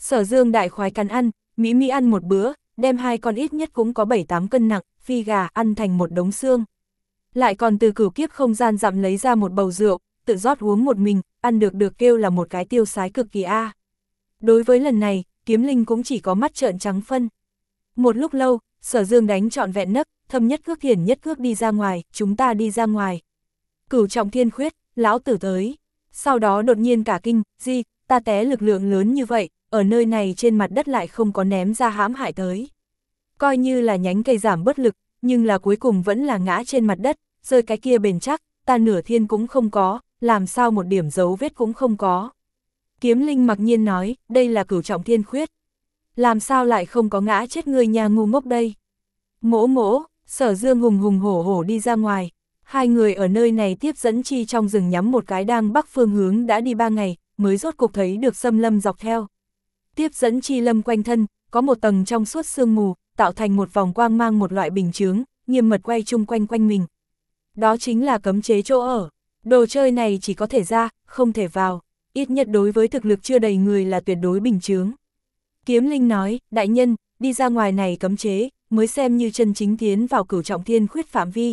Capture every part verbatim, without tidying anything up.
Sở Dương đại khoái cắn ăn, mỹ mỹ ăn một bữa, đem hai con ít nhất cũng có bảy tám cân nặng, phi gà ăn thành một đống xương. Lại còn từ cửu kiếp không gian dặm lấy ra một bầu rượu, tự rót uống một mình, ăn được được kêu là một cái tiêu sái cực kỳ a. Đối với lần này, Kiếm Linh cũng chỉ có mắt trợn trắng phân. Một lúc lâu, Sở Dương đánh trọn vẹn nấc, thâm nhất cước thiền nhất cước đi ra ngoài, chúng ta đi ra ngoài. Cửu trọng thiên khuyết, lão tử tới. Sau đó đột nhiên cả kinh, gì, ta té lực lượng lớn như vậy, ở nơi này trên mặt đất lại không có ném ra hãm hại tới. Coi như là nhánh cây giảm bớt lực, nhưng là cuối cùng vẫn là ngã trên mặt đất, rơi cái kia bền chắc, ta nửa thiên cũng không có, làm sao một điểm dấu vết cũng không có. Kiếm Linh mặc nhiên nói, đây là cửu trọng thiên khuyết. Làm sao lại không có ngã chết người nhà ngu ngốc đây? Mỗ mỗ, Sở Dương hùng hùng hổ hổ đi ra ngoài. Hai người ở nơi này tiếp dẫn chi trong rừng nhắm một cái đang bắc phương hướng đã đi ba ngày, mới rốt cục thấy được xâm lâm dọc theo. Tiếp dẫn chi lâm quanh thân, có một tầng trong suốt sương mù, tạo thành một vòng quang mang một loại bình chướng, nghiêm mật quay chung quanh quanh mình. Đó chính là cấm chế chỗ ở. Đồ chơi này chỉ có thể ra, không thể vào. Ít nhất đối với thực lực chưa đầy người là tuyệt đối bình chướng. Kiếm Linh nói, đại nhân, đi ra ngoài này cấm chế, mới xem như chân chính tiến vào cửu trọng thiên khuyết phạm vi.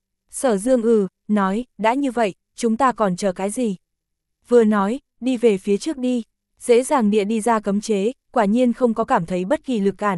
Sở Dương ừ, nói, đã như vậy, chúng ta còn chờ cái gì? Vừa nói, đi về phía trước đi, dễ dàng địa đi ra cấm chế, quả nhiên không có cảm thấy bất kỳ lực cản.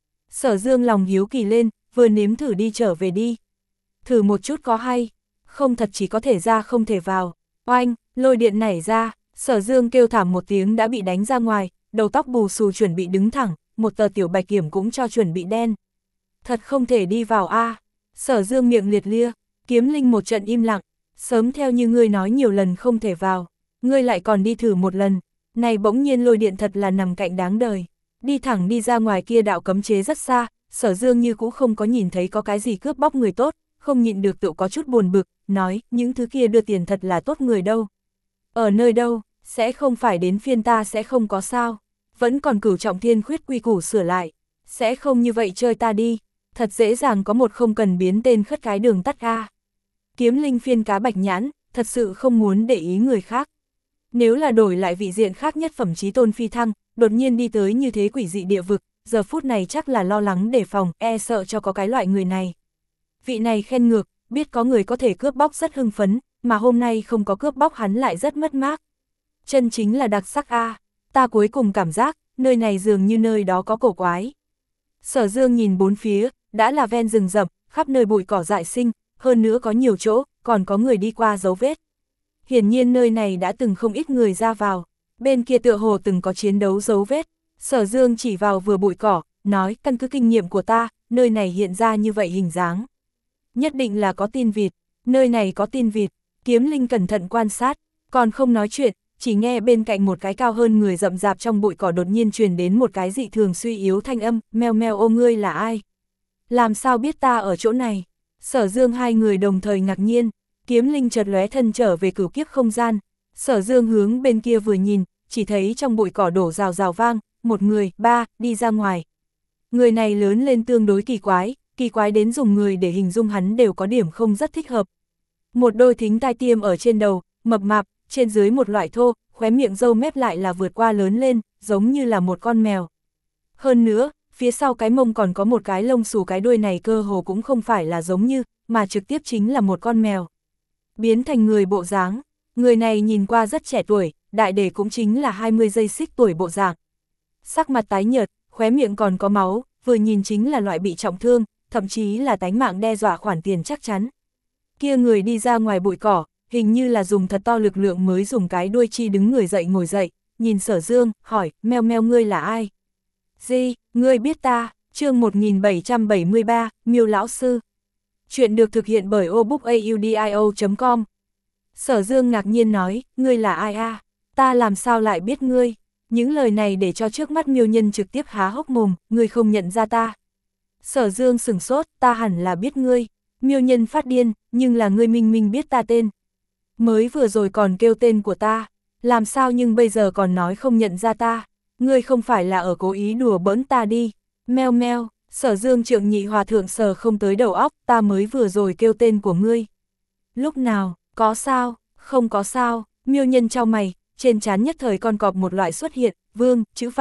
Sở Dương lòng hiếu kỳ lên, vừa nếm thử đi trở về đi. Thử một chút có hay, không thật chỉ có thể ra không thể vào. Oanh, lôi điện nảy ra, Sở Dương kêu thảm một tiếng đã bị đánh ra ngoài, đầu tóc bù xù chuẩn bị đứng thẳng, một tờ tiểu bạch kiểm cũng cho chuẩn bị đen. Thật không thể đi vào a. À. Sở Dương miệng liệt lia, Kiếm Linh một trận im lặng, sớm theo như ngươi nói nhiều lần không thể vào, ngươi lại còn đi thử một lần, này bỗng nhiên lôi điện thật là nằm cạnh đáng đời. Đi thẳng đi ra ngoài kia đạo cấm chế rất xa, Sở Dương như cũng không có nhìn thấy có cái gì cướp bóc người tốt, không nhịn được tự có chút buồn bực, nói, những thứ kia đưa tiền thật là tốt người đâu. Ở nơi đâu, sẽ không phải đến phiên ta sẽ không có sao, vẫn còn cửu trọng thiên khuyết quy củ sửa lại, sẽ không như vậy chơi ta đi, thật dễ dàng có một không cần biến tên khất cái đường tắt ga. Kiếm Linh phiên cá bạch nhãn, thật sự không muốn để ý người khác. Nếu là đổi lại vị diện khác nhất phẩm chí tôn phi thăng, đột nhiên đi tới như thế quỷ dị địa vực, giờ phút này chắc là lo lắng đề phòng, e sợ cho có cái loại người này. Vị này khen ngược, biết có người có thể cướp bóc rất hưng phấn, mà hôm nay không có cướp bóc hắn lại rất mất mát. Chân chính là đặc sắc a, ta cuối cùng cảm giác, nơi này dường như nơi đó có cổ quái. Sở Dương nhìn bốn phía, đã là ven rừng rậm, khắp nơi bụi cỏ dại sinh, hơn nữa có nhiều chỗ, còn có người đi qua dấu vết. Hiển nhiên nơi này đã từng không ít người ra vào, bên kia tựa hồ từng có chiến đấu dấu vết. Sở Dương chỉ vào vừa bụi cỏ, nói, căn cứ kinh nghiệm của ta, nơi này hiện ra như vậy hình dáng. Nhất định là có tin vịt, nơi này có tin vịt. Kiếm Linh cẩn thận quan sát, còn không nói chuyện, chỉ nghe bên cạnh một cái cao hơn người rậm rạp trong bụi cỏ đột nhiên truyền đến một cái dị thường suy yếu thanh âm, meo meo ô ngươi là ai? Làm sao biết ta ở chỗ này? Sở Dương hai người đồng thời ngạc nhiên, Kiếm Linh chợt lóe thân trở về cửu kiếp không gian. Sở Dương hướng bên kia vừa nhìn, chỉ thấy trong bụi cỏ đổ rào rào vang, một người, ba, đi ra ngoài. Người này lớn lên tương đối kỳ quái, kỳ quái đến dùng người để hình dung hắn đều có điểm không rất thích hợp. Một đôi thính tai tiêm ở trên đầu, mập mạp, trên dưới một loại thô, khóe miệng râu mép lại là vượt qua lớn lên, giống như là một con mèo. Hơn nữa, phía sau cái mông còn có một cái lông xù, cái đuôi này cơ hồ cũng không phải là giống như, mà trực tiếp chính là một con mèo. Biến thành người bộ dáng, người này nhìn qua rất trẻ tuổi, đại để cũng chính là hai mươi giây xích tuổi bộ dạng. Sắc mặt tái nhợt, khóe miệng còn có máu, vừa nhìn chính là loại bị trọng thương, thậm chí là tánh mạng đe dọa khoản tiền chắc chắn. Kia người đi ra ngoài bụi cỏ, hình như là dùng thật to lực lượng mới dùng cái đuôi chi đứng người dậy ngồi dậy, nhìn Sở Dương, hỏi, meo meo ngươi là ai? Gì, ngươi biết ta, chương một nghìn bảy trăm bảy mươi ba, Miêu lão sư. Chuyện được thực hiện bởi obookaudio chấm com. Sở Dương ngạc nhiên nói, ngươi là ai a? À? Ta làm sao lại biết ngươi? Những lời này để cho trước mắt miêu nhân trực tiếp há hốc mồm, ngươi không nhận ra ta. Sở Dương sửng sốt, ta hẳn là biết ngươi. Miêu nhân phát điên, nhưng là ngươi minh minh biết ta tên. Mới vừa rồi còn kêu tên của ta, làm sao nhưng bây giờ còn nói không nhận ra ta. Ngươi không phải là ở cố ý đùa bỡn ta đi. Meo meo, Sở Dương trượng nhị hòa thượng sờ không tới đầu óc, ta mới vừa rồi kêu tên của ngươi. Lúc nào, có sao, không có sao, miêu nhân trao mày, trên trán nhất thời con cọp một loại xuất hiện, vương, chữ văn,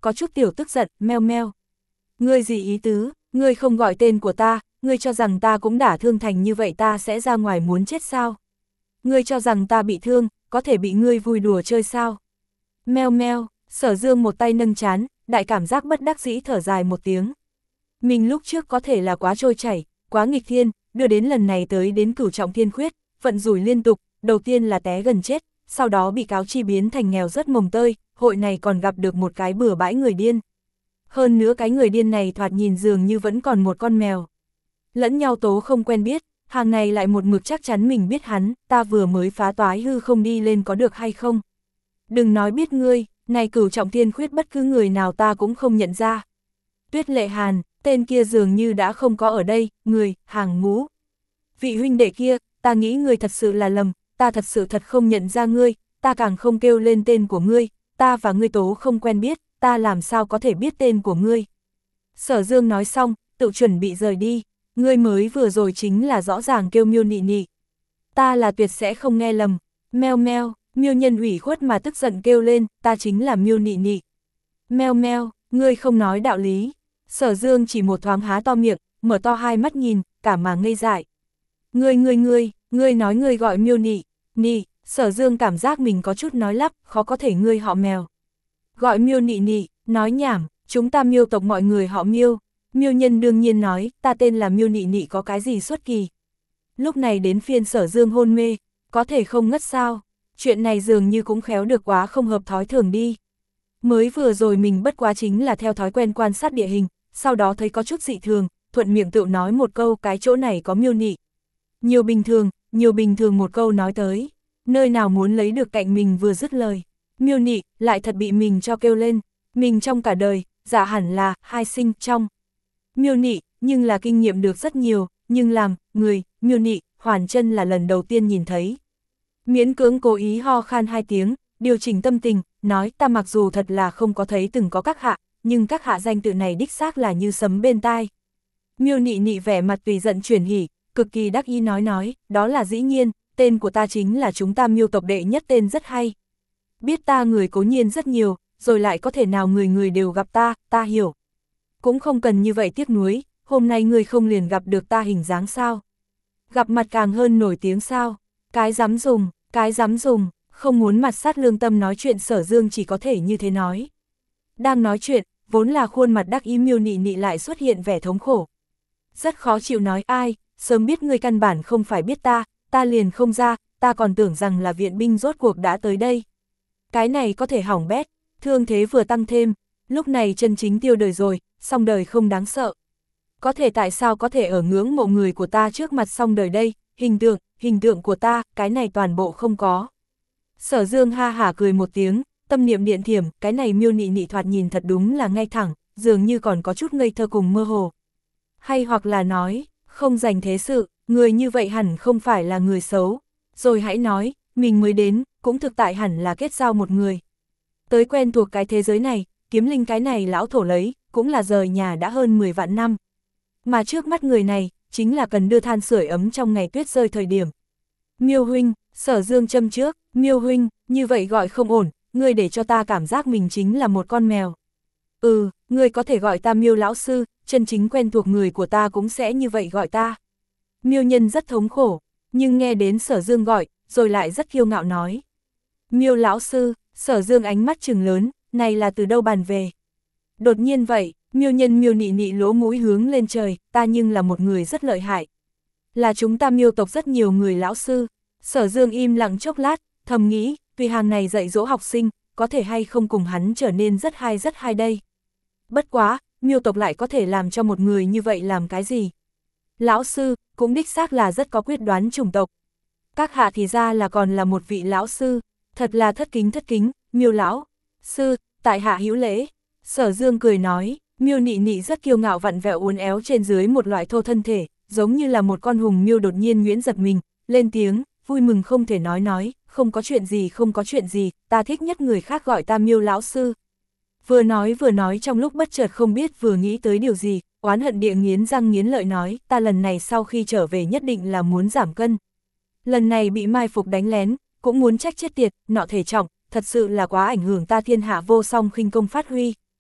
có chút tiểu tức giận, meo meo. Ngươi gì ý tứ, ngươi không gọi tên của ta, ngươi cho rằng ta cũng đả thương thành như vậy ta sẽ ra ngoài muốn chết sao? Ngươi cho rằng ta bị thương, có thể bị ngươi vui đùa chơi sao? Meo meo, Sở Dương một tay nâng trán, đại cảm giác bất đắc dĩ thở dài một tiếng. Mình lúc trước có thể là quá trôi chảy, quá nghịch thiên, đưa đến lần này tới đến cửu trọng thiên khuyết, vận rủi liên tục, đầu tiên là té gần chết, sau đó bị cáo chi biến thành nghèo rất mồng tơi, hội này còn gặp được một cái bừa bãi người điên. Hơn nữa cái người điên này thoạt nhìn dường như vẫn còn một con mèo. Lẫn nhau tố không quen biết, hàng này lại một mực chắc chắn mình biết hắn, ta vừa mới phá toái hư không đi lên có được hay không? Đừng nói biết ngươi, này cửu trọng thiên khuyết bất cứ người nào ta cũng không nhận ra. Tuyết Lệ Hàn, tên kia dường như đã không có ở đây, người, hàng ngũ. Vị huynh đệ kia, ta nghĩ ngươi thật sự là lầm, ta thật sự thật không nhận ra ngươi, ta càng không kêu lên tên của ngươi, ta và ngươi tố không quen biết, ta làm sao có thể biết tên của ngươi. Sở Dương nói xong, tự chuẩn bị rời đi, ngươi mới vừa rồi chính là rõ ràng kêu Miêu Nị Nị. Ta là tuyệt sẽ không nghe lầm, meo meo, Miêu Nhân ủy khuất mà tức giận kêu lên, ta chính là Miêu Nị Nị. Meo meo, ngươi không nói đạo lý. Sở Dương chỉ một thoáng há to miệng, mở to hai mắt nhìn, cả mà ngây dại. Ngươi ngươi ngươi, ngươi nói ngươi gọi Miêu Nị, Nị, Sở Dương cảm giác mình có chút nói lắp, khó có thể ngươi họ Mèo. Gọi Miêu Nị Nị, nói nhảm, chúng ta Miêu tộc mọi người họ Miêu. Miêu Nhân đương nhiên nói, ta tên là Miêu Nị Nị có cái gì xuất kỳ. Lúc này đến phiên Sở Dương hôn mê, có thể không ngất sao, chuyện này dường như cũng khéo được quá không hợp thói thường đi. Mới vừa rồi mình bất quá chính là theo thói quen quan sát địa hình, sau đó thấy có chút dị thường, thuận miệng tự nói một câu cái chỗ này có Miêu Nị. Nhiều bình thường, nhiều bình thường một câu nói tới, nơi nào muốn lấy được cạnh mình vừa dứt lời. Miêu Nị lại thật bị mình cho kêu lên, mình trong cả đời, dạ hẳn là hai sinh trong. Miêu Nị, nhưng là kinh nghiệm được rất nhiều, nhưng làm, người, Miêu Nị, Hoàn Chân là lần đầu tiên nhìn thấy. Miễn cưỡng cố ý ho khan hai tiếng, điều chỉnh tâm tình, nói ta mặc dù thật là không có thấy từng có các hạ, nhưng các hạ danh tự này đích xác là như sấm bên tai. Miêu Nị Nị vẻ mặt tùy giận chuyển hỉ, cực kỳ đắc ý nói nói, đó là dĩ nhiên, tên của ta chính là chúng ta Miêu tộc đệ nhất tên rất hay. Biết ta người cố nhiên rất nhiều, rồi lại có thể nào người người đều gặp ta, ta hiểu. Cũng không cần như vậy tiếc nuối, hôm nay người không liền gặp được ta hình dáng sao. Gặp mặt càng hơn nổi tiếng sao, cái dám dùng, cái dám dùng, không muốn mặt sát lương tâm nói chuyện. Sở Dương chỉ có thể như thế nói. Đang nói chuyện, vốn là khuôn mặt đắc ý Miêu Nị Nị lại xuất hiện vẻ thống khổ. Rất khó chịu nói ai, sớm biết ngươi căn bản không phải biết ta, ta liền không ra, ta còn tưởng rằng là viện binh rốt cuộc đã tới đây. Cái này có thể hỏng bét, thương thế vừa tăng thêm, lúc này chân chính tiêu đời rồi, xong đời không đáng sợ. Có thể tại sao có thể ở ngưỡng mộ người của ta trước mặt xong đời đây, hình tượng, hình tượng của ta, cái này toàn bộ không có. Sở Dương ha hả cười một tiếng, tâm niệm điện thiểm, cái này Miêu Nị Nị thoạt nhìn thật đúng là ngay thẳng, dường như còn có chút ngây thơ cùng mơ hồ. Hay hoặc là nói, không dành thế sự, người như vậy hẳn không phải là người xấu. Rồi hãy nói, mình mới đến, cũng thực tại hẳn là kết giao một người. Tới quen thuộc cái thế giới này, kiếm linh cái này lão thổ lấy, cũng là rời nhà đã hơn mười vạn năm. Mà trước mắt người này, chính là cần đưa than sưởi ấm trong ngày tuyết rơi thời điểm. Miêu huynh, Sở Dương châm trước, Miêu huynh, như vậy gọi không ổn, ngươi để cho ta cảm giác mình chính là một con mèo. Ừ, ngươi có thể gọi ta Miêu lão sư, chân chính quen thuộc người của ta cũng sẽ như vậy gọi ta. Miêu Nhân rất thống khổ, nhưng nghe đến Sở Dương gọi, rồi lại rất kiêu ngạo nói. Miêu lão sư, Sở Dương ánh mắt trừng lớn, này là từ đâu bàn về. Đột nhiên vậy, Miêu Nhân Miêu Nị Nị lỗ mũi hướng lên trời, ta nhưng là một người rất lợi hại. Là chúng ta Miêu tộc rất nhiều người lão sư. Sở Dương im lặng chốc lát, thầm nghĩ, tuy hàng này dạy dỗ học sinh, có thể hay không cùng hắn trở nên rất hay rất hay đây. Bất quá, Miêu tộc lại có thể làm cho một người như vậy làm cái gì? Lão sư, cũng đích xác là rất có quyết đoán chủng tộc. Các hạ thì ra là còn là một vị lão sư, thật là thất kính thất kính, Miêu lão sư, tại hạ hữu lễ. Sở Dương cười nói, Miêu Nị Nị rất kiêu ngạo vặn vẹo uốn éo trên dưới một loại thô thân thể, giống như là một con hùng miêu đột nhiên nhuyễn giật mình, lên tiếng, vui mừng không thể nói nói, không có chuyện gì không có chuyện gì, ta thích nhất người khác gọi ta Miêu lão sư. Vừa nói vừa nói trong lúc bất chợt không biết vừa nghĩ tới điều gì, oán hận địa nghiến răng nghiến lợi nói, ta lần này sau khi trở về nhất định là muốn giảm cân. Lần này bị mai phục đánh lén, cũng muốn trách chết tiệt, nọ thể trọng, thật sự là quá ảnh hưởng ta thiên hạ vô song khinh công phát huy.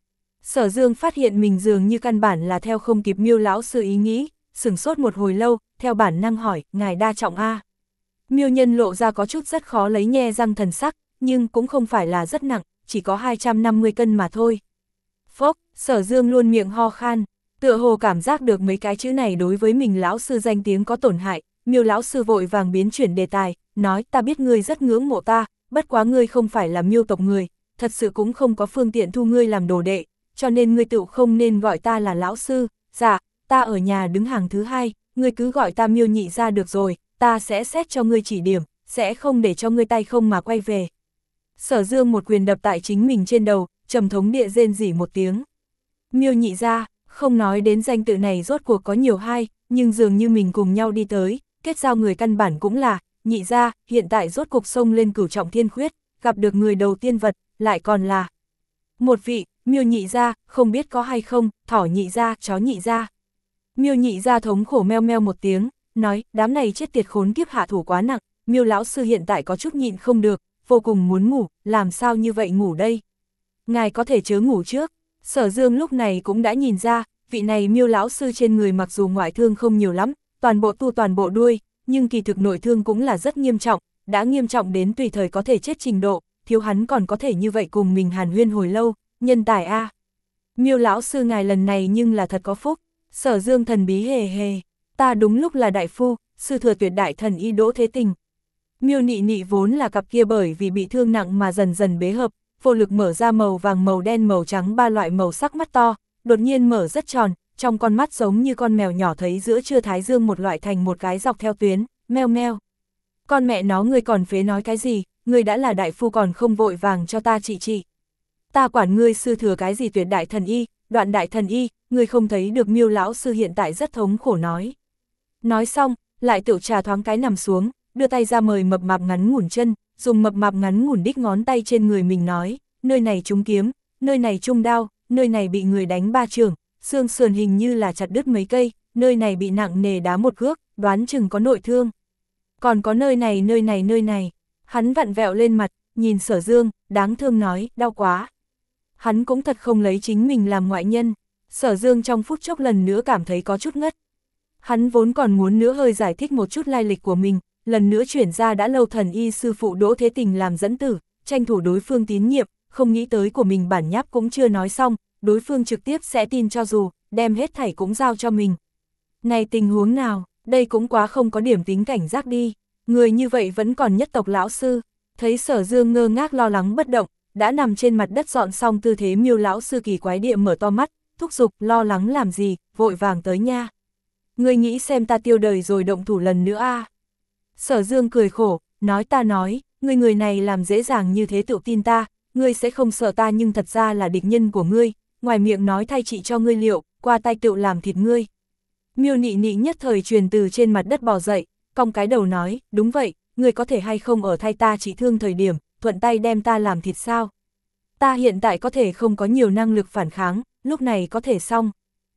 Sở Dương phát hiện mình dường như căn bản là theo không kịp Miêu lão sư ý nghĩ, sửng sốt một hồi lâu, theo bản năng hỏi, ngài đa trọng a? Miêu Nhân lộ ra có chút rất khó lấy nhe răng thần sắc, nhưng cũng không phải là rất nặng, chỉ có hai trăm năm mươi cân mà thôi. Phốc, Sở Dương luôn miệng ho khan, tựa hồ cảm giác được mấy cái chữ này đối với mình lão sư danh tiếng có tổn hại. Miêu lão sư vội vàng biến chuyển đề tài, nói ta biết ngươi rất ngưỡng mộ ta, bất quá ngươi không phải là Miêu tộc người, thật sự cũng không có phương tiện thu ngươi làm đồ đệ, cho nên ngươi tự không nên gọi ta là lão sư. Dạ, ta ở nhà đứng hàng thứ hai, ngươi cứ gọi ta Miêu nhị gia được rồi, ta sẽ xét cho ngươi chỉ điểm, sẽ không để cho ngươi tay không mà quay về. Sở Dương một quyền đập tại chính mình trên đầu, trầm thống địa rên rỉ một tiếng. Miêu nhị gia, không nói đến danh tự này rốt cuộc có nhiều hay, nhưng dường như mình cùng nhau đi tới, kết giao người căn bản cũng là, nhị gia, hiện tại rốt cuộc xông lên cửu trọng thiên khuyết, gặp được người đầu tiên vật, lại còn là một vị, Miêu nhị gia, không biết có hay không, thỏ nhị gia, chó nhị gia. Miêu nhị gia thống khổ meo meo một tiếng, nói, đám này chết tiệt khốn kiếp hạ thủ quá nặng, Miêu lão sư hiện tại có chút nhịn không được, vô cùng muốn ngủ, làm sao như vậy ngủ đây? Ngài có thể chớ ngủ trước. Sở Dương lúc này cũng đã nhìn ra, vị này Miêu lão sư trên người mặc dù ngoại thương không nhiều lắm, toàn bộ tu toàn bộ đuôi, nhưng kỳ thực nội thương cũng là rất nghiêm trọng, đã nghiêm trọng đến tùy thời có thể chết trình độ, thiếu hắn còn có thể như vậy cùng mình hàn huyên hồi lâu, nhân tài a. Miêu lão sư ngài lần này nhưng là thật có phúc. Sở Dương thần bí hề hề, ta đúng lúc là đại phu, sư thừa tuyệt đại thần y Đỗ Thế Tình. Miêu nị nị vốn là cặp kia bởi vì bị thương nặng mà dần dần bế hợp, vô lực mở ra màu vàng màu đen màu trắng ba loại màu sắc mắt to, đột nhiên mở rất tròn, trong con mắt giống như con mèo nhỏ thấy giữa trưa thái dương một loại thành một cái dọc theo tuyến, meo meo. Con mẹ nó ngươi còn phế nói cái gì, ngươi đã là đại phu còn không vội vàng cho ta trị trị. Ta quản ngươi sư thừa cái gì tuyệt đại thần y, đoạn đại thần y, ngươi không thấy được Miêu lão sư hiện tại rất thống khổ nói. Nói xong, lại tựu trà thoáng cái nằm xuống, đưa tay ra mời mập mạp ngắn ngủn chân, dùng mập mạp ngắn ngủn đích ngón tay trên người mình nói, nơi này trúng kiếm, nơi này trung đao, nơi này bị người đánh ba trường, xương sườn hình như là chặt đứt mấy cây, nơi này bị nặng nề đá một cước, đoán chừng có nội thương. Còn có nơi này nơi này nơi này, hắn vặn vẹo lên mặt, nhìn Sở Dương, đáng thương nói, đau quá. Hắn cũng thật không lấy chính mình làm ngoại nhân. Sở Dương trong phút chốc lần nữa cảm thấy có chút ngất. Hắn vốn còn muốn nữa hơi giải thích một chút lai lịch của mình, lần nữa chuyển ra đã lâu thần y sư phụ Đỗ Thế Tình làm dẫn tử, tranh thủ đối phương tín nhiệm, không nghĩ tới của mình bản nháp cũng chưa nói xong, đối phương trực tiếp sẽ tin cho dù, đem hết thảy cũng giao cho mình. Này tình huống nào, đây cũng quá không có điểm tính cảnh giác đi, người như vậy vẫn còn nhất tộc lão sư. Thấy Sở Dương ngơ ngác lo lắng bất động, đã nằm trên mặt đất dọn xong tư thế Miêu lão sư kỳ quái địa mở to mắt, thúc giục, lo lắng làm gì, vội vàng tới nha. Ngươi nghĩ xem ta tiêu đời rồi động thủ lần nữa a? À? Sở Dương cười khổ, nói ta nói, ngươi người này làm dễ dàng như thế tự tin ta, ngươi sẽ không sợ ta nhưng thật ra là địch nhân của ngươi, ngoài miệng nói thay chị cho ngươi liệu, qua tay tự làm thịt ngươi. Miêu nị nị nhất thời truyền từ trên mặt đất bò dậy, cong cái đầu nói, đúng vậy, ngươi có thể hay không ở thay ta trị thương thời điểm, thuận tay đem ta làm thịt sao? Ta hiện tại có thể không có nhiều năng lực phản kháng, lúc này có thể xong.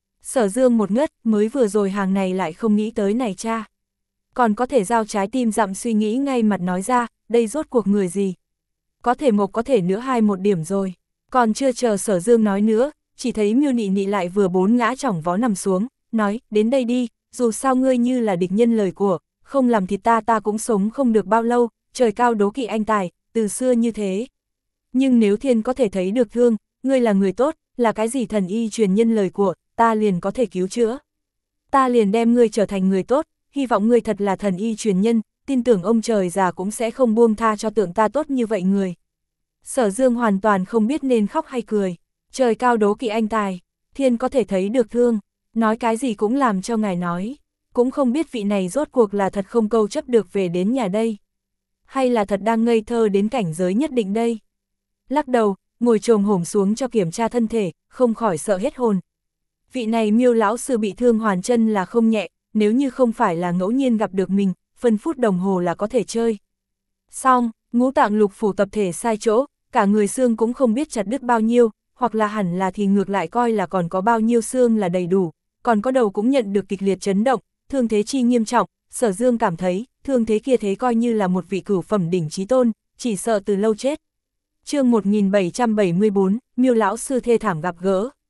Sở Dương một ngất, mới vừa rồi hàng này lại không nghĩ tới này cha. Còn có thể giao trái tim dặm suy nghĩ ngay mặt nói ra, đây rốt cuộc người gì? Có thể một có thể nữa hai một điểm rồi. Còn chưa chờ Sở Dương nói nữa, chỉ thấy Miêu nị nị lại vừa bốn ngã chỏng vó nằm xuống, nói, đến đây đi, dù sao ngươi như là địch nhân lời của, không làm thịt ta ta cũng sống không được bao lâu, trời cao đố kỵ anh tài, từ xưa như thế. Nhưng nếu thiên có thể thấy được thương, ngươi là người tốt, là cái gì thần y truyền nhân lời của, ta liền có thể cứu chữa. Ta liền đem ngươi trở thành người tốt, hy vọng ngươi thật là thần y truyền nhân, tin tưởng ông trời già cũng sẽ không buông tha cho tượng ta tốt như vậy người. Sở Dương hoàn toàn không biết nên khóc hay cười, trời cao đố kỵ anh tài, thiên có thể thấy được thương, nói cái gì cũng làm cho ngài nói, cũng không biết vị này rốt cuộc là thật không câu chấp được về đến nhà đây, hay là thật đang ngây thơ đến cảnh giới nhất định đây. Lắc đầu, ngồi chồm hổm xuống cho kiểm tra thân thể, không khỏi sợ hết hồn. Vị này Miêu lão sư bị thương hoàn chân là không nhẹ, nếu như không phải là ngẫu nhiên gặp được mình, phân phút đồng hồ là có thể chơi. Xong, ngũ tạng lục phủ tập thể sai chỗ, cả người xương cũng không biết chặt đứt bao nhiêu, hoặc là hẳn là thì ngược lại coi là còn có bao nhiêu xương là đầy đủ, còn có đầu cũng nhận được kịch liệt chấn động, thương thế chi nghiêm trọng. Sở Dương cảm thấy, thương thế kia thế coi như là một vị cửu phẩm đỉnh chí tôn, chỉ sợ từ lâu chết. Chương một nghìn bảy trăm bảy mươi bốn, Miêu lão sư thê thảm gặp gỡ.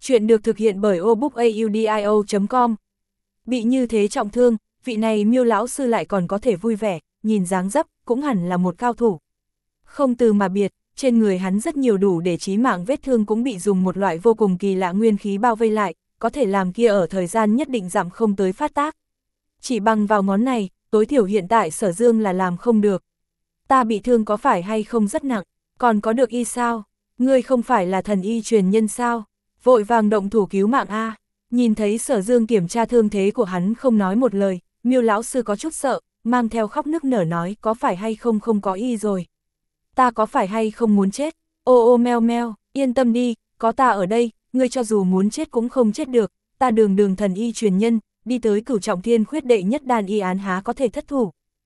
Chuyện được thực hiện bởi obookaudio chấm com. Bị như thế trọng thương, vị này Miêu lão sư lại còn có thể vui vẻ, nhìn dáng dấp, cũng hẳn là một cao thủ. Không từ mà biệt, trên người hắn rất nhiều đủ để chí mạng vết thương cũng bị dùng một loại vô cùng kỳ lạ nguyên khí bao vây lại, có thể làm kia ở thời gian nhất định giảm không tới phát tác. Chỉ bằng vào ngón này, tối thiểu hiện tại Sở Dương là làm không được. Ta bị thương có phải hay không rất nặng, còn có được y sao? Ngươi không phải là thần y truyền nhân sao? Vội vàng động thủ cứu mạng a. Nhìn thấy Sở Dương kiểm tra thương thế của hắn không nói một lời, Miêu lão sư có chút sợ, mang theo khóc nức nở nói có phải hay không không có y rồi. Ta có phải hay không muốn chết? Ô ô meo meo, yên tâm đi, có ta ở đây, ngươi cho dù muốn chết cũng không chết được, ta đường đường thần y truyền nhân, đi tới cửu trọng thiên khuyết đệ nhất đan y án há có thể thất thủ.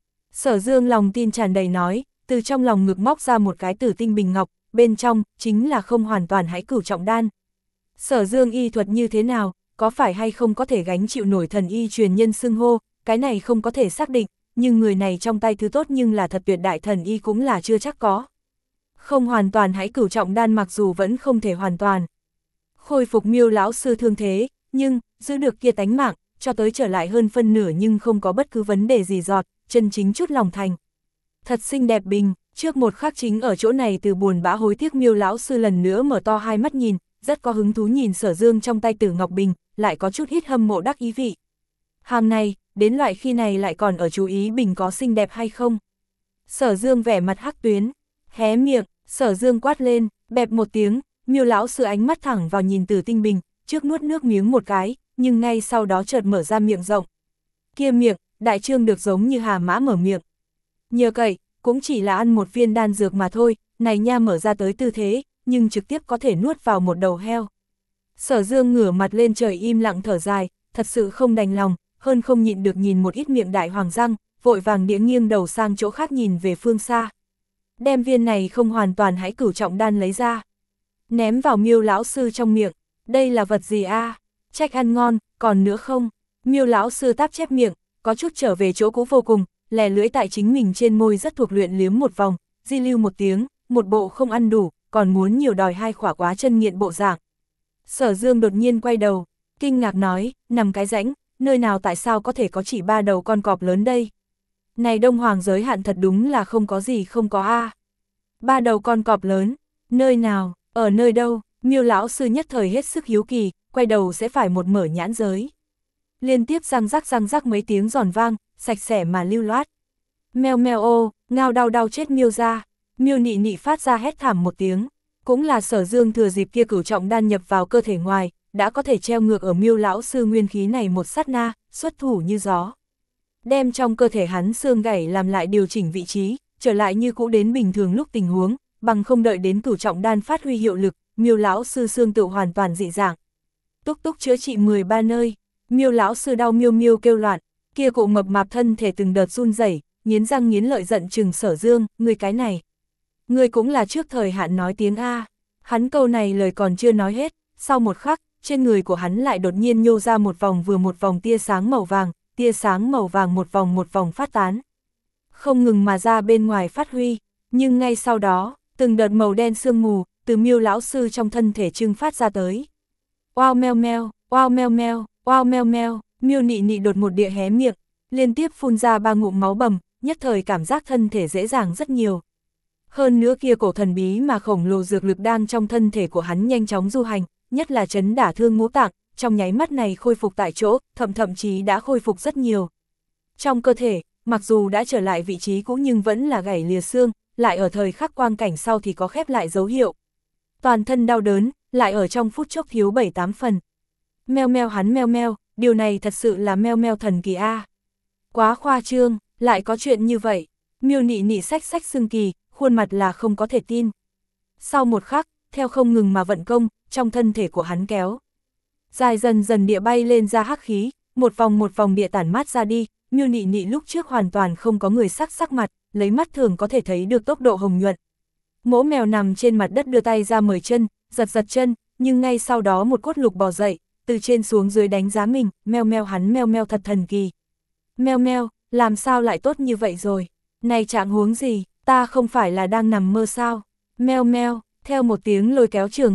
Sở Dương lòng tin tràn đầy nói, từ trong lòng ngực móc ra một cái tử tinh bình ngọc, bên trong, chính là không hoàn toàn hãy cửu trọng đan. Sở Dương y thuật như thế nào, có phải hay không có thể gánh chịu nổi thần y truyền nhân xưng hô, cái này không có thể xác định, nhưng người này trong tay thứ tốt nhưng là thật tuyệt đại thần y cũng là chưa chắc có. Không hoàn toàn hãy cửu trọng đan mặc dù vẫn không thể hoàn toàn khôi phục Miêu lão sư thương thế, nhưng, giữ được kia tánh mạng, cho tới trở lại hơn phân nửa nhưng không có bất cứ vấn đề gì giọt, chân chính chút lòng thành. Thật xinh đẹp bình, trước một khắc chính ở chỗ này từ buồn bã hối tiếc Miêu lão sư lần nữa mở to hai mắt nhìn, rất có hứng thú nhìn Sở Dương trong tay Tử Ngọc Bình, lại có chút ít hâm mộ đắc ý vị. Hàng này, đến loại khi này lại còn ở chú ý bình có xinh đẹp hay không. Sở Dương vẻ mặt hắc tuyến, hé miệng, Sở Dương quát lên, bẹp một tiếng, Miêu lão sư ánh mắt thẳng vào nhìn Tử Tinh Bình, trước nuốt nước miếng một cái, nhưng ngay sau đó chợt mở ra miệng rộng. Kia miệng, đại trương được giống như hà mã mở miệng. Nhờ cậy, cũng chỉ là ăn một viên đan dược mà thôi, này nha mở ra tới tư thế, nhưng trực tiếp có thể nuốt vào một đầu heo. Sở Dương ngửa mặt lên trời im lặng thở dài, thật sự không đành lòng, hơn không nhịn được nhìn một ít miệng đại hoàng răng, vội vàng đĩa nghiêng đầu sang chỗ khác nhìn về phương xa. Đem viên này không hoàn toàn hãy cửu trọng đan lấy ra, ném vào Miêu lão sư trong miệng. Đây là vật gì a? À? Trách ăn ngon, còn nữa không? Miêu lão sư táp chép miệng, có chút trở về chỗ cũ vô cùng, lè lưỡi tại chính mình trên môi rất thuộc luyện liếm một vòng, di lưu một tiếng, một bộ không ăn đủ, còn muốn nhiều đòi hai khỏa quá chân nghiện bộ dạng. Sở Dương đột nhiên quay đầu, kinh ngạc nói, nằm cái rãnh, nơi nào tại sao có thể có chỉ ba đầu con cọp lớn đây? Này Đông Hoàng giới hạn thật đúng là không có gì không có a. À. Ba đầu con cọp lớn, nơi nào, ở nơi đâu? Miêu lão sư nhất thời hết sức hiếu kỳ, quay đầu sẽ phải một mở nhãn giới. Liên tiếp răng rắc răng rắc mấy tiếng giòn vang, sạch sẽ mà lưu loát. Meo meo ô, ngao đau đau chết Miêu ra. Miêu nị nị phát ra hét thảm một tiếng. Cũng là Sở Dương thừa dịp kia cửu trọng đan nhập vào cơ thể ngoài, đã có thể treo ngược ở Miêu lão sư nguyên khí này một sát na, xuất thủ như gió. Đem trong cơ thể hắn xương gãy làm lại điều chỉnh vị trí, trở lại như cũ đến bình thường lúc tình huống, bằng không đợi đến cửu trọng đan phát huy hiệu lực, Miêu lão sư xương tự hoàn toàn dị dạng. Túc túc chữa trị mười ba nơi, Miêu lão sư đau miêu miêu kêu loạn, kia cụ mập mạp thân thể từng đợt run rẩy, nghiến răng nghiến lợi giận chừng Sở Dương, ngươi cái này. Ngươi cũng là trước thời hạn nói tiếng A. Hắn câu này lời còn chưa nói hết, sau một khắc, trên người của hắn lại đột nhiên nhô ra một vòng vừa một vòng tia sáng màu vàng, tia sáng màu vàng một vòng một vòng phát tán. Không ngừng mà ra bên ngoài phát huy, nhưng ngay sau đó, từng đợt màu đen sương mù, từ Miêu lão sư trong thân thể trưng phát ra tới. Oao meo meo, oao meo meo, oao meo meo, Miêu nị nị đột một địa hé miệng, liên tiếp phun ra ba ngụm máu bầm, nhất thời cảm giác thân thể dễ dàng rất nhiều. Hơn nữa kia cổ thần bí mà khổng lồ dược lực đang trong thân thể của hắn nhanh chóng du hành, nhất là chấn đả thương ngũ tạng, trong nháy mắt này khôi phục tại chỗ, thậm thậm chí đã khôi phục rất nhiều. Trong cơ thể, mặc dù đã trở lại vị trí cũ nhưng vẫn là gãy lìa xương, lại ở thời khắc quang cảnh sau thì có khép lại dấu hiệu. Toàn thân đau đớn, lại ở trong phút chốc thiếu bảy tám phần. Meo meo hắn meo meo, điều này thật sự là meo meo thần kỳ a. Quá khoa trương, lại có chuyện như vậy. Miêu nị nị xách xách xương kỳ, khuôn mặt là không có thể tin. Sau một khắc, theo không ngừng mà vận công, trong thân thể của hắn kéo. Dài dần dần địa bay lên ra hắc khí, một vòng một vòng địa tản mát ra đi, Miêu nị nị lúc trước hoàn toàn không có người sắc sắc mặt, lấy mắt thường có thể thấy được tốc độ hồng nhuận. Mỗ mèo nằm trên mặt đất đưa tay ra mời chân, giật giật chân, nhưng ngay sau đó một cốt lục bò dậy, từ trên xuống dưới đánh giá mình, meo meo hắn meo meo thật thần kỳ. Meo meo, làm sao lại tốt như vậy rồi? Này trạng huống gì, ta không phải là đang nằm mơ sao? Meo meo, theo một tiếng lôi kéo Trường Khang,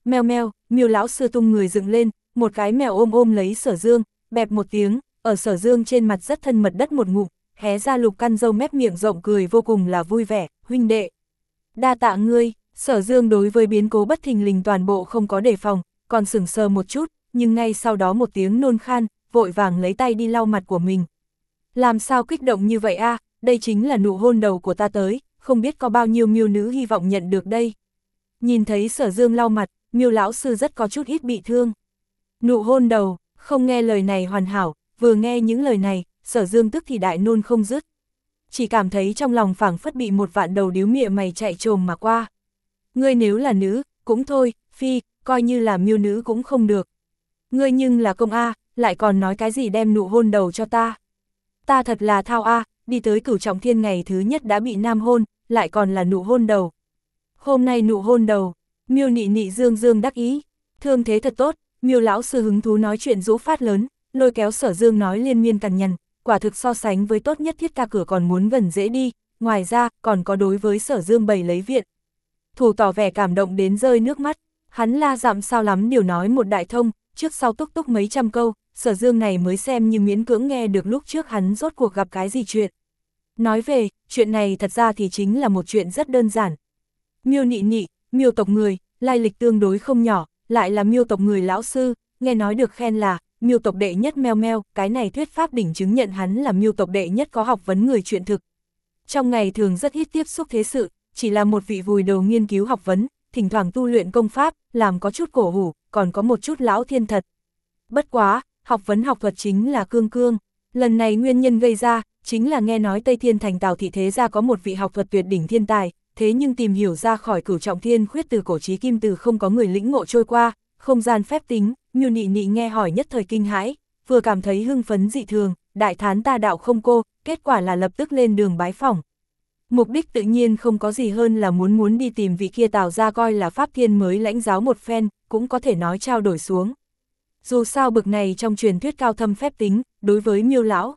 Meo meo, Miêu lão sư tung người dựng lên, một cái mèo ôm ôm lấy Sở Dương, bẹp một tiếng, ở Sở Dương trên mặt rất thân mật đất một ngụm, hé ra lục căn râu mép miệng rộng cười vô cùng là vui vẻ, huynh đệ. Đa tạ ngươi. Sở Dương đối với biến cố bất thình lình toàn bộ không có đề phòng, còn sững sờ một chút, nhưng ngay sau đó một tiếng nôn khan, vội vàng lấy tay đi lau mặt của mình. Làm sao kích động như vậy a? Đây chính là nụ hôn đầu của ta tới, không biết có bao nhiêu miêu nữ hy vọng nhận được đây. Nhìn thấy Sở Dương lau mặt, Miêu lão sư rất có chút ít bị thương. Nụ hôn đầu, không nghe lời này hoàn hảo, vừa nghe những lời này, Sở Dương tức thì đại nôn không dứt. Chỉ cảm thấy trong lòng phảng phất bị một vạn đầu điếu mịa mày chạy trồm mà qua. Ngươi nếu là nữ, cũng thôi, phi, coi như là miêu nữ cũng không được. Ngươi nhưng là công A, lại còn nói cái gì đem nụ hôn đầu cho ta. Ta thật là thao A, đi tới Cửu Trọng Thiên ngày thứ nhất đã bị nam hôn, lại còn là nụ hôn đầu. Hôm nay nụ hôn đầu, Miêu Nị Nị dương dương đắc ý, thương thế thật tốt, Miêu lão sư hứng thú nói chuyện rũ phát lớn, lôi kéo Sở Dương nói liên miên cằn nhằn, quả thực so sánh với tốt nhất thiết ca cửa còn muốn gần dễ đi, ngoài ra còn có đối với Sở Dương bày lấy viện. Thủ tỏ vẻ cảm động đến rơi nước mắt, hắn la dặm sao lắm điều nói một đại thông, trước sau túc túc mấy trăm câu, Sở Dương này mới xem như miễn cưỡng nghe được lúc trước hắn rốt cuộc gặp cái gì chuyện. Nói về, chuyện này thật ra thì chính là một chuyện rất đơn giản. Miêu Nị Nị, Miêu tộc người, lai lịch tương đối không nhỏ, lại là Miêu tộc người lão sư, nghe nói được khen là Miêu tộc đệ nhất meo meo, cái này thuyết pháp đỉnh chứng nhận hắn là Miêu tộc đệ nhất có học vấn người chuyện thực. Trong ngày thường rất ít tiếp xúc thế sự, chỉ là một vị vùi đầu nghiên cứu học vấn, thỉnh thoảng tu luyện công pháp, làm có chút cổ hủ, còn có một chút lão thiên thật. Bất quá, học vấn học thuật chính là cương cương, lần này nguyên nhân gây ra, chính là nghe nói Tây Thiên thành Tào thị thế gia có một vị học thuật tuyệt đỉnh thiên tài, thế nhưng tìm hiểu ra khỏi Cửu Trọng Thiên khuyết từ cổ chí kim từ không có người lĩnh ngộ trôi qua, không gian phép tính, Miêu Nị Nị nghe hỏi nhất thời kinh hãi, vừa cảm thấy hưng phấn dị thường, đại thán ta đạo không cô, kết quả là lập tức lên đường bái phỏng. Mục đích tự nhiên không có gì hơn là muốn muốn đi tìm vị kia Tào ra coi là Pháp Thiên mới lãnh giáo một phen, cũng có thể nói trao đổi xuống. Dù sao bực này trong truyền thuyết cao thâm phép tính, đối với Miêu lão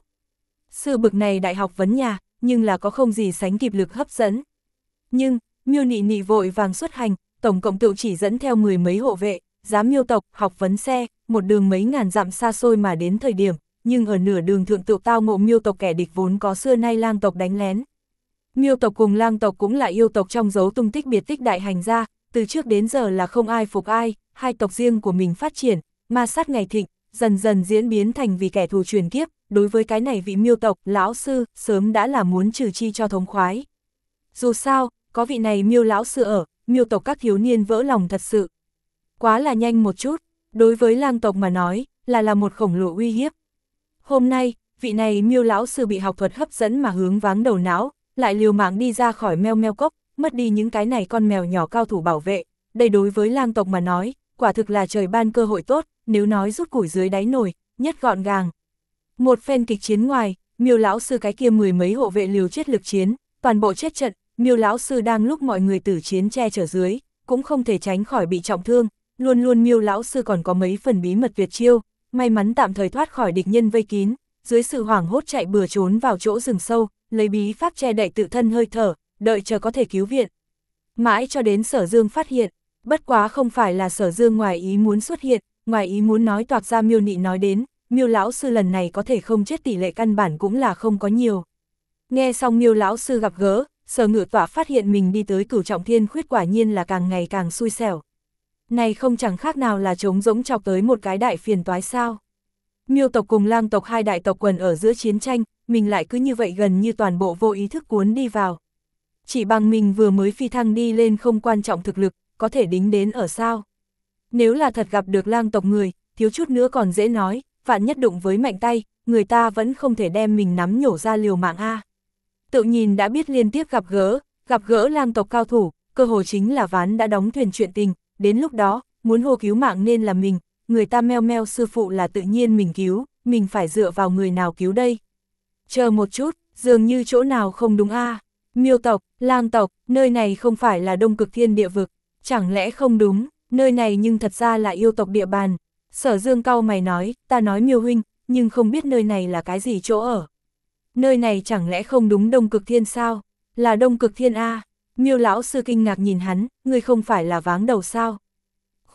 sư bực này đại học vấn nhà, nhưng là có không gì sánh kịp lực hấp dẫn. Nhưng, Miêu Nị Nị vội vàng xuất hành, tổng cộng tự chỉ dẫn theo mười mấy hộ vệ, giám Miêu tộc, học vấn xe, một đường mấy ngàn dặm xa xôi mà đến thời điểm, nhưng ở nửa đường thượng tự tao ngộ Miêu tộc kẻ địch vốn có xưa nay lang tộc đánh lén. Miêu tộc cùng lang tộc cũng là yêu tộc trong dấu tung tích biệt tích đại hành gia, từ trước đến giờ là không ai phục ai, hai tộc riêng của mình phát triển, ma sát ngày thịnh, dần dần diễn biến thành vì kẻ thù truyền kiếp, đối với cái này vị Miêu tộc, lão sư, sớm đã là muốn trừ chi cho thống khoái. Dù sao, có vị này Miêu lão sư ở, Miêu tộc các thiếu niên vỡ lòng thật sự. Quá là nhanh một chút, đối với lang tộc mà nói, là là một khổng lồ uy hiếp. Hôm nay, vị này Miêu lão sư bị học thuật hấp dẫn mà hướng váng đầu não, lại liều mạng đi ra khỏi meo meo cốc, mất đi những cái này con mèo nhỏ cao thủ bảo vệ, đây đối với lang tộc mà nói, quả thực là trời ban cơ hội tốt, nếu nói rút củi dưới đáy nồi, nhất gọn gàng. Một phen kịch chiến ngoài, Miêu lão sư cái kia mười mấy hộ vệ liều chết lực chiến, toàn bộ chết trận, Miêu lão sư đang lúc mọi người tử chiến che chở dưới, cũng không thể tránh khỏi bị trọng thương, luôn luôn Miêu lão sư còn có mấy phần bí mật tuyệt chiêu, may mắn tạm thời thoát khỏi địch nhân vây kín, dưới sự hoảng hốt chạy bừa trốn vào chỗ rừng sâu, lấy bí pháp che đậy tự thân hơi thở, đợi chờ có thể cứu viện. Mãi cho đến Sở Dương phát hiện, bất quá không phải là Sở Dương ngoài ý muốn xuất hiện, ngoài ý muốn nói toạc ra Miêu Nị nói đến, Miêu lão sư lần này có thể không chết tỷ lệ căn bản cũng là không có nhiều. Nghe xong Miêu lão sư gặp gỡ, Sở Ngự Tọa phát hiện mình đi tới Cửu Trọng Thiên khuyết quả nhiên là càng ngày càng xui xẻo. Này không chẳng khác nào là trống rỗng chọc tới một cái đại phiền toái sao. Miêu tộc cùng lang tộc hai đại tộc quần ở giữa chiến tranh, mình lại cứ như vậy gần như toàn bộ vô ý thức cuốn đi vào. Chỉ bằng mình vừa mới phi thăng đi lên không quan trọng thực lực, có thể đính đến ở sao. Nếu là thật gặp được lang tộc người, thiếu chút nữa còn dễ nói, vạn nhất đụng với mạnh tay, người ta vẫn không thể đem mình nắm nhổ ra liều mạng a. Tự nhìn đã biết liên tiếp gặp gỡ, gặp gỡ lang tộc cao thủ, cơ hội chính là ván đã đóng thuyền chuyện tình, đến lúc đó, muốn hô cứu mạng nên là mình, người ta meo meo sư phụ là tự nhiên mình cứu, mình phải dựa vào người nào cứu đây. Chờ một chút, dường như chỗ nào không đúng a. Miêu tộc, lang tộc, nơi này không phải là Đông Cực Thiên địa vực, chẳng lẽ không đúng, nơi này nhưng thật ra là yêu tộc địa bàn. Sở Dương cau mày nói, ta nói Miêu huynh, nhưng không biết nơi này là cái gì chỗ ở. Nơi này chẳng lẽ không đúng Đông Cực Thiên sao? Là Đông Cực Thiên a. Miêu lão sư kinh ngạc nhìn hắn, ngươi không phải là váng đầu sao?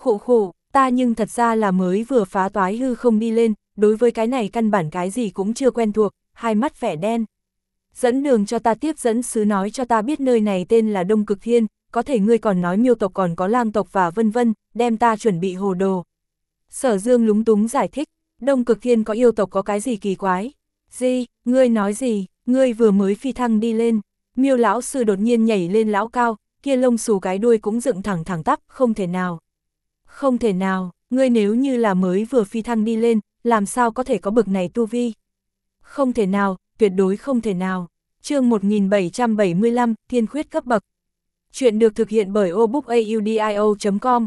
Khụ khụ, ta nhưng thật ra là mới vừa phá toái hư không đi lên, đối với cái này căn bản cái gì cũng chưa quen thuộc, hai mắt vẻ đen. Dẫn đường cho ta, tiếp dẫn sứ nói cho ta biết nơi này tên là Đông Cực Thiên, có thể ngươi còn nói miêu tộc còn có lang tộc và vân vân, đem ta chuẩn bị hồ đồ. Sở Dương lúng túng giải thích, Đông Cực Thiên có yêu tộc có cái gì kỳ quái? Gì, ngươi nói gì, ngươi vừa mới phi thăng đi lên. Miêu lão sư đột nhiên nhảy lên lão cao, kia lông xù cái đuôi cũng dựng thẳng thẳng tắp, không thể nào. Không thể nào, ngươi nếu như là mới vừa phi thăng đi lên, làm sao có thể có bực này tu vi? Không thể nào, tuyệt đối không thể nào. Chương một nghìn bảy trăm bảy mươi lăm, Thiên Khuyết cấp bậc. Chuyện được thực hiện bởi obookaudio chấm com.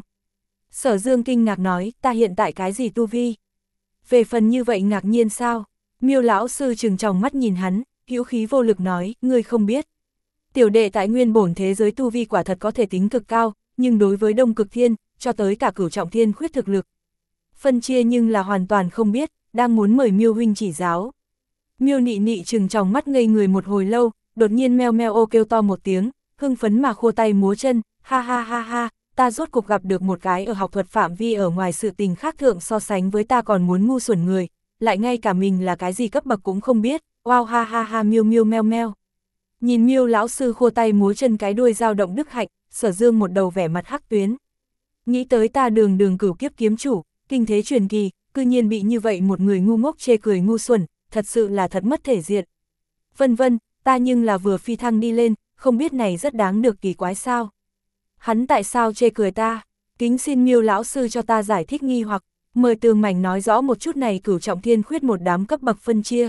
Sở Dương kinh ngạc nói, ta hiện tại cái gì tu vi? Về phần như vậy ngạc nhiên sao? Miêu lão sư trừng tròng mắt nhìn hắn, hữu khí vô lực nói, ngươi không biết. Tiểu đệ tại nguyên bổn thế giới tu vi quả thật có thể tính cực cao, nhưng đối với Đông Cực Thiên, cho tới cả cửu trọng thiên khuyết thực lực. Phân chia nhưng là hoàn toàn không biết, đang muốn mời Miêu huynh chỉ giáo. Miêu nị nị trừng tròng mắt ngây người một hồi lâu, đột nhiên meo meo ô kêu to một tiếng, hưng phấn mà khua tay múa chân, ha ha ha ha, ta rốt cục gặp được một cái ở học thuật phạm vi ở ngoài sự tình khác thượng so sánh với ta còn muốn ngu xuẩn người, lại ngay cả mình là cái gì cấp bậc cũng không biết, wow ha ha ha miêu miêu meo meo. Nhìn Miêu lão sư khua tay múa chân cái đuôi dao động đức hạnh, Sở Dương một đầu vẻ mặt hắc tuyến. Nghĩ tới ta đường đường cửu kiếp kiếm chủ, kinh thế truyền kỳ, cư nhiên bị như vậy một người ngu ngốc chê cười ngu xuẩn, thật sự là thật mất thể diện. Vân vân, ta nhưng là vừa phi thăng đi lên, không biết này rất đáng được kỳ quái sao. Hắn tại sao chê cười ta? Kính xin Miêu lão sư cho ta giải thích nghi hoặc, mời Tường Mảnh nói rõ một chút này cửu trọng thiên khuyết một đám cấp bậc phân chia.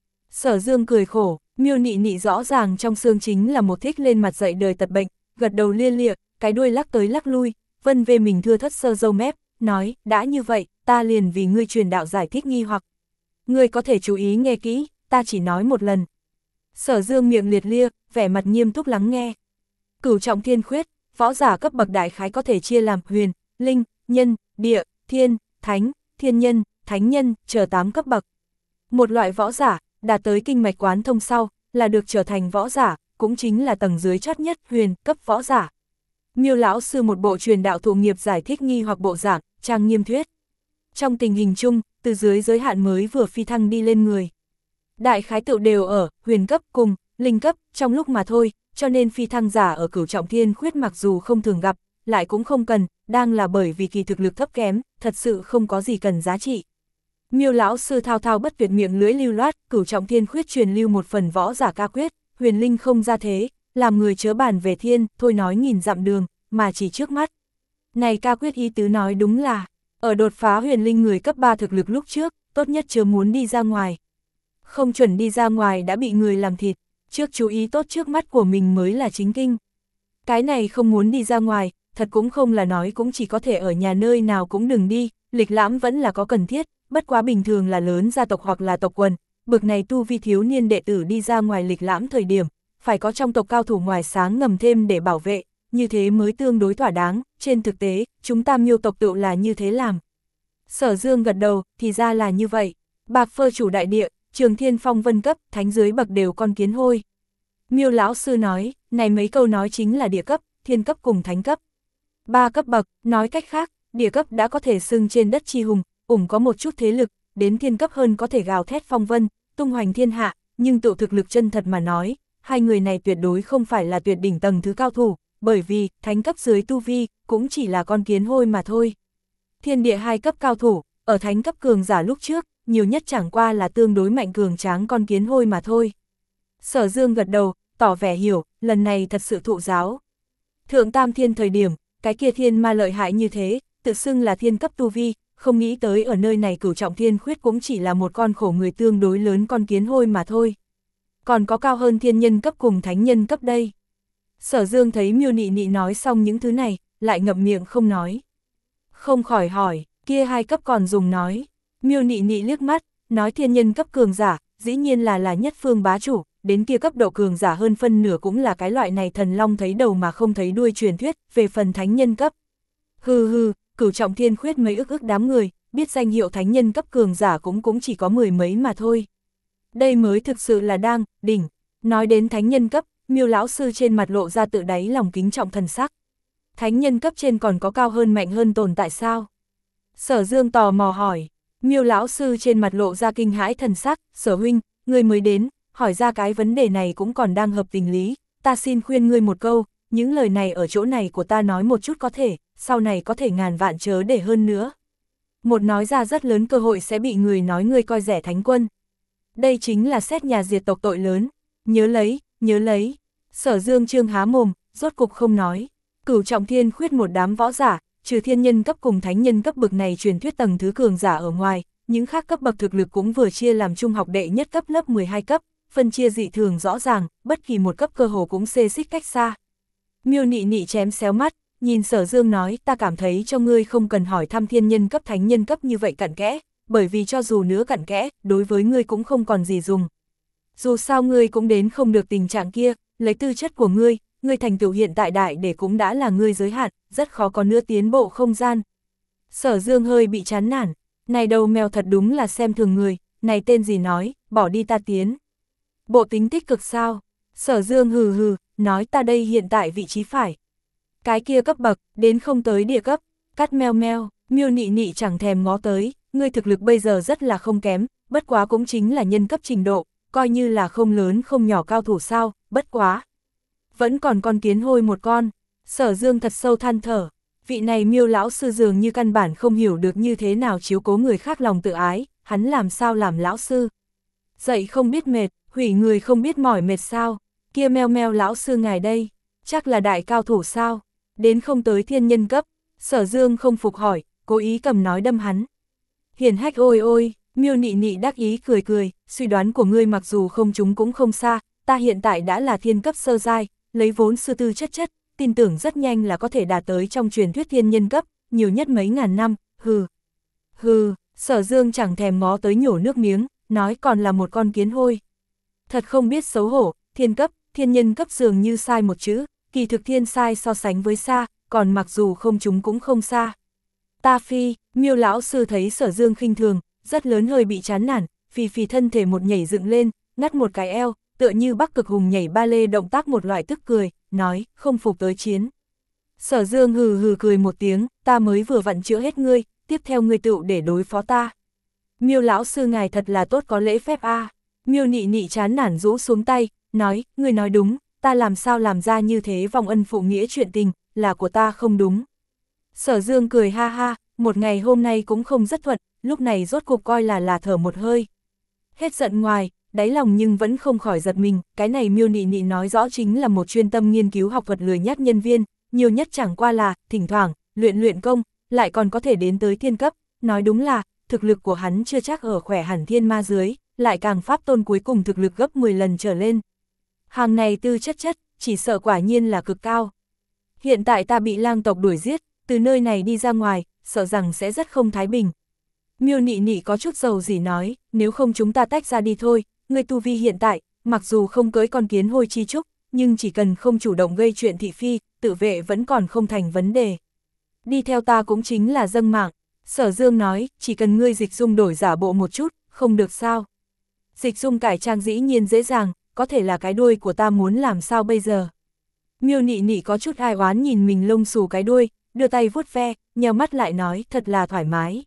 Sở Dương cười khổ, Miêu nị nị rõ ràng trong xương chính là một thích lên mặt dậy đời tật bệnh, gật đầu lia lịa, cái đuôi lắc tới lắc lui, vân về mình thưa thất sơ râu mép, nói, đã như vậy, ta liền vì ngươi truyền đạo giải thích nghi hoặc. Ngươi có thể chú ý nghe kỹ, ta chỉ nói một lần. Sở Dương miệng liệt lia, vẻ mặt nghiêm túc lắng nghe. Cửu trọng thiên khuyết, võ giả cấp bậc đại khái có thể chia làm huyền, linh, nhân, địa, thiên, thánh, thiên nhân, thánh nhân, chờ tám cấp bậc. Một loại võ giả, đạt tới kinh mạch quán thông sau, là được trở thành võ giả, cũng chính là tầng dưới chót nhất huyền cấp võ giả. Miêu lão sư một bộ truyền đạo thụ nghiệp giải thích nghi hoặc bộ giảng, trang nghiêm thuyết. Trong tình hình chung, từ dưới giới hạn mới vừa phi thăng đi lên người. Đại khái tự đều ở huyền cấp cùng linh cấp trong lúc mà thôi, cho nên phi thăng giả ở cửu trọng thiên khuyết mặc dù không thường gặp, lại cũng không cần, đang là bởi vì kỳ thực lực thấp kém, thật sự không có gì cần giá trị. Miêu lão sư thao thao bất tuyệt miệng lưỡi lưu loát, cửu trọng thiên khuyết truyền lưu một phần võ giả ca quyết, huyền linh không ra thế, làm người chớ bàn về thiên, thôi nói nghìn dặm đường, mà chỉ trước mắt. Này ca quyết ý tứ nói đúng là, ở đột phá huyền linh người cấp ba thực lực lúc trước, tốt nhất chớ muốn đi ra ngoài. Không chuẩn đi ra ngoài đã bị người làm thịt, trước chú ý tốt trước mắt của mình mới là chính kinh. Cái này không muốn đi ra ngoài, thật cũng không là nói cũng chỉ có thể ở nhà nơi nào cũng đừng đi, lịch lãm vẫn là có cần thiết, bất quá bình thường là lớn gia tộc hoặc là tộc quần, bực này tu vi thiếu niên đệ tử đi ra ngoài lịch lãm thời điểm, phải có trong tộc cao thủ ngoài sáng ngầm thêm để bảo vệ, như thế mới tương đối thỏa đáng, trên thực tế, chúng ta Miêu tộc tự là như thế làm. Sở Dương gật đầu, thì ra là như vậy, Bạc Phơ chủ đại địa, Trường Thiên Phong vân cấp, thánh dưới bậc đều con kiến hôi. Miêu lão sư nói, này mấy câu nói chính là địa cấp, thiên cấp cùng thánh cấp. Ba cấp bậc, nói cách khác, địa cấp đã có thể xưng trên đất chi hùng, ủng có một chút thế lực, đến thiên cấp hơn có thể gào thét phong vân, tung hoành thiên hạ, nhưng tự thực lực chân thật mà nói, hai người này tuyệt đối không phải là tuyệt đỉnh tầng thứ cao thủ, bởi vì thánh cấp dưới tu vi cũng chỉ là con kiến hôi mà thôi. Thiên địa hai cấp cao thủ, ở thánh cấp cường giả lúc trước, nhiều nhất chẳng qua là tương đối mạnh cường tráng con kiến hôi mà thôi. Sở Dương gật đầu, tỏ vẻ hiểu, lần này thật sự thụ giáo. Thượng tam thiên thời điểm, cái kia thiên ma lợi hại như thế, tự xưng là thiên cấp tu vi, không nghĩ tới ở nơi này cửu trọng thiên khuyết cũng chỉ là một con khổ người tương đối lớn con kiến hôi mà thôi. Còn có cao hơn thiên nhân cấp cùng thánh nhân cấp đây. Sở Dương thấy Miêu nị nị nói xong những thứ này, lại ngậm miệng không nói. Không khỏi hỏi, kia hai cấp còn dùng nói. Miêu nị nị liếc mắt, nói thiên nhân cấp cường giả, dĩ nhiên là là nhất phương bá chủ, đến kia cấp độ cường giả hơn phân nửa cũng là cái loại này thần long thấy đầu mà không thấy đuôi truyền thuyết, về phần thánh nhân cấp. Hừ hừ, cửu trọng thiên khuyết mấy ức ức đám người, biết danh hiệu thánh nhân cấp cường giả cũng cũng chỉ có mười mấy mà thôi. Đây mới thực sự là đang, đỉnh. Nói đến thánh nhân cấp, Miêu lão sư trên mặt lộ ra tự đáy lòng kính trọng thần sắc. Thánh nhân cấp trên còn có cao hơn mạnh hơn tồn tại sao? Sở Dương tò mò hỏi. Miêu lão sư trên mặt lộ ra kinh hãi thần sắc, Sở huynh, ngươi mới đến, hỏi ra cái vấn đề này cũng còn đang hợp tình lý, ta xin khuyên ngươi một câu, những lời này ở chỗ này của ta nói một chút có thể, sau này có thể ngàn vạn chớ để hơn nữa. Một nói ra rất lớn cơ hội sẽ bị người nói ngươi coi rẻ thánh quân. Đây chính là xét nhà diệt tộc tội lớn, nhớ lấy, nhớ lấy. Sở Dương trương há mồm, rốt cục không nói. Cửu trọng thiên khuyết một đám võ giả, trừ thiên nhân cấp cùng thánh nhân cấp bậc này truyền thuyết tầng thứ cường giả ở ngoài, những khác cấp bậc thực lực cũng vừa chia làm trung học đệ nhất cấp lớp mười hai cấp, phân chia dị thường rõ ràng, bất kỳ một cấp cơ hồ cũng xê xích cách xa. Miêu Nị Nị chém xéo mắt, nhìn Sở Dương nói, ta cảm thấy cho ngươi không cần hỏi thăm thiên nhân cấp thánh nhân cấp như vậy cặn kẽ, bởi vì cho dù nữa cặn kẽ, đối với ngươi cũng không còn gì dùng. Dù sao ngươi cũng đến không được tình trạng kia, lấy tư chất của ngươi, ngươi thành tựu hiện tại đại để cũng đã là ngươi giới hạn, rất khó có nữa tiến bộ không gian. Sở Dương hơi bị chán nản, này đầu mèo thật đúng là xem thường người, này tên gì nói, bỏ đi ta tiến. Bộ tính tích cực sao? Sở Dương hừ hừ, nói ta đây hiện tại vị trí phải. Cái kia cấp bậc, đến không tới địa cấp, cắt meo meo, Miêu Nị Nị chẳng thèm ngó tới, ngươi thực lực bây giờ rất là không kém, bất quá cũng chính là nhân cấp trình độ, coi như là không lớn không nhỏ cao thủ sao, bất quá. Vẫn còn con kiến hôi một con, Sở Dương thật sâu than thở, vị này Miêu lão sư dường như căn bản không hiểu được như thế nào chiếu cố người khác lòng tự ái, hắn làm sao làm lão sư. Dạy không biết mệt, hủy người không biết mỏi mệt sao, kia meo meo lão sư ngài đây, chắc là đại cao thủ sao, đến không tới thiên nhân cấp, Sở Dương không phục hỏi, cố ý cầm nói đâm hắn. Hiền hách ôi ôi, Miêu Nị Nị đắc ý cười cười, suy đoán của ngươi mặc dù không trúng cũng không xa, ta hiện tại đã là thiên cấp sơ giai, lấy vốn sư tư chất chất, tin tưởng rất nhanh là có thể đạt tới trong truyền thuyết thiên nhân cấp, nhiều nhất mấy ngàn năm, hừ. Hừ, Sở Dương chẳng thèm ngó tới nhổ nước miếng, nói còn là một con kiến hôi. Thật không biết xấu hổ, thiên cấp, thiên nhân cấp dường như sai một chữ, kỳ thực thiên sai so sánh với xa, còn mặc dù không chúng cũng không xa. Ta phi, Miêu lão sư thấy Sở Dương khinh thường, rất lớn hơi bị chán nản, phì phì thân thể một nhảy dựng lên, ngắt một cái eo, tựa như Bắc Cực Hùng nhảy ba lê động tác một loại tức cười, nói, không phục tới chiến. Sở Dương hừ hừ cười một tiếng, ta mới vừa vặn chữa hết ngươi, tiếp theo ngươi tựu để đối phó ta. Miêu lão sư ngài thật là tốt có lễ phép a. À. Miêu Nị Nị chán nản rũ xuống tay, nói, ngươi nói đúng, ta làm sao làm ra như thế vòng ân phụ nghĩa chuyện tình, là của ta không đúng. Sở Dương cười ha ha, một ngày hôm nay cũng không rất thuận, lúc này rốt cục coi là là thở một hơi. Hết giận ngoài, đáy lòng nhưng vẫn không khỏi giật mình, cái này Miêu Nị Nị nói rõ chính là một chuyên tâm nghiên cứu học thuật lười nhác nhân viên, nhiều nhất chẳng qua là, thỉnh thoảng, luyện luyện công, lại còn có thể đến tới thiên cấp, nói đúng là, thực lực của hắn chưa chắc ở khỏe hẳn thiên ma dưới, lại càng pháp tôn cuối cùng thực lực gấp mười lần trở lên. Hàng này tư chất chất, chỉ sợ quả nhiên là cực cao. Hiện tại ta bị lang tộc đuổi giết, từ nơi này đi ra ngoài, sợ rằng sẽ rất không thái bình. Miêu Nị Nị có chút dầu gì nói, nếu không chúng ta tách ra đi thôi, người tu vi hiện tại, mặc dù không cưới con kiến hôi chi trúc, nhưng chỉ cần không chủ động gây chuyện thị phi, tự vệ vẫn còn không thành vấn đề. Đi theo ta cũng chính là dâng mạng, Sở Dương nói, chỉ cần ngươi dịch dung đổi giả bộ một chút, không được sao. Dịch dung cải trang dĩ nhiên dễ dàng, có thể là cái đuôi của ta muốn làm sao bây giờ. Miêu Nị Nị có chút ai oán nhìn mình lông xù cái đuôi, đưa tay vuốt ve, nheo mắt lại nói, thật là thoải mái.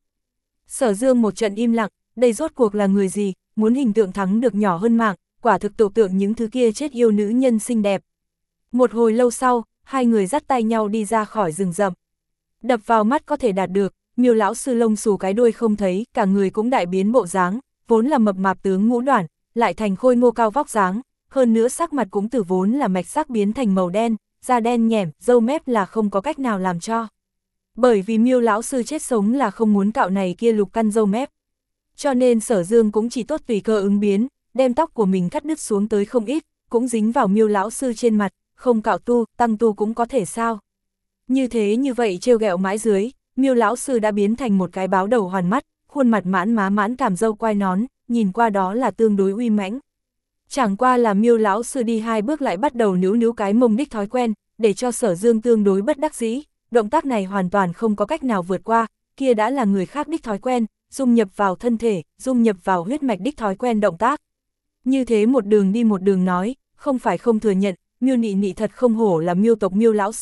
Sở Dương một trận im lặng, đây rốt cuộc là người gì, muốn hình tượng thắng được nhỏ hơn mạng, quả thực tưởng tượng những thứ kia chết yêu nữ nhân xinh đẹp. Một hồi lâu sau, hai người dắt tay nhau đi ra khỏi rừng rậm. Đập vào mắt có thể đạt được, Miêu lão sư lông xù cái đuôi không thấy, cả người cũng đại biến bộ dáng, vốn là mập mạp tướng ngũ đoản, lại thành khôi ngô cao vóc dáng, hơn nữa sắc mặt cũng từ vốn là mạch sắc biến thành màu đen, da đen nhẻm, râu mép là không có cách nào làm cho. Bởi vì Miêu lão sư chết sống là không muốn cạo này kia lục căn râu mép. Cho nên Sở Dương cũng chỉ tốt tùy cơ ứng biến, đem tóc của mình cắt đứt xuống tới không ít, cũng dính vào Miêu lão sư trên mặt, không cạo tu, tăng tu cũng có thể sao. Như thế như vậy trêu ghẹo mãi dưới, Miêu lão sư đã biến thành một cái báo đầu hoàn mắt, khuôn mặt mãn má mãn cảm râu quai nón, nhìn qua đó là tương đối uy mãnh. Chẳng qua là Miêu lão sư đi hai bước lại bắt đầu níu níu cái mông đích thói quen, để cho Sở Dương tương đối bất đắc dĩ, động tác này hoàn toàn không có cách nào vượt qua, kia đã là người khác đích thói quen, dung nhập vào thân thể, dung nhập vào huyết mạch đích thói quen động tác. Như thế một đường đi một đường nói, không phải không thừa nhận, Miêu Nị Nị thật không hổ là Miêu tộc Miêu lão sư,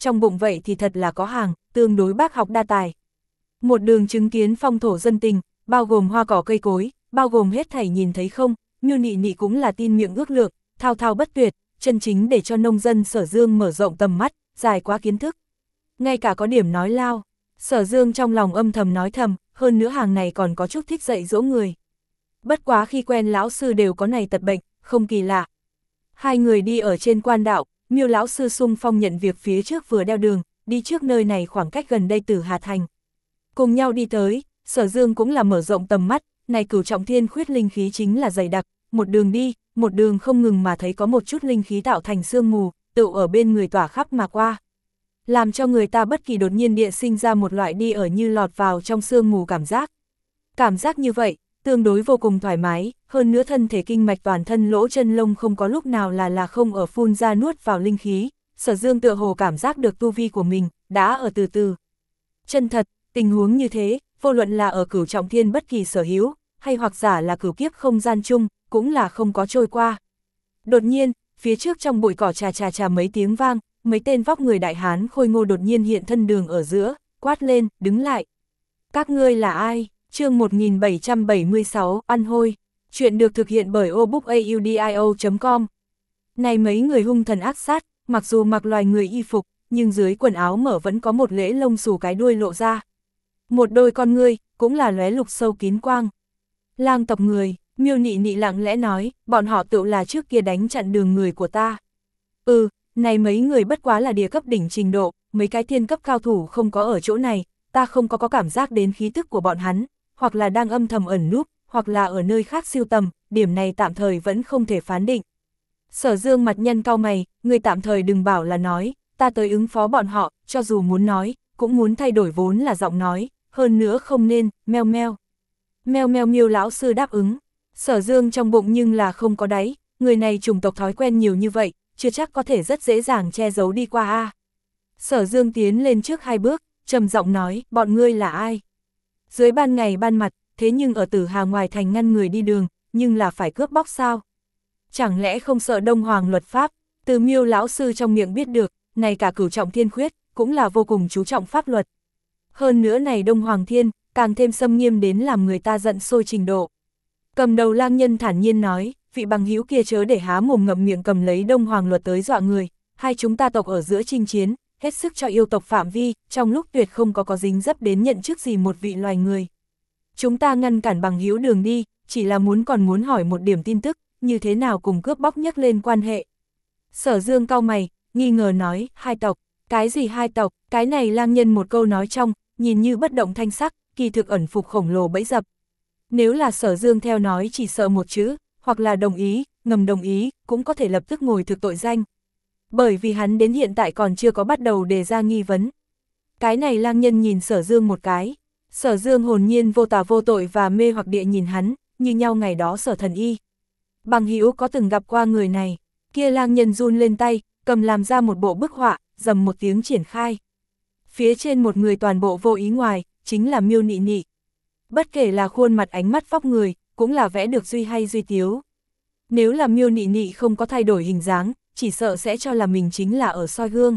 trong bụng vậy thì thật là có hàng, tương đối bác học đa tài. Một đường chứng kiến phong thổ dân tình, bao gồm hoa cỏ cây cối, bao gồm hết thảy nhìn thấy không, Miêu Nị Nị cũng là tin miệng ước lượng, thao thao bất tuyệt, chân chính để cho nông dân Sở Dương mở rộng tầm mắt, dài quá kiến thức. Ngay cả có điểm nói lao, Sở Dương trong lòng âm thầm nói thầm, hơn nữa hàng này còn có chút thích dạy dỗ người. Bất quá khi quen lão sư đều có này tật bệnh, không kỳ lạ. Hai người đi ở trên quan đạo, Miêu lão sư sung phong nhận việc phía trước vừa đeo đường, đi trước nơi này khoảng cách gần đây từ Hà Thành. Cùng nhau đi tới, Sở Dương cũng là mở rộng tầm mắt, này Cửu Trọng Thiên Khuyết linh khí chính là dày đặc, một đường đi, một đường không ngừng mà thấy có một chút linh khí tạo thành sương mù, tựu ở bên người tỏa khắp mà qua. Làm cho người ta bất kỳ đột nhiên địa sinh ra một loại đi ở như lọt vào trong sương mù cảm giác. Cảm giác như vậy, tương đối vô cùng thoải mái, hơn nữa thân thể kinh mạch toàn thân lỗ chân lông không có lúc nào là là không ở phun ra nuốt vào linh khí, Sở Dương tựa hồ cảm giác được tu vi của mình, đã ở từ từ. Chân thật, tình huống như thế, vô luận là ở Cửu Trọng Thiên bất kỳ sở hữu, hay hoặc giả là cửu kiếp không gian chung, cũng là không có trôi qua. Đột nhiên, phía trước trong bụi cỏ trà trà trà mấy tiếng vang, mấy tên vóc người đại hán khôi ngô đột nhiên hiện thân đường ở giữa, quát lên, đứng lại. Các ngươi là ai? Chương một nghìn bảy trăm bảy mươi sáu, ăn hôi. Chuyện được thực hiện bởi obookaudio chấm com. Này mấy người hung thần ác sát, mặc dù mặc loài người y phục, nhưng dưới quần áo mở vẫn có một lễ lông xù cái đuôi lộ ra. Một đôi con ngươi, cũng là lóe lục sâu kín quang. Lang tộc người, Miêu Nị Nị lặng lẽ nói, bọn họ tự là trước kia đánh chặn đường người của ta. Ừ, này mấy người bất quá là địa cấp đỉnh trình độ, mấy cái thiên cấp cao thủ không có ở chỗ này, ta không có có cảm giác đến khí tức của bọn hắn, hoặc là đang âm thầm ẩn núp, hoặc là ở nơi khác siêu tầm, điểm này tạm thời vẫn không thể phán định. Sở Dương mặt nhân cau mày, người tạm thời đừng bảo là nói, ta tới ứng phó bọn họ, cho dù muốn nói, cũng muốn thay đổi vốn là giọng nói, hơn nữa không nên, meo meo. Meo meo Miêu lão sư đáp ứng, Sở Dương trong bụng nhưng là không có đáy, người này chủng tộc thói quen nhiều như vậy, chưa chắc có thể rất dễ dàng che giấu đi qua a. Sở Dương tiến lên trước hai bước, trầm giọng nói, bọn ngươi là ai? Dưới ban ngày ban mặt, thế nhưng ở Tử Hà ngoài thành ngăn người đi đường, nhưng là phải cướp bóc sao? Chẳng lẽ không sợ Đông Hoàng luật pháp? Từ Miêu lão sư trong miệng biết được, này cả Cửu Trọng Thiên Khuyết, cũng là vô cùng chú trọng pháp luật. Hơn nữa này Đông Hoàng Thiên, càng thêm xâm nghiêm đến làm người ta giận sôi trình độ. Cầm đầu lang nhân thản nhiên nói, vị bằng hữu kia chớ để há mồm ngậm miệng cầm lấy Đông Hoàng luật tới dọa người, hai chúng ta tộc ở giữa chinh chiến, hết sức cho yêu tộc phạm vi, trong lúc tuyệt không có có dính dấp đến nhận chức gì một vị loài người. Chúng ta ngăn cản bằng hữu đường đi, chỉ là muốn còn muốn hỏi một điểm tin tức, như thế nào cùng cướp bóc nhắc lên quan hệ. Sở Dương cau mày, nghi ngờ nói, hai tộc, cái gì hai tộc, cái này lang nhân một câu nói trong, nhìn như bất động thanh sắc, kỳ thực ẩn phục khổng lồ bẫy dập. Nếu là Sở Dương theo nói chỉ sợ một chữ, hoặc là đồng ý, ngầm đồng ý, cũng có thể lập tức ngồi thực tội danh. Bởi vì hắn đến hiện tại còn chưa có bắt đầu đề ra nghi vấn. Cái này lang nhân nhìn Sở Dương một cái, Sở Dương hồn nhiên vô tà vô tội và mê hoặc địa nhìn hắn, như nhau ngày đó Sở Thần Y. Bằng hữu có từng gặp qua người này, kia lang nhân run lên tay, cầm làm ra một bộ bức họa, dầm một tiếng triển khai. Phía trên một người toàn bộ vô ý ngoài, chính là Miêu Nị Nị. Bất kể là khuôn mặt ánh mắt vóc người, cũng là vẽ được duy hay duy tiếu. Nếu là Miêu Nị Nị không có thay đổi hình dáng, chỉ sợ sẽ cho là mình chính là ở soi gương.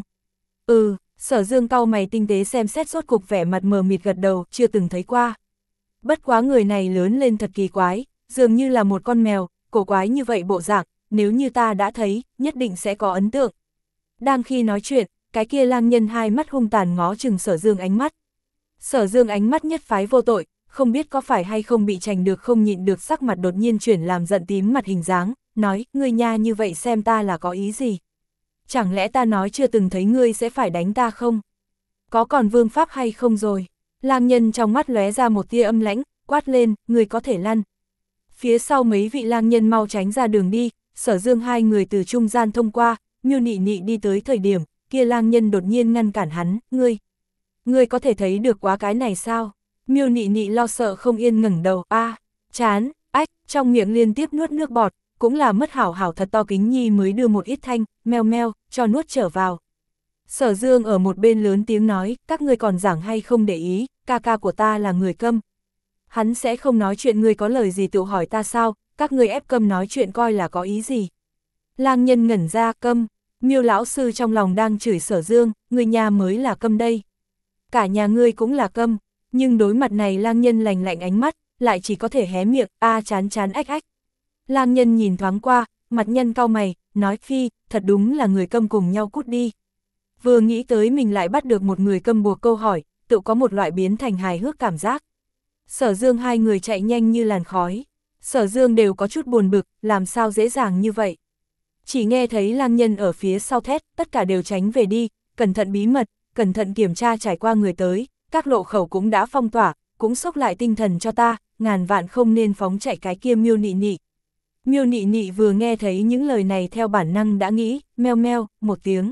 Ừ, Sở Dương cau mày tinh tế xem xét rốt cục vẻ mặt mờ mịt gật đầu, chưa từng thấy qua. Bất quá người này lớn lên thật kỳ quái, dường như là một con mèo, cổ quái như vậy bộ dạng, nếu như ta đã thấy, nhất định sẽ có ấn tượng. Đang khi nói chuyện, cái kia lang nhân hai mắt hung tàn ngó chừng Sở Dương ánh mắt. Sở Dương ánh mắt nhất phái vô tội, không biết có phải hay không bị trành được không nhịn được sắc mặt đột nhiên chuyển làm giận tím mặt hình dáng, nói, ngươi nha như vậy xem ta là có ý gì? Chẳng lẽ ta nói chưa từng thấy ngươi sẽ phải đánh ta không? Có còn vương pháp hay không rồi? Lang nhân trong mắt lóe ra một tia âm lãnh, quát lên, ngươi có thể lăn. Phía sau mấy vị lang nhân mau tránh ra đường đi, Sở Dương hai người từ trung gian thông qua, Miêu Nị Nị đi tới thời điểm, kia lang nhân đột nhiên ngăn cản hắn, ngươi. Ngươi có thể thấy được quá cái này sao? Miêu Nị Nị lo sợ không yên ngẩng đầu, a, à, chán, ách, trong miệng liên tiếp nuốt nước bọt, cũng là mất hảo hảo thật to kính nhi mới đưa một ít thanh, meo meo, cho nuốt trở vào. Sở Dương ở một bên lớn tiếng nói, các ngươi còn giảng hay không để ý, ca ca của ta là người câm. Hắn sẽ không nói chuyện, ngươi có lời gì tự hỏi ta sao, các ngươi ép câm nói chuyện coi là có ý gì. Lang nhân ngẩn ra, câm, Miêu lão sư trong lòng đang chửi Sở Dương, người nhà mới là câm đây. Cả nhà ngươi cũng là câm, nhưng đối mặt này lang nhân lành lạnh ánh mắt, lại chỉ có thể hé miệng, a chán chán ách ách. Lang nhân nhìn thoáng qua, mặt nhân cau mày, nói phi, thật đúng là người câm cùng nhau cút đi. Vừa nghĩ tới mình lại bắt được một người câm buộc câu hỏi, tự có một loại biến thành hài hước cảm giác. Sở Dương hai người chạy nhanh như làn khói. Sở Dương đều có chút buồn bực, làm sao dễ dàng như vậy. Chỉ nghe thấy lang nhân ở phía sau thét, tất cả đều tránh về đi, cẩn thận bí mật, cẩn thận kiểm tra trải qua người tới, các lộ khẩu cũng đã phong tỏa, cũng sốc lại tinh thần cho ta, ngàn vạn không nên phóng chạy cái kia Miêu Nị Nị. Miêu Nị Nị vừa nghe thấy những lời này theo bản năng đã nghĩ, meo meo, một tiếng.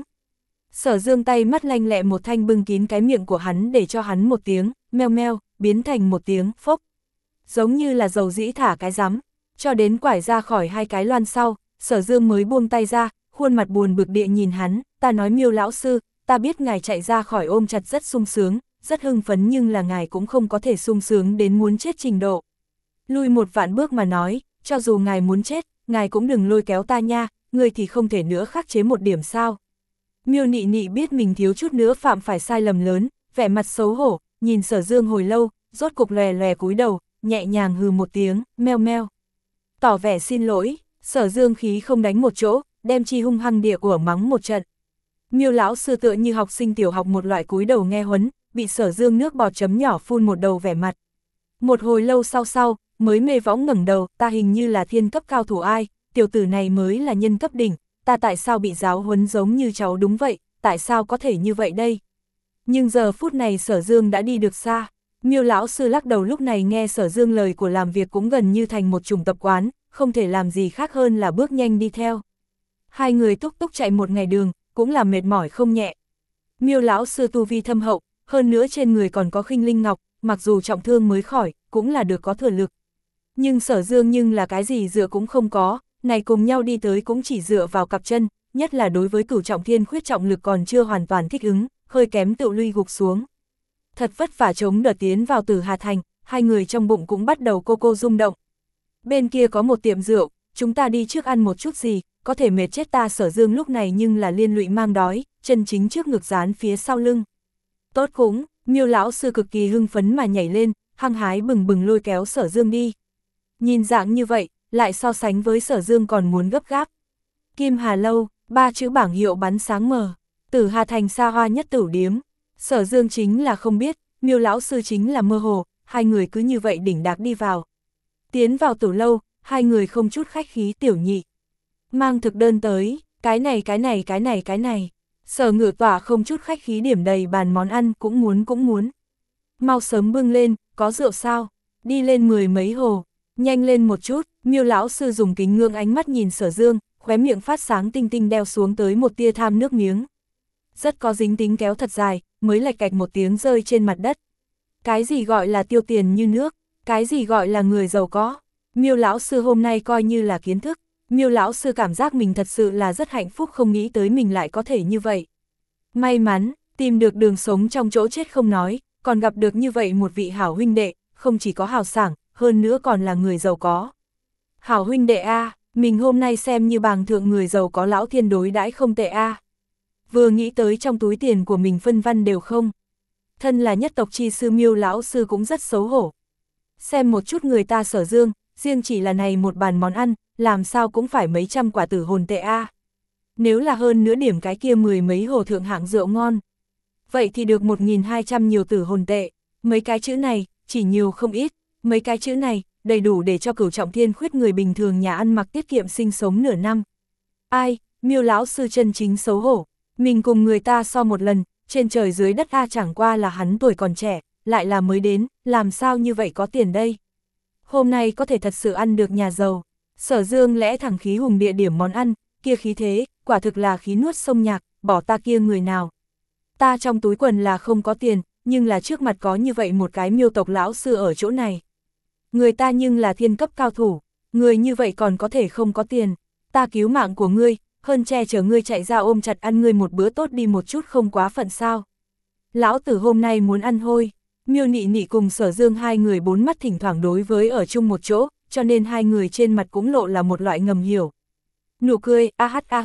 Sở Dương tay mắt lanh lẹ một thanh bưng kín cái miệng của hắn để cho hắn một tiếng, meo meo, biến thành một tiếng, phốc. Giống như là dầu dĩ thả cái rắm, cho đến quải ra khỏi hai cái loan sau, Sở Dương mới buông tay ra, khuôn mặt buồn bực địa nhìn hắn, ta nói Miêu lão sư, ta biết ngài chạy ra khỏi ôm chặt rất sung sướng, rất hưng phấn nhưng là ngài cũng không có thể sung sướng đến muốn chết trình độ. Lui một vạn bước mà nói, cho dù ngài muốn chết, ngài cũng đừng lôi kéo ta nha, người thì không thể nữa khắc chế một điểm sao. Miêu Nị Nị biết mình thiếu chút nữa phạm phải sai lầm lớn, vẻ mặt xấu hổ, nhìn Sở Dương hồi lâu, rốt cục lòe lòe cúi đầu, nhẹ nhàng hừ một tiếng, meo meo. Tỏ vẻ xin lỗi, Sở Dương khí không đánh một chỗ, đem chi hung hăng địa của mắng một trận. Miêu lão sư tựa như học sinh tiểu học một loại cúi đầu nghe huấn, bị Sở Dương nước bọt chấm nhỏ phun một đầu vẻ mặt. Một hồi lâu sau sau, mới mê võng ngẩng đầu, ta hình như là thiên cấp cao thủ ai, tiểu tử này mới là nhân cấp đỉnh, ta tại sao bị giáo huấn giống như cháu đúng vậy, tại sao có thể như vậy đây? Nhưng giờ phút này Sở Dương đã đi được xa, Miêu lão sư lắc đầu lúc này nghe Sở Dương lời của làm việc cũng gần như thành một chủng tập quán, không thể làm gì khác hơn là bước nhanh đi theo. Hai người túc túc chạy một ngày đường, cũng là mệt mỏi không nhẹ. Miêu lão sư tu vi thâm hậu, hơn nữa trên người còn có khinh linh ngọc, mặc dù trọng thương mới khỏi, cũng là được có thừa lực. Nhưng Sở Dương nhưng là cái gì dựa cũng không có, này cùng nhau đi tới cũng chỉ dựa vào cặp chân, nhất là đối với cửu trọng thiên khuyết trọng lực còn chưa hoàn toàn thích ứng, hơi kém tự lui gục xuống. Thật vất vả chống đỡ tiến vào Tử Hà Thành, hai người trong bụng cũng bắt đầu cô cô rung động. Bên kia có một tiệm rượu, chúng ta đi trước ăn một chút gì, có thể mệt chết ta. Sở Dương lúc này nhưng là liên lụy mang đói, chân chính trước ngực dán phía sau lưng. Tốt cũng, Miêu lão sư cực kỳ hưng phấn mà nhảy lên, hăng hái bừng bừng lôi kéo Sở Dương đi. Nhìn dạng như vậy, lại so sánh với Sở Dương còn muốn gấp gáp. Kim Hà Lâu, ba chữ bảng hiệu bắn sáng mờ, Tử Hà Thành xa hoa nhất tửu điếm. Sở Dương chính là không biết, Miêu lão sư chính là mơ hồ, hai người cứ như vậy đỉnh đạc đi vào. Tiến vào tử lâu, hai người không chút khách khí, tiểu nhị mang thực đơn tới, cái này cái này cái này cái này. Sở Ngự Tỏa không chút khách khí điểm đầy bàn món ăn, cũng muốn cũng muốn. Mau sớm bưng lên, có rượu sao? Đi lên mười mấy hồ, nhanh lên một chút. Miêu lão sư dùng kính ngưỡng ánh mắt nhìn Sở Dương, khóe miệng phát sáng tinh tinh đeo xuống tới một tia tham nước miếng. Rất có dính tính kéo thật dài, mới lạch cạch một tiếng rơi trên mặt đất. Cái gì gọi là tiêu tiền như nước, cái gì gọi là người giàu có. Miêu lão sư hôm nay coi như là kiến thức. Miêu lão sư cảm giác mình thật sự là rất hạnh phúc, không nghĩ tới mình lại có thể như vậy. May mắn, tìm được đường sống trong chỗ chết không nói, còn gặp được như vậy một vị hảo huynh đệ, không chỉ có hào sảng, hơn nữa còn là người giàu có. Hảo huynh đệ a, mình hôm nay xem như bàng thượng người giàu có lão thiên đối đãi không tệ a. Vừa nghĩ tới trong túi tiền của mình phân văn đều không. Thân là nhất tộc chi sư, Miêu lão sư cũng rất xấu hổ. Xem một chút người ta Sở Dương, riêng chỉ là này một bàn món ăn, làm sao cũng phải mấy trăm quả tử hồn tệ a. Nếu là hơn nữa điểm cái kia mười mấy hồ thượng hạng rượu ngon, vậy thì được một nghìn hai trăm nhiều tử hồn tệ. Mấy cái chữ này, chỉ nhiều không ít, mấy cái chữ này, đầy đủ để cho cửu trọng thiên khuyết người bình thường nhà ăn mặc tiết kiệm sinh sống nửa năm. Ai, Miêu lão sư chân chính xấu hổ, mình cùng người ta so một lần, trên trời dưới đất a, chẳng qua là hắn tuổi còn trẻ, lại là mới đến, làm sao như vậy có tiền đây. Hôm nay có thể thật sự ăn được nhà giàu. Sở Dương lẽ thẳng khí hùng địa điểm món ăn, kia khí thế, quả thực là khí nuốt sông nhạc, bỏ ta kia người nào. Ta trong túi quần là không có tiền, nhưng là trước mặt có như vậy một cái Miêu tộc lão sư ở chỗ này. Người ta nhưng là thiên cấp cao thủ, người như vậy còn có thể không có tiền. Ta cứu mạng của ngươi, hơn che chở ngươi chạy ra ôm chặt ăn ngươi một bữa tốt đi một chút không quá phận sao. Lão tử hôm nay muốn ăn hôi. Miêu Nị Nị cùng Sở Dương hai người bốn mắt thỉnh thoảng đối với ở chung một chỗ, cho nên hai người trên mặt cũng lộ là một loại ngầm hiểu. Nụ cười, a hát a hưng,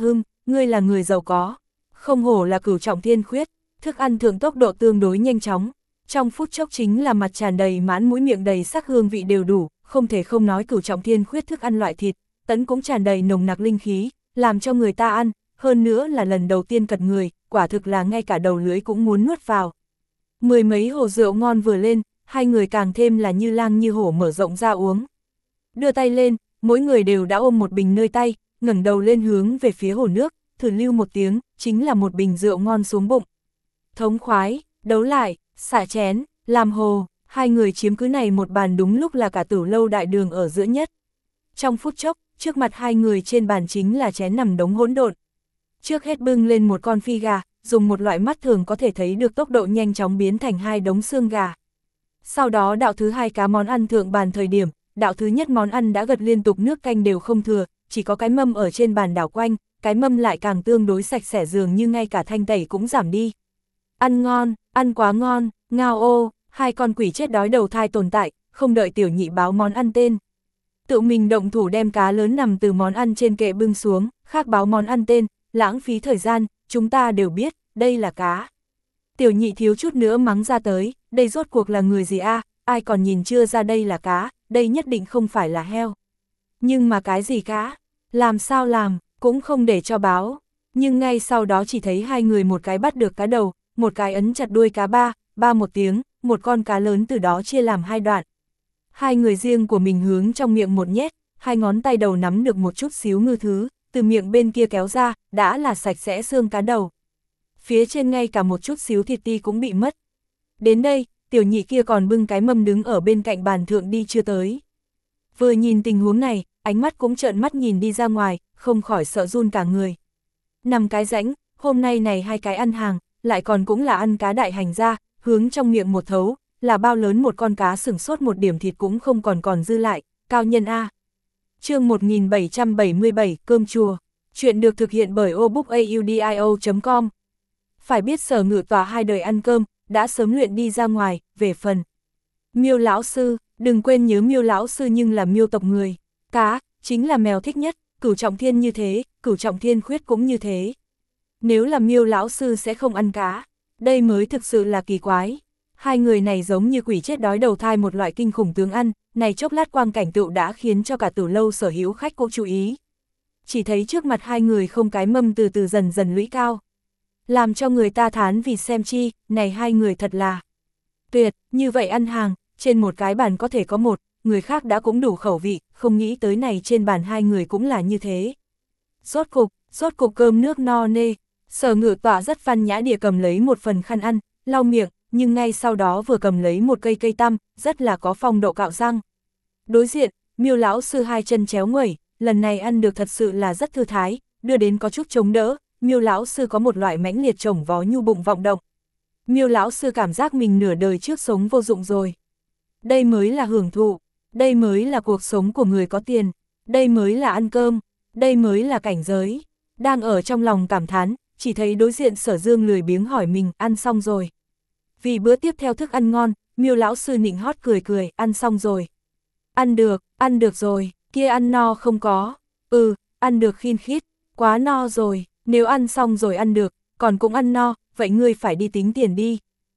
ngươi là người giàu có. Không hổ là Cửu Trọng Thiên Khuyết, thức ăn thượng tốc độ tương đối nhanh chóng. Trong phút chốc chính là mặt tràn đầy mãn mũi miệng đầy sắc hương vị đều đủ, không thể không nói Cửu Trọng Thiên Khuyết thức ăn loại thịt, tấn cũng tràn đầy nồng nặc linh khí, làm cho người ta ăn, hơn nữa là lần đầu tiên cật người, quả thực là ngay cả đầu lưỡi cũng muốn nuốt vào. Mười mấy hồ rượu ngon vừa lên, hai người càng thêm là như lang như hổ mở rộng ra uống. Đưa tay lên, mỗi người đều đã ôm một bình nơi tay, ngẩng đầu lên hướng về phía hồ nước, thử lưu một tiếng, chính là một bình rượu ngon xuống bụng. Thống khoái, đấu lại, xả chén, làm hồ, hai người chiếm cứ này một bàn đúng lúc là cả Tử Lâu đại đường ở giữa nhất. Trong phút chốc, trước mặt hai người trên bàn chính là chén nằm đống hỗn độn. Trước hết bưng lên một con phi gà, dùng một loại mắt thường có thể thấy được tốc độ nhanh chóng biến thành hai đống xương gà. Sau đó đạo thứ hai cá món ăn thượng bàn thời điểm, đạo thứ nhất món ăn đã gật liên tục nước canh đều không thừa, chỉ có cái mâm ở trên bàn đảo quanh, cái mâm lại càng tương đối sạch sẽ dường như ngay cả thanh tẩy cũng giảm đi. Ăn ngon, ăn quá ngon, ngao ô, hai con quỷ chết đói đầu thai tồn tại, không đợi tiểu nhị báo món ăn tên. Tự mình động thủ đem cá lớn nằm từ món ăn trên kệ bưng xuống, khác báo món ăn tên, lãng phí thời gian, chúng ta đều biết, đây là cá. Tiểu nhị thiếu chút nữa mắng ra tới, đây rốt cuộc là người gì a? Ai còn nhìn chưa ra đây là cá, đây nhất định không phải là heo. Nhưng mà cái gì cá? Làm sao làm, cũng không để cho báo. Nhưng ngay sau đó chỉ thấy hai người một cái bắt được cá đầu, một cái ấn chặt đuôi cá ba, ba một tiếng, một con cá lớn từ đó chia làm hai đoạn. Hai người riêng của mình hướng trong miệng một nhét, hai ngón tay đầu nắm được một chút xíu ngư thứ, từ miệng bên kia kéo ra, đã là sạch sẽ xương cá đầu. Phía trên ngay cả một chút xíu thịt ti cũng bị mất. Đến đây, tiểu nhị kia còn bưng cái mâm đứng ở bên cạnh bàn thượng đi chưa tới. Vừa nhìn tình huống này, ánh mắt cũng trợn mắt nhìn đi ra ngoài, không khỏi sợ run cả người. Nằm cái rãnh, hôm nay này hai cái ăn hàng, lại còn cũng là ăn cá đại hành ra, hướng trong miệng một thấu, là bao lớn một con cá sừng sốt một điểm thịt cũng không còn còn dư lại, cao nhân A. Chương một nghìn bảy trăm bảy mươi bảy, cơm chùa. Chuyện được thực hiện bởi obookaudio chấm com. Phải biết Sở Ngự Tòa hai đời ăn cơm, đã sớm luyện đi ra ngoài, về phần. Miêu lão sư, đừng quên nhớ Miêu lão sư nhưng là Miêu tộc người. Cá, chính là mèo thích nhất, Cửu Trọng Thiên như thế, Cửu Trọng Thiên Khuyết cũng như thế. Nếu là Miêu lão sư sẽ không ăn cá, đây mới thực sự là kỳ quái. Hai người này giống như quỷ chết đói đầu thai một loại kinh khủng tướng ăn, này chốc lát quang cảnh tựu đã khiến cho cả Tử Lâu sở hữu khách cũng chú ý. Chỉ thấy trước mặt hai người không cái mâm từ từ dần dần lũy cao. Làm cho người ta thán vì xem chi, này hai người thật là tuyệt, như vậy ăn hàng, trên một cái bàn có thể có một, người khác đã cũng đủ khẩu vị, không nghĩ tới này trên bàn hai người cũng là như thế. Rốt cục, rốt cục cơm nước no nê, Sở Ngự Tọa rất văn nhã địa cầm lấy một phần khăn ăn, lau miệng, nhưng ngay sau đó vừa cầm lấy một cây cây tăm, rất là có phong độ cạo răng. Đối diện, Miêu lão sư hai chân chéo nguẩy, lần này ăn được thật sự là rất thư thái, đưa đến có chút chống đỡ, Miêu lão sư có một loại mãnh liệt trồng vó nhu bụng vọng động. Miêu lão sư cảm giác mình nửa đời trước sống vô dụng rồi. Đây mới là hưởng thụ, đây mới là cuộc sống của người có tiền, đây mới là ăn cơm, đây mới là cảnh giới. Đang ở trong lòng cảm thán, chỉ thấy đối diện Sở Dương lười biếng hỏi mình, ăn xong rồi. Vì bữa tiếp theo thức ăn ngon, Miêu lão sư nịnh hót cười cười, ăn xong rồi. Ăn được, ăn được rồi, kia ăn no không có. Ừ, ăn được khin khít, quá no rồi, nếu ăn xong rồi ăn được, còn cũng ăn no, vậy ngươi phải đi tính tiền đi.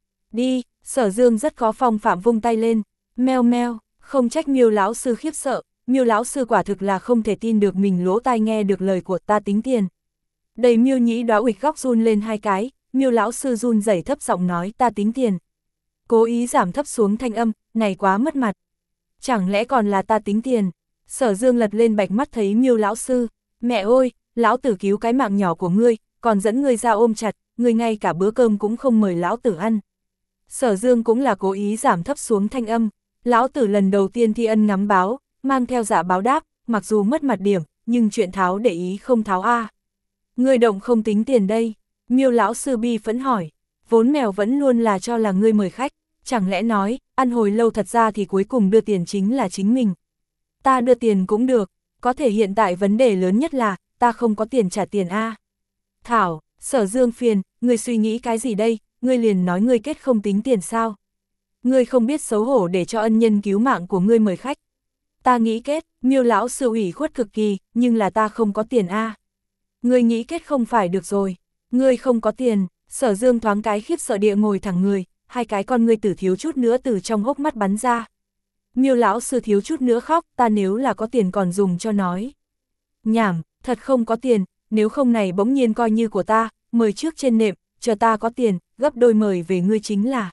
Đi, Sở Dương rất có phong phạm vung tay lên, meo meo, không trách Miêu lão sư khiếp sợ, Miêu lão sư quả thực là không thể tin được mình lỗ tai nghe được lời của ta tính tiền. Đầy Miêu nhĩ đóa uịch góc run lên hai cái, Miêu lão sư run rẩy thấp giọng nói ta tính tiền. Cố ý giảm thấp xuống thanh âm, này quá mất mặt. Chẳng lẽ còn là ta tính tiền? Sở Dương lật lên bạch mắt thấy Miêu lão sư, mẹ ơi, lão tử cứu cái mạng nhỏ của ngươi, còn dẫn ngươi ra ôm chặt, ngươi ngay cả bữa cơm cũng không mời lão tử ăn. Sở Dương cũng là cố ý giảm thấp xuống thanh âm, lão tử lần đầu tiên thi ân ngắm báo, mang theo dạ báo đáp, mặc dù mất mặt điểm, nhưng chuyện tháo để ý không tháo a. Ngươi động không tính tiền đây. Miêu lão sư bi phẫn hỏi, vốn mèo vẫn luôn là cho là ngươi mời khách, chẳng lẽ nói, ăn hồi lâu thật ra thì cuối cùng đưa tiền chính là chính mình. Ta đưa tiền cũng được, có thể hiện tại vấn đề lớn nhất là, ta không có tiền trả tiền a. Thảo, Sở Dương phiền, ngươi suy nghĩ cái gì đây, ngươi liền nói ngươi kết không tính tiền sao. Ngươi không biết xấu hổ để cho ân nhân cứu mạng của ngươi mời khách. Ta nghĩ kết, Miêu lão sư ủy khuất cực kỳ, nhưng là ta không có tiền a. Ngươi nghĩ kết không phải được rồi, ngươi không có tiền. Sở Dương thoáng cái khiếp sợ địa ngồi thẳng người, hai cái con ngươi tử thiếu chút nữa từ trong hốc mắt bắn ra. Miêu lão sư thiếu chút nữa khóc, ta nếu là có tiền còn dùng cho nói. Nhảm, thật không có tiền, nếu không này bỗng nhiên coi như của ta, mời trước trên nệm, chờ ta có tiền, gấp đôi mời về ngươi chính là.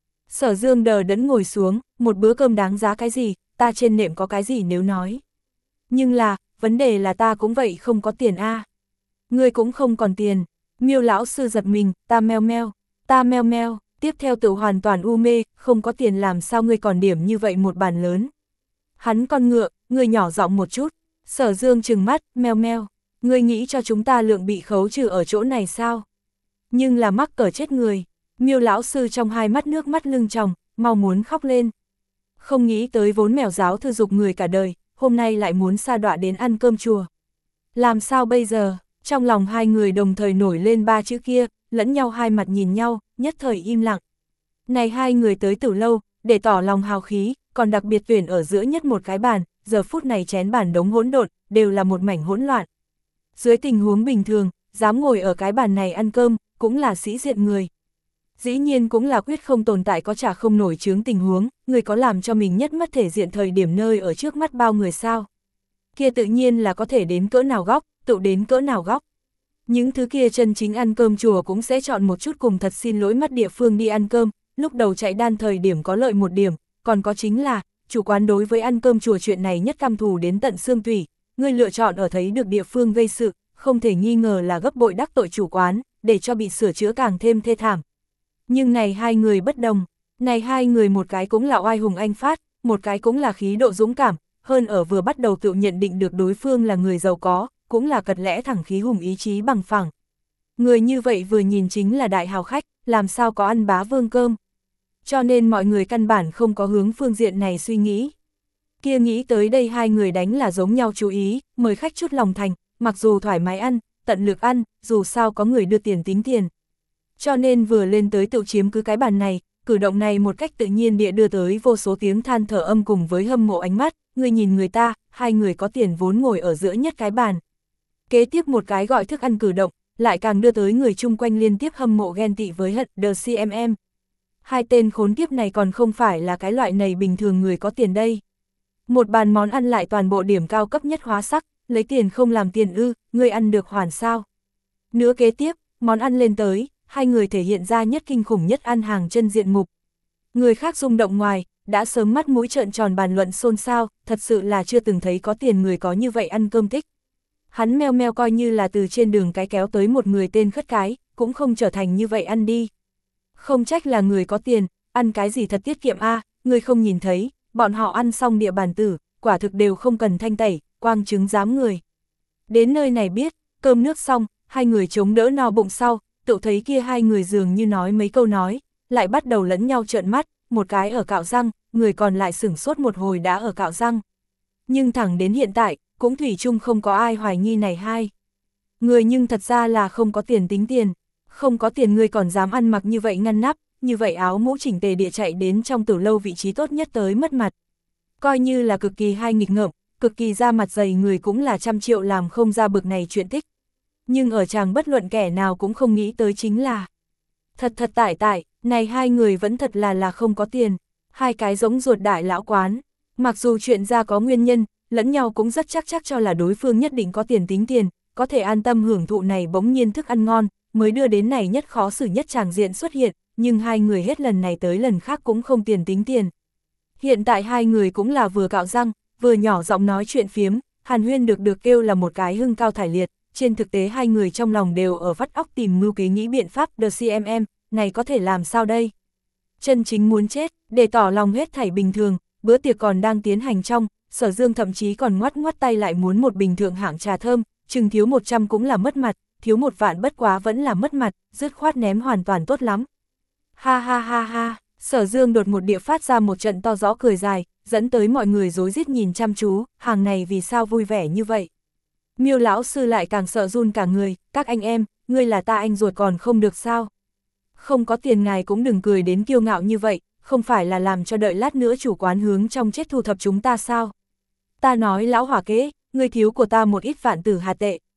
Sở Dương đờ đẫn ngồi xuống, một bữa cơm đáng giá cái gì, ta trên nệm có cái gì nếu nói. Nhưng là, vấn đề là ta cũng vậy không có tiền a. Ngươi cũng không còn tiền. Miêu lão sư giật mình, ta meo meo, ta meo meo, tiếp theo tự hoàn toàn u mê, không có tiền làm sao ngươi còn điểm như vậy một bàn lớn. Hắn con ngựa, ngươi nhỏ giọng một chút. Sở Dương trừng mắt, meo meo, ngươi nghĩ cho chúng ta lượng bị khấu trừ ở chỗ này sao? Nhưng là mắc cỡ chết người. Miêu lão sư trong hai mắt nước mắt lưng tròng, mau muốn khóc lên. Không nghĩ tới vốn mèo giáo thư dục người cả đời, hôm nay lại muốn sa đọa đến ăn cơm chùa. Làm sao bây giờ? Trong lòng hai người đồng thời nổi lên ba chữ kia, lẫn nhau hai mặt nhìn nhau, nhất thời im lặng. Này hai người tới từ lâu, để tỏ lòng hào khí, còn đặc biệt tuyển ở giữa nhất một cái bàn, giờ phút này chén bàn đống hỗn độn, đều là một mảnh hỗn loạn. Dưới tình huống bình thường, dám ngồi ở cái bàn này ăn cơm, cũng là sĩ diện người. Dĩ nhiên cũng là quyết không tồn tại có trả không nổi chướng tình huống, người có làm cho mình nhất mất thể diện thời điểm nơi ở trước mắt bao người sao. Kia tự nhiên là có thể đến cỡ nào góc, tụ đến cỡ nào góc. Những thứ kia chân chính ăn cơm chùa cũng sẽ chọn một chút cùng thật xin lỗi mắt địa phương đi ăn cơm, lúc đầu chạy đan thời điểm có lợi một điểm, còn có chính là, chủ quán đối với ăn cơm chùa chuyện này nhất căm thù đến tận xương tủy, người lựa chọn ở thấy được địa phương gây sự, không thể nghi ngờ là gấp bội đắc tội chủ quán, để cho bị sửa chữa càng thêm thê thảm. Nhưng này hai người bất đồng, này hai người một cái cũng là oai hùng anh phát, một cái cũng là khí độ dũng cảm, hơn ở vừa bắt đầu tự nhận định được đối phương là người giàu có, cũng là cật lẽ thẳng khí hùng ý chí bằng phẳng. Người như vậy vừa nhìn chính là đại hào khách, làm sao có ăn bá vương cơm. Cho nên mọi người căn bản không có hướng phương diện này suy nghĩ. Kia nghĩ tới đây hai người đánh là giống nhau chú ý, mời khách chút lòng thành, mặc dù thoải mái ăn, tận lực ăn, dù sao có người đưa tiền tính tiền. Cho nên vừa lên tới tự chiếm cứ cái bàn này, cử động này một cách tự nhiên địa đưa tới vô số tiếng than thở âm cùng với hâm mộ ánh mắt, người nhìn người ta, hai người có tiền vốn ngồi ở giữa nhất cái bàn. Kế tiếp một cái gọi thức ăn cử động, lại càng đưa tới người chung quanh liên tiếp hâm mộ ghen tị với hận, The xê em em. Hai tên khốn kiếp này còn không phải là cái loại này bình thường người có tiền đây. Một bàn món ăn lại toàn bộ điểm cao cấp nhất hóa sắc, lấy tiền không làm tiền ư, người ăn được hoàn sao. Nữa kế tiếp, món ăn lên tới, hai người thể hiện ra nhất kinh khủng nhất ăn hàng chân diện mục. Người khác rung động ngoài, đã sớm mắt mũi trợn tròn bàn luận xôn xao, thật sự là chưa từng thấy có tiền người có như vậy ăn cơm thích. Hắn meo meo coi như là từ trên đường cái kéo tới một người tên khất cái, cũng không trở thành như vậy ăn đi. Không trách là người có tiền, ăn cái gì thật tiết kiệm a, à, người không nhìn thấy, bọn họ ăn xong địa bàn tử, quả thực đều không cần thanh tẩy, quang chứng dám người. Đến nơi này biết, cơm nước xong, hai người chống đỡ no bụng sau, tự thấy kia hai người dường như nói mấy câu nói, lại bắt đầu lẫn nhau trợn mắt, một cái ở cạo răng, người còn lại sửng sốt một hồi đã ở cạo răng. Nhưng thẳng đến hiện tại, cũng thủy chung không có ai hoài nghi này hai. Người nhưng thật ra là không có tiền tính tiền, không có tiền người còn dám ăn mặc như vậy ngăn nắp, như vậy áo mũ chỉnh tề địa chạy đến trong tử lâu vị trí tốt nhất tới mất mặt. Coi như là cực kỳ hai nghịch ngợm, cực kỳ ra mặt dày người cũng là trăm triệu làm không ra bực này chuyện thích. Nhưng ở chàng bất luận kẻ nào cũng không nghĩ tới chính là thật thật tại tại, này hai người vẫn thật là là không có tiền, hai cái giống ruột đại lão quán, mặc dù chuyện ra có nguyên nhân, lẫn nhau cũng rất chắc chắc cho là đối phương nhất định có tiền tính tiền, có thể an tâm hưởng thụ này bỗng nhiên thức ăn ngon, mới đưa đến này nhất khó xử nhất tràng diện xuất hiện, nhưng hai người hết lần này tới lần khác cũng không tiền tính tiền. Hiện tại hai người cũng là vừa cạo răng, vừa nhỏ giọng nói chuyện phiếm, hàn huyên được được kêu là một cái hưng cao thải liệt, trên thực tế hai người trong lòng đều ở vắt óc tìm mưu kế nghĩ biện pháp The xê em em, này có thể làm sao đây? Chân chính muốn chết, để tỏ lòng hết thảy bình thường, bữa tiệc còn đang tiến hành trong, Sở Dương thậm chí còn ngoắt ngoắt tay lại muốn một bình thượng hạng trà thơm, chừng thiếu một trăm cũng là mất mặt, thiếu một vạn bất quá vẫn là mất mặt, dứt khoát ném hoàn toàn tốt lắm. Ha ha ha ha, Sở Dương đột một địa phát ra một trận to rõ cười dài, dẫn tới mọi người rối rít nhìn chăm chú, hàng này vì sao vui vẻ như vậy. Miêu lão sư lại càng sợ run cả người, các anh em, ngươi là ta anh ruột còn không được sao. Không có tiền ngài cũng đừng cười đến kiêu ngạo như vậy, không phải là làm cho đợi lát nữa chủ quán hướng trong chết thu thập chúng ta sao. Ta nói lão hỏa kế, ngươi thiếu của ta một ít vạn tử hạt tệ,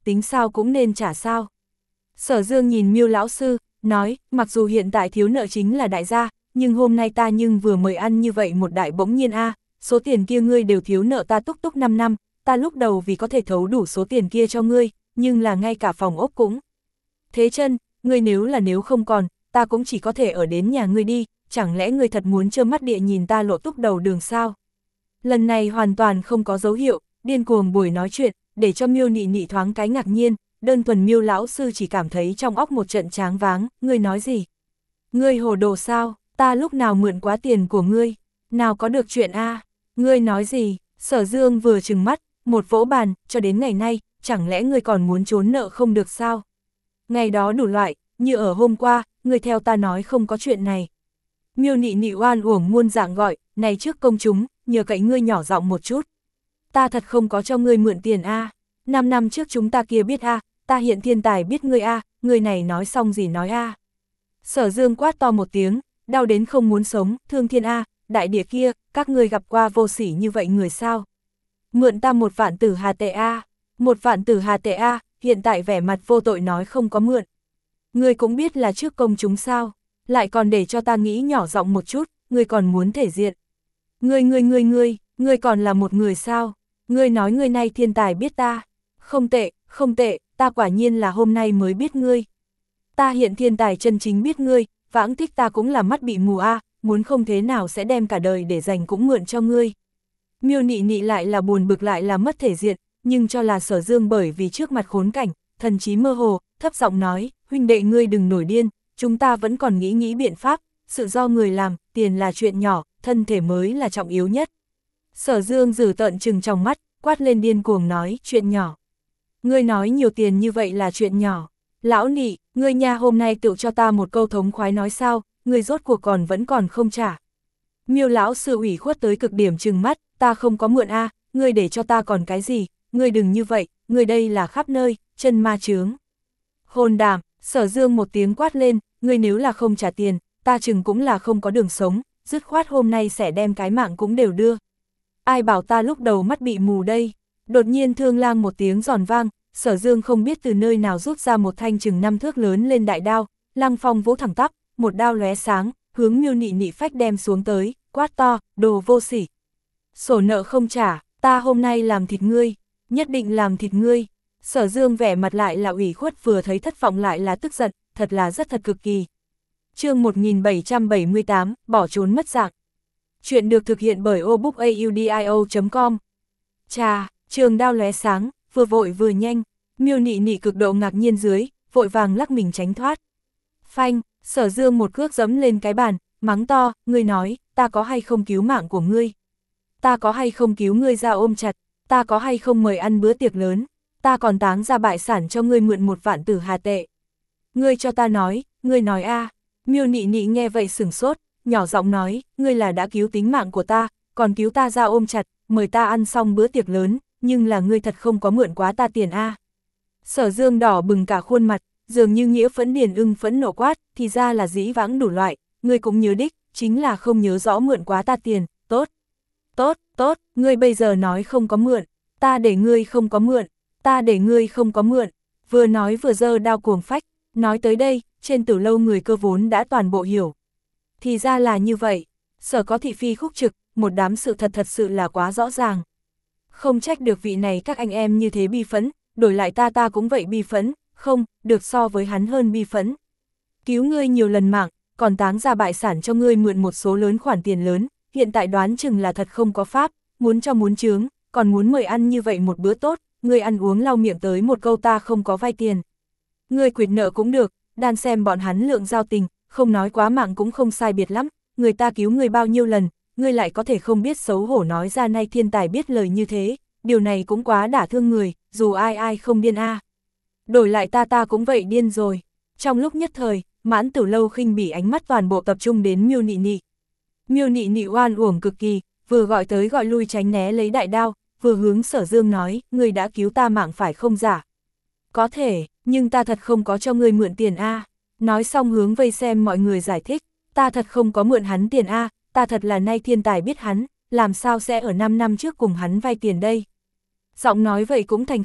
tính sao cũng nên trả sao. Sở Dương nhìn Miêu lão sư, nói, mặc dù hiện tại thiếu nợ chính là đại gia, nhưng hôm nay ta nhưng vừa mời ăn như vậy một đại bỗng nhiên a, số tiền kia ngươi đều thiếu nợ ta túc túc năm năm, ta lúc đầu vì có thể thấu đủ số tiền kia cho ngươi, nhưng là ngay cả phòng ốc cũng. Thế chân, ngươi nếu là nếu không còn, ta cũng chỉ có thể ở đến nhà ngươi đi, chẳng lẽ ngươi thật muốn trơ mắt địa nhìn ta lộ túc đầu đường sao? Lần này hoàn toàn không có dấu hiệu, điên cuồng buổi nói chuyện, để cho Miêu Nị Nị thoáng cái ngạc nhiên, đơn thuần Miêu lão sư chỉ cảm thấy trong óc một trận tráng váng, ngươi nói gì? Ngươi hồ đồ sao, ta lúc nào mượn quá tiền của ngươi, nào có được chuyện a? Ngươi nói gì? Sở Dương vừa trừng mắt, một vỗ bàn, cho đến ngày nay, chẳng lẽ ngươi còn muốn trốn nợ không được sao? Ngày đó đủ loại, như ở hôm qua, ngươi theo ta nói không có chuyện này. Miêu Nị Nị oan uổng muôn dạng gọi, này trước công chúng, nhờ cậy ngươi nhỏ giọng một chút. Ta thật không có cho ngươi mượn tiền a. Năm năm trước chúng ta kia biết a, ta hiện thiên tài biết ngươi a, ngươi này nói xong gì nói a. Sở Dương quát to một tiếng, đau đến không muốn sống, thương thiên a, đại địa kia, các ngươi gặp qua vô sỉ như vậy người sao? Mượn ta một vạn tử hà tệ a, một vạn tử hà tệ a, hiện tại vẻ mặt vô tội nói không có mượn. Ngươi cũng biết là trước công chúng sao, lại còn để cho ta nghĩ nhỏ giọng một chút, ngươi còn muốn thể diện. Ngươi ngươi ngươi ngươi, ngươi còn là một người sao? Ngươi nói ngươi nay thiên tài biết ta. Không tệ, không tệ, ta quả nhiên là hôm nay mới biết ngươi. Ta hiện thiên tài chân chính biết ngươi, vãng tích ta cũng là mắt bị mù a, muốn không thế nào sẽ đem cả đời để dành cũng mượn cho ngươi. Miêu Nị Nị lại là buồn bực lại là mất thể diện, nhưng cho là Sở Dương bởi vì trước mặt khốn cảnh, thần trí mơ hồ, thấp giọng nói, huynh đệ ngươi đừng nổi điên, chúng ta vẫn còn nghĩ nghĩ biện pháp, sự do người làm, tiền là chuyện nhỏ, thân thể mới là trọng yếu nhất. Sở Dương giử tợn trừng trong mắt, quát lên điên cuồng nói, chuyện nhỏ. Ngươi nói nhiều tiền như vậy là chuyện nhỏ. Lão Nị, ngươi nha hôm nay tự cho ta một câu thống khoái nói sao, ngươi rốt cuộc còn vẫn còn không trả. Miêu lão sư ủy khuất tới cực điểm trừng mắt, ta không có mượn a, ngươi để cho ta còn cái gì, ngươi đừng như vậy, ngươi đây là khắp nơi, chân ma chướng. Hôn đàm, Sở Dương một tiếng quát lên, ngươi nếu là không trả tiền, ta chừng cũng là không có đường sống, dứt khoát hôm nay sẽ đem cái mạng cũng đều đưa. Ai bảo ta lúc đầu mắt bị mù đây? Đột nhiên thương lang một tiếng giòn vang, Sở Dương không biết từ nơi nào rút ra một thanh chừng năm thước lớn lên đại đao, Lăng Phong vỗ thẳng tắp, một đao lóe sáng, hướng Miêu Nị Nị phách đem xuống tới, quát to, đồ vô sỉ. Sổ nợ không trả, ta hôm nay làm thịt ngươi, nhất định làm thịt ngươi. Sở Dương vẻ mặt lại là ủy khuất, vừa thấy thất vọng lại là tức giận, thật là rất thật cực kỳ. Chương một nghìn bảy trăm bảy mươi tám, bỏ trốn mất dạng. Chuyện được thực hiện bởi obookaudio chấm com. Chà, trường đao lóe sáng, vừa vội vừa nhanh, Miêu Nị Nị cực độ ngạc nhiên dưới, vội vàng lắc mình tránh thoát. Phanh, Sở Dương một cước giẫm lên cái bàn, mắng to, ngươi nói, ta có hay không cứu mạng của ngươi? Ta có hay không cứu ngươi ra ôm chặt? Ta có hay không mời ăn bữa tiệc lớn? Ta còn táng ra bại sản cho ngươi mượn một vạn tử hà tệ. Ngươi cho ta nói, ngươi nói a. Miêu Nị Nị nghe vậy sửng sốt, nhỏ giọng nói, ngươi là đã cứu tính mạng của ta, còn cứu ta ra ôm chặt, mời ta ăn xong bữa tiệc lớn, nhưng là ngươi thật không có mượn quá ta tiền a. Sở Dương đỏ bừng cả khuôn mặt, dường như nghĩa phẫn điền ưng phẫn nộ quát, thì ra là dĩ vãng đủ loại, ngươi cũng nhớ đích, chính là không nhớ rõ mượn quá ta tiền, tốt. Tốt, tốt, ngươi bây giờ nói không có mượn, ta để ngươi không có mượn, ta để ngươi không có mượn, vừa nói vừa giơ đao cuồng phách, nói tới đây, trên Tử Lâu người cơ vốn đã toàn bộ hiểu. Thì ra là như vậy, Sở có thị phi khúc trực, một đám sự thật thật sự là quá rõ ràng. Không trách được vị này các anh em như thế bi phẫn, đổi lại ta ta cũng vậy bi phẫn, không, được so với hắn hơn bi phẫn. Cứu ngươi nhiều lần mạng, còn táng ra bại sản cho ngươi mượn một số lớn khoản tiền lớn, hiện tại đoán chừng là thật không có pháp, muốn cho muốn chướng, còn muốn mời ăn như vậy một bữa tốt, ngươi ăn uống lau miệng tới một câu ta không có vay tiền. Ngươi quyệt nợ cũng được, đan xem bọn hắn lượng giao tình, không nói quá mạng cũng không sai biệt lắm, người ta cứu ngươi bao nhiêu lần, ngươi lại có thể không biết xấu hổ nói ra nay thiên tài biết lời như thế, điều này cũng quá đả thương người, dù ai ai không điên a. À. Đổi lại ta ta cũng vậy điên rồi. Trong lúc nhất thời, Mãn Tử Lâu khinh bỉ ánh mắt toàn bộ tập trung đến Miêu Nị Nị. Miêu Nị Nị oan uổng cực kỳ, vừa gọi tới gọi lui tránh né lấy đại đao, vừa hướng Sở Dương nói, ngươi đã cứu ta mạng phải không giả? Có thể, nhưng ta thật không có cho ngươi mượn tiền a. À. Nói xong hướng vây xem mọi người giải thích, ta thật không có mượn hắn tiền a, à, ta thật là nay thiên tài biết hắn, làm sao sẽ ở năm năm trước cùng hắn vay tiền đây. Giọng nói vậy cũng thành khẩn,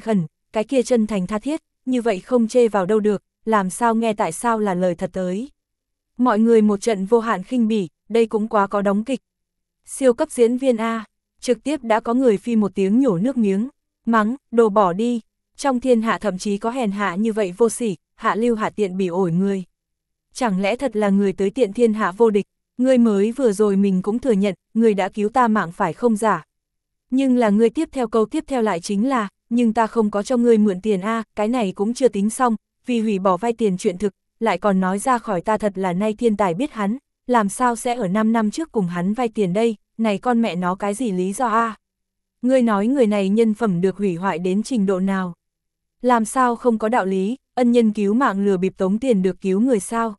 cái kia chân thành tha thiết, như vậy không chê vào đâu được, làm sao nghe tại sao là lời thật tới. Mọi người một trận vô hạn khinh bỉ, đây cũng quá có đóng kịch. Siêu cấp diễn viên A, trực tiếp đã có người phi một tiếng nhổ nước miếng, mắng, đồ bỏ đi, trong thiên hạ thậm chí có hèn hạ như vậy vô sỉ, hạ lưu hạ tiện bỉ ổi người. Chẳng lẽ thật là người tới tiện thiên hạ vô địch, người mới vừa rồi mình cũng thừa nhận, người đã cứu ta mạng phải không giả. Nhưng là người tiếp theo câu tiếp theo lại chính là, nhưng ta không có cho ngươi mượn tiền a, cái này cũng chưa tính xong, vì hủy bỏ vay tiền chuyện thực, lại còn nói ra khỏi ta thật là nay thiên tài biết hắn, làm sao sẽ ở năm năm trước cùng hắn vay tiền đây, này con mẹ nó cái gì lý do a? Ngươi nói người này nhân phẩm được hủy hoại đến trình độ nào? Làm sao không có đạo lý, ân nhân cứu mạng lừa bịp tống tiền được cứu người sao?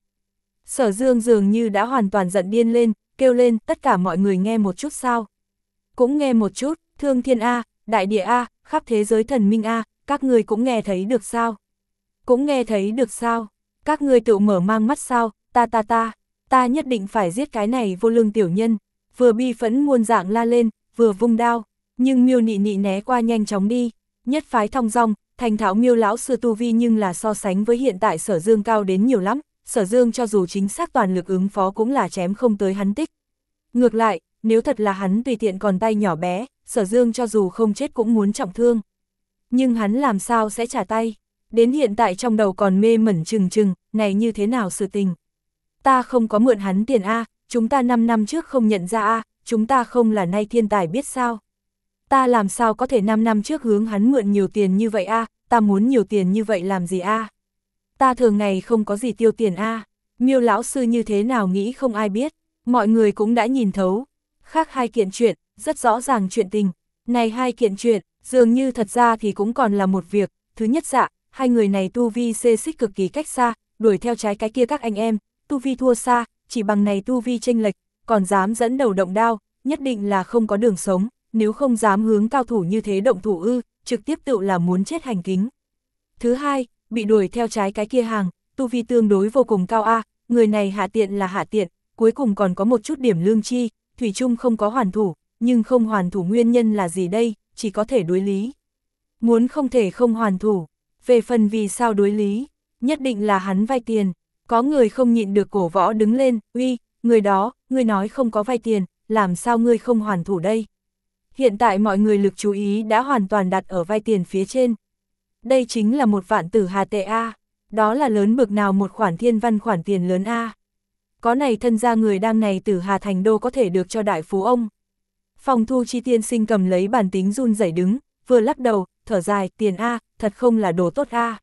Sở Dương dường như đã hoàn toàn giận điên lên, kêu lên, tất cả mọi người nghe một chút sao? Cũng nghe một chút, thương thiên A, đại địa A, khắp thế giới thần minh A, các ngươi cũng nghe thấy được sao? Cũng nghe thấy được sao? Các ngươi tự mở mang mắt sao? Ta ta ta, ta nhất định phải giết cái này vô lương tiểu nhân. Vừa bi phẫn muôn dạng la lên, vừa vung đao, nhưng Miêu Nị Nị né qua nhanh chóng đi. Nhất phái thong dong, thành thạo Miêu lão sư tu vi nhưng là so sánh với hiện tại Sở Dương cao đến nhiều lắm. Sở Dương cho dù chính xác toàn lực ứng phó cũng là chém không tới hắn tích. Ngược lại, nếu thật là hắn tùy tiện còn tay nhỏ bé, Sở Dương cho dù không chết cũng muốn trọng thương. Nhưng hắn làm sao sẽ trả tay? Đến hiện tại trong đầu còn mê mẩn chừng chừng, này như thế nào sự tình? Ta không có mượn hắn tiền A, chúng ta năm năm trước không nhận ra A, chúng ta không là nay thiên tài biết sao? Ta làm sao có thể năm năm trước hướng hắn mượn nhiều tiền như vậy A, ta muốn nhiều tiền như vậy làm gì A? Ta thường ngày không có gì tiêu tiền A, Miêu lão sư như thế nào nghĩ không ai biết, mọi người cũng đã nhìn thấu. Khác hai kiện chuyện, rất rõ ràng chuyện tình, này hai kiện chuyện, dường như thật ra thì cũng còn là một việc. Thứ nhất dạ, hai người này tu vi xê xích cực kỳ cách xa, đuổi theo trái cái kia các anh em, tu vi thua xa, chỉ bằng này tu vi chênh lệch, còn dám dẫn đầu động đao, nhất định là không có đường sống, nếu không dám hướng cao thủ như thế động thủ ư, trực tiếp tự là muốn chết hành kính. Thứ hai, bị đuổi theo trái cái kia hàng, tu vi tương đối vô cùng cao a, người này hạ tiện là hạ tiện, cuối cùng còn có một chút điểm lương chi, thủy chung không có hoàn thủ, nhưng không hoàn thủ nguyên nhân là gì đây, chỉ có thể đối lý. Muốn không thể không hoàn thủ, về phần vì sao đối lý, nhất định là hắn vay tiền, có người không nhịn được cổ võ đứng lên, uy, người đó, ngươi nói không có vay tiền, làm sao ngươi không hoàn thủ đây? Hiện tại mọi người lực chú ý đã hoàn toàn đặt ở vay tiền phía trên. Đây chính là một vạn tử hà tệ A, đó là lớn bực nào một khoản thiên văn khoản tiền lớn A. Có này thân ra người đang này tử hà thành đô có thể được cho đại phú ông. Phòng Thu Chi tiên sinh cầm lấy bàn tính run rẩy đứng, vừa lắc đầu, thở dài, tiền A, thật không là đồ tốt A.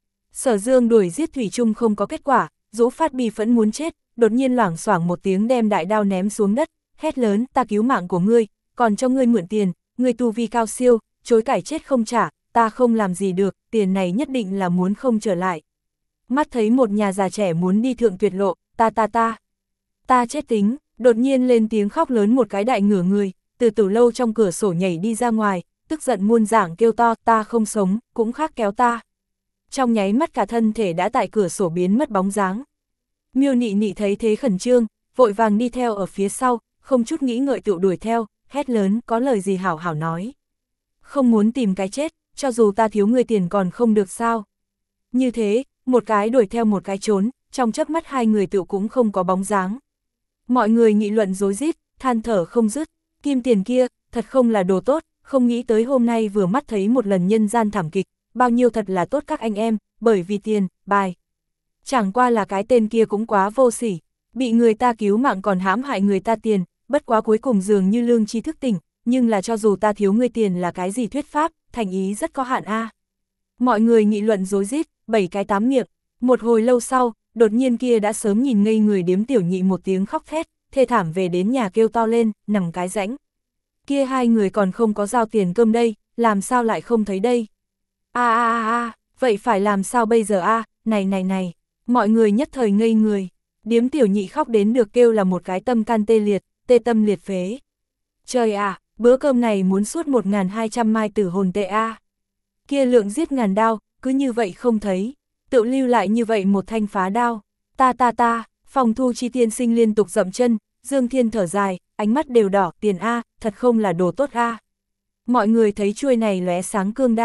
Sở Dương đuổi giết thủy chung không có kết quả, Dỗ Phát bi phẫn muốn chết, đột nhiên loảng xoảng một tiếng đem đại đao ném xuống đất, hét lớn, ta cứu mạng của ngươi, còn cho ngươi mượn tiền, ngươi tu vi cao siêu, chối cải chết không trả, ta không làm gì được, tiền này nhất định là muốn không trở lại. Mắt thấy một nhà già trẻ muốn đi thượng tuyệt lộ, ta ta ta, ta chết tính, đột nhiên lên tiếng khóc lớn một cái đại ngửa người, từ từ lâu trong cửa sổ nhảy đi ra ngoài, tức giận muôn dạng kêu to, ta không sống, cũng khác kéo ta. Trong nháy mắt cả thân thể đã tại cửa sổ biến mất bóng dáng. Miêu Nị Nị thấy thế khẩn trương, vội vàng đi theo ở phía sau, không chút nghĩ ngợi tự đuổi theo, hét lớn, có lời gì hảo hảo nói. Không muốn tìm cái chết, cho dù ta thiếu người tiền còn không được sao. Như thế, một cái đuổi theo một cái trốn, trong chớp mắt hai người tự cũng không có bóng dáng. Mọi người nghị luận rối rít, than thở không dứt, kim tiền kia, thật không là đồ tốt, không nghĩ tới hôm nay vừa mắt thấy một lần nhân gian thảm kịch, bao nhiêu thật là tốt các anh em, bởi vì tiền, bài. Chẳng qua là cái tên kia cũng quá vô sỉ, bị người ta cứu mạng còn hãm hại người ta tiền, bất quá cuối cùng dường như lương tri thức tỉnh, nhưng là cho dù ta thiếu người tiền là cái gì thuyết pháp, thành ý rất có hạn a. Mọi người nghị luận rối rít, bảy cái tám miệng, một hồi lâu sau, đột nhiên kia đã sớm nhìn ngây người điếm tiểu nhị một tiếng khóc thét, thê thảm về đến nhà kêu to lên, nằm cái rãnh. Kia hai người còn không có giao tiền cơm đây, làm sao lại không thấy đây? A a a a, vậy phải làm sao bây giờ a, này này này, mọi người nhất thời ngây người, điếm tiểu nhị khóc đến được kêu là một cái tâm can tê liệt, tê tâm liệt phế. Trời ạ, bữa cơm này muốn suốt một nghìn hai trăm mai tử hồn tệ a. Kia lượng giết ngàn đao, cứ như vậy không thấy, tự lưu lại như vậy một thanh phá đao. Ta ta ta, Phòng Thu Chi tiên sinh liên tục dậm chân, Dương Thiên thở dài, ánh mắt đều đỏ, tiền a, thật không là đồ tốt a. Mọi người thấy chuôi này lóe sáng cương đao,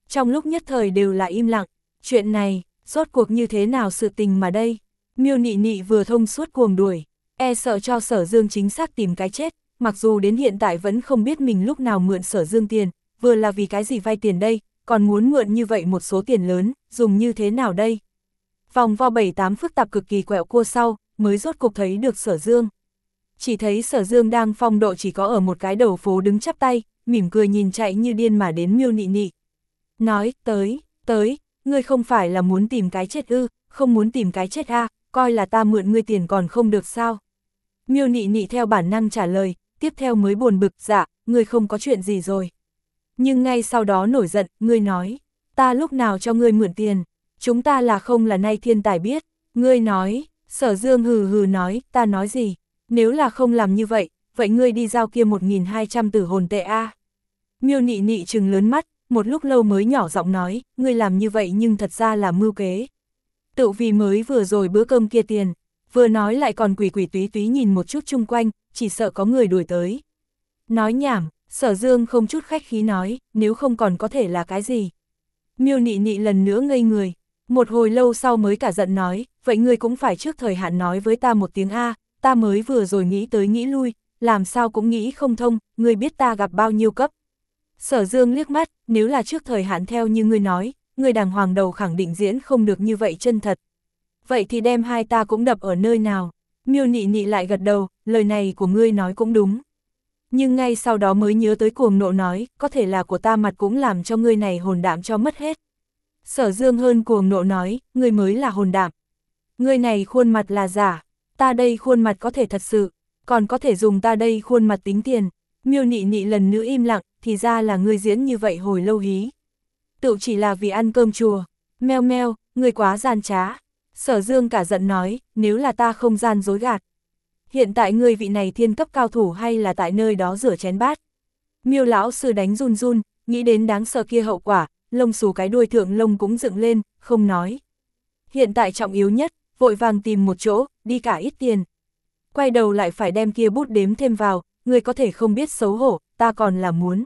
Trong lúc nhất thời đều là im lặng, chuyện này, rốt cuộc như thế nào sự tình mà đây? Miêu Nị Nị vừa thông suốt cuồng đuổi, e sợ cho Sở Dương chính xác tìm cái chết, mặc dù đến hiện tại vẫn không biết mình lúc nào mượn Sở Dương tiền, vừa là vì cái gì vay tiền đây, còn muốn mượn như vậy một số tiền lớn, dùng như thế nào đây? Vòng vo bảy tám phức tạp cực kỳ quẹo cua sau, mới rốt cục thấy được Sở Dương. Chỉ thấy Sở Dương đang phong độ chỉ có ở một cái đầu phố đứng chắp tay, mỉm cười nhìn chạy như điên mà đến Miêu Nị Nị. Nói, tới, tới, ngươi không phải là muốn tìm cái chết ư, không muốn tìm cái chết à, coi là ta mượn ngươi tiền còn không được sao? Miêu Nị Nị theo bản năng trả lời, tiếp theo mới buồn bực, dạ, ngươi không có chuyện gì rồi. Nhưng ngay sau đó nổi giận, ngươi nói, ta lúc nào cho ngươi mượn tiền, chúng ta là không là nay thiên tài biết, ngươi nói, Sở Dương hừ hừ nói, ta nói gì, nếu là không làm như vậy, vậy ngươi đi giao kia một nghìn hai trăm tử hồn tệ a. Miêu Nị Nị trừng lớn mắt, một lúc lâu mới nhỏ giọng nói, ngươi làm như vậy nhưng thật ra là mưu kế. Tự vì mới vừa rồi bữa cơm kia tiền, vừa nói lại còn quỷ quỷ túy túy nhìn một chút chung quanh, chỉ sợ có người đuổi tới. Nói nhảm, Sở Dương không chút khách khí nói, nếu không còn có thể là cái gì. Miêu Nị Nị lần nữa ngây người, một hồi lâu sau mới cả giận nói, vậy ngươi cũng phải trước thời hạn nói với ta một tiếng A, ta mới vừa rồi nghĩ tới nghĩ lui, làm sao cũng nghĩ không thông, ngươi biết ta gặp bao nhiêu cấp. Sở Dương liếc mắt, nếu là trước thời hạn theo như ngươi nói, ngươi đàng hoàng đầu khẳng định diễn không được như vậy chân thật. Vậy thì đem hai ta cũng đập ở nơi nào? Miêu Nị Nị lại gật đầu, lời này của ngươi nói cũng đúng. Nhưng ngay sau đó mới nhớ tới cuồng nộ nói, có thể là của ta mặt cũng làm cho ngươi này hồn đạm cho mất hết. Sở Dương hơn cuồng nộ nói, ngươi mới là hồn đạm. Ngươi này khuôn mặt là giả, ta đây khuôn mặt có thể thật sự, còn có thể dùng ta đây khuôn mặt tính tiền. Miêu Nị Nị lần nữa im lặng, thì ra là ngươi diễn như vậy hồi lâu hí. Tự chỉ là vì ăn cơm chùa, meo meo, ngươi quá gian trá. Sở Dương cả giận nói, nếu là ta không gian dối gạt. Hiện tại ngươi vị này thiên cấp cao thủ hay là tại nơi đó rửa chén bát. Miêu lão sư đánh run run, nghĩ đến đáng sợ kia hậu quả, lông xù cái đuôi thượng lông cũng dựng lên, không nói. Hiện tại trọng yếu nhất, vội vàng tìm một chỗ, đi cả ít tiền. Quay đầu lại phải đem kia bút đếm thêm vào, ngươi có thể không biết xấu hổ, ta còn là muốn.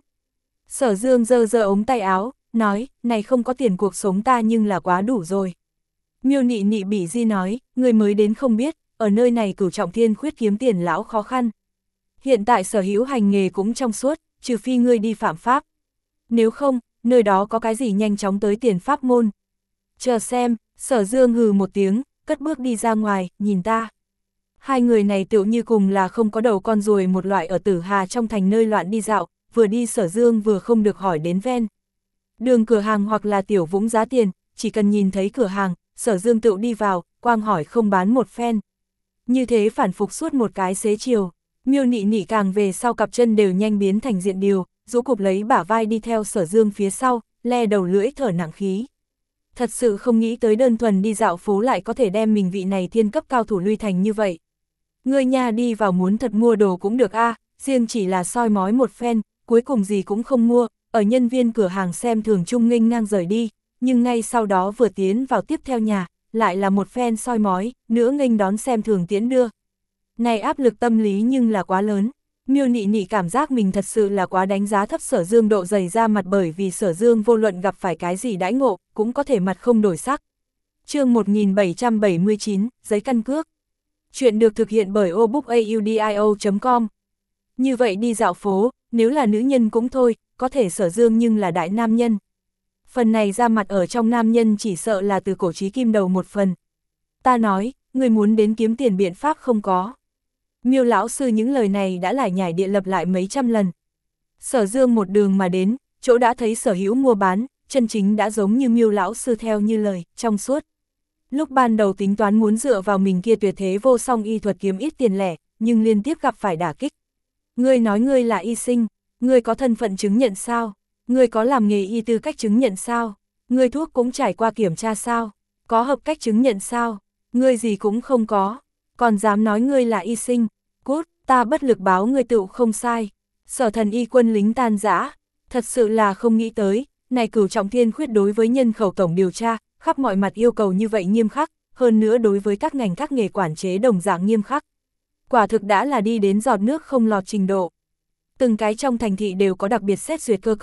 Sở Dương giơ giơ ống tay áo, nói, này không có tiền cuộc sống ta nhưng là quá đủ rồi. Miêu Nị Nị bỉ di nói, ngươi mới đến không biết, ở nơi này Cửu Trọng Thiên khuyết kiếm tiền lão khó khăn. Hiện tại sở hữu hành nghề cũng trong suốt, trừ phi ngươi đi phạm pháp. Nếu không, nơi đó có cái gì nhanh chóng tới tiền pháp môn. Chờ xem, Sở Dương hừ một tiếng, cất bước đi ra ngoài, nhìn ta. Hai người này tựu như cùng là không có đầu con ruồi một loại ở Tử Hà trong thành nơi loạn đi dạo, vừa đi Sở Dương vừa không được hỏi đến ven. Đường cửa hàng hoặc là tiểu vũng giá tiền, chỉ cần nhìn thấy cửa hàng, Sở Dương tựu đi vào, quang hỏi không bán một phen. Như thế phản phục suốt một cái xế chiều, Miêu Nị Nị càng về sau cặp chân đều nhanh biến thành diện điều, rũ cụp lấy bả vai đi theo Sở Dương phía sau, le đầu lưỡi thở nặng khí. Thật sự không nghĩ tới đơn thuần đi dạo phố lại có thể đem mình vị này thiên cấp cao thủ lui thành như vậy. Ngươi nha đi vào muốn thật mua đồ cũng được a, à, riêng chỉ là soi mói một phen, cuối cùng gì cũng không mua, ở nhân viên cửa hàng xem thường chung nghênh ngang rời đi, nhưng ngay sau đó vừa tiến vào tiếp theo nhà, lại là một phen soi mói, nữa nghênh đón xem thường tiễn đưa. Này áp lực tâm lý nhưng là quá lớn, Miêu Nị Nị cảm giác mình thật sự là quá đánh giá thấp Sở Dương độ dày ra mặt, bởi vì Sở Dương vô luận gặp phải cái gì đãi ngộ, cũng có thể mặt không đổi sắc. Chương một nghìn bảy trăm bảy mươi chín, giấy căn cước. Chuyện được thực hiện bởi obookaudio chấm com. Như vậy đi dạo phố, nếu là nữ nhân cũng thôi, có thể Sở Dương nhưng là đại nam nhân. Phần này ra mặt ở trong nam nhân chỉ sợ là từ cổ chí kim đầu một phần. Ta nói, người muốn đến kiếm tiền biện pháp không có. Miêu lão sư những lời này đã lải nhải địa lập lại mấy trăm lần. Sở Dương một đường mà đến, chỗ đã thấy sở hữu mua bán, chân chính đã giống như Miêu lão sư theo như lời, trong suốt. Lúc ban đầu tính toán muốn dựa vào mình kia tuyệt thế vô song y thuật kiếm ít tiền lẻ, nhưng liên tiếp gặp phải đả kích. Ngươi nói ngươi là y sinh, ngươi có thân phận chứng nhận sao? Ngươi có làm nghề y tư cách chứng nhận sao? Ngươi thuốc cũng trải qua kiểm tra sao? Có hợp cách chứng nhận sao? Ngươi gì cũng không có, còn dám nói ngươi là y sinh, cút, ta bất lực báo ngươi tựu không sai. Sở Thần y quân lính tan rã, thật sự là không nghĩ tới, này Cửu Trọng Thiên khuyết đối với nhân khẩu tổng điều tra, khắp mọi mặt yêu cầu như vậy nghiêm khắc, hơn nữa đối với các ngành các nghề quản chế đồng dạng nghiêm khắc. Quả thực đã là đi đến giọt nước không lọt trình độ. Từng cái trong thành thị đều có đặc biệt xét duyệt cơ cấu,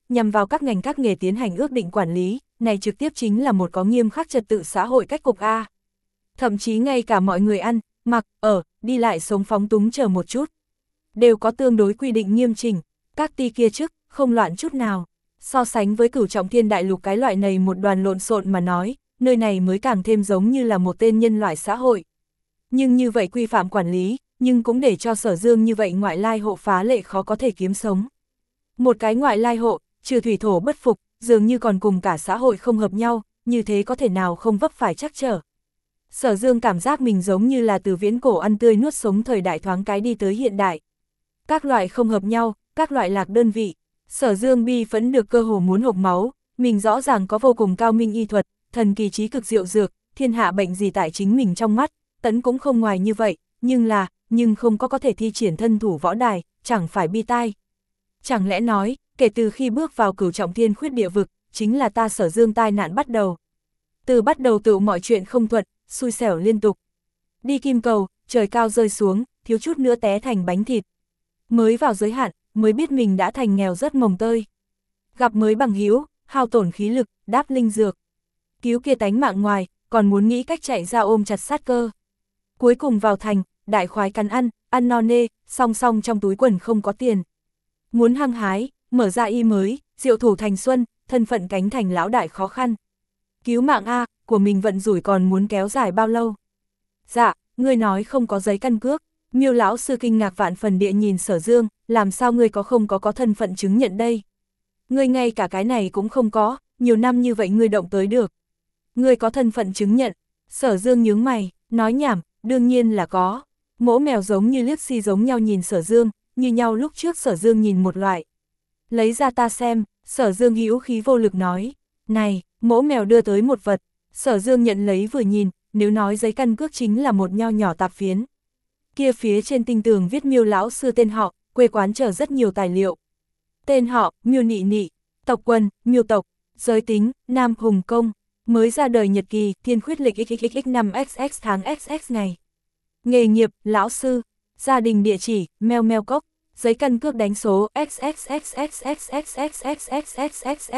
nhằm vào các ngành các nghề tiến hành ước định quản lý, này trực tiếp chính là một có nghiêm khắc trật tự xã hội cách cục A. Thậm chí ngay cả mọi người ăn, mặc, ở, đi lại sống phóng túng chờ một chút. Đều có tương đối quy định nghiêm chỉnh, các ty kia chức, không loạn chút nào. So sánh với Cửu Trọng Thiên đại lục cái loại này một đoàn lộn xộn mà nói, nơi này mới càng thêm giống như là một tên nhân loại xã hội. Nhưng như vậy quy phạm quản lý, nhưng cũng để cho Sở Dương như vậy ngoại lai hộ phá lệ khó có thể kiếm sống. Một cái ngoại lai hộ, trừ thủy thổ bất phục, dường như còn cùng cả xã hội không hợp nhau, như thế có thể nào không vấp phải trắc trở. Sở Dương cảm giác mình giống như là từ viễn cổ ăn tươi nuốt sống thời đại thoáng cái đi tới hiện đại. Các loại không hợp nhau, các loại lạc đơn vị. Sở Dương bi phẫn được cơ hồ muốn hộc máu, mình rõ ràng có vô cùng cao minh y thuật, thần kỳ trí cực diệu dược, thiên hạ bệnh gì tại chính mình trong mắt, tấn cũng không ngoài như vậy, nhưng là, nhưng không có có thể thi triển thân thủ võ đài, chẳng phải bi tai. Chẳng lẽ nói, kể từ khi bước vào Cửu Trọng Thiên khuyết địa vực, chính là ta Sở Dương tai nạn bắt đầu. Từ bắt đầu tự mọi chuyện không thuận, xui xẻo liên tục. Đi kim cầu, trời cao rơi xuống, thiếu chút nữa té thành bánh thịt. Mới vào giới hạn, mới biết mình đã thành nghèo rất mồng tơi. Gặp mới bằng hữu, hao tổn khí lực, đáp linh dược. Cứu kia tánh mạng ngoài, còn muốn nghĩ cách chạy ra ôm chặt sát cơ. Cuối cùng vào thành, đại khoái cắn ăn, ăn no nê, song song trong túi quần không có tiền. Muốn hăng hái, mở ra y mới, diệu thủ thành xuân, thân phận cánh thành lão đại khó khăn. Cứu mạng A, của mình vận rủi còn muốn kéo dài bao lâu? Dạ, ngươi nói không có giấy căn cước. Miêu lão sư kinh ngạc vạn phần địa nhìn Sở Dương, làm sao ngươi có không có có thân phận chứng nhận đây? Ngươi ngay cả cái này cũng không có, nhiều năm như vậy ngươi động tới được. Ngươi có thân phận chứng nhận. Sở Dương nhướng mày, nói nhảm, đương nhiên là có. Mỗ mèo giống như liếc xi giống nhau nhìn Sở Dương, như nhau lúc trước Sở Dương nhìn một loại. Lấy ra ta xem, Sở Dương hữu khí vô lực nói. Này, mỗ mèo đưa tới một vật. Sở Dương nhận lấy vừa nhìn, nếu nói giấy căn cước chính là một nho nhỏ tạp phiến. Kia phía trên tinh tường viết Miêu lão sư tên họ, quê quán chờ rất nhiều tài liệu. Tên họ, Miêu Nị Nị, tộc quần, Miêu tộc, giới tính, Nam Hùng Công, mới ra đời nhật kỳ, thiên khuyết lịch x x x năm x x tháng x x ngày. Nghề nghiệp, lão sư, gia đình địa chỉ, meo meo cốc, giấy căn cước đánh số x x x x x x x x x x x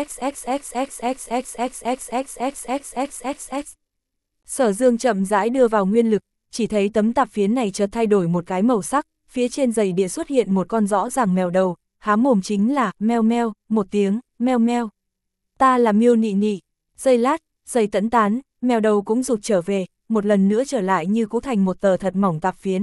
x x x. Sở Dương chậm rãi đưa vào nguyên lực, chỉ thấy tấm tạp phiến này chợt thay đổi một cái màu sắc, phía trên giày địa xuất hiện một con rõ ràng mèo đầu, há mồm chính là meo meo, một tiếng, meo meo. Ta là Miêu Nị Nị. Giây lát, giày tẫn tán, mèo đầu cũng rụt trở về, một lần nữa trở lại như cũ thành một tờ thật mỏng tạp phiến.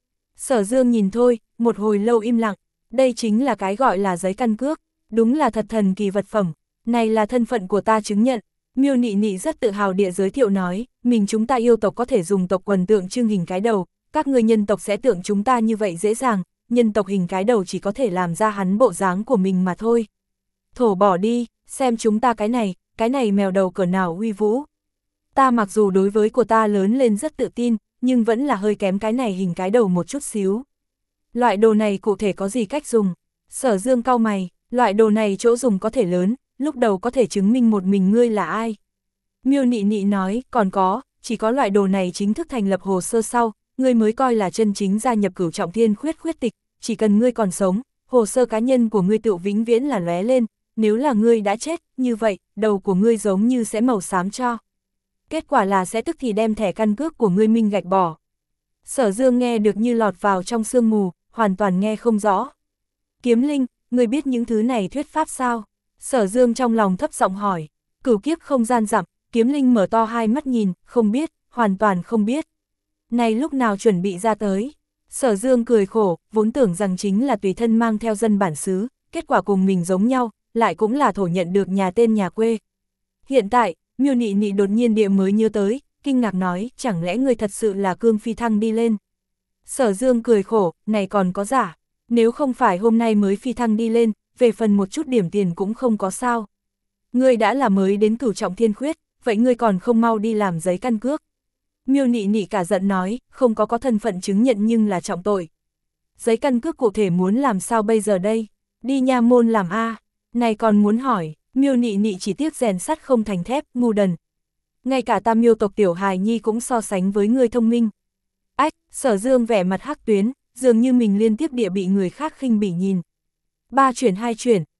Sở Dương nhìn thôi, một hồi lâu im lặng, đây chính là cái gọi là giấy căn cước, đúng là thật thần kỳ vật phẩm, này là thân phận của ta chứng nhận. Miêu Nị Nị rất tự hào địa giới thiệu nói, mình chúng ta yêu tộc có thể dùng tộc quần tượng trưng hình cái đầu, các người nhân tộc sẽ tượng chúng ta như vậy dễ dàng, nhân tộc hình cái đầu chỉ có thể làm ra hắn bộ dáng của mình mà thôi. Thổ bỏ đi, xem chúng ta cái này, cái này mèo đầu cỡ nào uy vũ. Ta mặc dù đối với của ta lớn lên rất tự tin, nhưng vẫn là hơi kém cái này hình cái đầu một chút xíu. Loại đồ này cụ thể có gì cách dùng? Sở Dương cau mày, loại đồ này chỗ dùng có thể lớn, lúc đầu có thể chứng minh một mình ngươi là ai. Miêu Nị Nị nói, còn có, chỉ có loại đồ này chính thức thành lập hồ sơ sau, ngươi mới coi là chân chính gia nhập Cửu Trọng Thiên khuyết khuyết tịch, chỉ cần ngươi còn sống, hồ sơ cá nhân của ngươi tự vĩnh viễn là lóe lên, nếu là ngươi đã chết, như vậy, đầu của ngươi giống như sẽ màu xám cho. Kết quả là sẽ tức thì đem thẻ căn cước của ngươi minh gạch bỏ. Sở Dương nghe được như lọt vào trong sương mù, hoàn toàn nghe không rõ. Kiếm Linh, ngươi biết những thứ này thuyết pháp sao? Sở Dương trong lòng thấp giọng hỏi. Cửu kiếp không gian dặm, Kiếm Linh mở to hai mắt nhìn, không biết, hoàn toàn không biết. Này lúc nào chuẩn bị ra tới? Sở Dương cười khổ, vốn tưởng rằng chính là tùy thân mang theo dân bản xứ, kết quả cùng mình giống nhau, lại cũng là thổ nhận được nhà tên nhà quê. Hiện tại, Miêu Nị Nị đột nhiên địa mới nhớ tới, kinh ngạc nói, chẳng lẽ người thật sự là cương phi thăng đi lên? Sở Dương cười khổ, này còn có giả, nếu không phải hôm nay mới phi thăng đi lên, về phần một chút điểm tiền cũng không có sao. Ngươi đã là mới đến Cửu Trọng Thiên khuyết, vậy ngươi còn không mau đi làm giấy căn cước. Miêu Nị Nị cả giận nói, không có có thân phận chứng nhận nhưng là trọng tội. Giấy căn cước cụ thể muốn làm sao bây giờ đây? Đi nha môn làm a? Này còn muốn hỏi, Miêu Nị Nị chỉ tiếc rèn sắt không thành thép, ngu đần. Ngay cả ta Miêu tộc tiểu hài nhi cũng so sánh với người thông minh. Ách, Sở Dương vẻ mặt hắc tuyến, dường như mình liên tiếp địa bị người khác khinh bỉ nhìn. Ba chuyển hai chuyển,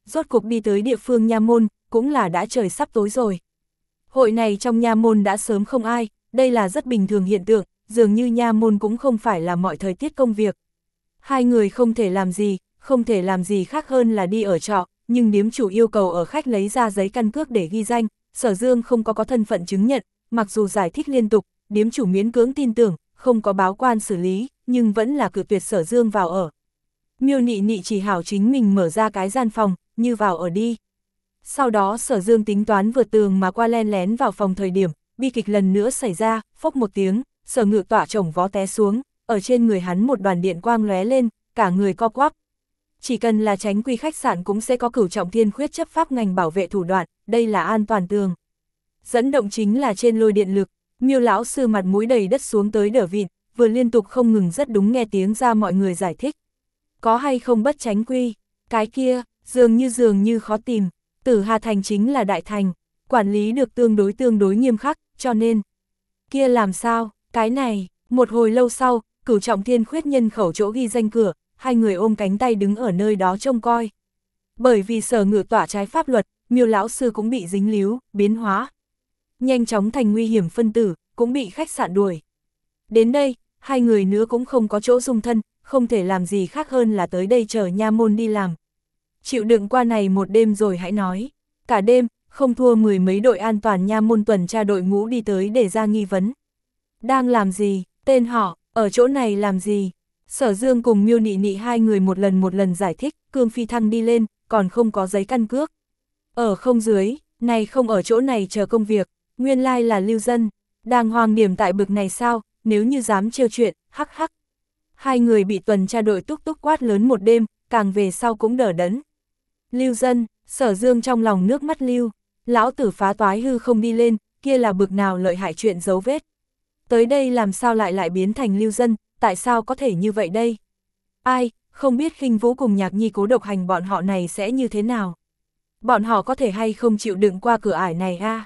rốt cục đi tới địa phương nha môn, cũng là đã trời sắp tối rồi. Hội này trong nha môn đã sớm không ai, đây là rất bình thường hiện tượng, dường như nha môn cũng không phải là mọi thời tiết công việc. Hai người không thể làm gì, không thể làm gì khác hơn là đi ở trọ, nhưng điếm chủ yêu cầu ở khách lấy ra giấy căn cước để ghi danh, Sở Dương không có có thân phận chứng nhận, mặc dù giải thích liên tục, điếm chủ miễn cưỡng tin tưởng, không có báo quan xử lý, nhưng vẫn là cự tuyệt Sở Dương vào ở. Miêu Nị Nị chỉ hảo chính mình mở ra cái gian phòng, như vào ở đi. Sau đó Sở Dương tính toán vượt tường mà qua len lén vào phòng thời điểm, bi kịch lần nữa xảy ra, phốc một tiếng, Sở Ngự Tọa chồng vó té xuống, ở trên người hắn một đoàn điện quang lóe lên, cả người co quắp. Chỉ cần là tránh quy khách sạn cũng sẽ có Cửu Trọng Thiên Khuyết chấp pháp ngành bảo vệ thủ đoạn, đây là an toàn tường. Dẫn động chính là trên lôi điện lực, Miêu lão sư mặt mũi đầy đất xuống tới đỡ vịn, vừa liên tục không ngừng rất đúng nghe tiếng ra mọi người giải thích. Có hay không bất tránh quy, cái kia, dường như dường như khó tìm, Tử Hà Thành chính là đại thành, quản lý được tương đối tương đối nghiêm khắc, cho nên, kia làm sao, cái này, một hồi lâu sau, Cửu Trọng Thiên Khuyết nhân khẩu chỗ ghi danh cửa, hai người ôm cánh tay đứng ở nơi đó trông coi. Bởi vì Sở Ngự Tọa trái pháp luật, Miêu lão sư cũng bị dính líu, biến hóa. Nhanh chóng thành nguy hiểm phân tử, cũng bị khách sạn đuổi. Đến đây, hai người nữa cũng không có chỗ dung thân, không thể làm gì khác hơn là tới đây chờ nha môn đi làm. Chịu đựng qua này một đêm rồi hãy nói. Cả đêm, không thua mười mấy đội an toàn nha môn tuần tra đội ngũ đi tới để ra nghi vấn. Đang làm gì, tên họ, ở chỗ này làm gì? Sở Dương cùng Miêu Nị Nị hai người một lần một lần giải thích, cương phi thăng đi lên, còn không có giấy căn cước. Ở không dưới, này không ở chỗ này chờ công việc, nguyên lai là lưu dân, đang hoàng điểm tại bực này sao, nếu như dám trêu chuyện, hắc hắc. Hai người bị tuần tra đội túc túc quát lớn một đêm, càng về sau cũng đỡ đẫn. Lưu dân, Sở Dương trong lòng nước mắt lưu, lão tử phá toái hư không đi lên, kia là bực nào lợi hại chuyện dấu vết. Tới đây làm sao lại lại biến thành lưu dân, tại sao có thể như vậy đây? Ai, không biết Khinh Vũ cùng Nhạc Nhi cố độc hành bọn họ này sẽ như thế nào? Bọn họ có thể hay không chịu đựng qua cửa ải này a? À?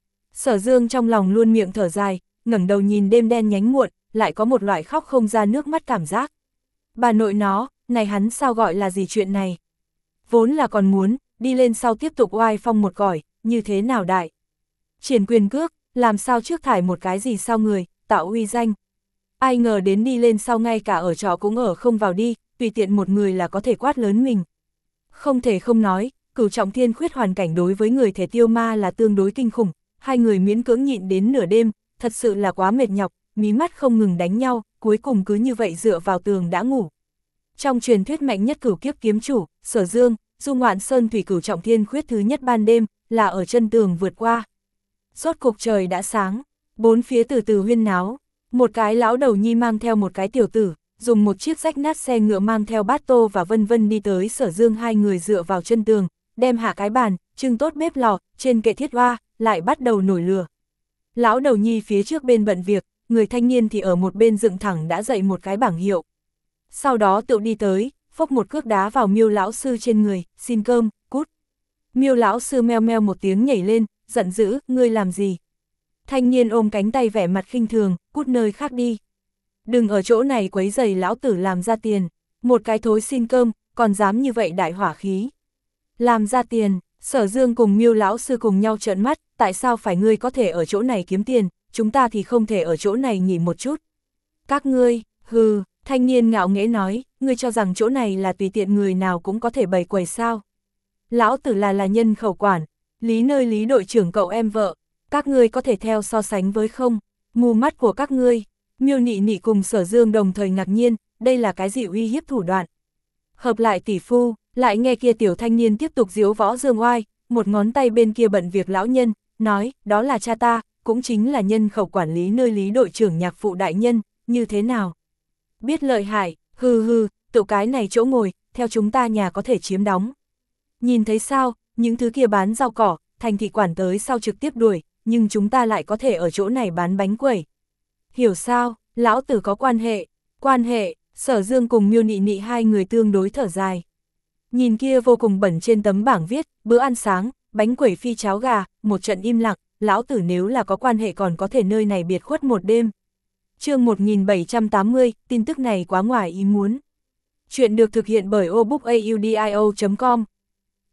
Sở Dương trong lòng luôn miệng thở dài, ngẩng đầu nhìn đêm đen nhánh muộn, lại có một loại khóc không ra nước mắt cảm giác. Bà nội nó, này hắn sao gọi là gì chuyện này? Vốn là còn muốn, đi lên sau tiếp tục oai phong một cõi, như thế nào đại? Triển quyền cước, làm sao trước thải một cái gì sau người, tạo uy danh. Ai ngờ đến đi lên sau ngay cả ở trọ cũng ở không vào đi, tùy tiện một người là có thể quát lớn mình. Không thể không nói, Cửu Trọng Thiên Khuyết hoàn cảnh đối với người thể tiêu ma là tương đối kinh khủng, hai người miễn cưỡng nhịn đến nửa đêm, thật sự là quá mệt nhọc, mí mắt không ngừng đánh nhau, cuối cùng cứ như vậy dựa vào tường đã ngủ. Trong truyền thuyết mạnh nhất cửu kiếp kiếm chủ, Sở Dương, du ngoạn sơn thủy Cửu Trọng Thiên Khuyết thứ nhất ban đêm, là ở chân tường vượt qua. Rốt cục trời đã sáng, bốn phía từ từ huyên náo, một cái lão đầu nhi mang theo một cái tiểu tử, dùng một chiếc rách nát xe ngựa mang theo bát tô và vân vân đi tới Sở Dương, hai người dựa vào chân tường, đem hạ cái bàn, trưng tốt bếp lò, trên kệ thiết hoa, lại bắt đầu nổi lửa. Lão đầu nhi phía trước bên bận việc, người thanh niên thì ở một bên dựng thẳng đã dậy một cái bảng hiệu. Sau đó tự đi tới, phốc một cước đá vào Miêu lão sư trên người, xin cơm, cút. Miêu lão sư meo meo một tiếng nhảy lên, giận dữ, ngươi làm gì? Thanh niên ôm cánh tay vẻ mặt khinh thường, cút nơi khác đi. Đừng ở chỗ này quấy rầy lão tử làm ra tiền, một cái thối xin cơm, còn dám như vậy đại hỏa khí. Làm ra tiền, Sở Dương cùng Miêu lão sư cùng nhau trợn mắt, tại sao phải ngươi có thể ở chỗ này kiếm tiền, chúng ta thì không thể ở chỗ này nghỉ một chút. Các ngươi, hừ, thanh niên ngạo nghễ nói, ngươi cho rằng chỗ này là tùy tiện người nào cũng có thể bày quầy sao. Lão tử là là nhân khẩu quản, lý nơi lý đội trưởng cậu em vợ, các ngươi có thể theo so sánh với không, mù mắt của các ngươi. Miêu Nị Nị cùng Sở Dương đồng thời ngạc nhiên, đây là cái gì uy hiếp thủ đoạn. Hợp lại tỷ phu, lại nghe kia tiểu thanh niên tiếp tục diếu võ dương oai, một ngón tay bên kia bận việc lão nhân, nói, đó là cha ta, cũng chính là nhân khẩu quản lý nơi lý đội trưởng Nhạc phụ đại nhân, như thế nào? Biết lợi hại, hừ hừ, tự cái này chỗ ngồi, theo chúng ta nhà có thể chiếm đóng. Nhìn thấy sao, những thứ kia bán rau cỏ, thành thị quản tới sau trực tiếp đuổi, nhưng chúng ta lại có thể ở chỗ này bán bánh quẩy. Hiểu sao, lão tử có quan hệ, quan hệ, Sở Dương cùng Miêu Nị Nị hai người tương đối thở dài. Nhìn kia vô cùng bẩn trên tấm bảng viết, bữa ăn sáng, bánh quẩy phi cháo gà, một trận im lặng, lão tử nếu là có quan hệ còn có thể nơi này biệt khuất một đêm. Chương một nghìn bảy trăm tám mươi, tin tức này quá ngoài ý muốn. Chuyện được thực hiện bởi obook audio chấm com.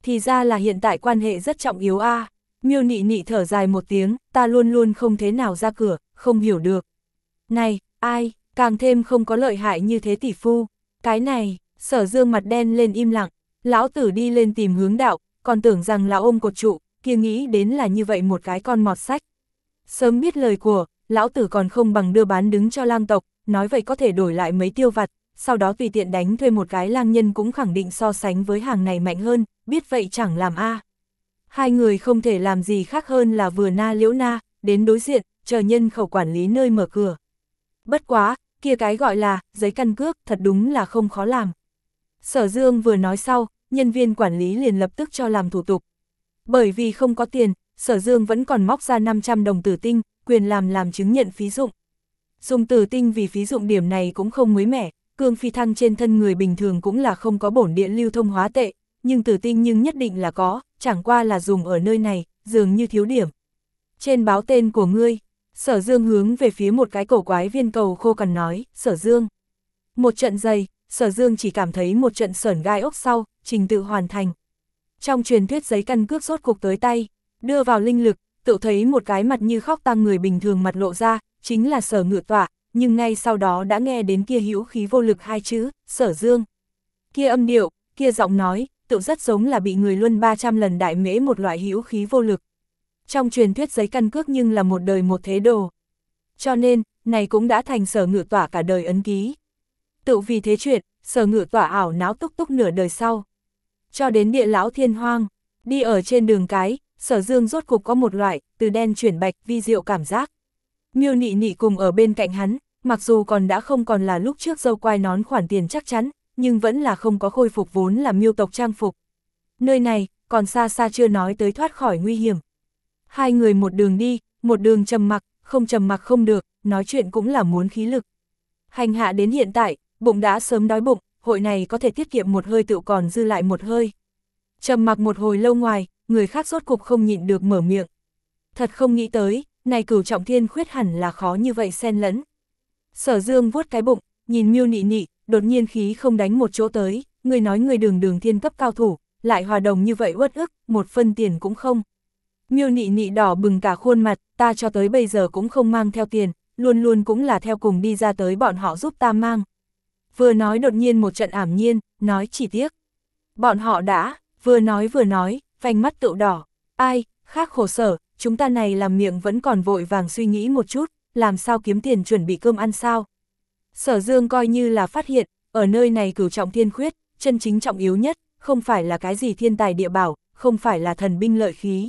thì ra là hiện tại quan hệ rất trọng yếu a. À. Miêu Nị Nị thở dài một tiếng, ta luôn luôn không thế nào ra cửa, không hiểu được. Này, ai, càng thêm không có lợi hại như thế tỷ phu. Cái này, Sở Dương mặt đen lên im lặng, lão tử đi lên tìm hướng đạo, còn tưởng rằng là ôm cột trụ, kia nghĩ đến là như vậy một cái con mọt sách. Sớm biết lời của, lão tử còn không bằng đưa bán đứng cho lang tộc, nói vậy có thể đổi lại mấy tiêu vặt, sau đó tùy tiện đánh thuê một cái lang nhân cũng khẳng định so sánh với hàng này mạnh hơn, biết vậy chẳng làm a. Hai người không thể làm gì khác hơn là vừa na liễu na, đến đối diện, chờ nhân khẩu quản lý nơi mở cửa. Bất quá, kia cái gọi là giấy căn cước thật đúng là không khó làm. Sở Dương vừa nói sau, nhân viên quản lý liền lập tức cho làm thủ tục. Bởi vì không có tiền, Sở Dương vẫn còn móc ra năm trăm đồng tử tinh, quyền làm làm chứng nhận phí dụng. Dùng tử tinh vì phí dụng điểm này cũng không mới mẻ, cương phi thăng trên thân người bình thường cũng là không có bổn điện lưu thông hóa tệ, nhưng tử tinh nhưng nhất định là có, chẳng qua là dùng ở nơi này, dường như thiếu điểm. Trên báo tên của ngươi, Sở Dương hướng về phía một cái cổ quái viên cầu khô cằn nói, Sở Dương. Một trận giày, Sở Dương chỉ cảm thấy một trận sởn gai ốc sau, trình tự hoàn thành. Trong truyền thuyết giấy căn cước rốt cục tới tay, đưa vào linh lực, tự thấy một cái mặt như khóc tăng người bình thường mặt lộ ra, chính là Sở Ngự Tọa, nhưng ngay sau đó đã nghe đến kia hữu khí vô lực hai chữ, Sở Dương. Kia âm điệu, kia giọng nói, tự rất giống là bị người luân ba trăm lần đại mễ một loại hữu khí vô lực. Trong truyền thuyết giấy căn cước nhưng là một đời một thế đồ. Cho nên, này cũng đã thành Sở Ngự Tọa cả đời ấn ký. Tự vì thế chuyện, Sở Ngự Tọa ảo não túc túc nửa đời sau. Cho đến địa lão thiên hoang, đi ở trên đường cái, Sở Dương rốt cục có một loại, từ đen chuyển bạch, vi diệu cảm giác. Miêu Nị Nị cùng ở bên cạnh hắn, mặc dù còn đã không còn là lúc trước dâu quai nón khoản tiền chắc chắn, nhưng vẫn là không có khôi phục vốn là miêu tộc trang phục. Nơi này, còn xa xa chưa nói tới thoát khỏi nguy hiểm. Hai người một đường đi, một đường trầm mặc, không trầm mặc không được, nói chuyện cũng là muốn khí lực. Hành hạ đến hiện tại, bụng đã sớm đói bụng, hội này có thể tiết kiệm một hơi tự còn dư lại một hơi. Trầm mặc một hồi lâu ngoài, người khác rốt cục không nhịn được mở miệng. Thật không nghĩ tới, này Cửu Trọng Thiên khuyết hẳn là khó như vậy xen lẫn. Sở Dương vuốt cái bụng, nhìn Miêu Nị Nị, đột nhiên khí không đánh một chỗ tới, người nói người đường đường thiên cấp cao thủ, lại hòa đồng như vậy uất ức, một phân tiền cũng không. Miêu Nị Nị đỏ bừng cả khuôn mặt, ta cho tới bây giờ cũng không mang theo tiền, luôn luôn cũng là theo cùng đi ra tới bọn họ giúp ta mang. Vừa nói đột nhiên một trận ảm nhiên, nói chỉ tiếc. Bọn họ đã, vừa nói vừa nói, vành mắt tựu đỏ, ai, khác khổ sở, chúng ta này làm miệng vẫn còn vội vàng suy nghĩ một chút, làm sao kiếm tiền chuẩn bị cơm ăn sao. Sở Dương coi như là phát hiện, ở nơi này Cửu Trọng Thiên khuyết, chân chính trọng yếu nhất, không phải là cái gì thiên tài địa bảo, không phải là thần binh lợi khí,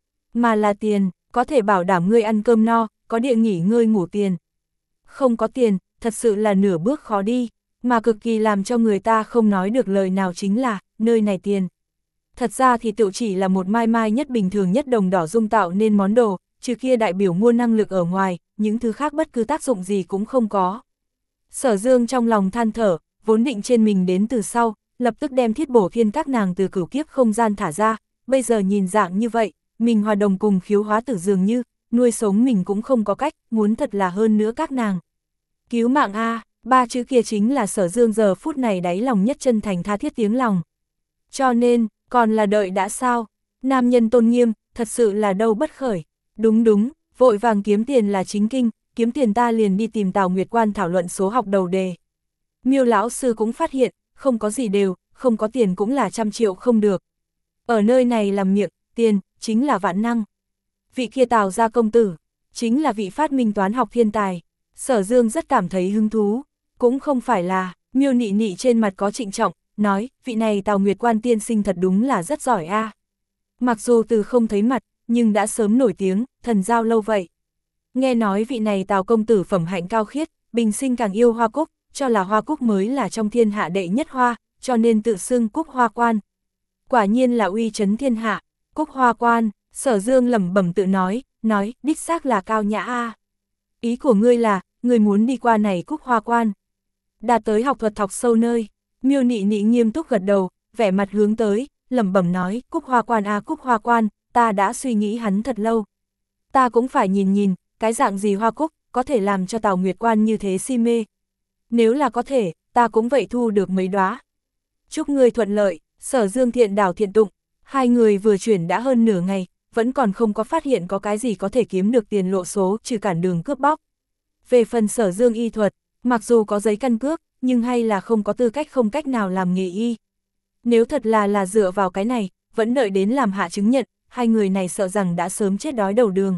mà là tiền, có thể bảo đảm ngươi ăn cơm no, có địa nghỉ ngơi ngủ tiền. Không có tiền, thật sự là nửa bước khó đi, mà cực kỳ làm cho người ta không nói được lời nào chính là, nơi này tiền. Thật ra thì tự chỉ là một mai mai nhất bình thường nhất đồng đỏ dung tạo nên món đồ, trừ kia đại biểu mua năng lực ở ngoài, những thứ khác bất cứ tác dụng gì cũng không có. Sở Dương trong lòng than thở, vốn định trên mình đến từ sau, lập tức đem thiết bổ thiên các nàng từ cửu kiếp không gian thả ra, bây giờ nhìn dạng như vậy, mình hòa đồng cùng khiếu hóa tử dường như, nuôi sống mình cũng không có cách, muốn thật là hơn nữa các nàng. Cứu mạng A, ba chữ kia chính là Sở Dương giờ phút này đáy lòng nhất chân thành tha thiết tiếng lòng. Cho nên, còn là đợi đã sao, nam nhân tôn nghiêm, thật sự là đâu bất khởi. Đúng đúng, vội vàng kiếm tiền là chính kinh, kiếm tiền ta liền đi tìm Tào Nguyệt Quan thảo luận số học đầu đề. Miêu lão sư cũng phát hiện, không có gì đều, không có tiền cũng là trăm triệu không được. Ở nơi này làm miệng, tiền, chính là vạn năng. Vị kia Tào gia công tử, chính là vị phát minh toán học thiên tài. Sở Dương rất cảm thấy hứng thú, cũng không phải là, Miêu Nị Nị trên mặt có trịnh trọng, nói, vị này Tào Nguyệt Quan tiên sinh thật đúng là rất giỏi a. Mặc dù từ không thấy mặt, nhưng đã sớm nổi tiếng, thần giao lâu vậy. Nghe nói vị này Tào công tử phẩm hạnh cao khiết, bình sinh càng yêu hoa cúc, cho là hoa cúc mới là trong thiên hạ đệ nhất hoa, cho nên tự xưng Cúc Hoa Quan. Quả nhiên là uy chấn thiên hạ, Cúc Hoa Quan, Sở Dương lẩm bẩm tự nói, nói, đích xác là cao nhã a. Ý của ngươi là, ngươi muốn đi qua này Cúc Hoa Quan. Đạt tới học thuật thọc sâu nơi, Miêu Nị Nị nghiêm túc gật đầu, vẻ mặt hướng tới, lẩm bẩm nói, Cúc Hoa Quan a Cúc Hoa Quan, ta đã suy nghĩ hắn thật lâu. Ta cũng phải nhìn nhìn, cái dạng gì hoa cúc, có thể làm cho Tào Nguyệt Quan như thế si mê. Nếu là có thể, ta cũng vậy thu được mấy đóa. Chúc ngươi thuận lợi, Sở Dương thiện đảo thiện tụng, Hai người vừa chuyển đã hơn nửa ngày, vẫn còn không có phát hiện có cái gì có thể kiếm được tiền lộ số trừ cản đường cướp bóc. Về phần Sở Dương y thuật, mặc dù có giấy căn cước, nhưng hay là không có tư cách không cách nào làm nghề y. Nếu thật là là dựa vào cái này, vẫn đợi đến làm hạ chứng nhận, hai người này sợ rằng đã sớm chết đói đầu đường.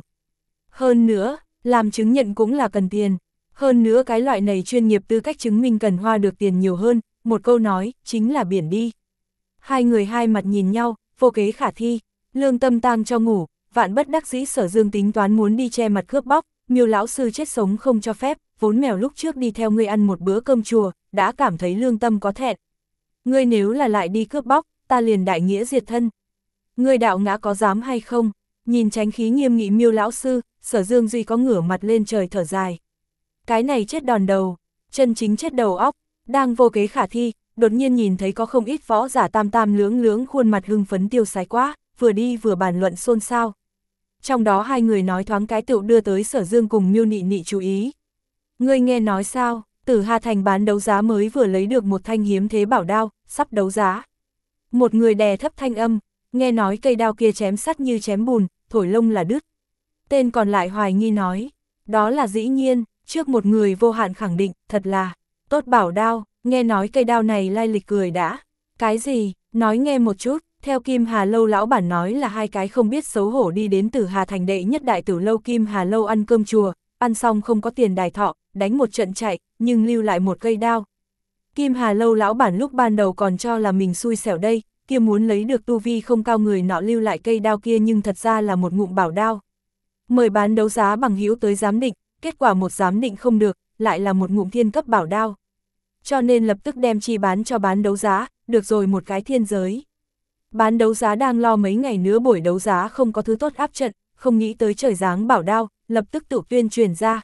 Hơn nữa, làm chứng nhận cũng là cần tiền. Hơn nữa cái loại này chuyên nghiệp tư cách chứng minh cần hoa được tiền nhiều hơn, một câu nói, chính là biển đi. Hai người hai mặt nhìn nhau, vô kế khả thi, lương tâm tang cho ngủ, vạn bất đắc dĩ Sở Dương tính toán muốn đi che mặt cướp bóc, Miêu lão sư chết sống không cho phép, vốn mèo lúc trước đi theo ngươi ăn một bữa cơm chùa, đã cảm thấy lương tâm có thẹn. Ngươi nếu là lại đi cướp bóc, ta liền đại nghĩa diệt thân. Ngươi đạo ngã có dám hay không? Nhìn tránh khí nghiêm nghị Miêu lão sư, Sở Dương duy có ngửa mặt lên trời thở dài. Cái này chết đòn đầu, chân chính chết đầu óc, đang vô kế khả thi, đột nhiên nhìn thấy có không ít võ giả tam tam lưỡng lưỡng khuôn mặt hưng phấn tiêu sái quá, vừa đi vừa bàn luận xôn xao. Trong đó hai người nói thoáng cái tựu đưa tới Sở Dương cùng Miêu Nị Nị chú ý. Ngươi nghe nói sao, Tử Hà Thành bán đấu giá mới vừa lấy được một thanh hiếm thế bảo đao, sắp đấu giá. Một người đè thấp thanh âm, nghe nói cây đao kia chém sắt như chém bùn, thổi lông là đứt. Tên còn lại hoài nghi nói, đó là dĩ nhiên, trước một người vô hạn khẳng định, thật là, tốt bảo đao, nghe nói cây đao này lai lịch cười đã. Cái gì, nói nghe một chút, theo Kim Hà Lâu lão bản nói là hai cái không biết xấu hổ đi đến Tử Hà Thành đệ nhất đại tử lâu Kim Hà Lâu ăn cơm chùa, ăn xong không có tiền đài thọ, đánh một trận chạy, nhưng lưu lại một cây đao. Kim Hà Lâu lão bản lúc ban đầu còn cho là mình xui xẻo đây, kia muốn lấy được tu vi không cao người nọ lưu lại cây đao kia nhưng thật ra là một ngụm bảo đao. Mời bán đấu giá bằng hữu tới giám định, kết quả một giám định không được, lại là một ngụm thiên cấp bảo đao. Cho nên lập tức đem chi bán cho bán đấu giá, được rồi một cái thiên giới. Bán đấu giá đang lo mấy ngày nữa buổi đấu giá không có thứ tốt áp trận, không nghĩ tới trời giáng bảo đao, lập tức tự tuyên truyền ra.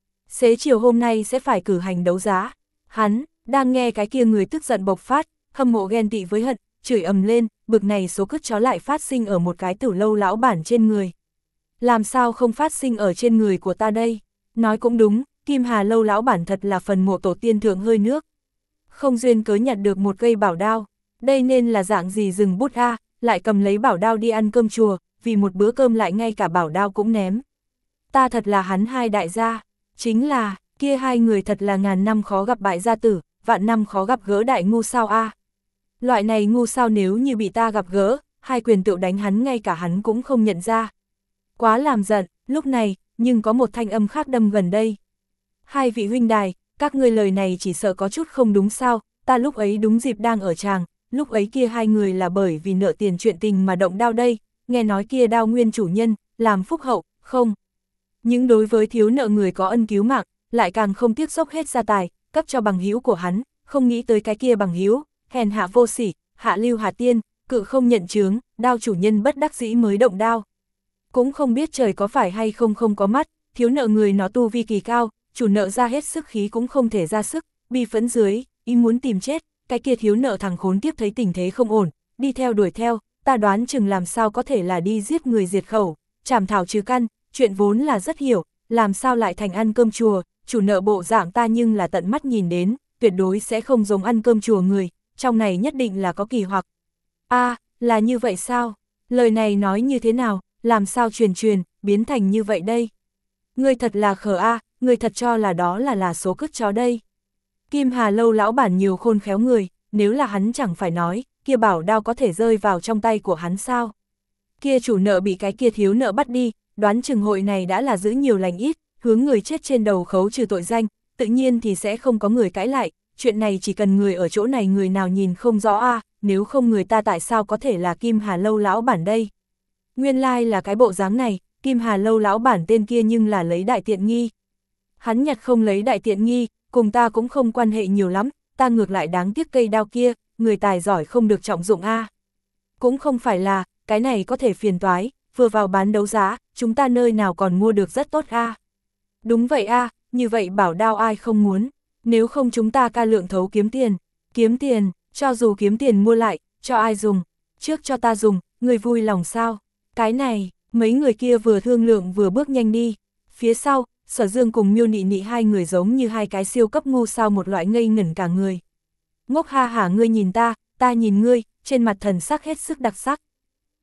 Xế chiều hôm nay sẽ phải cử hành đấu giá. Hắn, đang nghe cái kia người tức giận bộc phát, hâm mộ ghen tị với hận, chửi ầm lên, bực này số cứt chó lại phát sinh ở một cái tử lâu lão bản trên người. Làm sao không phát sinh ở trên người của ta đây? Nói cũng đúng, Kim Hà Lâu lão bản thật là phần mộ tổ tiên thượng hơi nước. Không duyên cớ nhặt được một cây bảo đao, đây nên là dạng gì rừng bút a, lại cầm lấy bảo đao đi ăn cơm chùa, vì một bữa cơm lại ngay cả bảo đao cũng ném. Ta thật là hắn hai đại gia, chính là, kia hai người thật là ngàn năm khó gặp bại gia tử, vạn năm khó gặp gỡ đại ngu sao a. Loại này ngu sao nếu như bị ta gặp gỡ, hai quyền tựu đánh hắn ngay cả hắn cũng không nhận ra. Quá làm giận, lúc này, nhưng có một thanh âm khác đâm gần đây. Hai vị huynh đài, các ngươi lời này chỉ sợ có chút không đúng sao, ta lúc ấy đúng dịp đang ở tràng, lúc ấy kia hai người là bởi vì nợ tiền chuyện tình mà động đao đây, nghe nói kia đao nguyên chủ nhân, làm phúc hậu, không. Những đối với thiếu nợ người có ân cứu mạng, lại càng không tiếc dốc hết gia tài, cấp cho bằng hữu của hắn, không nghĩ tới cái kia bằng hữu, hèn hạ vô sỉ, hạ lưu hạ tiên, cự không nhận chướng, đao chủ nhân bất đắc dĩ mới động đao. Cũng không biết trời có phải hay không không có mắt, thiếu nợ người nó tu vi kỳ cao, chủ nợ ra hết sức khí cũng không thể ra sức, bi phẫn dưới, ý muốn tìm chết, cái kia thiếu nợ thằng khốn tiếp thấy tình thế không ổn, đi theo đuổi theo, ta đoán chừng làm sao có thể là đi giết người diệt khẩu, chảm thảo trừ căn, chuyện vốn là rất hiểu, làm sao lại thành ăn cơm chùa, chủ nợ bộ dạng ta nhưng là tận mắt nhìn đến, tuyệt đối sẽ không giống ăn cơm chùa người, trong này nhất định là có kỳ hoặc. A, à, là như vậy sao? Lời này nói như thế nào, làm sao truyền truyền, biến thành như vậy đây? Ngươi thật là khờ a, à, ngươi thật cho là đó là là số cứt chó đây. Kim Hà Lâu lão bản nhiều khôn khéo người, nếu là hắn chẳng phải nói, kia bảo đao có thể rơi vào trong tay của hắn sao? Kia chủ nợ bị cái kia thiếu nợ bắt đi, đoán chừng hội này đã là giữ nhiều lành ít, hướng người chết trên đầu khấu trừ tội danh, tự nhiên thì sẽ không có người cãi lại, chuyện này chỉ cần người ở chỗ này người nào nhìn không rõ a, à, nếu không người ta tại sao có thể là Kim Hà Lâu lão bản đây? Nguyên lai like là cái bộ dáng này, Kim Hà Lâu lão bản tên kia nhưng là lấy đại tiện nghi. Hắn nhặt không lấy đại tiện nghi, cùng ta cũng không quan hệ nhiều lắm, ta ngược lại đáng tiếc cây đao kia, người tài giỏi không được trọng dụng a. À. Cũng không phải là, cái này có thể phiền toái, vừa vào bán đấu giá, chúng ta nơi nào còn mua được rất tốt a. À. Đúng vậy a, à, như vậy bảo đao ai không muốn, nếu không chúng ta ca lượng thấu kiếm tiền, kiếm tiền, cho dù kiếm tiền mua lại, cho ai dùng, trước cho ta dùng, người vui lòng sao, cái này, mấy người kia vừa thương lượng vừa bước nhanh đi, phía sau, Sở Dương cùng Miêu Nị Nị hai người giống như hai cái siêu cấp ngu sao một loại ngây ngẩn cả người. Ngốc ha hả ngươi nhìn ta, ta nhìn ngươi, trên mặt thần sắc hết sức đặc sắc.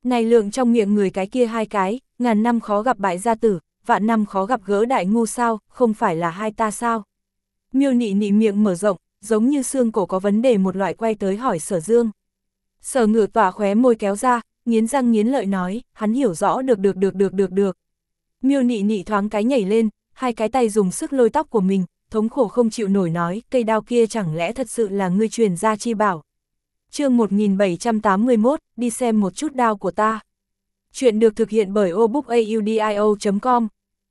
Này lượng trong miệng người cái kia hai cái, ngàn năm khó gặp bại gia tử, vạn năm khó gặp gỡ đại ngu sao, không phải là hai ta sao? Miêu Nị Nị miệng mở rộng, giống như xương cổ có vấn đề một loại quay tới hỏi Sở Dương. Sở Ngự Tỏa khóe môi kéo ra, nghiến răng nghiến lợi nói, hắn hiểu rõ được được được được được được. Miêu Nị Nị thoáng cái nhảy lên, hai cái tay dùng sức lôi tóc của mình, thống khổ không chịu nổi nói, cây đao kia chẳng lẽ thật sự là ngươi truyền ra chi bảo. Chương một nghìn bảy trăm tám mươi mốt, đi xem một chút đao của ta. Chuyện được thực hiện bởi obookaudio chấm com.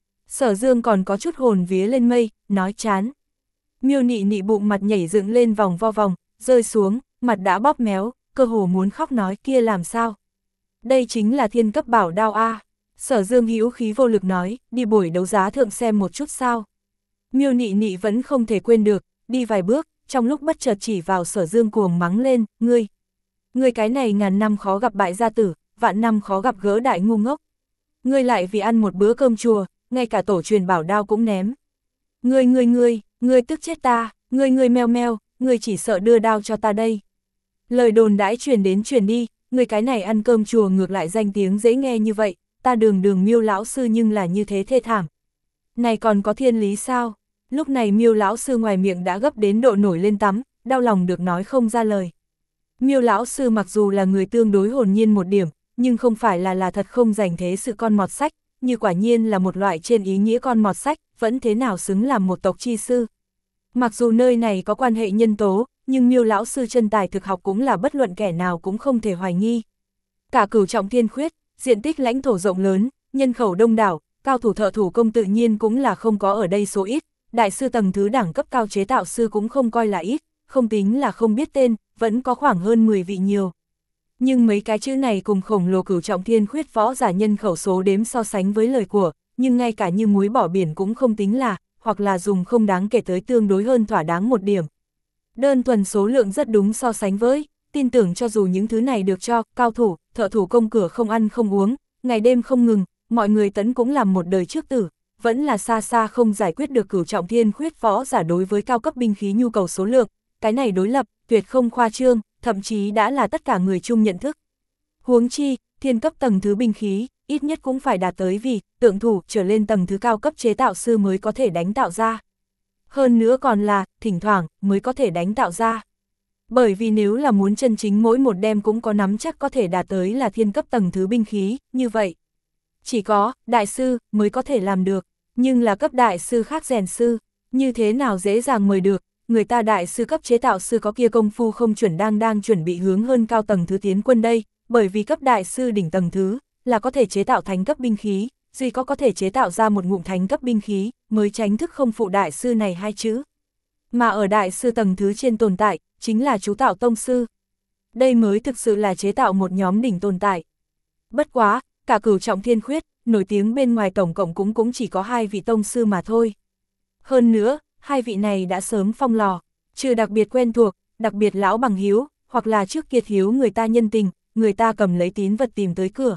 Sở Dương còn có chút hồn vía lên mây, nói chán. Miêu Nị Nị bụng mặt nhảy dựng lên vòng vo vòng, rơi xuống, mặt đã bóp méo, cơ hồ muốn khóc nói kia làm sao. Đây chính là thiên cấp bảo đao A. Sở Dương hữu khí vô lực nói, đi buổi đấu giá thượng xem một chút sao. Miêu Nị Nị vẫn không thể quên được, đi vài bước, trong lúc bất chợt chỉ vào Sở Dương cuồng mắng lên, ngươi. Ngươi cái này ngàn năm khó gặp bại gia tử, vạn năm khó gặp gỡ đại ngu ngốc. Ngươi lại vì ăn một bữa cơm chùa, ngay cả tổ truyền bảo đao cũng ném. Ngươi ngươi ngươi, ngươi tức chết ta, ngươi ngươi meo meo, ngươi chỉ sợ đưa đao cho ta đây. Lời đồn đãi truyền đến truyền đi, ngươi cái này ăn cơm chùa ngược lại danh tiếng dễ nghe như vậy, ta đường đường Miêu lão sư nhưng là như thế thê thảm. Này còn có thiên lý sao? Lúc này Miêu lão sư ngoài miệng đã gấp đến độ nổi lên tắm, đau lòng được nói không ra lời. Miêu lão sư mặc dù là người tương đối hồn nhiên một điểm, nhưng không phải là là thật không dành thế sự con mọt sách, như quả nhiên là một loại trên ý nghĩa con mọt sách, vẫn thế nào xứng làm một tộc chi sư. Mặc dù nơi này có quan hệ nhân tố, nhưng Miêu lão sư chân tài thực học cũng là bất luận kẻ nào cũng không thể hoài nghi. Cả Cửu Trọng Thiên Khuyết, diện tích lãnh thổ rộng lớn, nhân khẩu đông đảo, cao thủ thợ thủ công tự nhiên cũng là không có ở đây số ít, đại sư tầng thứ đẳng cấp cao chế tạo sư cũng không coi là ít, không tính là không biết tên, vẫn có khoảng hơn mười vị nhiều. Nhưng mấy cái chữ này cùng khổng lồ Cửu Trọng Thiên Khuyết võ giả nhân khẩu số đếm so sánh với lời của, nhưng ngay cả như muối bỏ biển cũng không tính là, hoặc là dùng không đáng kể tới tương đối hơn thỏa đáng một điểm. Đơn thuần số lượng rất đúng so sánh với, tin tưởng cho dù những thứ này được cho, cao thủ, thợ thủ công cửa không ăn không uống, ngày đêm không ngừng, mọi người tấn cũng làm một đời trước tử, vẫn là xa xa không giải quyết được Cửu Trọng Thiên Khuyết võ giả đối với cao cấp binh khí nhu cầu số lượng, cái này đối lập, tuyệt không khoa trương, thậm chí đã là tất cả người chung nhận thức. Huống chi, thiên cấp tầng thứ binh khí, ít nhất cũng phải đạt tới vì, tượng thủ trở lên tầng thứ cao cấp chế tạo sư mới có thể đánh tạo ra. Hơn nữa còn là, thỉnh thoảng, mới có thể đánh tạo ra. Bởi vì nếu là muốn chân chính mỗi một đem cũng có nắm chắc có thể đạt tới là thiên cấp tầng thứ binh khí, như vậy. Chỉ có, đại sư, mới có thể làm được, nhưng là cấp đại sư khác rèn sư, như thế nào dễ dàng mời được, người ta đại sư cấp chế tạo sư có kia công phu không chuẩn đang đang chuẩn bị hướng hơn cao tầng thứ tiến quân đây, bởi vì cấp đại sư đỉnh tầng thứ, là có thể chế tạo thánh cấp binh khí, duy có có thể chế tạo ra một ngụm thánh cấp binh khí, mới tránh thức không phụ đại sư này hai chữ. Mà ở đại sư tầng thứ trên tồn tại, chính là chú tạo tông sư. Đây mới thực sự là chế tạo một nhóm đỉnh tồn tại. Bất quá, cả Cửu Trọng Thiên Khuyết, nổi tiếng bên ngoài tổng cộng cũng cũng chỉ có hai vị tông sư mà thôi. Hơn nữa, hai vị này đã sớm phong lò, trừ đặc biệt quen thuộc, đặc biệt lão bằng hiếu, hoặc là trước kia thiếu người ta nhân tình, người ta cầm lấy tín vật tìm tới cửa.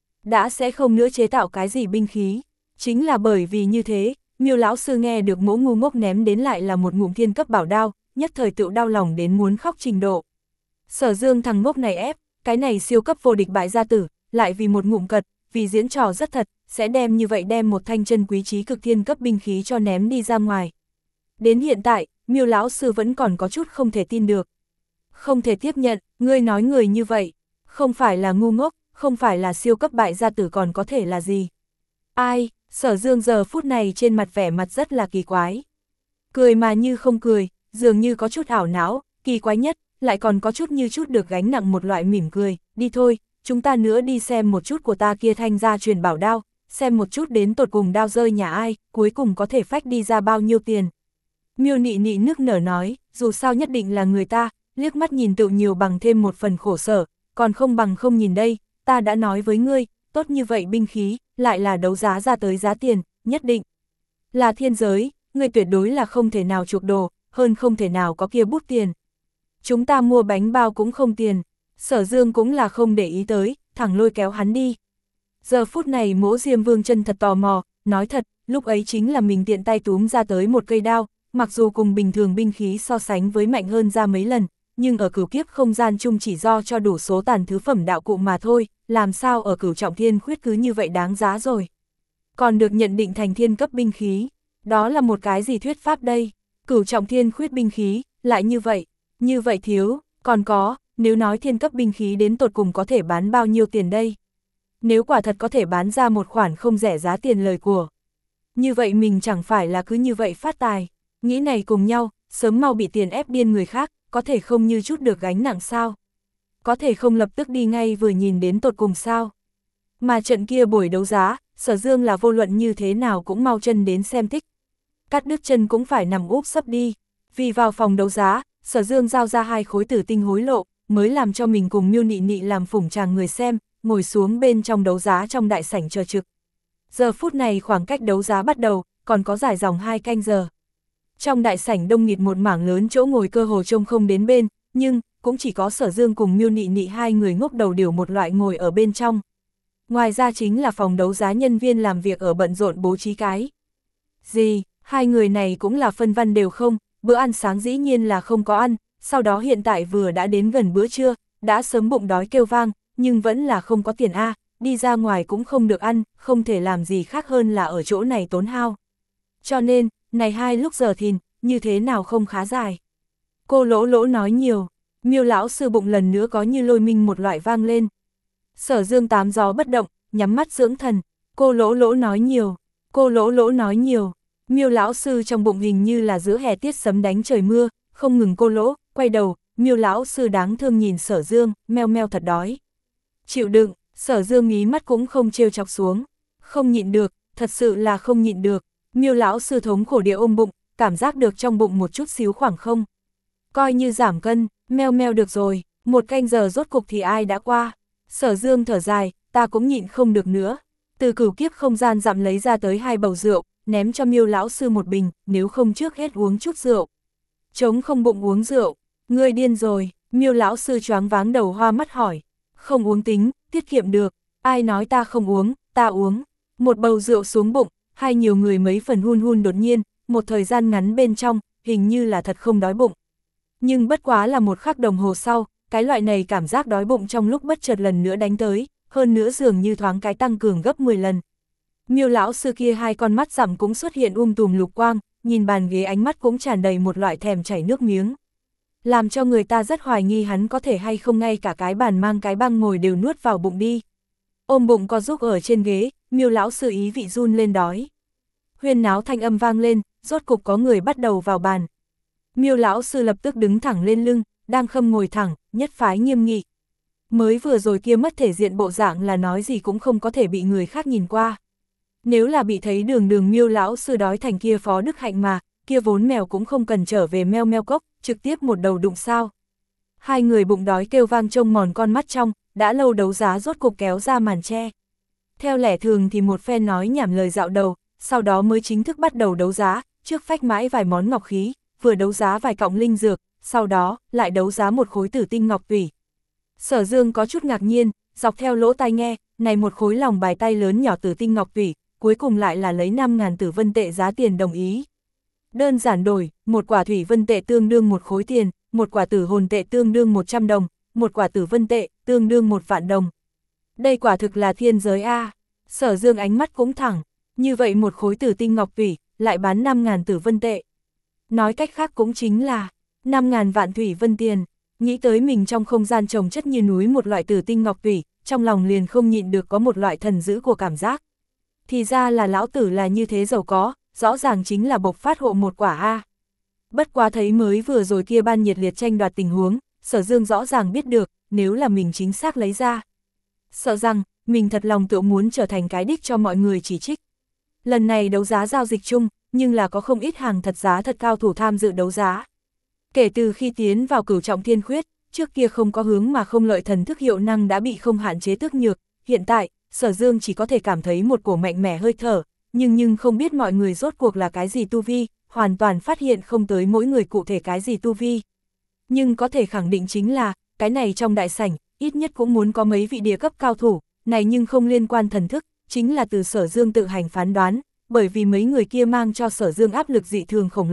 Đã sẽ không nữa chế tạo cái gì binh khí. Chính là bởi vì như thế, Miêu lão sư nghe được Mỗ ngu ngốc ném đến lại là một ngụm thiên cấp bảo đao, nhất thời tự đau lòng đến muốn khóc trình độ. Sở Dương thằng ngốc này ép, cái này siêu cấp vô địch bại gia tử, lại vì một ngụm cật, vì diễn trò rất thật, sẽ đem như vậy đem một thanh chân quý trí cực thiên cấp binh khí cho ném đi ra ngoài. Đến hiện tại, Miêu lão sư vẫn còn có chút không thể tin được. Không thể tiếp nhận, ngươi nói người như vậy, không phải là ngu ngốc, không phải là siêu cấp bại gia tử còn có thể là gì. Ai, Sở Dương giờ phút này trên mặt vẻ mặt rất là kỳ quái. Cười mà như không cười, dường như có chút ảo não, kỳ quái nhất, lại còn có chút như chút được gánh nặng một loại mỉm cười, đi thôi, chúng ta nữa đi xem một chút của ta kia thanh gia truyền bảo đao, xem một chút đến tột cùng đao rơi nhà ai, cuối cùng có thể phách đi ra bao nhiêu tiền. Miêu Nị Nị nức nở nói, dù sao nhất định là người ta, liếc mắt nhìn tự nhiều bằng thêm một phần khổ sở, còn không bằng không nhìn đây, ta đã nói với ngươi, tốt như vậy binh khí, lại là đấu giá ra tới giá tiền, nhất định là thiên giới, ngươi tuyệt đối là không thể nào chuộc đồ, hơn không thể nào có kia bút tiền. Chúng ta mua bánh bao cũng không tiền, Sở Dương cũng là không để ý tới, thẳng lôi kéo hắn đi. Giờ phút này Mỗ Diêm Vương chân thật tò mò, nói thật, lúc ấy chính là mình tiện tay túm ra tới một cây đao, mặc dù cùng bình thường binh khí so sánh với mạnh hơn ra mấy lần, nhưng ở cửu kiếp không gian chung chỉ do cho đủ số tàn thứ phẩm đạo cụ mà thôi, làm sao ở cửu trọng thiên khuyết cứ như vậy đáng giá rồi. Còn được nhận định thành thiên cấp binh khí, đó là một cái gì thuyết pháp đây? Cửu trọng thiên khuyết binh khí, lại như vậy, như vậy thiếu, còn có, nếu nói thiên cấp binh khí đến tột cùng có thể bán bao nhiêu tiền đây? Nếu quả thật có thể bán ra một khoản không rẻ giá tiền lời của. Như vậy mình chẳng phải là cứ như vậy phát tài, nghĩ này cùng nhau, sớm mau bị tiền ép điên người khác, có thể không như chút được gánh nặng sao? Có thể không lập tức đi ngay vừa nhìn đến tột cùng sao? Mà trận kia buổi đấu giá, Sở Dương là vô luận như thế nào cũng mau chân đến xem thích. Cắt đứt chân cũng phải nằm úp sấp đi. Vì vào phòng đấu giá, Sở Dương giao ra hai khối tử tinh hối lộ, mới làm cho mình cùng Miêu Nị Nị làm phủng tràng người xem, ngồi xuống bên trong đấu giá trong đại sảnh chờ trực. Giờ phút này khoảng cách đấu giá bắt đầu, còn có dài dòng hai canh giờ. Trong đại sảnh đông nghịt một mảng lớn chỗ ngồi cơ hồ trông không đến bên, nhưng cũng chỉ có Sở Dương cùng Miêu Nị Nị hai người ngốc đầu điểu một loại ngồi ở bên trong. Ngoài ra chính là phòng đấu giá nhân viên làm việc ở bận rộn bố trí cái. Gì, hai người này cũng là phân văn đều không, bữa ăn sáng dĩ nhiên là không có ăn, sau đó hiện tại vừa đã đến gần bữa trưa, đã sớm bụng đói kêu vang, nhưng vẫn là không có tiền a, đi ra ngoài cũng không được ăn, không thể làm gì khác hơn là ở chỗ này tốn hao. Cho nên, này hai lúc giờ thìn, như thế nào không khá dài. Cô Lỗ Lỗ nói nhiều, Miêu lão sư bụng lần nữa có như lôi minh một loại vang lên. Sở Dương tám gió bất động, nhắm mắt dưỡng thần, cô Lỗ Lỗ nói nhiều, cô Lỗ Lỗ nói nhiều. Miêu lão sư trong bụng hình như là giữa hè tiết sấm đánh trời mưa, không ngừng cô lỗ, quay đầu, Miêu lão sư đáng thương nhìn Sở Dương, meo meo thật đói. Chịu đựng, Sở Dương mí mắt cũng không trêu chọc xuống, không nhịn được, thật sự là không nhịn được. Miêu lão sư thống khổ địa ôm bụng, cảm giác được trong bụng một chút xíu khoảng không. Coi như giảm cân, meo meo được rồi, một canh giờ rốt cục thì ai đã qua. Sở Dương thở dài, ta cũng nhịn không được nữa. Từ cửu kiếp không gian dặm lấy ra tới hai bầu rượu, ném cho Miêu lão sư một bình, nếu không trước hết uống chút rượu. Chống không bụng uống rượu, ngươi điên rồi, Miêu lão sư choáng váng đầu hoa mắt hỏi. Không uống tính, tiết kiệm được, ai nói ta không uống, ta uống. Một bầu rượu xuống bụng, hai nhiều người mấy phần hun hun đột nhiên, một thời gian ngắn bên trong, hình như là thật không đói bụng. Nhưng bất quá là một khắc đồng hồ sau, cái loại này cảm giác đói bụng trong lúc bất chợt lần nữa đánh tới, hơn nữa dường như thoáng cái tăng cường gấp mười lần. Miêu lão sư kia hai con mắt rằm cũng xuất hiện um tùm lục quang, nhìn bàn ghế ánh mắt cũng tràn đầy một loại thèm chảy nước miếng. Làm cho người ta rất hoài nghi hắn có thể hay không ngay cả cái bàn mang cái băng ngồi đều nuốt vào bụng đi. Ôm bụng co giúp ở trên ghế, Miêu lão sư ý vị run lên đói. Huyên náo thanh âm vang lên, rốt cục có người bắt đầu vào bàn. Miêu lão sư lập tức đứng thẳng lên lưng, đang khâm ngồi thẳng, nhất phái nghiêm nghị. Mới vừa rồi kia mất thể diện bộ dạng là nói gì cũng không có thể bị người khác nhìn qua. Nếu là bị thấy đường đường Miêu lão sư đói thành kia phó đức hạnh mà, kia vốn mèo cũng không cần trở về meo meo cốc, trực tiếp một đầu đụng sao. Hai người bụng đói kêu vang trông mòn con mắt trong, đã lâu đấu giá rốt cục kéo ra màn che. Theo lẽ thường thì một phen nói nhảm lời dạo đầu, sau đó mới chính thức bắt đầu đấu giá, trước phách mãi vài món ngọc khí, vừa đấu giá vài cọng linh dược, sau đó lại đấu giá một khối tử tinh ngọc tủy. Sở Dương có chút ngạc nhiên, dọc theo lỗ tai nghe, này một khối lòng bài tay lớn nhỏ tử tinh ngọc tủy, cuối cùng lại là lấy năm ngàn tử vân tệ giá tiền đồng ý. Đơn giản đổi, một quả thủy vân tệ tương đương một khối tiền, một quả tử hồn tệ tương đương một trăm đồng, một quả tử vân tệ tương đương một vạn đồng. Đây quả thực là thiên giới A. Sở Dương ánh mắt cũng thẳng, như vậy một khối tử tinh ngọc tủy, lại bán năm ngàn tử vân tệ. Nói cách khác cũng chính là năm ngàn vạn thủy vân tiền. Nghĩ tới mình trong không gian trồng chất như núi một loại tử tinh ngọc tủy, trong lòng liền không nhịn được có một loại thần dữ của cảm giác. Thì ra là lão tử là như thế giàu có, rõ ràng chính là bộc phát hộ một quả A. Bất quá thấy mới vừa rồi kia ban nhiệt liệt tranh đoạt tình huống, Sở Dương rõ ràng biết được, nếu là mình chính xác lấy ra. Sợ rằng, mình thật lòng tự muốn trở thành cái đích cho mọi người chỉ trích. Lần này đấu giá giao dịch chung, nhưng là có không ít hàng thật giá thật cao thủ tham dự đấu giá. Kể từ khi tiến vào cửu trọng thiên khuyết, trước kia không có hướng mà không lợi thần thức hiệu năng đã bị không hạn chế tước nhược, hiện tại, Sở Dương chỉ có thể cảm thấy một cổ mạnh mẽ hơi thở, nhưng nhưng không biết mọi người rốt cuộc là cái gì tu vi, hoàn toàn phát hiện không tới mỗi người cụ thể cái gì tu vi. Nhưng có thể khẳng định chính là, cái này trong đại sảnh, ít nhất cũng muốn có mấy vị địa cấp cao thủ, này nhưng không liên quan thần thức, chính là từ Sở Dương tự hành phán đoán, bởi vì mấy người kia mang cho Sở Dương áp lực dị thường khổng lồ,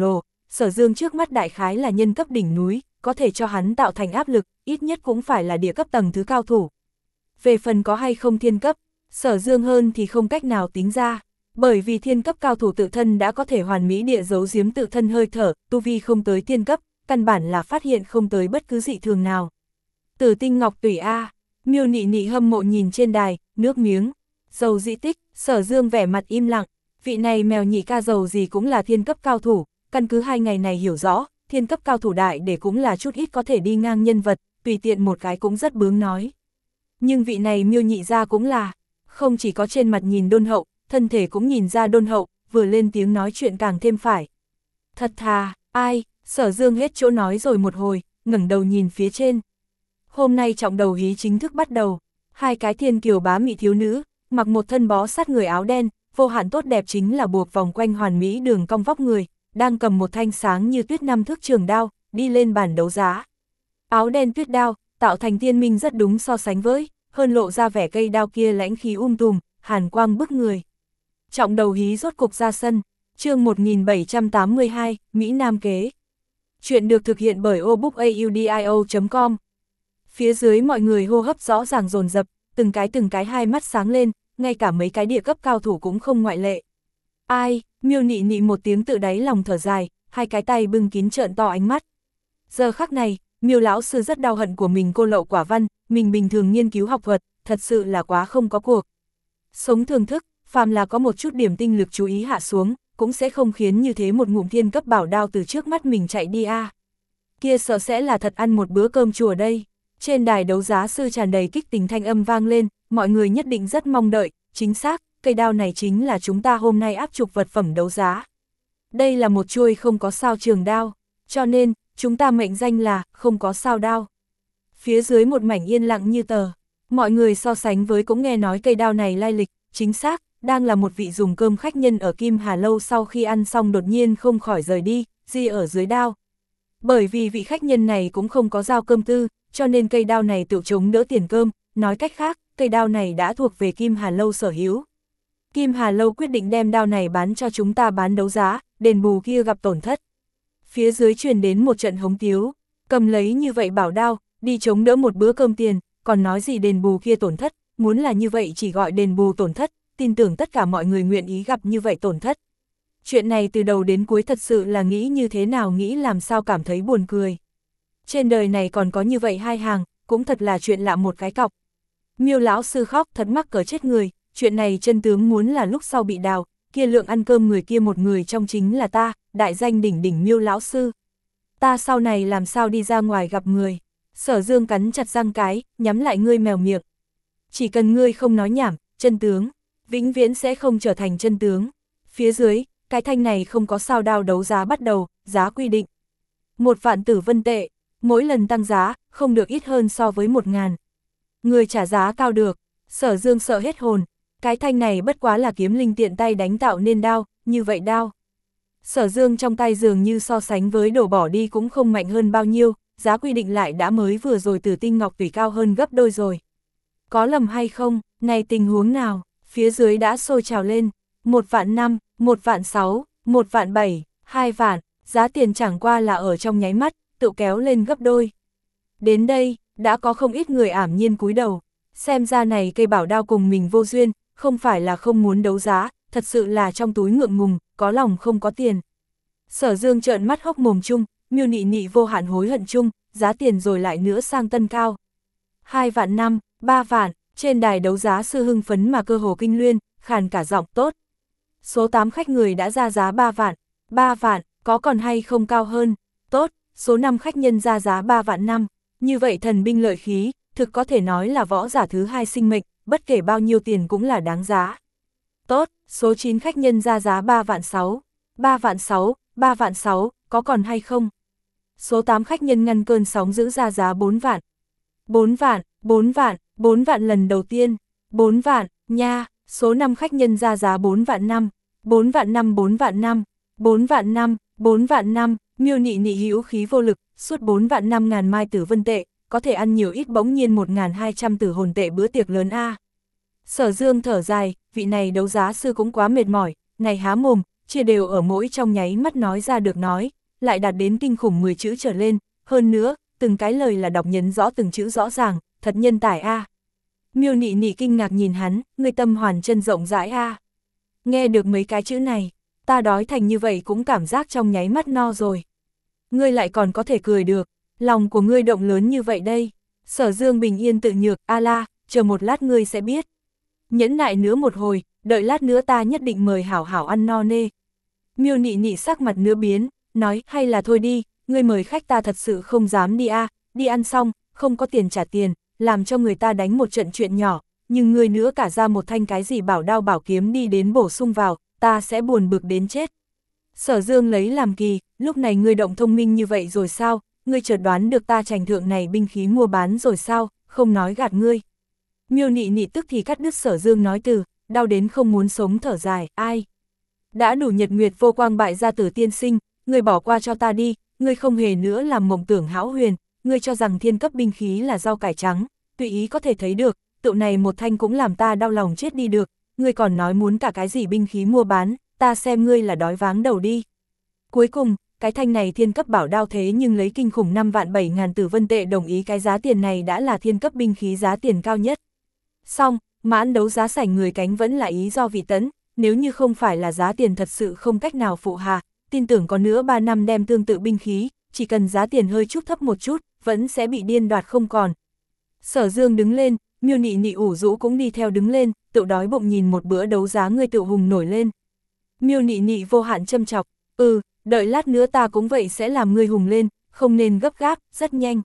Sở Dương trước mắt đại khái là nhân cấp đỉnh núi, có thể cho hắn tạo thành áp lực, ít nhất cũng phải là địa cấp tầng thứ cao thủ. Về phần có hay không thiên cấp, Sở Dương hơn thì không cách nào tính ra, bởi vì thiên cấp cao thủ tự thân đã có thể hoàn mỹ địa giấu giếm tự thân hơi thở, tu vi không tới thiên cấp, căn bản là phát hiện không tới bất cứ dị thường nào. Tử tinh ngọc tủy A, Miêu Nị Nị hâm mộ nhìn trên đài, nước miếng, dầu dĩ tích, Sở Dương vẻ mặt im lặng, vị này mèo nhị ca dầu gì cũng là thiên cấp cao thủ, căn cứ hai ngày này hiểu rõ, thiên cấp cao thủ đại để cũng là chút ít có thể đi ngang nhân vật, tùy tiện một cái cũng rất bướng nói. Nhưng vị này Miêu nhị ra cũng là, không chỉ có trên mặt nhìn đôn hậu, thân thể cũng nhìn ra đôn hậu, vừa lên tiếng nói chuyện càng thêm phải. Thật thà, ai, Sở Dương hết chỗ nói rồi một hồi, ngẩng đầu nhìn phía trên. Hôm nay trọng đầu hí chính thức bắt đầu, hai cái thiên kiều bá mị thiếu nữ, mặc một thân bó sát người áo đen, vô hạn tốt đẹp chính là buộc vòng quanh hoàn mỹ đường cong vóc người, đang cầm một thanh sáng như tuyết năm thước trường đao, đi lên bàn đấu giá. Áo đen tuyết đao, tạo thành tiên minh rất đúng so sánh với, hơn lộ ra vẻ cây đao kia lãnh khí um tùm, hàn quang bức người. Trọng đầu hí rốt cục ra sân, chương một nghìn bảy trăm tám mươi hai, Mỹ Nam Kế. Chuyện được thực hiện bởi obookaudio chấm com. Phía dưới mọi người hô hấp rõ ràng dồn dập, từng cái từng cái hai mắt sáng lên, ngay cả mấy cái địa cấp cao thủ cũng không ngoại lệ. Ai, Miêu Nị Nị một tiếng tự đáy lòng thở dài, hai cái tay bưng kín trợn to ánh mắt. Giờ khắc này, Miêu lão sư rất đau hận của mình cô lậu quả văn, mình bình thường nghiên cứu học thuật, thật sự là quá không có cuộc. Sống thường thức, phàm là có một chút điểm tinh lực chú ý hạ xuống, cũng sẽ không khiến như thế một ngụm thiên cấp bảo đao từ trước mắt mình chạy đi a. À. Kia sợ sẽ là thật ăn một bữa cơm chùa đây. Trên đài đấu giá sư tràn đầy kích tình thanh âm vang lên, mọi người nhất định rất mong đợi, chính xác, cây đao này chính là chúng ta hôm nay áp trục vật phẩm đấu giá. Đây là một chuôi không có sao trường đao, cho nên, chúng ta mệnh danh là không có sao đao. Phía dưới một mảnh yên lặng như tờ, mọi người so sánh với cũng nghe nói cây đao này lai lịch, chính xác, đang là một vị dùng cơm khách nhân ở Kim Hà Lâu sau khi ăn xong đột nhiên không khỏi rời đi, di ở dưới đao. Bởi vì vị khách nhân này cũng không có giao cơm tư, cho nên cây đao này tự chống đỡ tiền cơm, nói cách khác, cây đao này đã thuộc về Kim Hà Lâu sở hữu. Kim Hà Lâu quyết định đem đao này bán cho chúng ta bán đấu giá, đền bù kia gặp tổn thất. Phía dưới truyền đến một trận hống tiếu, cầm lấy như vậy bảo đao, đi chống đỡ một bữa cơm tiền, còn nói gì đền bù kia tổn thất, muốn là như vậy chỉ gọi đền bù tổn thất, tin tưởng tất cả mọi người nguyện ý gặp như vậy tổn thất. Chuyện này từ đầu đến cuối thật sự là nghĩ như thế nào nghĩ làm sao cảm thấy buồn cười. Trên đời này còn có như vậy hai hàng, cũng thật là chuyện lạ một cái cọc. Miêu lão sư khóc thật mắc cỡ chết người, chuyện này chân tướng muốn là lúc sau bị đào, kia lượng ăn cơm người kia một người trong chính là ta, đại danh đỉnh đỉnh Miêu lão sư. Ta sau này làm sao đi ra ngoài gặp người. Sở Dương cắn chặt răng cái, nhắm lại ngươi mèo miệng. Chỉ cần ngươi không nói nhảm, chân tướng, vĩnh viễn sẽ không trở thành chân tướng. Phía dưới, cái thanh này không có sao đao đấu giá bắt đầu, giá quy định. Một vạn tử vân tệ, mỗi lần tăng giá, không được ít hơn so với một ngàn. Người trả giá cao được, Sở Dương sợ hết hồn, cái thanh này bất quá là kiếm linh tiện tay đánh tạo nên đao, như vậy đao. Sở Dương trong tay dường như so sánh với đổ bỏ đi cũng không mạnh hơn bao nhiêu, giá quy định lại đã mới vừa rồi từ tinh ngọc tùy cao hơn gấp đôi rồi. Có lầm hay không, này tình huống nào, phía dưới đã sôi trào lên, một vạn năm, một vạn sáu, một vạn bảy, hai vạn, giá tiền chẳng qua là ở trong nháy mắt, tự kéo lên gấp đôi. Đến đây, đã có không ít người ảm nhiên cúi đầu, xem ra này cây bảo đao cùng mình vô duyên, không phải là không muốn đấu giá, thật sự là trong túi ngượng ngùng, có lòng không có tiền. Sở Dương trợn mắt hốc mồm chung, Miêu Nị Nị vô hạn hối hận chung, giá tiền rồi lại nữa sang tân cao. Hai vạn năm, ba vạn, trên đài đấu giá sư hưng phấn mà cơ hồ kinh luyên, khàn cả giọng tốt. Số tám khách người đã ra giá ba vạn, ba vạn, có còn hay không cao hơn, tốt, số năm khách nhân ra giá ba vạn năm, như vậy thần binh lợi khí, thực có thể nói là võ giả thứ hai sinh mệnh, bất kể bao nhiêu tiền cũng là đáng giá. Tốt, số chín khách nhân ra giá ba vạn sáu, ba vạn sáu, ba vạn sáu, có còn hay không? Số tám khách nhân ngăn cơn sóng giữ ra giá bốn vạn. bốn vạn, bốn vạn, bốn vạn lần đầu tiên, bốn vạn, nha, số năm khách nhân ra giá bốn vạn năm, bốn vạn năm bốn vạn năm, bốn vạn năm, bốn vạn năm, Miêu Nị Nị hữu khí vô lực, suốt bốn vạn năm ngàn mai tử vân tệ, có thể ăn nhiều ít bỗng nhiên một nghìn hai trăm tử hồn tệ bữa tiệc lớn a. Sở Dương thở dài, vị này đấu giá sư cũng quá mệt mỏi, này há mồm, chia đều ở mỗi trong nháy mắt nói ra được nói, lại đạt đến kinh khủng mười chữ trở lên, hơn nữa, từng cái lời là đọc nhấn rõ từng chữ rõ ràng, thật nhân tài a. Miêu Nị Nị kinh ngạc nhìn hắn, ngươi tâm hoàn chân rộng rãi a. Nghe được mấy cái chữ này, ta đói thành như vậy cũng cảm giác trong nháy mắt no rồi. Ngươi lại còn có thể cười được, lòng của ngươi động lớn như vậy đây. Sở Dương bình yên tự nhược, a la, chờ một lát ngươi sẽ biết. Nhẫn nại nữa một hồi, đợi lát nữa ta nhất định mời hảo hảo ăn no nê. Miêu Nị Nị sắc mặt nữa biến, nói hay là thôi đi, ngươi mời khách ta thật sự không dám đi a, đi ăn xong, không có tiền trả tiền, làm cho người ta đánh một trận chuyện nhỏ, nhưng ngươi nữa cả ra một thanh cái gì bảo đao bảo kiếm đi đến bổ sung vào, ta sẽ buồn bực đến chết. Sở Dương lấy làm kỳ, lúc này ngươi động thông minh như vậy rồi sao, ngươi chợt đoán được ta trành thượng này binh khí mua bán rồi sao, không nói gạt ngươi. Miêu Nị Nị tức thì cắt đứt Sở Dương nói từ, đau đến không muốn sống thở dài, ai. Đã đủ nhật nguyệt vô quang bại gia tử tiên sinh, ngươi bỏ qua cho ta đi, ngươi không hề nữa làm mộng tưởng hão huyền, ngươi cho rằng thiên cấp binh khí là rau cải trắng, tùy ý có thể thấy được, tựu này một thanh cũng làm ta đau lòng chết đi được, ngươi còn nói muốn cả cái gì binh khí mua bán, ta xem ngươi là đói váng đầu đi. Cuối cùng, cái thanh này thiên cấp bảo đao thế nhưng lấy kinh khủng năm vạn bảy ngàn tử vân tệ đồng ý cái giá tiền này đã là thiên cấp binh khí giá tiền cao nhất. Xong, mãn đấu giá sảnh người cánh vẫn là ý do vị tấn, nếu như không phải là giá tiền thật sự không cách nào phụ hà, tin tưởng có nữa ba năm đem tương tự binh khí, chỉ cần giá tiền hơi chút thấp một chút, vẫn sẽ bị điên đoạt không còn. Sở Dương đứng lên, Miêu Nị Nị ủ rũ cũng đi theo đứng lên, tự đói bụng nhìn một bữa đấu giá người tự hùng nổi lên. Miêu Nị Nị vô hạn châm chọc, ừ, đợi lát nữa ta cũng vậy sẽ làm ngươi hùng lên, không nên gấp gáp, rất nhanh.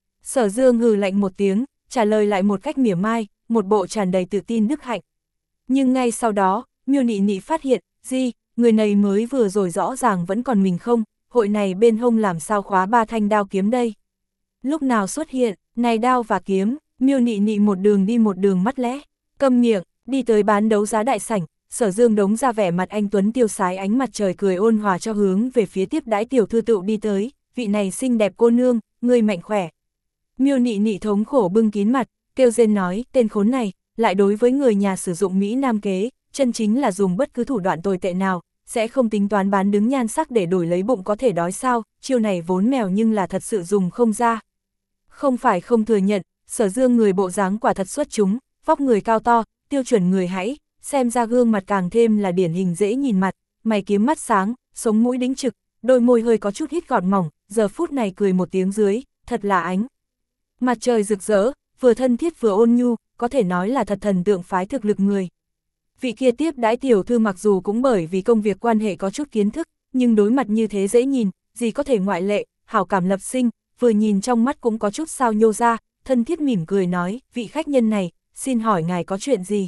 Sở Dương hừ lạnh một tiếng, trả lời lại một cách mỉa mai, một bộ tràn đầy tự tin đức hạnh. Nhưng ngay sau đó, Miêu Nị Nị phát hiện, gì, người này mới vừa rồi rõ ràng vẫn còn mình không, hội này bên hông làm sao khóa ba thanh đao kiếm đây. Lúc nào xuất hiện, này đao và kiếm, Miêu Nị Nị một đường đi một đường mắt lẽ, câm miệng, đi tới bán đấu giá đại sảnh, Sở Dương đống ra vẻ mặt anh tuấn tiêu sái ánh mặt trời cười ôn hòa cho hướng về phía tiếp đãi tiểu thư tựu đi tới, vị này xinh đẹp cô nương, người mạnh khỏe. Miêu Nị Nị thống khổ bưng kín mặt, kêu rên nói, tên khốn này, lại đối với người nhà sử dụng Mỹ Nam kế, chân chính là dùng bất cứ thủ đoạn tồi tệ nào, sẽ không tính toán bán đứng nhan sắc để đổi lấy bụng có thể đói sao, chiêu này vốn mèo nhưng là thật sự dùng không ra. Không phải không thừa nhận, Sở Dương người bộ dáng quả thật xuất chúng, vóc người cao to, tiêu chuẩn người hãy, xem ra gương mặt càng thêm là điển hình dễ nhìn mặt, mày kiếm mắt sáng, sống mũi đĩnh trực, đôi môi hơi có chút hít gọt mỏng, giờ phút này cười một tiếng dưới, thật là ánh. Mặt trời rực rỡ, vừa thân thiết vừa ôn nhu, có thể nói là thật thần tượng phái thực lực người. Vị kia tiếp đãi tiểu thư mặc dù cũng bởi vì công việc quan hệ có chút kiến thức, nhưng đối mặt như thế dễ nhìn, gì có thể ngoại lệ, hảo cảm lập sinh, vừa nhìn trong mắt cũng có chút sao nhô ra, thân thiết mỉm cười nói, vị khách nhân này, xin hỏi ngài có chuyện gì?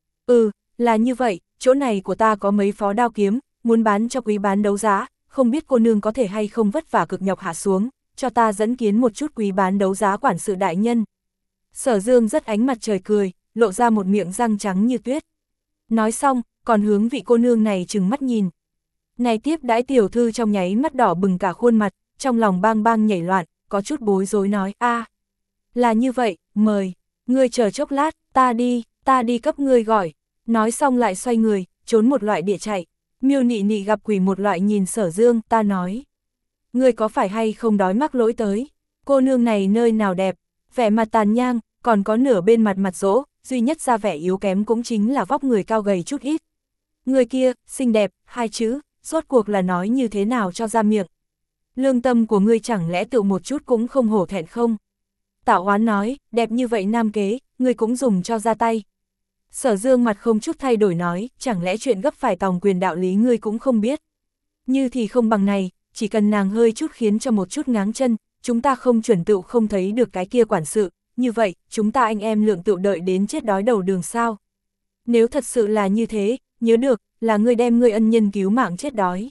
Ừ, là như vậy, chỗ này của ta có mấy phó đao kiếm, muốn bán cho quý bán đấu giá, không biết cô nương có thể hay không vất vả cực nhọc hạ xuống, cho ta dẫn kiến một chút quý bán đấu giá quản sự đại nhân. Sở Dương rất ánh mặt trời cười, lộ ra một miệng răng trắng như tuyết. Nói xong, còn hướng vị cô nương này trừng mắt nhìn. Này tiếp đãi tiểu thư trong nháy mắt đỏ bừng cả khuôn mặt, trong lòng bang bang nhảy loạn, có chút bối rối nói, a là như vậy, mời, ngươi chờ chốc lát, ta đi, ta đi cấp ngươi gọi. Nói xong lại xoay người, trốn một loại địa chạy. Miêu Nị Nị gặp quỷ một loại nhìn Sở Dương, ta nói. Ngươi có phải hay không đói mắc lỗi tới? Cô nương này nơi nào đẹp, vẻ mặt tàn nhang, còn có nửa bên mặt mặt dỗ, duy nhất ra vẻ yếu kém cũng chính là vóc người cao gầy chút ít. Người kia, xinh đẹp, hai chữ, rốt cuộc là nói như thế nào cho ra miệng. Lương tâm của ngươi chẳng lẽ tự một chút cũng không hổ thẹn không? Tạo Hoán nói, đẹp như vậy nam kế, ngươi cũng dùng cho ra tay. Sở Dương mặt không chút thay đổi nói, chẳng lẽ chuyện gấp phải tòng quyền đạo lý ngươi cũng không biết. Như thì không bằng này, chỉ cần nàng hơi chút khiến cho một chút ngáng chân, chúng ta không chuẩn tựu không thấy được cái kia quản sự, như vậy, chúng ta anh em lượng tựu đợi đến chết đói đầu đường sao. Nếu thật sự là như thế, nhớ được, là ngươi đem ngươi ân nhân cứu mạng chết đói.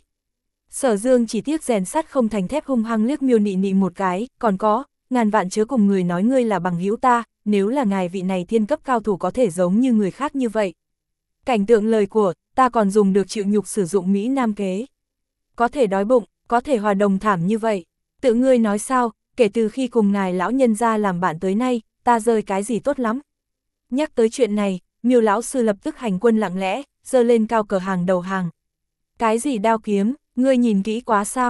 Sở Dương chỉ tiếc rèn sắt không thành thép hung hăng liếc Miêu Nị Nị một cái, còn có, ngàn vạn chớ cùng người nói ngươi là bằng hữu ta, nếu là ngài vị này thiên cấp cao thủ có thể giống như người khác như vậy. Cảnh tượng lời của, ta còn dùng được chịu nhục sử dụng Mỹ Nam kế. Có thể đói bụng, có thể hòa đồng thảm như vậy. Tự ngươi nói sao, kể từ khi cùng ngài lão nhân ra làm bạn tới nay, ta rơi cái gì tốt lắm. Nhắc tới chuyện này, Miêu lão sư lập tức hành quân lặng lẽ, giơ lên cao cờ hàng đầu hàng. Cái gì đao kiếm, ngươi nhìn kỹ quá sao?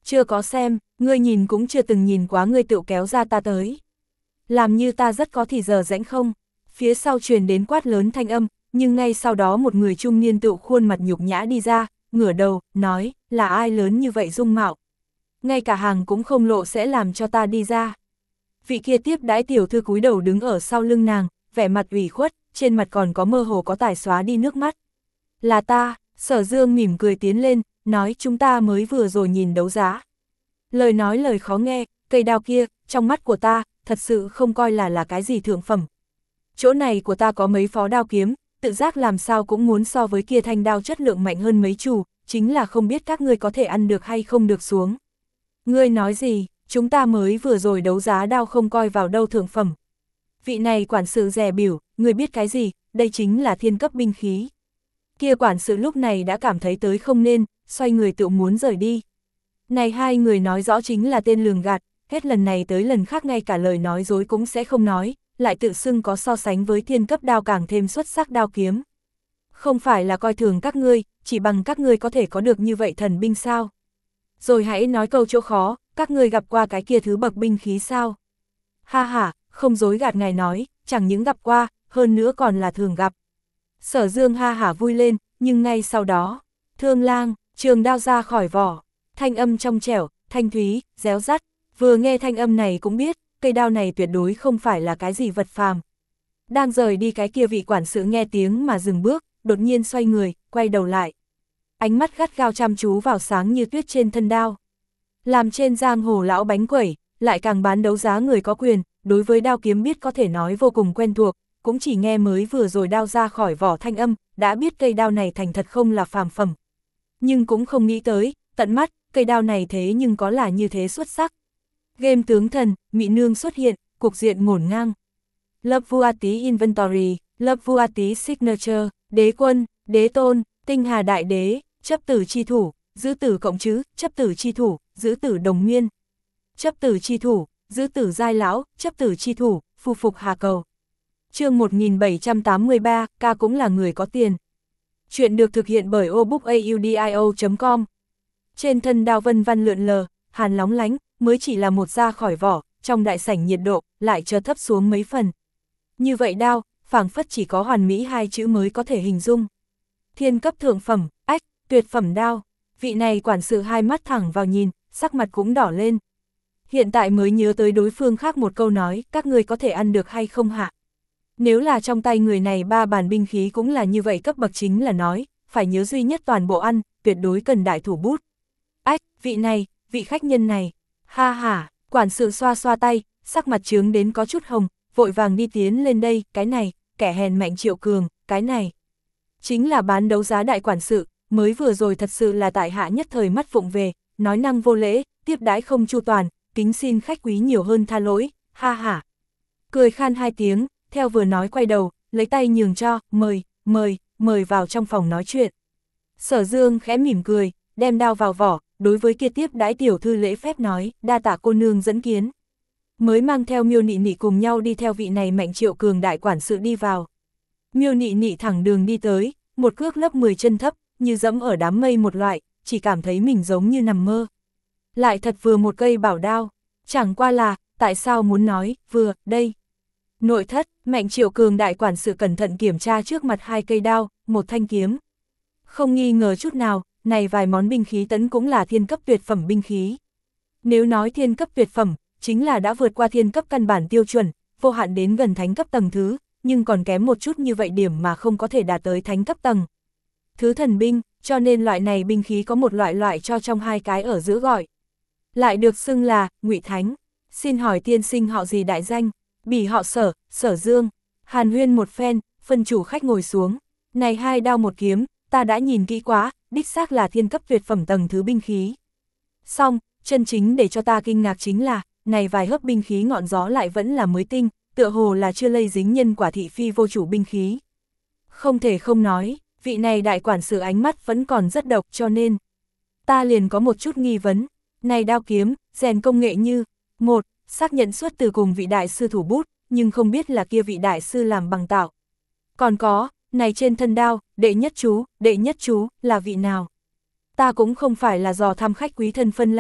Chưa có xem, ngươi nhìn cũng chưa từng nhìn quá, ngươi tự kéo ra ta tới. Làm như ta rất có thì giờ rãnh không. Phía sau truyền đến quát lớn thanh âm, nhưng ngay sau đó một người trung niên tự khuôn mặt nhục nhã đi ra, ngửa đầu, nói, là ai lớn như vậy dung mạo. Ngay cả hàng cũng không lộ sẽ làm cho ta đi ra. Vị kia tiếp đãi tiểu thư cúi đầu đứng ở sau lưng nàng, vẻ mặt ủy khuất, trên mặt còn có mơ hồ có tải xóa đi nước mắt. Là ta, Sở Dương mỉm cười tiến lên, nói chúng ta mới vừa rồi nhìn đấu giá. Lời nói lời khó nghe, cây đao kia, trong mắt của ta, thật sự không coi là là cái gì thượng phẩm. Chỗ này của ta có mấy phó đao kiếm, tự giác làm sao cũng muốn so với kia thanh đao chất lượng mạnh hơn mấy chủ, chính là không biết các ngươi có thể ăn được hay không được xuống. Ngươi nói gì, chúng ta mới vừa rồi đấu giá đao không coi vào đâu thượng phẩm. Vị này quản sự dè biểu, ngươi biết cái gì, đây chính là thiên cấp binh khí. Kia quản sự lúc này đã cảm thấy tới không nên, xoay người tự muốn rời đi. Này hai người nói rõ chính là tên lường gạt, hết lần này tới lần khác ngay cả lời nói dối cũng sẽ không nói, lại tự xưng có so sánh với thiên cấp đao càng thêm xuất sắc đao kiếm. Không phải là coi thường các ngươi, chỉ bằng các ngươi có thể có được như vậy thần binh sao? Rồi hãy nói câu chỗ khó, các ngươi gặp qua cái kia thứ bậc binh khí sao? Ha ha, không dối gạt ngài nói, chẳng những gặp qua, hơn nữa còn là thường gặp. Sở Dương ha hả vui lên, nhưng ngay sau đó, Thương Lang, trường đao ra khỏi vỏ, thanh âm trong trẻo, thanh thúy, réo rắt, vừa nghe thanh âm này cũng biết, cây đao này tuyệt đối không phải là cái gì vật phàm. Đang rời đi cái kia vị quản sự nghe tiếng mà dừng bước, đột nhiên xoay người, quay đầu lại. Ánh mắt gắt gao chăm chú vào sáng như tuyết trên thân đao. Làm trên giang hồ lão bánh quẩy, lại càng bán đấu giá người có quyền, đối với đao kiếm biết có thể nói vô cùng quen thuộc, cũng chỉ nghe mới vừa rồi đao ra khỏi vỏ thanh âm, đã biết cây đao này thành thật không là phàm phẩm. Nhưng cũng không nghĩ tới, tận mắt, cây đao này thế nhưng có là như thế xuất sắc. Game tướng thần, Mị Nương xuất hiện, cục diện ngổn ngang. Love Vuati Inventory, Love Vuati Signature, Đế Quân, Đế Tôn, Tinh Hà Đại Đế, Chấp Tử Chi Thủ, Giữ Tử Cộng Chứ, Chấp Tử Chi Thủ, Giữ Tử Đồng Nguyên. Chấp Tử Chi Thủ, Giữ Tử Giai Lão, Chấp Tử Chi Thủ, Phù Phục Hà Cầu. Chương một nghìn bảy trăm tám mươi ba, ca cũng là người có tiền. Chuyện được thực hiện bởi obookaudio chấm com. Trên thân đao vân văn lượn lờ, hàn lóng lánh, mới chỉ là một ra khỏi vỏ, trong đại sảnh nhiệt độ, lại chợt thấp xuống mấy phần. Như vậy đao, phảng phất chỉ có hoàn mỹ hai chữ mới có thể hình dung. Thiên cấp thượng phẩm, ách, tuyệt phẩm đao. Vị này quản sự hai mắt thẳng vào nhìn, sắc mặt cũng đỏ lên. Hiện tại mới nhớ tới đối phương khác một câu nói, các ngươi có thể ăn được hay không hạ. Nếu là trong tay người này ba bản binh khí cũng là như vậy cấp bậc chính là nói, phải nhớ duy nhất toàn bộ ăn, tuyệt đối cần đại thủ bút. Ách, vị này, vị khách nhân này, ha ha, quản sự xoa xoa tay, sắc mặt trướng đến có chút hồng, vội vàng đi tiến lên đây, cái này, kẻ hèn Mạnh Triệu Cường, cái này. Chính là bán đấu giá đại quản sự, mới vừa rồi thật sự là tại hạ nhất thời mắt vụng về, nói năng vô lễ, tiếp đãi không chu toàn, kính xin khách quý nhiều hơn tha lỗi, ha ha. Cười khan hai tiếng, theo vừa nói quay đầu, lấy tay nhường cho, mời, mời, mời vào trong phòng nói chuyện. Sở Dương khẽ mỉm cười, đem đao vào vỏ, đối với kia tiếp đãi tiểu thư lễ phép nói, đa tạ cô nương dẫn kiến. Mới mang theo Miêu Nị Nị cùng nhau đi theo vị này Mạnh Triệu Cường đại quản sự đi vào. Miêu Nị Nị thẳng đường đi tới, một cước lấp mười chân thấp, như dẫm ở đám mây một loại, chỉ cảm thấy mình giống như nằm mơ. Lại thật vừa một cây bảo đao, chẳng qua là, tại sao muốn nói, vừa, đây. Nội thất, Mạnh Triệu Cường đại quản sự cẩn thận kiểm tra trước mặt hai cây đao, một thanh kiếm. Không nghi ngờ chút nào, này vài món binh khí tấn cũng là thiên cấp tuyệt phẩm binh khí. Nếu nói thiên cấp tuyệt phẩm, chính là đã vượt qua thiên cấp căn bản tiêu chuẩn, vô hạn đến gần thánh cấp tầng thứ, nhưng còn kém một chút như vậy điểm mà không có thể đạt tới thánh cấp tầng. Thứ thần binh, cho nên loại này binh khí có một loại loại cho trong hai cái ở giữa gọi. Lại được xưng là, Ngụy Thánh. Xin hỏi tiên sinh họ gì đại danh? Bỉ họ Sở, Sở Dương. Hàn huyên một phen, phân chủ khách ngồi xuống. Này hai đao một kiếm, ta đã nhìn kỹ quá, đích xác là thiên cấp tuyệt phẩm tầng thứ binh khí. Xong, chân chính để cho ta kinh ngạc chính là, này vài hớp binh khí ngọn gió lại vẫn là mới tinh, tựa hồ là chưa lây dính nhân quả thị phi vô chủ binh khí. Không thể không nói, vị này đại quản sự ánh mắt vẫn còn rất độc cho nên. Ta liền có một chút nghi vấn, này đao kiếm, rèn công nghệ như, một, xác nhận xuất từ cùng vị đại sư thủ bút, nhưng không biết là kia vị đại sư làm bằng tạo. Còn có, này trên thân đao, đệ nhất chú, đệ nhất chú, là vị nào? Ta cũng không phải là dò thăm khách quý thân phân lai lịch,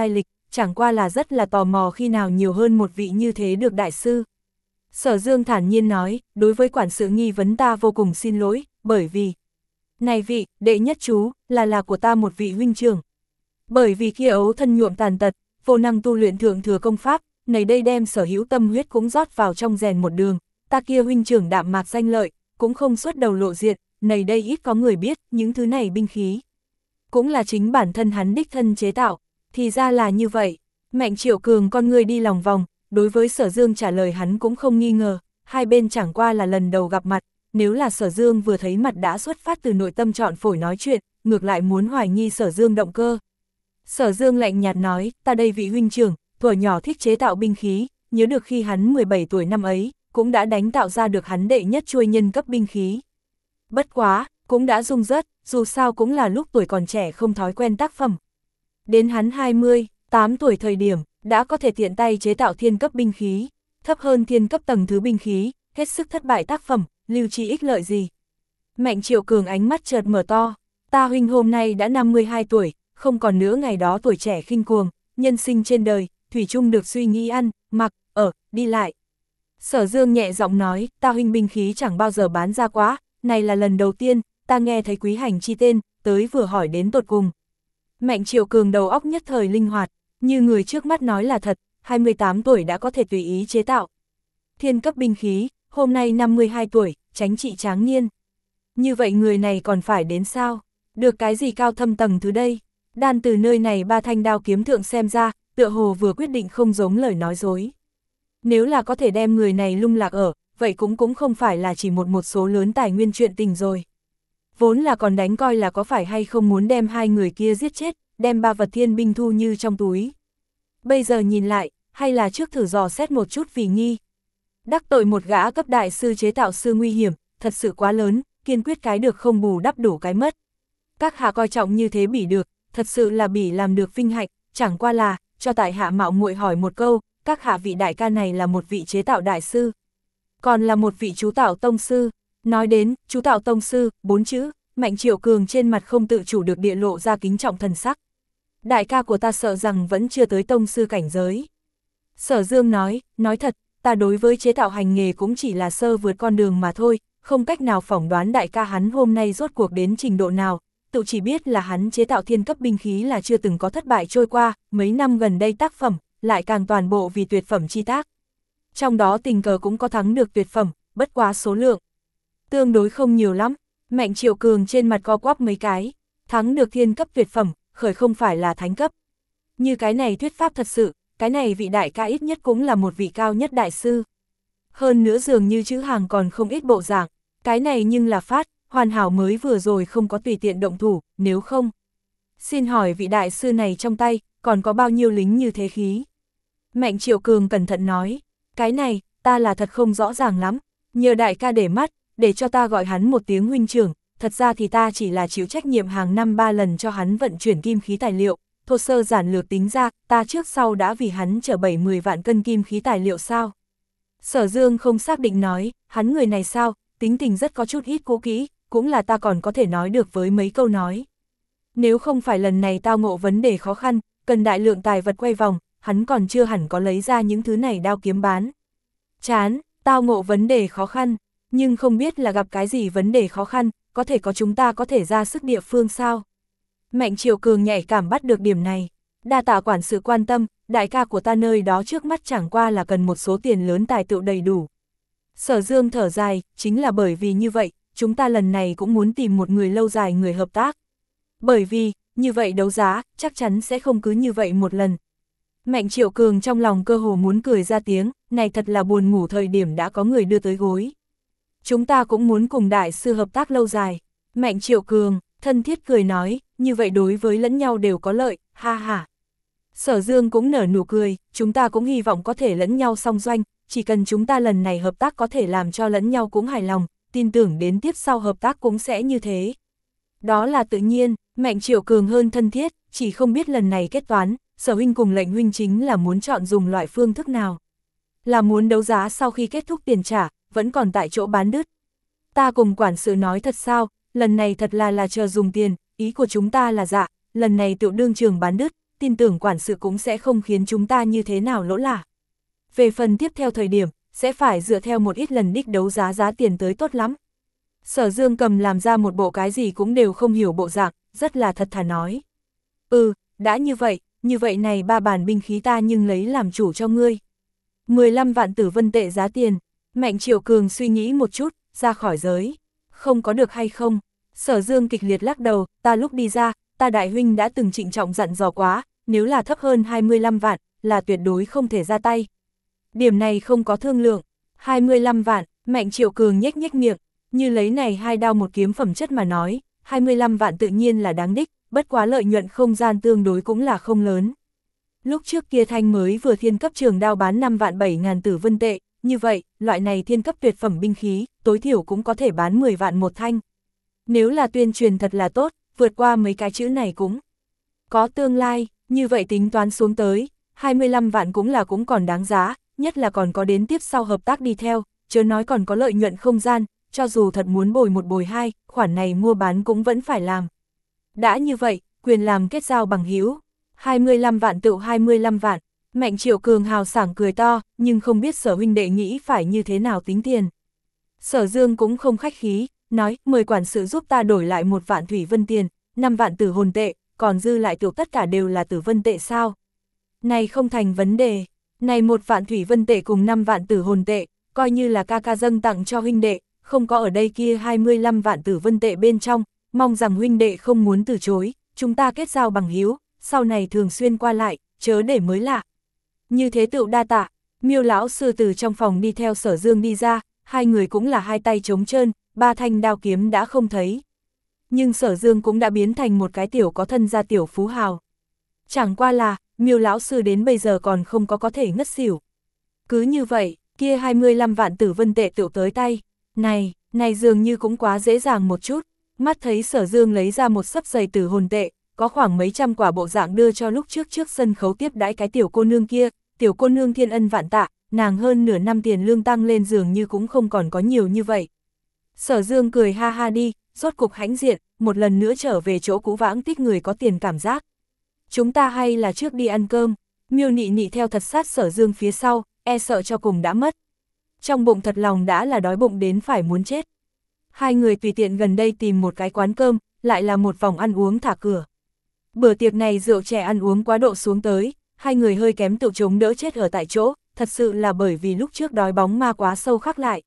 chẳng qua là rất là tò mò khi nào nhiều hơn một vị như thế được đại sư. Sở Dương thản nhiên nói, đối với quản sự nghi vấn ta vô cùng xin lỗi, bởi vì này vị, đệ nhất chú, là là của ta một vị huynh trưởng. Bởi vì kia ấu thân nhuộm tàn tật, vô năng tu luyện thượng thừa công pháp, này đây đem sở hữu tâm huyết cũng rót vào trong rèn một đường, ta kia huynh trưởng đạm mạc danh lợi, cũng không xuất đầu lộ diện, này đây ít có người biết, những thứ này binh khí. Cũng là chính bản thân hắn đích thân chế tạo, thì ra là như vậy. Mạnh Triệu Cường con người đi lòng vòng, đối với Sở Dương trả lời hắn cũng không nghi ngờ, hai bên chẳng qua là lần đầu gặp mặt, nếu là Sở Dương vừa thấy mặt đã xuất phát từ nội tâm chọn phổi nói chuyện, ngược lại muốn hoài nghi Sở Dương động cơ. Sở Dương lạnh nhạt nói, ta đây vị huynh trưởng, thuở nhỏ thích chế tạo binh khí, nhớ được khi hắn mười bảy tuổi năm ấy, cũng đã đánh tạo ra được hắn đệ nhất chuôi nhân cấp binh khí. Bất quá, cũng đã rung rớt, dù sao cũng là lúc tuổi còn trẻ không thói quen tác phẩm. Đến hắn hai mươi, tám tuổi thời điểm, đã có thể tiện tay chế tạo thiên cấp binh khí, thấp hơn thiên cấp tầng thứ binh khí, hết sức thất bại tác phẩm, lưu trì ích lợi gì. Mạnh Triệu Cường ánh mắt chợt mở to, ta huynh hôm nay đã năm mươi hai tuổi, không còn nữa ngày đó tuổi trẻ khinh cuồng, nhân sinh trên đời, thủy chung được suy nghĩ ăn, mặc, ở, đi lại. Sở Dương nhẹ giọng nói, ta huynh binh khí chẳng bao giờ bán ra quá, này là lần đầu tiên, ta nghe thấy quý hành chi tên, tới vừa hỏi đến tột cùng. Mạnh Triệu Cường đầu óc nhất thời linh hoạt, như người trước mắt nói là thật, hai mươi tám tuổi đã có thể tùy ý chế tạo thiên cấp binh khí, hôm nay năm mươi hai tuổi, tránh trị tráng niên. Như vậy người này còn phải đến sao? Được cái gì cao thâm tầng thứ đây? Đan từ nơi này ba thanh đao kiếm thượng xem ra, tựa hồ vừa quyết định không giống lời nói dối. Nếu là có thể đem người này lung lạc ở, vậy cũng cũng không phải là chỉ một một số lớn tài nguyên chuyện tình rồi. Vốn là còn đánh coi là có phải hay không muốn đem hai người kia giết chết, đem ba vật thiên binh thu như trong túi. Bây giờ nhìn lại, hay là trước thử dò xét một chút vì nghi. Đắc tội một gã cấp đại sư chế tạo sư nguy hiểm, thật sự quá lớn, kiên quyết cái được không bù đắp đủ cái mất. Các hạ coi trọng như thế bỉ được, thật sự là bỉ làm được vinh hạnh, chẳng qua là, cho tại hạ mạo muội hỏi một câu, các hạ vị đại ca này là một vị chế tạo đại sư, còn là một vị chú tạo tông sư. Nói đến, chú tạo tông sư, bốn chữ, Mạnh Triệu Cường trên mặt không tự chủ được địa lộ ra kính trọng thần sắc. Đại ca của ta sợ rằng vẫn chưa tới tông sư cảnh giới. Sở Dương nói, nói thật, ta đối với chế tạo hành nghề cũng chỉ là sơ vượt con đường mà thôi, không cách nào phỏng đoán đại ca hắn hôm nay rốt cuộc đến trình độ nào, tự chỉ biết là hắn chế tạo thiên cấp binh khí là chưa từng có thất bại trôi qua, mấy năm gần đây tác phẩm, lại càng toàn bộ vì tuyệt phẩm chi tác. Trong đó tình cờ cũng có thắng được tuyệt phẩm, bất quá số lượng tương đối không nhiều lắm. Mạnh Triệu Cường trên mặt co quắp mấy cái, thắng được thiên cấp tuyệt phẩm, khởi không phải là thánh cấp. Như cái này thuyết pháp thật sự, cái này vị đại ca ít nhất cũng là một vị cao nhất đại sư. Hơn nữa dường như chữ hàng còn không ít bộ dạng, cái này nhưng là phát, hoàn hảo mới vừa rồi không có tùy tiện động thủ, nếu không. Xin hỏi vị đại sư này trong tay, còn có bao nhiêu lính như thế khí? Mạnh Triệu Cường cẩn thận nói, cái này, ta là thật không rõ ràng lắm, nhờ đại ca để mắt, để cho ta gọi hắn một tiếng huynh trưởng, thật ra thì ta chỉ là chịu trách nhiệm hàng năm ba lần cho hắn vận chuyển kim khí tài liệu, thô sơ giản lược tính ra, ta trước sau đã vì hắn chở bảy mươi vạn cân kim khí tài liệu sao. Sở Dương không xác định nói, hắn người này sao, tính tình rất có chút ít cố kỹ, cũng là ta còn có thể nói được với mấy câu nói. Nếu không phải lần này tao ngộ vấn đề khó khăn, cần đại lượng tài vật quay vòng, hắn còn chưa hẳn có lấy ra những thứ này đao kiếm bán. Chán, tao ngộ vấn đề khó khăn, nhưng không biết là gặp cái gì vấn đề khó khăn, có thể có chúng ta có thể ra sức địa phương sao. Mạnh Triệu Cường nhạy cảm bắt được điểm này, đa tạ quản sự quan tâm, đại ca của ta nơi đó trước mắt chẳng qua là cần một số tiền lớn tài tựu đầy đủ. Sở Dương thở dài, chính là bởi vì như vậy, chúng ta lần này cũng muốn tìm một người lâu dài người hợp tác. Bởi vì, như vậy đấu giá, chắc chắn sẽ không cứ như vậy một lần. Mạnh Triệu Cường trong lòng cơ hồ muốn cười ra tiếng, này thật là buồn ngủ thời điểm đã có người đưa tới gối. Chúng ta cũng muốn cùng đại sư hợp tác lâu dài. Mạnh Triệu Cường, thân thiết cười nói, như vậy đối với lẫn nhau đều có lợi, ha ha. Sở Dương cũng nở nụ cười, chúng ta cũng hy vọng có thể lẫn nhau song doanh, chỉ cần chúng ta lần này hợp tác có thể làm cho lẫn nhau cũng hài lòng, tin tưởng đến tiếp sau hợp tác cũng sẽ như thế. Đó là tự nhiên, Mạnh Triệu Cường hơn thân thiết, chỉ không biết lần này kết toán, Sở huynh cùng Lệnh huynh chính là muốn chọn dùng loại phương thức nào. Là muốn đấu giá sau khi kết thúc tiền trả, vẫn còn tại chỗ bán đứt. Ta cùng quản sự nói thật sao, lần này thật là là chờ dùng tiền, ý của chúng ta là dạ, lần này tự đương trường bán đứt, tin tưởng quản sự cũng sẽ không khiến chúng ta như thế nào lỗ lạ. Về phần tiếp theo thời điểm, sẽ phải dựa theo một ít lần đích đấu giá giá tiền tới tốt lắm. Sở Dương cầm làm ra một bộ cái gì cũng đều không hiểu bộ dạng, rất là thật thà nói. Ừ, đã như vậy, như vậy này ba bản binh khí ta nhưng lấy làm chủ cho ngươi. mười lăm vạn tử vân tệ giá tiền, Mạnh Triệu Cường suy nghĩ một chút, ra khỏi giới. Không có được hay không? Sở Dương kịch liệt lắc đầu, ta lúc đi ra, ta đại huynh đã từng trịnh trọng dặn dò quá, nếu là thấp hơn hai mươi lăm vạn, là tuyệt đối không thể ra tay. Điểm này không có thương lượng, hai mươi lăm vạn, Mạnh Triệu Cường nhếch nhếch miệng, như lấy này hai đao một kiếm phẩm chất mà nói, hai mươi lăm vạn tự nhiên là đáng đích, bất quá lợi nhuận không gian tương đối cũng là không lớn. Lúc trước kia Thanh mới vừa thiên cấp trường đao bán năm vạn bảy ngàn tử vân tệ, như vậy, loại này thiên cấp tuyệt phẩm binh khí, tối thiểu cũng có thể bán mười vạn một thanh. Nếu là tuyên truyền thật là tốt, vượt qua mấy cái chữ này cũng có tương lai, như vậy tính toán xuống tới, hai mươi lăm vạn cũng là cũng còn đáng giá, nhất là còn có đến tiếp sau hợp tác đi theo, chớ nói còn có lợi nhuận không gian, cho dù thật muốn bồi một bồi hai, khoản này mua bán cũng vẫn phải làm. Đã như vậy, quyền làm kết giao bằng hữu, hai mươi lăm vạn tự hai mươi lăm vạn, Mạnh Triệu Cường hào sảng cười to, nhưng không biết Sở huynh đệ nghĩ phải như thế nào tính tiền. Sở Dương cũng không khách khí, nói, mời quản sự giúp ta đổi lại một vạn thủy vân tiền, năm vạn tử hồn tệ, còn dư lại tiểu tất cả đều là tử vân tệ sao? Này không thành vấn đề, này một vạn thủy vân tệ cùng năm vạn tử hồn tệ, coi như là ca ca dâng tặng cho huynh đệ, không có ở đây kia hai mươi lăm vạn tử vân tệ bên trong, mong rằng huynh đệ không muốn từ chối, chúng ta kết giao bằng hữu, sau này thường xuyên qua lại, chớ để mới lạ. Như thế tựu đa tạ, Miêu lão sư từ trong phòng đi theo Sở Dương đi ra, hai người cũng là hai tay trống trơn, ba thanh đao kiếm đã không thấy. Nhưng Sở Dương cũng đã biến thành một cái tiểu có thân gia tiểu phú hào. Chẳng qua là, Miêu lão sư đến bây giờ còn không có có thể ngất xỉu. Cứ như vậy, kia hai mươi lăm vạn tử vân tệ tựu tới tay. Này, này dường như cũng quá dễ dàng một chút. Mắt thấy Sở Dương lấy ra một sấp giày tử hồn tệ, có khoảng mấy trăm quả bộ dạng đưa cho lúc trước trước sân khấu tiếp đãi cái tiểu cô nương kia, tiểu cô nương thiên ân vạn tạ, nàng hơn nửa năm tiền lương tăng lên dường như cũng không còn có nhiều như vậy. Sở Dương cười ha ha đi, rốt cục hãnh diện, một lần nữa trở về chỗ cũ vãng tích người có tiền cảm giác. Chúng ta hay là trước đi ăn cơm, Miêu Nị Nị theo thật sát Sở Dương phía sau, e sợ cho cùng đã mất. Trong bụng thật lòng đã là đói bụng đến phải muốn chết. Hai người tùy tiện gần đây tìm một cái quán cơm, lại là một vòng ăn uống thả cửa. Bữa tiệc này rượu chè ăn uống quá độ xuống tới, hai người hơi kém tự chống đỡ chết ở tại chỗ, thật sự là bởi vì lúc trước đói bóng ma quá sâu khắc lại.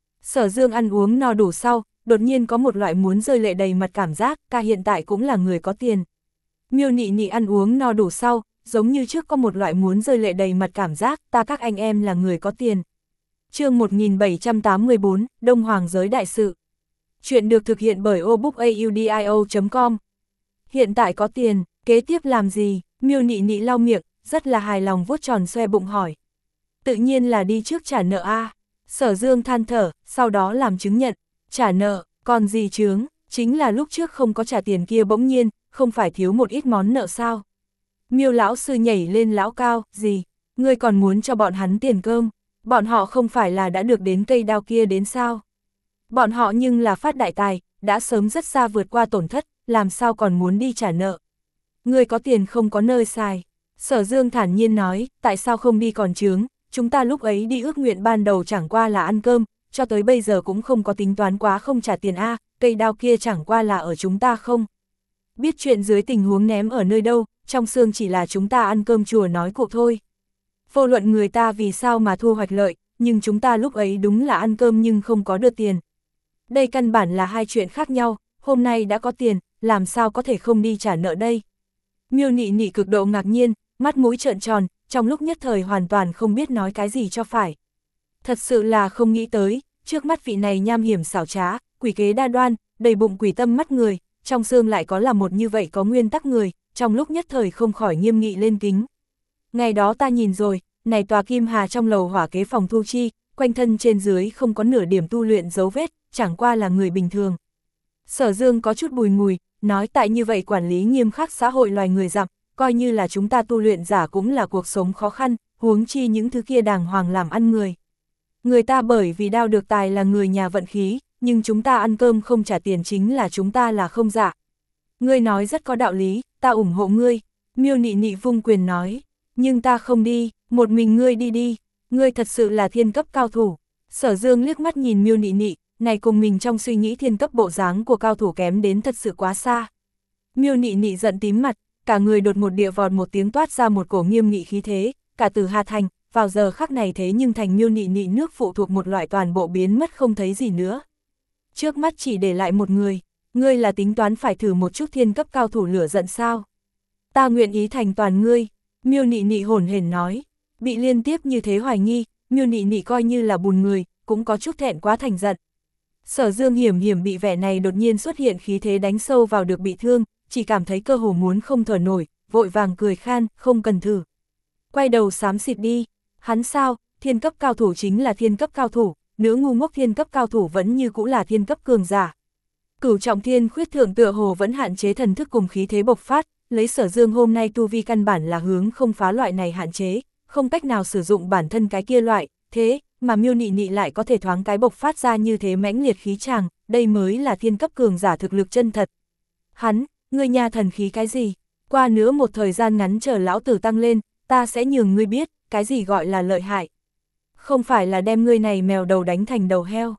Sở Dương ăn uống no đủ sau, đột nhiên có một loại muốn rơi lệ đầy mặt cảm giác, ca hiện tại cũng là người có tiền. Miêu Nị Nị ăn uống no đủ sau, giống như trước có một loại muốn rơi lệ đầy mặt cảm giác, ta các anh em là người có tiền. Chương một nghìn bảy trăm tám mươi tư, Đông Hoàng giới đại sự. Chuyện được thực hiện bởi obookaudio chấm com. Hiện tại có tiền, kế tiếp làm gì? Miêu Nị Nị lau miệng, rất là hài lòng vuốt tròn xoe bụng hỏi. Tự nhiên là đi trước trả nợ a. À. Sở Dương than thở, sau đó làm chứng nhận, trả nợ, còn gì chướng, chính là lúc trước không có trả tiền kia bỗng nhiên, không phải thiếu một ít món nợ sao. Miêu lão sư nhảy lên lão cao, gì, ngươi còn muốn cho bọn hắn tiền cơm, bọn họ không phải là đã được đến cây đao kia đến sao. Bọn họ nhưng là phát đại tài, đã sớm rất xa vượt qua tổn thất, làm sao còn muốn đi trả nợ. Ngươi có tiền không có nơi xài. Sở Dương thản nhiên nói, tại sao không đi còn chướng, chúng ta lúc ấy đi ước nguyện ban đầu chẳng qua là ăn cơm, cho tới bây giờ cũng không có tính toán quá không trả tiền a, cây đao kia chẳng qua là ở chúng ta không. Biết chuyện dưới tình huống ném ở nơi đâu, trong xương chỉ là chúng ta ăn cơm chùa nói cụ thôi. Vô luận người ta vì sao mà thu hoạch lợi, nhưng chúng ta lúc ấy đúng là ăn cơm nhưng không có được tiền. Đây căn bản là hai chuyện khác nhau, hôm nay đã có tiền, làm sao có thể không đi trả nợ đây. Miêu Nị Nị cực độ ngạc nhiên, mắt mũi trợn tròn, trong lúc nhất thời hoàn toàn không biết nói cái gì cho phải. Thật sự là không nghĩ tới, trước mắt vị này nham hiểm xảo trá, quỷ kế đa đoan, đầy bụng quỷ tâm mắt người, trong xương lại có là một như vậy có nguyên tắc người, trong lúc nhất thời không khỏi nghiêm nghị lên kính. Ngày đó ta nhìn rồi, này tòa kim hà trong lầu hỏa kế phòng thu chi, quanh thân trên dưới không có nửa điểm tu luyện dấu vết, chẳng qua là người bình thường. Sở Dương có chút bùi ngùi, nói tại như vậy quản lý nghiêm khắc xã hội loài người dặm, coi như là chúng ta tu luyện giả cũng là cuộc sống khó khăn, huống chi những thứ kia đàng hoàng làm ăn người. Người ta bởi vì đao được tài là người nhà vận khí, nhưng chúng ta ăn cơm không trả tiền chính là chúng ta là không dạ. Ngươi nói rất có đạo lý, ta ủng hộ ngươi. Miêu Nị Nị vung quyền nói, nhưng ta không đi, một mình ngươi đi đi, ngươi thật sự là thiên cấp cao thủ. Sở Dương liếc mắt nhìn Miêu Nị Nị, này cùng mình trong suy nghĩ thiên cấp bộ dáng của cao thủ kém đến thật sự quá xa. Miêu Nị Nị giận tím mặt, cả người đột một địa vọt một tiếng toát ra một cổ nghiêm nghị khí thế, cả từ Hà Thành, vào giờ khắc này thế nhưng thành Miêu Nị Nị nước phụ thuộc một loại toàn bộ biến mất không thấy gì nữa. Trước mắt chỉ để lại một người, ngươi là tính toán phải thử một chút thiên cấp cao thủ lửa giận sao? Ta nguyện ý thành toàn ngươi, Miêu Nị Nị hổn hển nói, bị liên tiếp như thế hoài nghi, Miêu Nị Nị coi như là bùn người, cũng có chút thẹn quá thành giận. Sở Dương hiểm hiểm bị vẻ này đột nhiên xuất hiện khí thế đánh sâu vào được bị thương, chỉ cảm thấy cơ hồ muốn không thở nổi, vội vàng cười khan, không cần thử. Quay đầu xám xịt đi, hắn sao, thiên cấp cao thủ chính là thiên cấp cao thủ, nữ ngu ngốc thiên cấp cao thủ vẫn như cũ là thiên cấp cường giả. Cửu trọng thiên khuyết thượng tựa hồ vẫn hạn chế thần thức cùng khí thế bộc phát, lấy Sở Dương hôm nay tu vi căn bản là hướng không phá loại này hạn chế, không cách nào sử dụng bản thân cái kia loại, thế mà Miêu Nị Nị lại có thể thoáng cái bộc phát ra như thế mãnh liệt khí tràng, đây mới là thiên cấp cường giả thực lực chân thật. Hắn, ngươi nha thần khí cái gì? Qua nữa một thời gian ngắn chờ lão tử tăng lên, ta sẽ nhường ngươi biết, cái gì gọi là lợi hại. Không phải là đem ngươi này mèo đầu đánh thành đầu heo.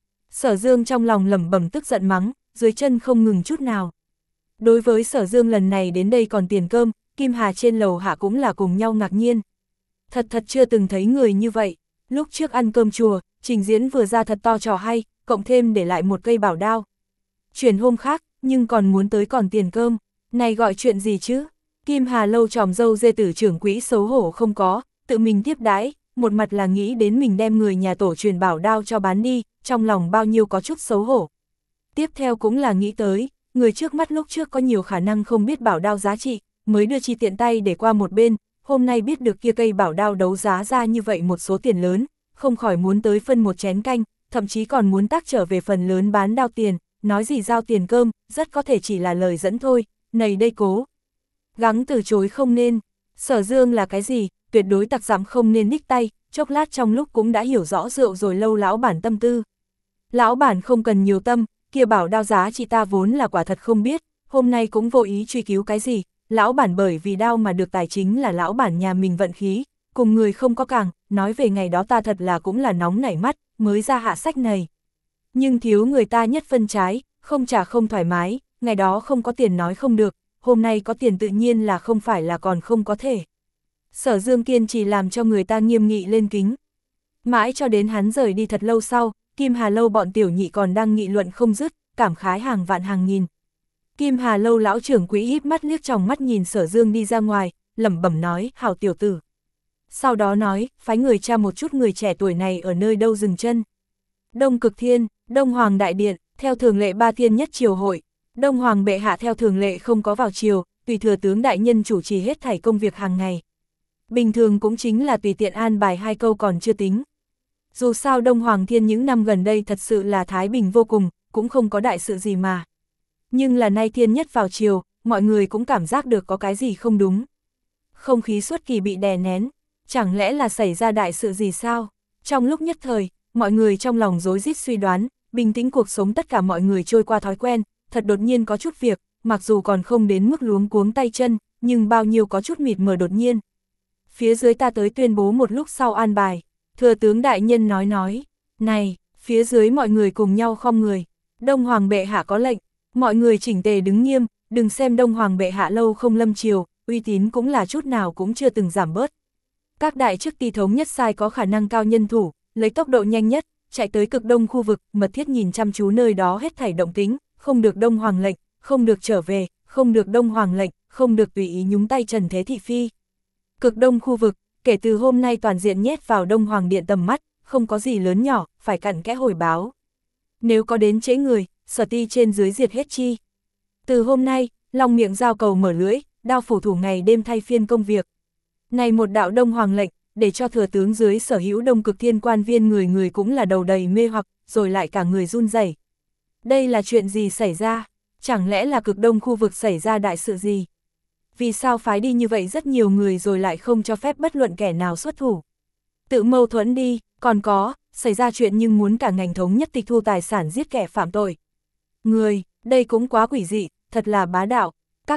Sở Dương trong lòng lẩm bẩm tức giận mắng, dưới chân không ngừng chút nào. Đối với Sở Dương lần này đến đây còn tiền cơm, Kim Hà trên lầu hạ cũng là cùng nhau ngạc nhiên. Thật thật chưa từng thấy người như vậy. Lúc trước ăn cơm chùa, trình diễn vừa ra thật to trò hay, cộng thêm để lại một cây bảo đao. Chuyển hôm khác, nhưng còn muốn tới còn tiền cơm, này gọi chuyện gì chứ? Kim Hà lâu tròm dâu dê tử trưởng quỹ xấu hổ không có, tự mình tiếp đãi, một mặt là nghĩ đến mình đem người nhà tổ truyền bảo đao cho bán đi, trong lòng bao nhiêu có chút xấu hổ. Tiếp theo cũng là nghĩ tới, người trước mắt lúc trước có nhiều khả năng không biết bảo đao giá trị, mới đưa chi tiện tay để qua một bên, hôm nay biết được kia cây bảo đao đấu giá ra như vậy một số tiền lớn, không khỏi muốn tới phân một chén canh, thậm chí còn muốn tác trở về phần lớn bán đao tiền, nói gì giao tiền cơm, rất có thể chỉ là lời dẫn thôi, này đây cố. Gắng từ chối không nên, Sở Dương là cái gì, tuyệt đối tặc dám không nên ních tay, chốc lát trong lúc cũng đã hiểu rõ rượu rồi lâu lão bản tâm tư. Lão bản không cần nhiều tâm, kia bảo đao giá chị ta vốn là quả thật không biết, hôm nay cũng vô ý truy cứu cái gì, lão bản bởi vì đao mà được tài chính là lão bản nhà mình vận khí, cùng người không có càng, nói về ngày đó ta thật là cũng là nóng nảy mắt, mới ra hạ sách này. Nhưng thiếu người ta nhất phân trái, không trả không thoải mái, ngày đó không có tiền nói không được, hôm nay có tiền tự nhiên là không phải là còn không có thể. Sở Dương kiên trì làm cho người ta nghiêm nghị lên kính. Mãi cho đến hắn rời đi thật lâu sau, Kim Hà lâu bọn tiểu nhị còn đang nghị luận không dứt, cảm khái hàng vạn hàng nghìn. Kim Hà lâu lão trưởng quỹ híp mắt liếc tròng mắt nhìn Sở Dương đi ra ngoài, lẩm bẩm nói, hảo tiểu tử. Sau đó nói, phái người tra một chút người trẻ tuổi này ở nơi đâu dừng chân. Đông Cực Thiên, Đông Hoàng Đại Điện, theo thường lệ ba thiên nhất triều hội, Đông Hoàng bệ hạ theo thường lệ không có vào triều, tùy thừa tướng đại nhân chủ trì hết thảy công việc hàng ngày. Bình thường cũng chính là tùy tiện an bài hai câu còn chưa tính. Dù sao Đông Hoàng Thiên những năm gần đây thật sự là thái bình vô cùng, cũng không có đại sự gì mà. Nhưng là nay thiên nhất vào triều, mọi người cũng cảm giác được có cái gì không đúng. Không khí suốt kỳ bị đè nén, chẳng lẽ là xảy ra đại sự gì sao? Trong lúc nhất thời, mọi người trong lòng rối rít suy đoán, bình tĩnh cuộc sống tất cả mọi người trôi qua thói quen, thật đột nhiên có chút việc, mặc dù còn không đến mức luống cuống tay chân, nhưng bao nhiêu có chút mịt mờ đột nhiên. Phía dưới ta tới tuyên bố một lúc sau an bài, thừa tướng đại nhân nói nói, này, phía dưới mọi người cùng nhau khom người, Đông Hoàng bệ hạ có lệnh, mọi người chỉnh tề đứng nghiêm, đừng xem Đông Hoàng bệ hạ lâu không lâm triều, uy tín cũng là chút nào cũng chưa từng giảm bớt. Các đại chức ty thống nhất sai có khả năng cao nhân thủ, lấy tốc độ nhanh nhất, chạy tới cực đông khu vực, mật thiết nhìn chăm chú nơi đó hết thảy động tính, không được Đông Hoàng lệnh, không được trở về, không được Đông Hoàng lệnh, không được tùy ý nhúng tay Trần Thế Thị Phi. Cực đông khu vực, kể từ hôm nay toàn diện nhét vào Đông Hoàng điện tầm mắt, không có gì lớn nhỏ, phải cặn kẽ hồi báo. Nếu có đến trễ người, sở ti trên dưới diệt hết chi. Từ hôm nay, long miệng giao cầu mở lưỡi, đao phủ thủ ngày đêm thay phiên công việc. Này một đạo Đông Hoàng lệnh, để cho thừa tướng dưới sở hữu Đông Cực Thiên quan viên người người cũng là đầu đầy mê hoặc, rồi lại cả người run rẩy. Đây là chuyện gì xảy ra? Chẳng lẽ là cực đông khu vực xảy ra đại sự gì? Vì sao phái đi như vậy rất nhiều người rồi lại không cho phép bất luận kẻ nào xuất thủ? Tự mâu thuẫn đi, còn có, xảy ra chuyện nhưng muốn cả ngành thống nhất tịch thu tài sản giết kẻ phạm tội. Người, đây cũng quá quỷ dị, thật là bá đạo. Các vị,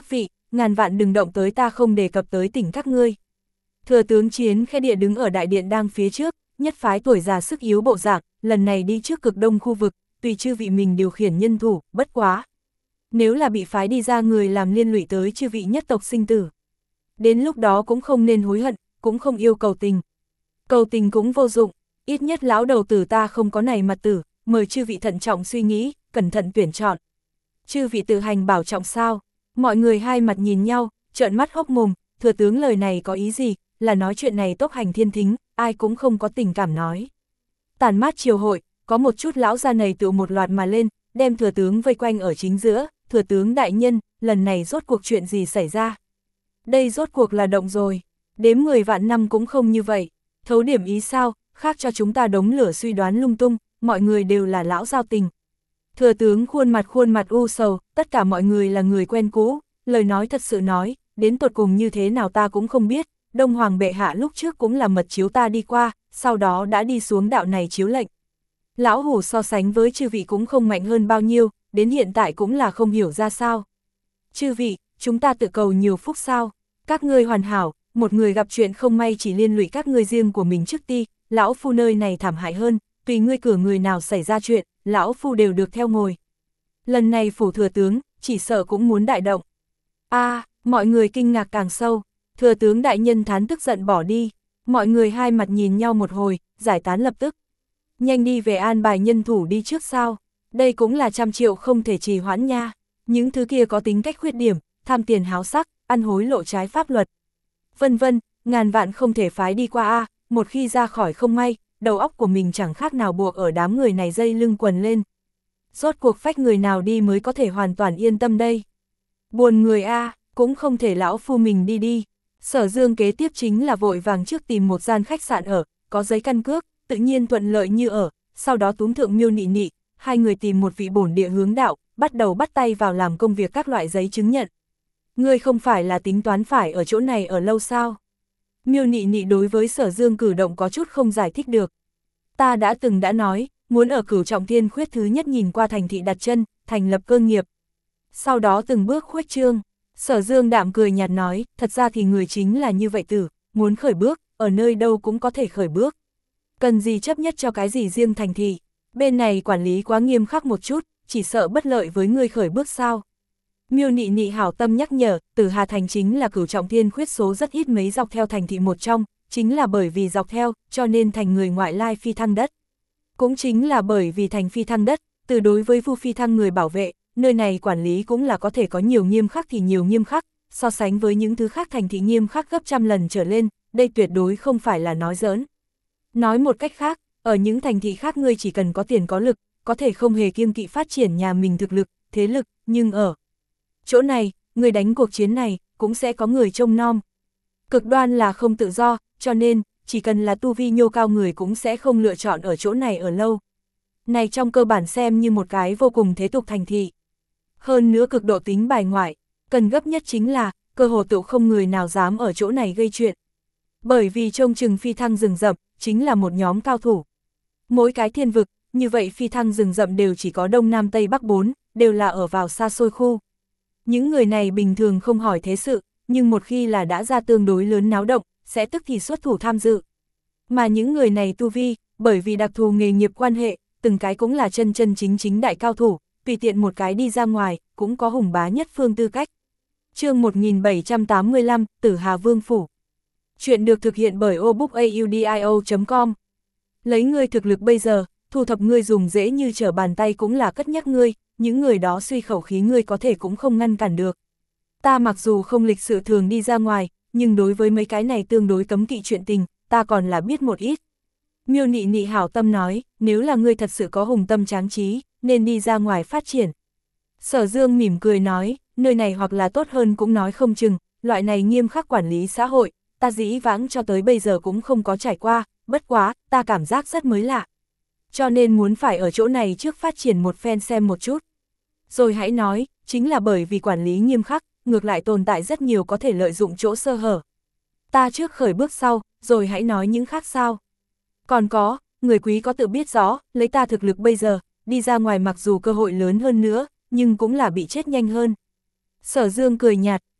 ngàn vạn đừng động tới, ta không đề cập tới tỉnh các ngươi. Thừa tướng Chiến Khê Địa đứng ở đại điện đang phía trước, nhất phái tuổi già sức yếu bộ dạng, lần này đi trước cực đông khu vực, tùy chư vị mình điều khiển nhân thủ, bất quá. Nếu là bị phái đi ra người làm liên lụy tới chư vị nhất tộc sinh tử. Đến lúc đó cũng không nên hối hận, cũng không yêu cầu tình. Cầu tình cũng vô dụng, ít nhất lão đầu tử ta không có này mặt tử, mời chư vị thận trọng suy nghĩ, cẩn thận tuyển chọn. Chư vị tự hành bảo trọng sao? Mọi người hai mặt nhìn nhau, trợn mắt hốc mồm, thừa tướng lời này có ý gì, là nói chuyện này tốc hành thiên thính, ai cũng không có tình cảm nói. Tàn mát triều hội, có một chút lão già này tụ một loạt mà lên, đem thừa tướng vây quanh ở chính giữa, thừa tướng đại nhân, lần này rốt cuộc chuyện gì xảy ra? Đây rốt cuộc là động rồi, đếm mười vạn năm cũng không như vậy, thấu điểm ý sao, khác cho chúng ta đống lửa suy đoán lung tung, mọi người đều là lão giao tình. Thừa tướng khuôn mặt khuôn mặt u sầu, tất cả mọi người là người quen cũ, lời nói thật sự nói, đến tột cùng như thế nào ta cũng không biết, Đông Hoàng bệ hạ lúc trước cũng là mật chiếu ta đi qua, sau đó đã đi xuống đạo này chiếu lệnh. Lão hủ so sánh với chư vị cũng không mạnh hơn bao nhiêu, đến hiện tại cũng là không hiểu ra sao. Chư vị, chúng ta tự cầu nhiều phúc sao, các ngươi hoàn hảo, một người gặp chuyện không may chỉ liên lụy các ngươi riêng của mình trước ti, lão phu nơi này thảm hại hơn, tùy ngươi cửa người nào xảy ra chuyện, lão phu đều được theo ngồi. Lần này phủ thừa tướng, chỉ sợ cũng muốn đại động. A, à, mọi người kinh ngạc càng sâu, thừa tướng đại nhân thán tức giận bỏ đi, mọi người hai mặt nhìn nhau một hồi, giải tán lập tức. Nhanh đi về an bài nhân thủ đi trước sao, đây cũng là trăm triệu không thể trì hoãn nha, những thứ kia có tính cách khuyết điểm, tham tiền háo sắc, ăn hối lộ trái pháp luật. Vân vân, ngàn vạn không thể phái đi qua a, một khi ra khỏi không may, đầu óc của mình chẳng khác nào buộc ở đám người này dây lưng quần lên. Rốt cuộc phách người nào đi mới có thể hoàn toàn yên tâm đây. Buồn người a, cũng không thể lão phu mình đi đi. Sở Dương kế tiếp chính là vội vàng trước tìm một gian khách sạn ở, có giấy căn cước, tự nhiên thuận lợi như ở, sau đó túm thượng Miêu Nị Nị, hai người tìm một vị bổn địa hướng đạo, bắt đầu bắt tay vào làm công việc các loại giấy chứng nhận. Ngươi không phải là tính toán phải ở chỗ này ở lâu sao? Miêu Nị Nị đối với Sở Dương cử động có chút không giải thích được. Ta đã từng đã nói, muốn ở Cửu Trọng Thiên Khuyết thứ nhất nhìn qua thành thị đặt chân, thành lập cơ nghiệp. Sau đó từng bước khuếch trương, Sở Dương đạm cười nhạt nói, thật ra thì người chính là như vậy tử, muốn khởi bước, ở nơi đâu cũng có thể khởi bước. Cần gì chấp nhất cho cái gì riêng thành thị, bên này quản lý quá nghiêm khắc một chút, chỉ sợ bất lợi với người khởi bước sao. Miêu Nị Nị hảo tâm nhắc nhở, Tử Hà Thành chính là Cửu Trọng Thiên Khuyết số rất ít mấy dọc theo thành thị một trong, chính là bởi vì dọc theo, cho nên thành người ngoại lai phi thăng đất. Cũng chính là bởi vì thành phi thăng đất, từ đối với vu phi thăng người bảo vệ, nơi này quản lý cũng là có thể có nhiều nghiêm khắc thì nhiều nghiêm khắc, so sánh với những thứ khác thành thị nghiêm khắc gấp trăm lần trở lên, đây tuyệt đối không phải là nói giỡn. Nói một cách khác, ở những thành thị khác ngươi chỉ cần có tiền có lực, có thể không hề kiêng kỵ phát triển nhà mình thực lực, thế lực, nhưng ở chỗ này, người đánh cuộc chiến này, cũng sẽ có người trông nom. Cực đoan là không tự do, cho nên, chỉ cần là tu vi nhô cao người cũng sẽ không lựa chọn ở chỗ này ở lâu. Này trong cơ bản xem như một cái vô cùng thế tục thành thị. Hơn nữa cực độ tính bài ngoại, cần gấp nhất chính là, cơ hồ tự không người nào dám ở chỗ này gây chuyện. Bởi vì trông chừng phi thăng rừng rậm, chính là một nhóm cao thủ. Mỗi cái thiên vực, như vậy phi thăng rừng rậm đều chỉ có Đông Nam Tây Bắc bốn, đều là ở vào xa xôi khu. Những người này bình thường không hỏi thế sự, nhưng một khi là đã ra tương đối lớn náo động, sẽ tức thì xuất thủ tham dự. Mà những người này tu vi, bởi vì đặc thù nghề nghiệp quan hệ, từng cái cũng là chân chân chính chính đại cao thủ, tùy tiện một cái đi ra ngoài, cũng có hùng bá nhất phương tư cách. Chương một nghìn bảy trăm tám mươi lăm, Tử Hà Vương Phủ. Chuyện được thực hiện bởi obookaudio chấm com. Lấy ngươi thực lực bây giờ, thu thập ngươi dùng dễ như trở bàn tay cũng là cất nhắc ngươi, những người đó suy khẩu khí ngươi có thể cũng không ngăn cản được. Ta mặc dù không lịch sự thường đi ra ngoài, nhưng đối với mấy cái này tương đối cấm kỵ chuyện tình, ta còn là biết một ít. Miêu Nị Nị hảo tâm nói, nếu là ngươi thật sự có hùng tâm tráng trí, nên đi ra ngoài phát triển. Sở Dương mỉm cười nói, nơi này hoặc là tốt hơn cũng nói không chừng, loại này nghiêm khắc quản lý xã hội, ta dĩ vãng cho tới bây giờ cũng không có trải qua, bất quá, ta cảm giác rất mới lạ. Cho nên muốn phải ở chỗ này trước phát triển một phen xem một chút. Rồi hãy nói, chính là bởi vì quản lý nghiêm khắc, ngược lại tồn tại rất nhiều có thể lợi dụng chỗ sơ hở. Ta trước khởi bước sau, rồi hãy nói những khác sao. Còn có, người quý có tự biết rõ, lấy ta thực lực bây giờ, đi ra ngoài mặc dù cơ hội lớn hơn nữa, nhưng cũng là bị chết nhanh hơn. Sở Dương cười nhạt,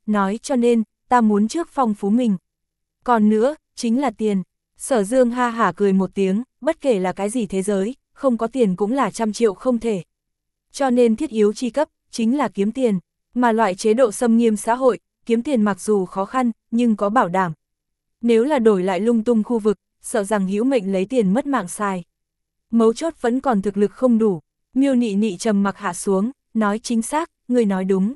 nói cho nên, ta muốn trước phong phú mình. Còn nữa, chính là tiền. Sở Dương ha hả cười một tiếng, bất kể là cái gì thế giới, không có tiền cũng là trăm triệu không thể. Cho nên thiết yếu chi cấp, chính là kiếm tiền, mà loại chế độ xâm nghiêm xã hội, kiếm tiền mặc dù khó khăn, nhưng có bảo đảm. Nếu là đổi lại lung tung khu vực, sợ rằng hữu mệnh lấy tiền mất mạng xài. Mấu chốt vẫn còn thực lực không đủ, Miêu Nị Nị trầm mặc hạ xuống, nói chính xác, người nói đúng.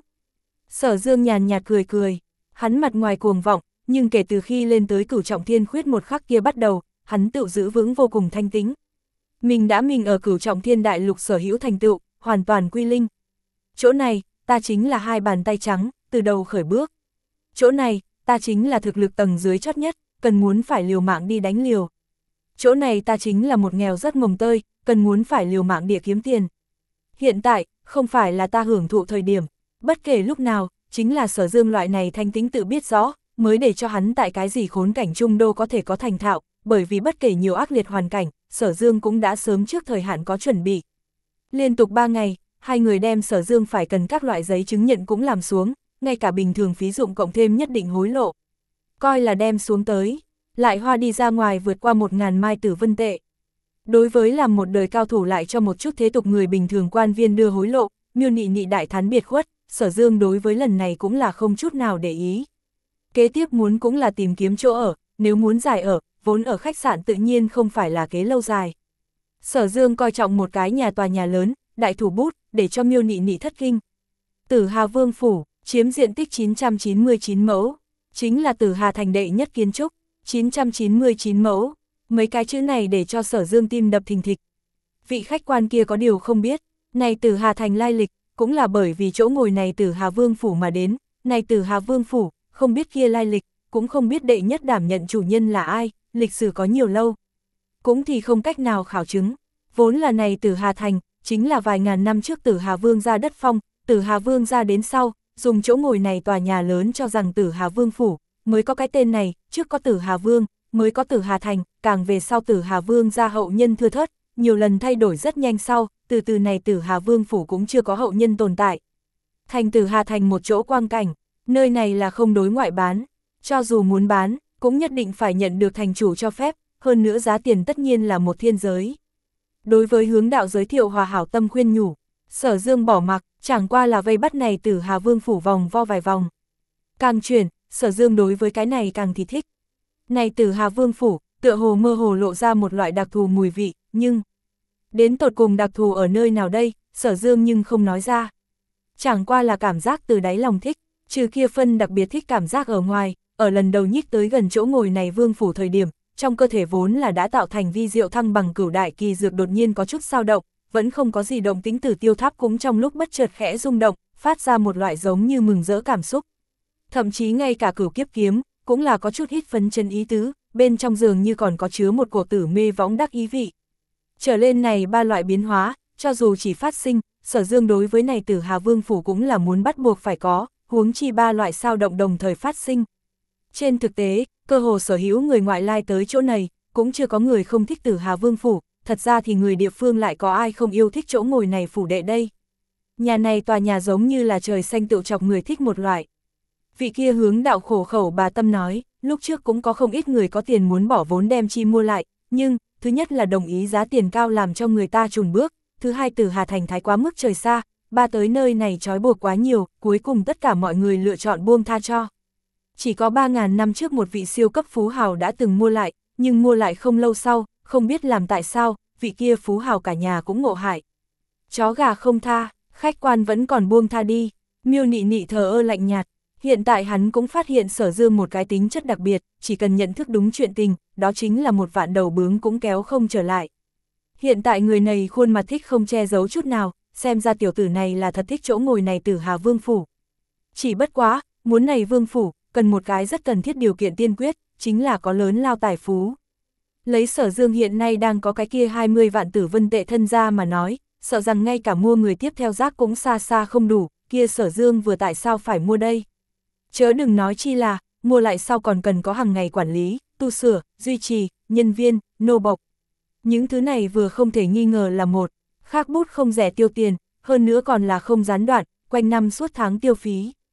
Sở Dương nhàn nhạt cười cười, hắn mặt ngoài cuồng vọng, nhưng kể từ khi lên tới Cửu Trọng Thiên Khuyết một khắc kia bắt đầu, hắn tự giữ vững vô cùng thanh tĩnh. Mình đã mình ở Cửu Trọng Thiên Đại Lục sở hữu thành tựu, hoàn toàn quy linh. Chỗ này, ta chính là hai bàn tay trắng, từ đầu khởi bước. Chỗ này, ta chính là thực lực tầng dưới chót nhất, cần muốn phải liều mạng đi đánh liều. Chỗ này ta chính là một nghèo rất mồng tơi, cần muốn phải liều mạng địa kiếm tiền. Hiện tại, không phải là ta hưởng thụ thời điểm, bất kể lúc nào, chính là Sở Dương loại này thanh tính tự biết rõ, mới để cho hắn tại cái gì khốn cảnh trung đô có thể có thành thạo, bởi vì bất kể nhiều ác liệt hoàn cảnh, Sở Dương cũng đã sớm trước thời hạn có chuẩn bị. Liên tục ba ngày, hai người đem Sở Dương phải cần các loại giấy chứng nhận cũng làm xuống, ngay cả bình thường phí dụng cộng thêm nhất định hối lộ. Coi là đem xuống tới, lại hoa đi ra ngoài vượt qua một ngàn mai tử vân tệ. Đối với làm một đời cao thủ lại cho một chút thế tục người bình thường quan viên đưa hối lộ, Miêu Nị Nị đại thán biệt khuất, Sở Dương đối với lần này cũng là không chút nào để ý. Kế tiếp muốn cũng là tìm kiếm chỗ ở, nếu muốn giải ở, vốn ở khách sạn tự nhiên không phải là kế lâu dài. Sở Dương coi trọng một cái nhà tòa nhà lớn, đại thủ bút, để cho Miêu Nị Nị thất kinh. Tử Hà Vương Phủ, chiếm diện tích chín trăm chín mươi chín mẫu, chính là Tử Hà Thành đệ nhất kiến trúc, chín trăm chín mươi chín mẫu, mấy cái chữ này để cho Sở Dương tim đập thình thịch. Vị khách quan kia có điều không biết, này Tử Hà Thành lai lịch, cũng là bởi vì chỗ ngồi này Tử Hà Vương Phủ mà đến, này Tử Hà Vương Phủ, không biết kia lai lịch, cũng không biết đệ nhất đảm nhận chủ nhân là ai, lịch sử có nhiều lâu. Cũng thì không cách nào khảo chứng, vốn là này Tử Hà Thành, chính là vài ngàn năm trước Tử Hà Vương ra đất phong, Tử Hà Vương ra đến sau, dùng chỗ ngồi này tòa nhà lớn cho rằng Tử Hà Vương Phủ, mới có cái tên này, trước có Tử Hà Vương, mới có Tử Hà Thành, càng về sau Tử Hà Vương ra hậu nhân thưa thớt, nhiều lần thay đổi rất nhanh sau, từ từ này Tử Hà Vương Phủ cũng chưa có hậu nhân tồn tại. Thành Tử Hà Thành một chỗ quang cảnh, nơi này là không đối ngoại bán, cho dù muốn bán, cũng nhất định phải nhận được thành chủ cho phép, hơn nữa giá tiền tất nhiên là một thiên giới. Đối với hướng đạo giới thiệu hòa hảo tâm khuyên nhủ, Sở Dương bỏ mặc, chẳng qua là vây bắt này Tử Hà Vương Phủ vòng vo vài vòng. Càng chuyển, Sở Dương đối với cái này càng thì thích. Này Tử Hà Vương Phủ, tựa hồ mơ hồ lộ ra một loại đặc thù mùi vị, nhưng đến tột cùng đặc thù ở nơi nào đây, Sở Dương nhưng không nói ra. Chẳng qua là cảm giác từ đáy lòng thích, trừ kia phân đặc biệt thích cảm giác ở ngoài, ở lần đầu nhích tới gần chỗ ngồi này Vương Phủ thời điểm, trong cơ thể vốn là đã tạo thành vi diệu thăng bằng cửu đại kỳ dược đột nhiên có chút dao động, vẫn không có gì động tĩnh Tử Tiêu Tháp cũng trong lúc bất chợt khẽ rung động, phát ra một loại giống như mừng rỡ cảm xúc. Thậm chí ngay cả Cửu Kiếp Kiếm, cũng là có chút hít phấn chân ý tứ, bên trong dường như còn có chứa một cổ tử mê võng đắc ý vị. Trở lên này ba loại biến hóa, cho dù chỉ phát sinh, Sở Dương đối với này Tử Hà Vương Phủ cũng là muốn bắt buộc phải có, huống chi ba loại sao động đồng thời phát sinh. Trên thực tế, cơ hồ sở hữu người ngoại lai tới chỗ này, cũng chưa có người không thích Tử Hà Vương Phủ, thật ra thì người địa phương lại có ai không yêu thích chỗ ngồi này phủ đệ đây. Nhà này tòa nhà giống như là trời xanh tựu chọc người thích một loại. Vị kia hướng đạo khổ khẩu bà Tâm nói, lúc trước cũng có không ít người có tiền muốn bỏ vốn đem chi mua lại, nhưng, thứ nhất là đồng ý giá tiền cao làm cho người ta chùn bước, thứ hai Tử Hà Thành thái quá mức trời xa, ba tới nơi này trói buộc quá nhiều, cuối cùng tất cả mọi người lựa chọn buông tha cho. Chỉ có ba ngàn năm trước một vị siêu cấp phú hào đã từng mua lại, nhưng mua lại không lâu sau, không biết làm tại sao, vị kia phú hào cả nhà cũng ngộ hại. Chó gà không tha, khách quan vẫn còn buông tha đi, Miêu Nị Nị thờ ơ lạnh nhạt. Hiện tại hắn cũng phát hiện Sở Dương một cái tính chất đặc biệt, chỉ cần nhận thức đúng chuyện tình, đó chính là một vạn đầu bướm cũng kéo không trở lại. Hiện tại người này khuôn mặt thích không che giấu chút nào, xem ra tiểu tử này là thật thích chỗ ngồi này Tử Hà Vương Phủ. Chỉ bất quá, muốn này Vương Phủ, cần một cái rất cần thiết điều kiện tiên quyết, chính là có lớn lao tài phú. Lấy Sở Dương hiện nay đang có cái kia hai mươi vạn tử vân tệ thân ra mà nói, sợ rằng ngay cả mua người tiếp theo rác cũng xa xa không đủ, kia Sở Dương vừa tại sao phải mua đây. Chớ đừng nói chi là, mua lại sau còn cần có hàng ngày quản lý, tu sửa, duy trì, nhân viên, nô bộc. Những thứ này vừa không thể nghi ngờ là một, khác bút không rẻ tiêu tiền, hơn nữa còn là không gián đoạn, quanh năm suốt tháng tiêu phí.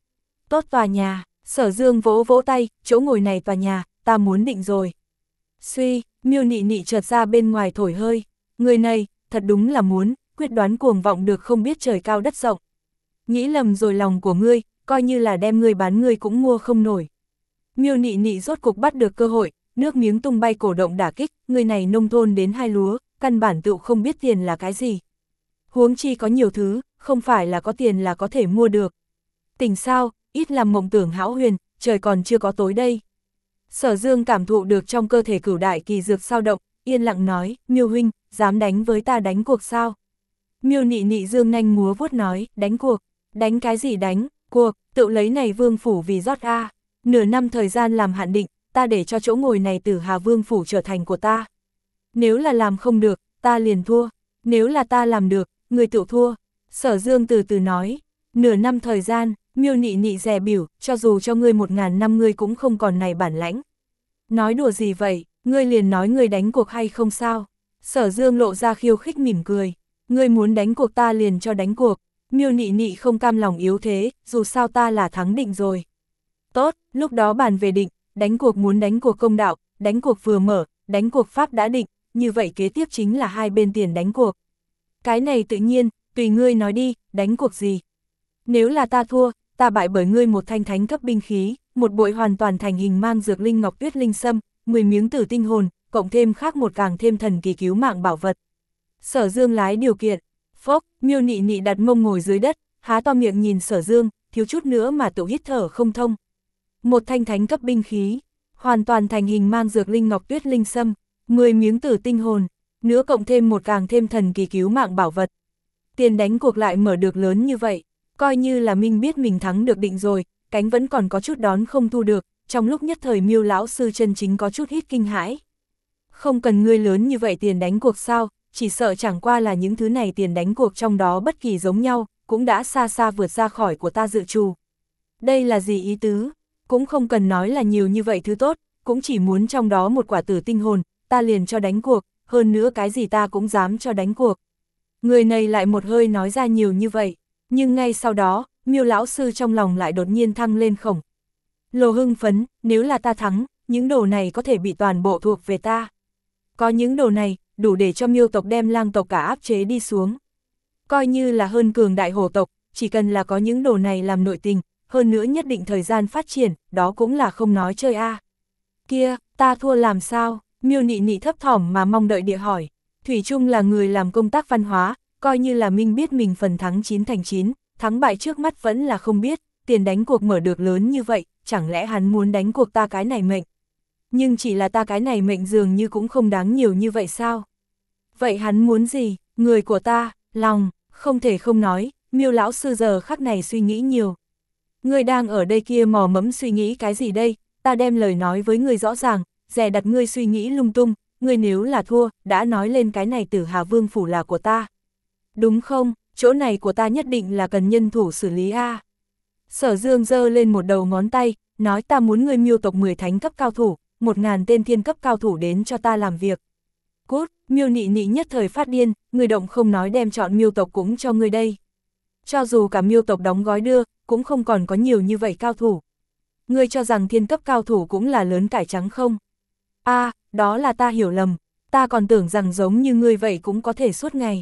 Tốt tòa nhà, Sở Dương vỗ vỗ tay, chỗ ngồi này tòa nhà, ta muốn định rồi. Suy, Miêu Nị Nị chợt ra bên ngoài thổi hơi, người này, thật đúng là muốn, quyết đoán cuồng vọng được không biết trời cao đất rộng. Nghĩ lầm rồi lòng của ngươi, coi như là đem ngươi bán ngươi cũng mua không nổi. Miêu Nị Nị rốt cục bắt được cơ hội, nước miếng tung bay cổ động đả kích, người này nông thôn đến hai lúa, căn bản tựu không biết tiền là cái gì. Huống chi có nhiều thứ, không phải là có tiền là có thể mua được. Tỉnh sao, ít làm mộng tưởng hão huyền, trời còn chưa có tối đây. Sở Dương cảm thụ được trong cơ thể cửu đại kỳ dược sao động, yên lặng nói, Miêu huynh, dám đánh với ta đánh cuộc sao? Miêu Nị Nị dương nanh múa vuốt nói, đánh cuộc, đánh cái gì đánh, cuộc, tự lấy này vương phủ vì rót a. Nửa năm thời gian làm hạn định, ta để cho chỗ ngồi này Tử Hà Vương phủ trở thành của ta. Nếu là làm không được, ta liền thua, nếu là ta làm được, người tự thua. Sở Dương từ từ nói, nửa năm thời gian, Miêu Nị Nị dè biểu, cho dù cho ngươi một ngàn năm ngươi cũng không còn này bản lãnh. Nói đùa gì vậy, ngươi liền nói ngươi đánh cuộc hay không sao? Sở Dương lộ ra khiêu khích mỉm cười, ngươi muốn đánh cuộc ta liền cho đánh cuộc. Miêu Nị Nị không cam lòng yếu thế, dù sao ta là thắng định rồi. Tốt, lúc đó bàn về định, đánh cuộc muốn đánh cuộc công đạo, đánh cuộc vừa mở, đánh cuộc pháp đã định, như vậy kế tiếp chính là hai bên tiền đánh cuộc. Cái này tự nhiên, tùy ngươi nói đi, đánh cuộc gì? Nếu là ta thua, ta bại bởi ngươi một thanh thánh cấp binh khí, một bội hoàn toàn thành hình mang dược linh ngọc tuyết linh sâm, mười miếng tử tinh hồn, cộng thêm khác một càng thêm thần kỳ cứu mạng bảo vật. Sở Dương lái điều kiện, phốc, Miêu Nị Nị đặt mông ngồi dưới đất, há to miệng nhìn Sở Dương, thiếu chút nữa mà tự hít thở không thông. Một thanh thánh cấp binh khí, hoàn toàn thành hình mang dược linh ngọc tuyết linh sâm, mười miếng tử tinh hồn, nữa cộng thêm một càng thêm thần kỳ cứu mạng bảo vật. Tiền đánh cuộc lại mở được lớn như vậy, coi như là Minh biết mình thắng được định rồi, cánh vẫn còn có chút đón không thu được, trong lúc nhất thời Miêu lão sư chân chính có chút hít kinh hãi. Không cần ngươi lớn như vậy tiền đánh cuộc sao, chỉ sợ chẳng qua là những thứ này tiền đánh cuộc trong đó bất kỳ giống nhau, cũng đã xa xa vượt ra khỏi của ta dự trù. Đây là gì ý tứ? Cũng không cần nói là nhiều như vậy thứ tốt, cũng chỉ muốn trong đó một quả tử tinh hồn, ta liền cho đánh cuộc, hơn nữa cái gì ta cũng dám cho đánh cuộc. Người này lại một hơi nói ra nhiều như vậy, nhưng ngay sau đó, Miêu lão sư trong lòng lại đột nhiên thăng lên khổng. Lồ hưng phấn, nếu là ta thắng, những đồ này có thể bị toàn bộ thuộc về ta. Có những đồ này, đủ để cho Miêu tộc đem Lang tộc cả áp chế đi xuống. Coi như là hơn cường đại hổ tộc, chỉ cần là có những đồ này làm nội tình, hơn nữa nhất định thời gian phát triển, đó cũng là không nói chơi a. À. Kia, ta thua làm sao? Miêu Nị Nị thấp thỏm mà mong đợi địa hỏi. Thủy Trung là người làm công tác văn hóa, coi như là Minh biết mình phần thắng chín thành chín, thắng bại trước mắt vẫn là không biết, tiền đánh cuộc mở được lớn như vậy, chẳng lẽ hắn muốn đánh cuộc ta cái này mệnh? Nhưng chỉ là ta cái này mệnh dường như cũng không đáng nhiều như vậy sao? Vậy hắn muốn gì? Người của ta, lòng, không thể không nói, Miêu lão sư giờ khắc này suy nghĩ nhiều. Ngươi đang ở đây kia mò mẫm suy nghĩ cái gì đây? Ta đem lời nói với ngươi rõ ràng, dè đặt ngươi suy nghĩ lung tung, ngươi nếu là thua, đã nói lên cái này Tử Hà Vương phủ là của ta. Đúng không? Chỗ này của ta nhất định là cần nhân thủ xử lý a. Sở Dương giơ lên một đầu ngón tay, nói ta muốn ngươi Miêu tộc mười thánh cấp cao thủ, một ngàn tên thiên cấp cao thủ đến cho ta làm việc. Cút, Miêu Nị Nị nhất thời phát điên, ngươi động không nói đem chọn Miêu tộc cũng cho ngươi đây. Cho dù cả Miêu tộc đóng gói đưa, cũng không còn có nhiều như vậy cao thủ. Ngươi cho rằng thiên cấp cao thủ cũng là lớn cải trắng không? A, à, đó là ta hiểu lầm, ta còn tưởng rằng giống như ngươi vậy cũng có thể suốt ngày.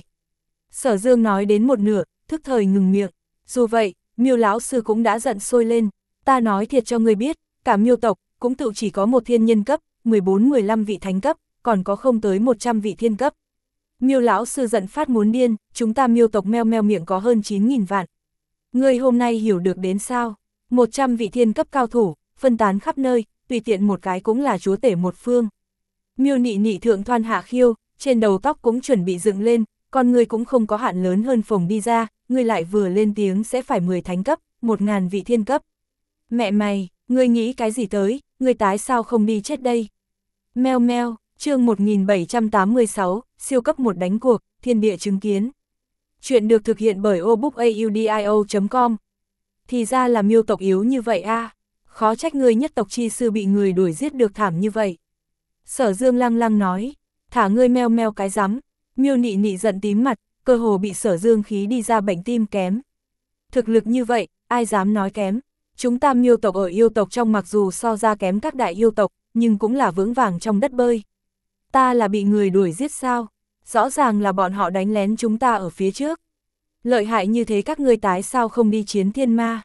Sở Dương nói đến một nửa, thức thời ngừng miệng. Dù vậy, Miêu lão sư cũng đã giận sôi lên. Ta nói thiệt cho ngươi biết, cả Miêu tộc cũng tự chỉ có một thiên nhân cấp, mười bốn mười lăm vị thánh cấp, còn có không tới một trăm vị thiên cấp. Miêu lão sư giận phát muốn điên, chúng ta Miêu tộc meo meo miệng có hơn chín nghìn vạn. Ngươi hôm nay hiểu được đến sao? một trăm vị thiên cấp cao thủ, phân tán khắp nơi, tùy tiện một cái cũng là chúa tể một phương. Miêu Nị Nị thượng thoan hạ khiêu, trên đầu tóc cũng chuẩn bị dựng lên, con ngươi cũng không có hạn lớn hơn phồng đi ra, ngươi lại vừa lên tiếng sẽ phải mười thánh cấp, một ngàn vị thiên cấp. Mẹ mày, ngươi nghĩ cái gì tới, ngươi tái sao không đi chết đây? Meo meo, chương một nghìn bảy trăm tám mươi sáu, siêu cấp một đánh cuộc, thiên địa chứng kiến. Chuyện được thực hiện bởi obookaudio chấm com. Thì ra là Miêu tộc yếu như vậy a, à. Khó trách ngươi nhất tộc chi sư bị người đuổi giết được thảm như vậy. Sở Dương lăng lăng nói, thả ngươi meo meo cái rắm. Miêu Nị Nị giận tím mặt, cơ hồ bị Sở Dương khí đi ra bệnh tim kém. Thực lực như vậy, ai dám nói kém. Chúng ta Miêu tộc ở yêu tộc trong mặc dù so ra kém các đại yêu tộc, nhưng cũng là vững vàng trong đất bơi. Ta là bị người đuổi giết sao? Rõ ràng là bọn họ đánh lén chúng ta ở phía trước. Lợi hại như thế các ngươi tái sao không đi chiến thiên ma?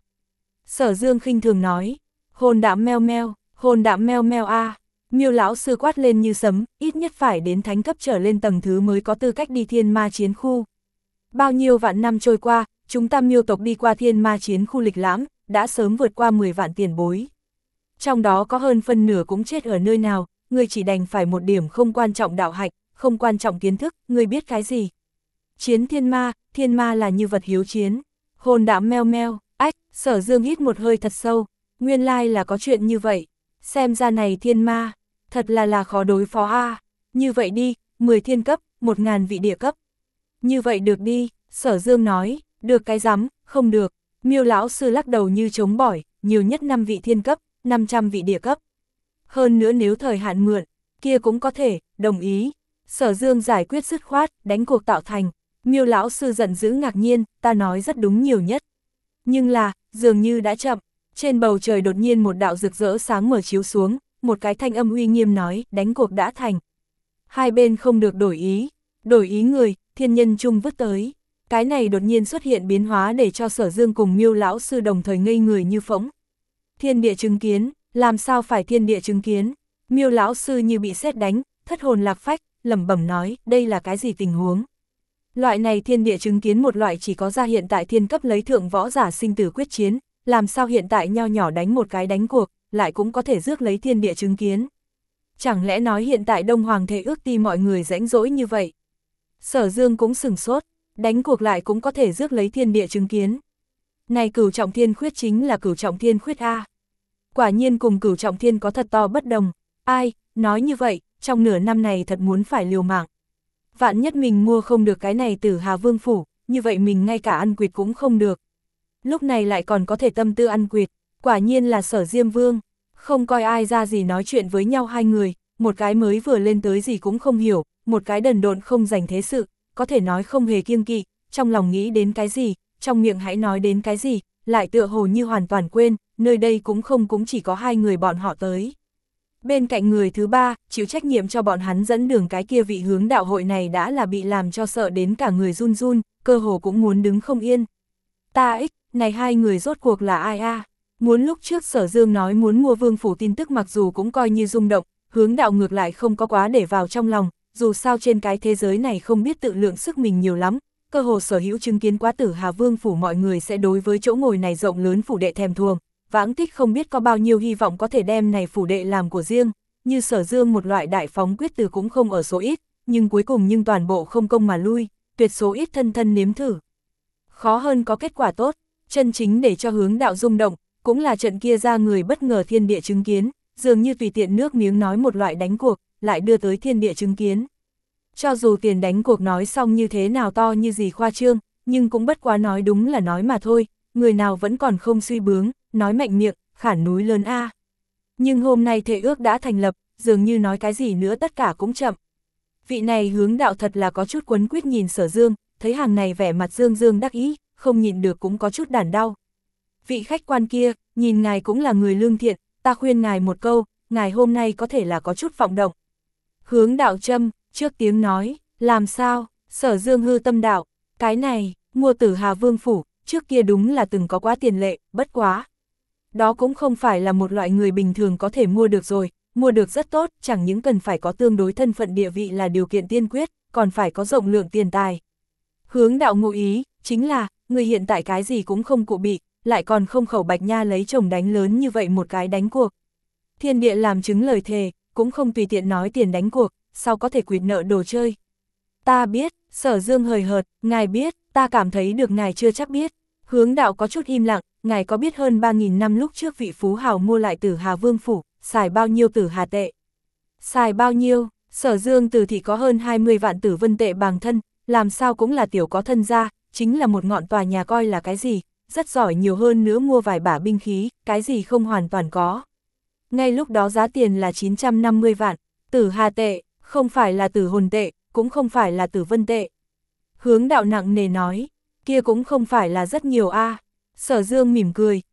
Sở Dương khinh thường nói, hồn đạm meo meo, hồn đạm meo meo a. Miêu lão sư quát lên như sấm, ít nhất phải đến thánh cấp trở lên tầng thứ mới có tư cách đi thiên ma chiến khu. Bao nhiêu vạn năm trôi qua, chúng ta Miêu tộc đi qua thiên ma chiến khu lịch lãm, đã sớm vượt qua mười vạn tiền bối. Trong đó có hơn phân nửa cũng chết ở nơi nào, ngươi chỉ đành phải một điểm không quan trọng đạo hạnh, không quan trọng kiến thức, ngươi biết cái gì? Chiến thiên ma, thiên ma là như vật hiếu chiến. Hồn đạm meo meo, ách, Sở Dương hít một hơi thật sâu, nguyên lai là có chuyện như vậy. Xem ra này thiên ma, thật là là khó đối phó a. À. Như vậy đi, mười thiên cấp, một ngàn vị địa cấp. Như vậy được đi, Sở Dương nói, được cái rắm, không được. Miêu lão sư lắc đầu như chống bỏi, nhiều nhất năm vị thiên cấp, năm trăm vị địa cấp. Hơn nữa nếu thời hạn mượn, kia cũng có thể, đồng ý. Sở Dương giải quyết dứt khoát, đánh cuộc tạo thành. Miêu lão sư giận dữ ngạc nhiên, ta nói rất đúng nhiều nhất. Nhưng là, dường như đã chậm, trên bầu trời đột nhiên một đạo rực rỡ sáng mở chiếu xuống, một cái thanh âm uy nghiêm nói, đánh cuộc đã thành. Hai bên không được đổi ý, đổi ý người, thiên nhân chung vứt tới. Cái này đột nhiên xuất hiện biến hóa để cho Sở Dương cùng Miêu lão sư đồng thời ngây người như phỗng. Thiên địa chứng kiến, làm sao phải thiên địa chứng kiến? Miêu lão sư như bị sét đánh, thất hồn lạc phách, lẩm bẩm nói, đây là cái gì tình huống? Loại này thiên địa chứng kiến một loại chỉ có ra hiện tại thiên cấp lấy thượng võ giả sinh tử quyết chiến, làm sao hiện tại nho nhỏ đánh một cái đánh cuộc, lại cũng có thể rước lấy thiên địa chứng kiến. Chẳng lẽ nói hiện tại Đông Hoàng thể ước ti mọi người rãnh rỗi như vậy? Sở Dương cũng sừng sốt, đánh cuộc lại cũng có thể rước lấy thiên địa chứng kiến. Này cửu trọng thiên khuyết chính là cửu trọng thiên khuyết A. Quả nhiên cùng cửu trọng thiên có thật to bất đồng. Ai, nói như vậy, trong nửa năm này thật muốn phải liều mạng. Vạn nhất mình mua không được cái này từ Hà Vương Phủ, như vậy mình ngay cả ăn quỵt cũng không được. Lúc này lại còn có thể tâm tư ăn quỵt, quả nhiên là Sở Diêm Vương. Không coi ai ra gì nói chuyện với nhau hai người, một cái mới vừa lên tới gì cũng không hiểu, một cái đần độn không dành thế sự, có thể nói không hề kiêng kỵ, trong lòng nghĩ đến cái gì, trong miệng hãy nói đến cái gì, lại tựa hồ như hoàn toàn quên, nơi đây cũng không cũng chỉ có hai người bọn họ tới. Bên cạnh người thứ ba, chịu trách nhiệm cho bọn hắn dẫn đường cái kia vị hướng đạo hội này đã là bị làm cho sợ đến cả người run run, cơ hồ cũng muốn đứng không yên. Ta ích, này hai người rốt cuộc là ai a? À? Muốn lúc trước Sở Dương nói muốn mua Vương Phủ tin tức mặc dù cũng coi như rung động, hướng đạo ngược lại không có quá để vào trong lòng, dù sao trên cái thế giới này không biết tự lượng sức mình nhiều lắm, cơ hồ sở hữu chứng kiến quá tử Hà Vương Phủ mọi người sẽ đối với chỗ ngồi này rộng lớn phủ đệ thèm thuồng. Vãng tích không biết có bao nhiêu hy vọng có thể đem này phủ đệ làm của riêng, như Sở Dương một loại đại phóng quyết từ cũng không ở số ít, nhưng cuối cùng nhưng toàn bộ không công mà lui, tuyệt số ít thân thân nếm thử. Khó hơn có kết quả tốt, chân chính để cho hướng đạo rung động, cũng là trận kia ra người bất ngờ thiên địa chứng kiến, dường như tùy tiện nước miếng nói một loại đánh cuộc, lại đưa tới thiên địa chứng kiến. Cho dù tiền đánh cuộc nói xong như thế nào to như gì khoa trương, nhưng cũng bất quá nói đúng là nói mà thôi, người nào vẫn còn không suy bướng, nói mạnh miệng, khản núi lớn a. Nhưng hôm nay thể ước đã thành lập, dường như nói cái gì nữa tất cả cũng chậm. Vị này hướng đạo thật là có chút quấn quýt nhìn Sở Dương, thấy hàng này vẻ mặt dương dương đắc ý, không nhịn được cũng có chút đản đau. Vị khách quan kia, nhìn ngài cũng là người lương thiện, ta khuyên ngài một câu, ngài hôm nay có thể là có chút vọng động. Hướng đạo châm, trước tiếng nói, làm sao, Sở Dương hư tâm đạo, cái này, mua tử Hà Vương Phủ, trước kia đúng là từng có quá tiền lệ, bất quá. Đó cũng không phải là một loại người bình thường có thể mua được rồi, mua được rất tốt, chẳng những cần phải có tương đối thân phận địa vị là điều kiện tiên quyết, còn phải có rộng lượng tiền tài. Hướng đạo ngụ ý, chính là, người hiện tại cái gì cũng không cụ bị, lại còn không khẩu bạch nha lấy chồng đánh lớn như vậy một cái đánh cuộc. Thiên địa làm chứng lời thề, cũng không tùy tiện nói tiền đánh cuộc, sao có thể quỵt nợ đồ chơi. Ta biết, Sở Dương hời hợt, ngài biết, ta cảm thấy được ngài chưa chắc biết. Hướng đạo có chút im lặng, ngài có biết hơn ba nghìn năm lúc trước vị phú hào mua lại tử Hà Vương Phủ, xài bao nhiêu tử Hà tệ? Xài bao nhiêu? Sở Dương từ thì có hơn hai mươi vạn tử vân tệ bằng thân, làm sao cũng là tiểu có thân gia, chính là một ngọn tòa nhà coi là cái gì, rất giỏi nhiều hơn nữa mua vài bả binh khí, cái gì không hoàn toàn có. Ngay lúc đó giá tiền là chín trăm năm mươi vạn, tử Hà tệ, không phải là tử hồn tệ, cũng không phải là tử vân tệ. Hướng đạo nặng nề nói, kia cũng không phải là rất nhiều a. À. Sở Dương mỉm cười,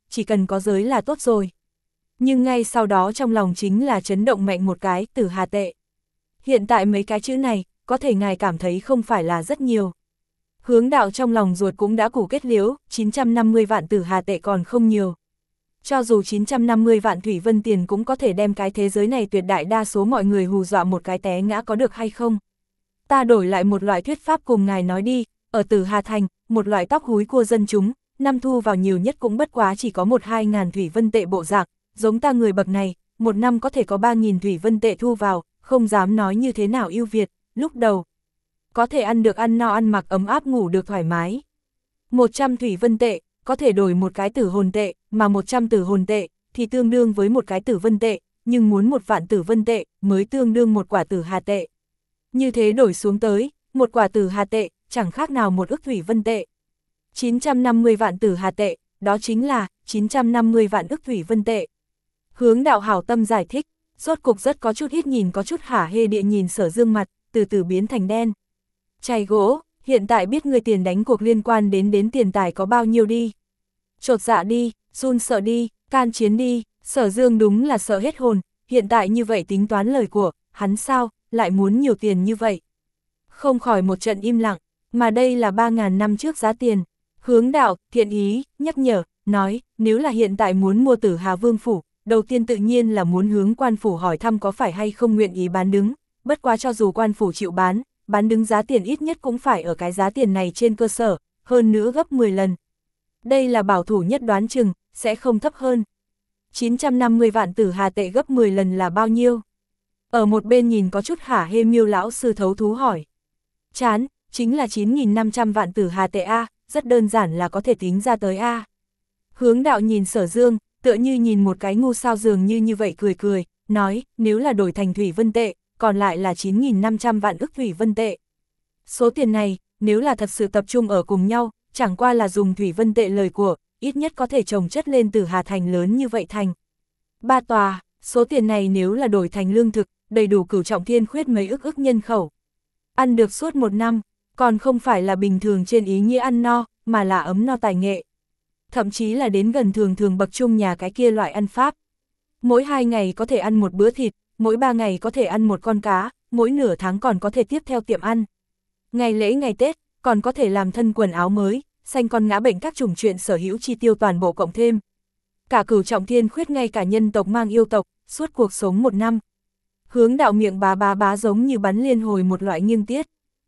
chỉ cần có giới là tốt rồi. Nhưng ngay sau đó trong lòng chính là chấn động mạnh một cái, tử hà tệ. Hiện tại mấy cái chữ này, có thể ngài cảm thấy không phải là rất nhiều. Hướng đạo trong lòng ruột cũng đã củ kết liễu, chín trăm năm mươi vạn tử hà tệ còn không nhiều. Cho dù chín trăm năm mươi vạn thủy vân tiền cũng có thể đem cái thế giới này tuyệt đại đa số mọi người hù dọa một cái té ngã có được hay không. Ta đổi lại một loại thuyết pháp cùng ngài nói đi, ở Tử Hà Thành, một loại tóc húi cua dân chúng, năm thu vào nhiều nhất cũng bất quá chỉ có một hai ngàn thủy vân tệ bộ dạng, giống ta người bậc này, một năm có thể có ba nghìn thủy vân tệ thu vào, không dám nói như thế nào ưu việt, lúc đầu. Có thể ăn được ăn no ăn mặc ấm áp ngủ được thoải mái. một trăm thủy vân tệ, có thể đổi một cái tử hồn tệ, mà một trăm tử hồn tệ, thì tương đương với một cái tử vân tệ, nhưng muốn một vạn tử vân tệ, mới tương đương một quả tử hà tệ. Như thế đổi xuống tới, một quả tử hà tệ, chẳng khác nào một ức thủy vân tệ. chín trăm năm mươi vạn tử hà tệ, đó chính là chín trăm năm mươi vạn ức thủy vân tệ. Hướng đạo hảo tâm giải thích, rốt cục rất có chút ít nhìn có chút hả hê địa nhìn Sở Dương mặt, từ từ biến thành đen. Chày gỗ, hiện tại biết người tiền đánh cuộc liên quan đến đến tiền tài có bao nhiêu đi. Chột dạ đi, run sợ đi, can chiến đi, Sở Dương đúng là sợ hết hồn, hiện tại như vậy tính toán lời của, hắn sao, lại muốn nhiều tiền như vậy. Không khỏi một trận im lặng, mà đây là ba ngàn năm trước giá tiền. Hướng đạo, thiện ý, nhắc nhở, nói, nếu là hiện tại muốn mua Tử Hà Vương Phủ, đầu tiên tự nhiên là muốn hướng quan phủ hỏi thăm có phải hay không nguyện ý bán đứng, bất quá cho dù quan phủ chịu bán, bán đứng giá tiền ít nhất cũng phải ở cái giá tiền này trên cơ sở, hơn nữa gấp mười lần. Đây là bảo thủ nhất đoán chừng, sẽ không thấp hơn. chín trăm năm mươi vạn Tử Hà tệ gấp mười lần là bao nhiêu? Ở một bên nhìn có chút hả hê Miêu lão sư thấu thú hỏi. Chán, chính là chín nghìn năm trăm vạn Tử Hà tệ A, rất đơn giản là có thể tính ra tới A. Hướng đạo nhìn Sở Dương, tựa như nhìn một cái ngu sao dường như như vậy cười cười, nói, nếu là đổi thành thủy vân tệ, còn lại là chín nghìn năm trăm vạn ức thủy vân tệ. Số tiền này, nếu là thật sự tập trung ở cùng nhau, chẳng qua là dùng thủy vân tệ lời của, ít nhất có thể trồng chất lên Tử Hà Thành lớn như vậy thành. Ba tòa, số tiền này nếu là đổi thành lương thực, đầy đủ Cửu Trọng Thiên Khuyết mấy ức ức nhân khẩu. Ăn được suốt một năm, còn không phải là bình thường trên ý nghĩa ăn no, mà là ấm no tài nghệ. Thậm chí là đến gần thường thường bậc trung nhà cái kia loại ăn pháp. Mỗi hai ngày có thể ăn một bữa thịt, mỗi ba ngày có thể ăn một con cá, mỗi nửa tháng còn có thể tiếp theo tiệm ăn. Ngày lễ ngày Tết, còn có thể làm thân quần áo mới, sanh con ngã bệnh các chủng chuyện sở hữu chi tiêu toàn bộ cộng thêm. Cả Cửu Trọng Thiên Khuyết ngay cả nhân tộc mang yêu tộc, suốt cuộc sống một năm. Hướng đạo miệng bá bá bá giống như bắn liên hồi một loại nghiêng tiết.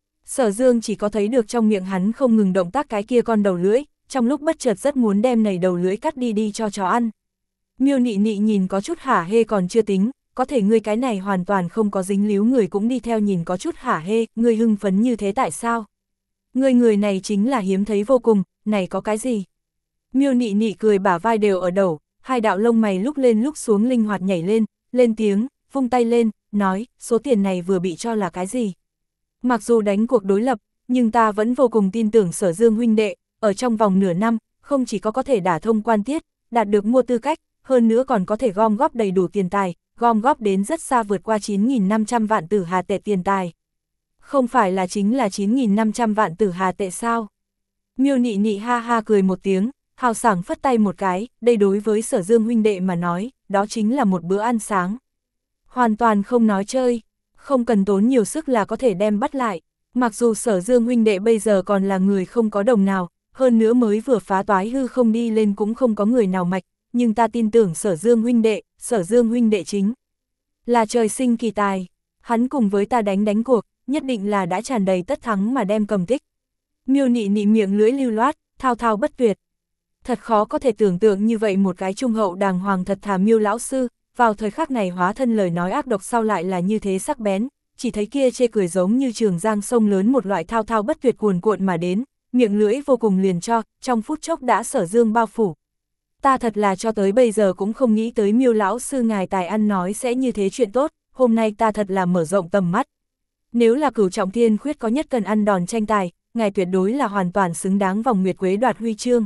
Sở Dương chỉ có thấy được trong miệng hắn không ngừng động tác cái kia con đầu lưỡi, trong lúc bất chợt rất muốn đem nảy đầu lưỡi cắt đi đi cho chó ăn. Miêu Nị Nị nhìn có chút hả hê còn chưa tính, có thể ngươi cái này hoàn toàn không có dính líu người cũng đi theo nhìn có chút hả hê, ngươi hưng phấn như thế tại sao? Ngươi người này chính là hiếm thấy vô cùng, này có cái gì? Miêu Nị Nị cười bả vai đều ở đầu, hai đạo lông mày lúc lên lúc xuống linh hoạt nhảy lên, lên tiếng, vung tay lên, nói, số tiền này vừa bị cho là cái gì? Mặc dù đánh cuộc đối lập, nhưng ta vẫn vô cùng tin tưởng Sở Dương huynh đệ, ở trong vòng nửa năm, không chỉ có có thể đả thông quan tiết, đạt được mua tư cách, hơn nữa còn có thể gom góp đầy đủ tiền tài, gom góp đến rất xa vượt qua chín nghìn năm trăm vạn Tử Hà tệ tiền tài. Không phải là chính là chín nghìn năm trăm vạn Tử Hà tệ sao? Miêu Nị Nị ha ha cười một tiếng, hào sảng phất tay một cái, đây đối với Sở Dương huynh đệ mà nói, đó chính là một bữa ăn sáng. Hoàn toàn không nói chơi, không cần tốn nhiều sức là có thể đem bắt lại. Mặc dù Sở Dương huynh đệ bây giờ còn là người không có đồng nào, hơn nữa mới vừa phá toái hư không đi lên cũng không có người nào mạch, nhưng ta tin tưởng Sở Dương huynh đệ, Sở Dương huynh đệ chính là trời sinh kỳ tài. Hắn cùng với ta đánh đánh cuộc, nhất định là đã tràn đầy tất thắng mà đem cầm tích. Miêu Nị Nị miệng lưỡi lưu loát, thao thao bất tuyệt. Thật khó có thể tưởng tượng như vậy một cái trung hậu đàng hoàng thật thà Miêu lão sư, vào thời khắc này hóa thân lời nói ác độc sau lại là như thế sắc bén, chỉ thấy kia chê cười giống như trường giang sông lớn một loại thao thao bất tuyệt cuồn cuộn mà đến, miệng lưỡi vô cùng liền cho, trong phút chốc đã Sở Dương bao phủ. Ta thật là cho tới bây giờ cũng không nghĩ tới Miêu lão sư ngài tài ăn nói sẽ như thế chuyện tốt, hôm nay ta thật là mở rộng tầm mắt. Nếu là Cửu Trọng Thiên Khuyết có nhất cần ăn đòn tranh tài, ngài tuyệt đối là hoàn toàn xứng đáng vòng nguyệt quế đoạt huy chương.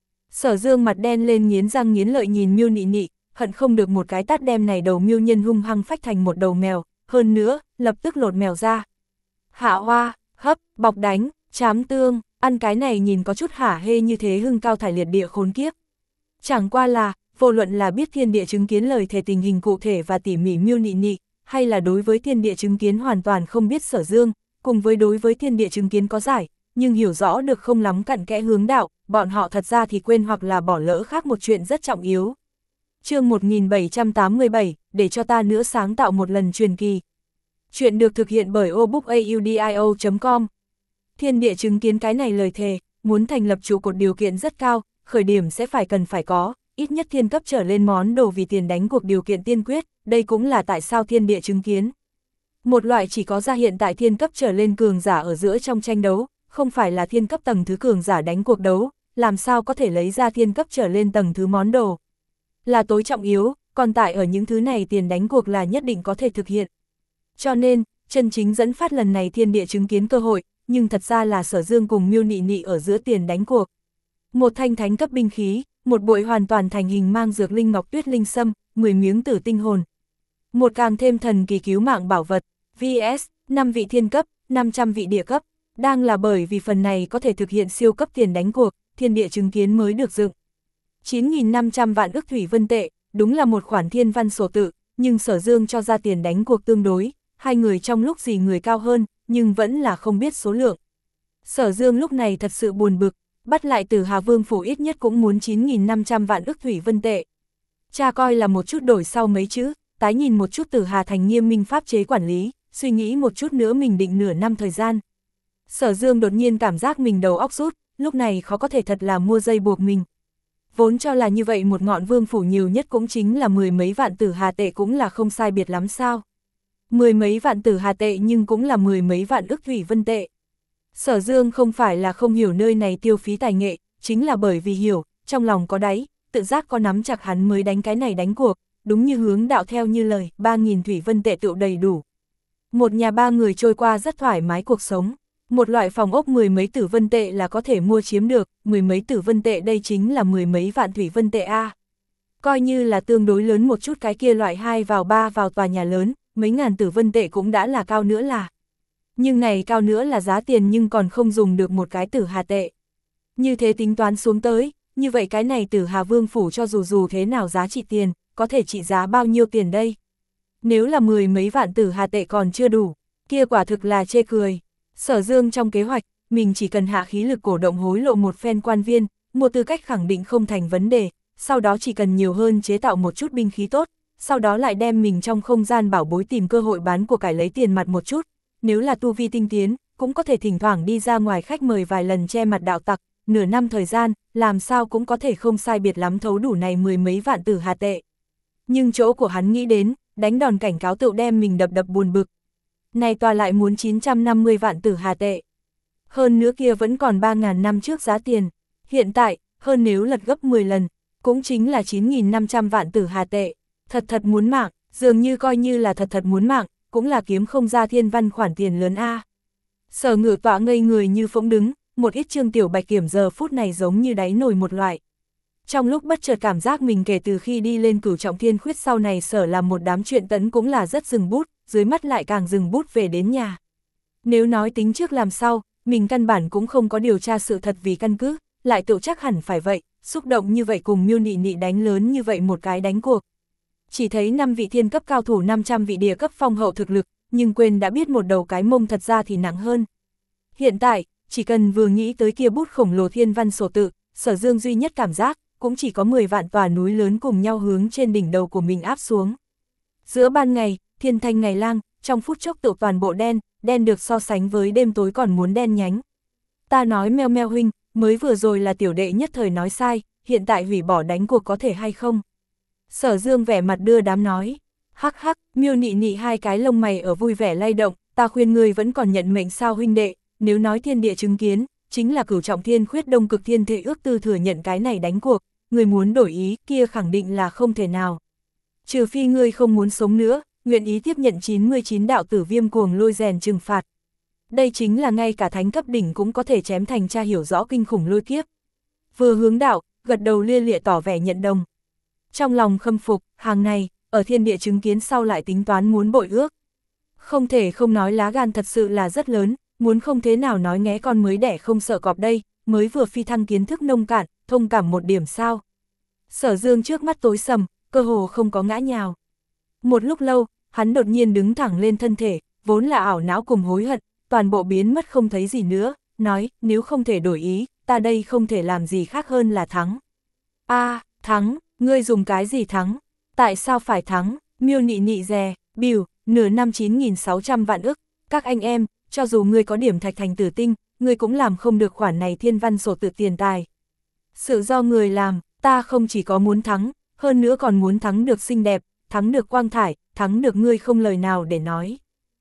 Sở Dương mặt đen lên nghiến răng nghiến lợi nhìn Miêu Nị Nị, hận không được một cái tát đem này đầu miêu nhân hung hăng phách thành một đầu mèo, hơn nữa, lập tức lột mèo ra. Hạ hoa, hấp, bọc đánh, chám tương, ăn cái này nhìn có chút hả hê như thế hưng cao thải liệt địa khốn kiếp. Chẳng qua là, vô luận là biết thiên địa chứng kiến lời thề tình hình cụ thể và tỉ mỉ miêu nị nị, hay là đối với thiên địa chứng kiến hoàn toàn không biết Sở Dương, cùng với đối với thiên địa chứng kiến có giải, nhưng hiểu rõ được không lắm cặn kẽ hướng đạo, bọn họ thật ra thì quên hoặc là bỏ lỡ khác một chuyện rất trọng yếu. Chương một nghìn bảy trăm tám mươi bảy, để cho ta nữa sáng tạo một lần truyền kỳ. Chuyện được thực hiện bởi obookaudio chấm com. Thiên địa chứng kiến cái này lời thề, muốn thành lập trụ cột điều kiện rất cao, khởi điểm sẽ phải cần phải có, ít nhất thiên cấp trở lên món đồ vì tiền đánh cuộc điều kiện tiên quyết, đây cũng là tại sao thiên địa chứng kiến. Một loại chỉ có ra hiện tại thiên cấp trở lên cường giả ở giữa trong tranh đấu, không phải là thiên cấp tầng thứ cường giả đánh cuộc đấu, làm sao có thể lấy ra thiên cấp trở lên tầng thứ món đồ. Là tối trọng yếu, còn tại ở những thứ này tiền đánh cuộc là nhất định có thể thực hiện. Cho nên, chân chính dẫn phát lần này thiên địa chứng kiến cơ hội, nhưng thật ra là Sở Dương cùng miêu nị nị ở giữa tiền đánh cuộc. Một thanh thánh cấp binh khí, một bội hoàn toàn thành hình mang dược linh ngọc tuyết linh sâm, mười miếng tử tinh hồn. Một càng thêm thần kỳ cứu mạng bảo vật, vs năm vị thiên cấp, năm trăm vị địa cấp, đang là bởi vì phần này có thể thực hiện siêu cấp tiền đánh cuộc, thiên địa chứng kiến mới được dựng. chín nghìn năm trăm vạn ức thủy vân tệ, đúng là một khoản thiên văn sổ tự, nhưng Sở Dương cho ra tiền đánh cuộc tương đối, hai người trong lúc gì người cao hơn, nhưng vẫn là không biết số lượng. Sở Dương lúc này thật sự buồn bực, bắt lại Tử Hà Vương phủ ít nhất cũng muốn chín nghìn năm trăm vạn ức thủy vân tệ. Cha coi là một chút đổi sau mấy chữ, tái nhìn một chút Tử Hà thành nghiêm minh pháp chế quản lý, suy nghĩ một chút nữa mình định nửa năm thời gian. Sở Dương đột nhiên cảm giác mình đầu óc rút, lúc này khó có thể thật là mua dây buộc mình. Vốn cho là như vậy một ngọn vương phủ nhiều nhất cũng chính là mười mấy vạn Tử Hà tệ cũng là không sai biệt lắm sao. Mười mấy vạn Tử Hà tệ nhưng cũng là mười mấy vạn ức thủy vân tệ. Sở Dương không phải là không hiểu nơi này tiêu phí tài nghệ, chính là bởi vì hiểu, trong lòng có đáy, tự giác có nắm chặt hắn mới đánh cái này đánh cuộc, đúng như hướng đạo theo như lời, ba nghìn thủy vân tệ tựu đầy đủ. Một nhà ba người trôi qua rất thoải mái cuộc sống, một loại phòng ốc mười mấy tử vân tệ là có thể mua chiếm được, mười mấy tử vân tệ đây chính là mười mấy vạn thủy vân tệ a. Coi như là tương đối lớn một chút cái kia loại hai vào ba vào tòa nhà lớn, mấy ngàn tử vân tệ cũng đã là cao nữa là. Nhưng này cao nữa là giá tiền nhưng còn không dùng được một cái Tử Hà tệ. Như thế tính toán xuống tới, như vậy cái này Tử Hà Vương phủ cho dù dù thế nào giá trị tiền, có thể trị giá bao nhiêu tiền đây? Nếu là mười mấy vạn Tử Hà tệ còn chưa đủ, kia quả thực là chê cười. Sở Dương trong kế hoạch, mình chỉ cần hạ khí lực cổ động hối lộ một phen quan viên, một tư cách khẳng định không thành vấn đề, sau đó chỉ cần nhiều hơn chế tạo một chút binh khí tốt, sau đó lại đem mình trong không gian bảo bối tìm cơ hội bán của cải lấy tiền mặt một chút. Nếu là tu vi tinh tiến, cũng có thể thỉnh thoảng đi ra ngoài khách mời vài lần che mặt đạo tặc, nửa năm thời gian, làm sao cũng có thể không sai biệt lắm thấu đủ này mười mấy vạn Tử Hà tệ. Nhưng chỗ của hắn nghĩ đến, đánh đòn cảnh cáo tựu đem mình đập đập buồn bực. Này tòa lại muốn chín trăm năm mươi vạn Tử Hà tệ. Hơn nữa kia vẫn còn ba nghìn năm trước giá tiền. Hiện tại, hơn nếu lật gấp mười lần, cũng chính là chín nghìn năm trăm vạn Tử Hà tệ. Thật thật muốn mạng, dường như coi như là thật thật muốn mạng, cũng là kiếm không ra thiên văn khoản tiền lớn a. Sở Ngự tọa ngây người như phỗng đứng, một ít Trương Tiểu Bạch Kiểm giờ phút này giống như đáy nồi một loại. Trong lúc bất chợt cảm giác mình kể từ khi đi lên Cửu Trọng Thiên Khuyết sau này sở làm một đám chuyện tấn cũng là rất dừng bút, dưới mắt lại càng dừng bút về đến nhà. Nếu nói tính trước làm sau, mình căn bản cũng không có điều tra sự thật vì căn cứ, lại tự chắc hẳn phải vậy, xúc động như vậy cùng miêu nị nị đánh lớn như vậy một cái đánh cuộc. Chỉ thấy năm vị thiên cấp cao thủ năm trăm vị địa cấp phong hậu thực lực, nhưng quên đã biết một đầu cái mông thật ra thì nặng hơn. Hiện tại, chỉ cần vừa nghĩ tới kia bút khổng lồ thiên văn sổ tự, Sở Dương duy nhất cảm giác, cũng chỉ có mười vạn tòa núi lớn cùng nhau hướng trên đỉnh đầu của mình áp xuống. Giữa ban ngày, thiên thanh ngày lang, trong phút chốc tự toàn bộ đen, đen được so sánh với đêm tối còn muốn đen nhánh. Ta nói meo meo huynh, mới vừa rồi là tiểu đệ nhất thời nói sai, hiện tại hủy bỏ đánh cuộc có thể hay không? Sở Dương vẻ mặt đưa đám nói, hắc hắc, miêu nị nị hai cái lông mày ở vui vẻ lay động, ta khuyên ngươi vẫn còn nhận mệnh sao huynh đệ, nếu nói thiên địa chứng kiến, chính là Cửu Trọng Thiên Khuyết Đông Cực Thiên Thể ước tư thừa nhận cái này đánh cuộc, người muốn đổi ý kia khẳng định là không thể nào. Trừ phi ngươi không muốn sống nữa, nguyện ý tiếp nhận chín mươi chín đạo tử viêm cuồng lôi rèn trừng phạt. Đây chính là ngay cả thánh cấp đỉnh cũng có thể chém thành cha hiểu rõ kinh khủng lôi kiếp. Vừa hướng đạo, gật đầu lia lịa tỏ vẻ nhận đồng. Trong lòng khâm phục, hàng này, ở thiên địa chứng kiến sau lại tính toán muốn bội ước. Không thể không nói lá gan thật sự là rất lớn, muốn không thế nào nói nghé con mới đẻ không sợ cọp đây, mới vừa phi thăng kiến thức nông cạn, thông cảm một điểm sao. Sở Dương trước mắt tối sầm, cơ hồ không có ngã nhào. Một lúc lâu, hắn đột nhiên đứng thẳng lên thân thể, vốn là ảo não cùng hối hận, toàn bộ biến mất không thấy gì nữa, nói, nếu không thể đổi ý, ta đây không thể làm gì khác hơn là thắng. A, à, thắng, ngươi dùng cái gì thắng? Tại sao phải thắng? Miêu Nị Nị dè, biểu, nửa năm chín nghìn sáu trăm vạn ức, các anh em, cho dù ngươi có điểm thạch thành tử tinh, ngươi cũng làm không được khoản này thiên văn sổ tự tiền tài. Sự do người làm, ta không chỉ có muốn thắng, hơn nữa còn muốn thắng được xinh đẹp, thắng được quang thải, thắng được ngươi không lời nào để nói.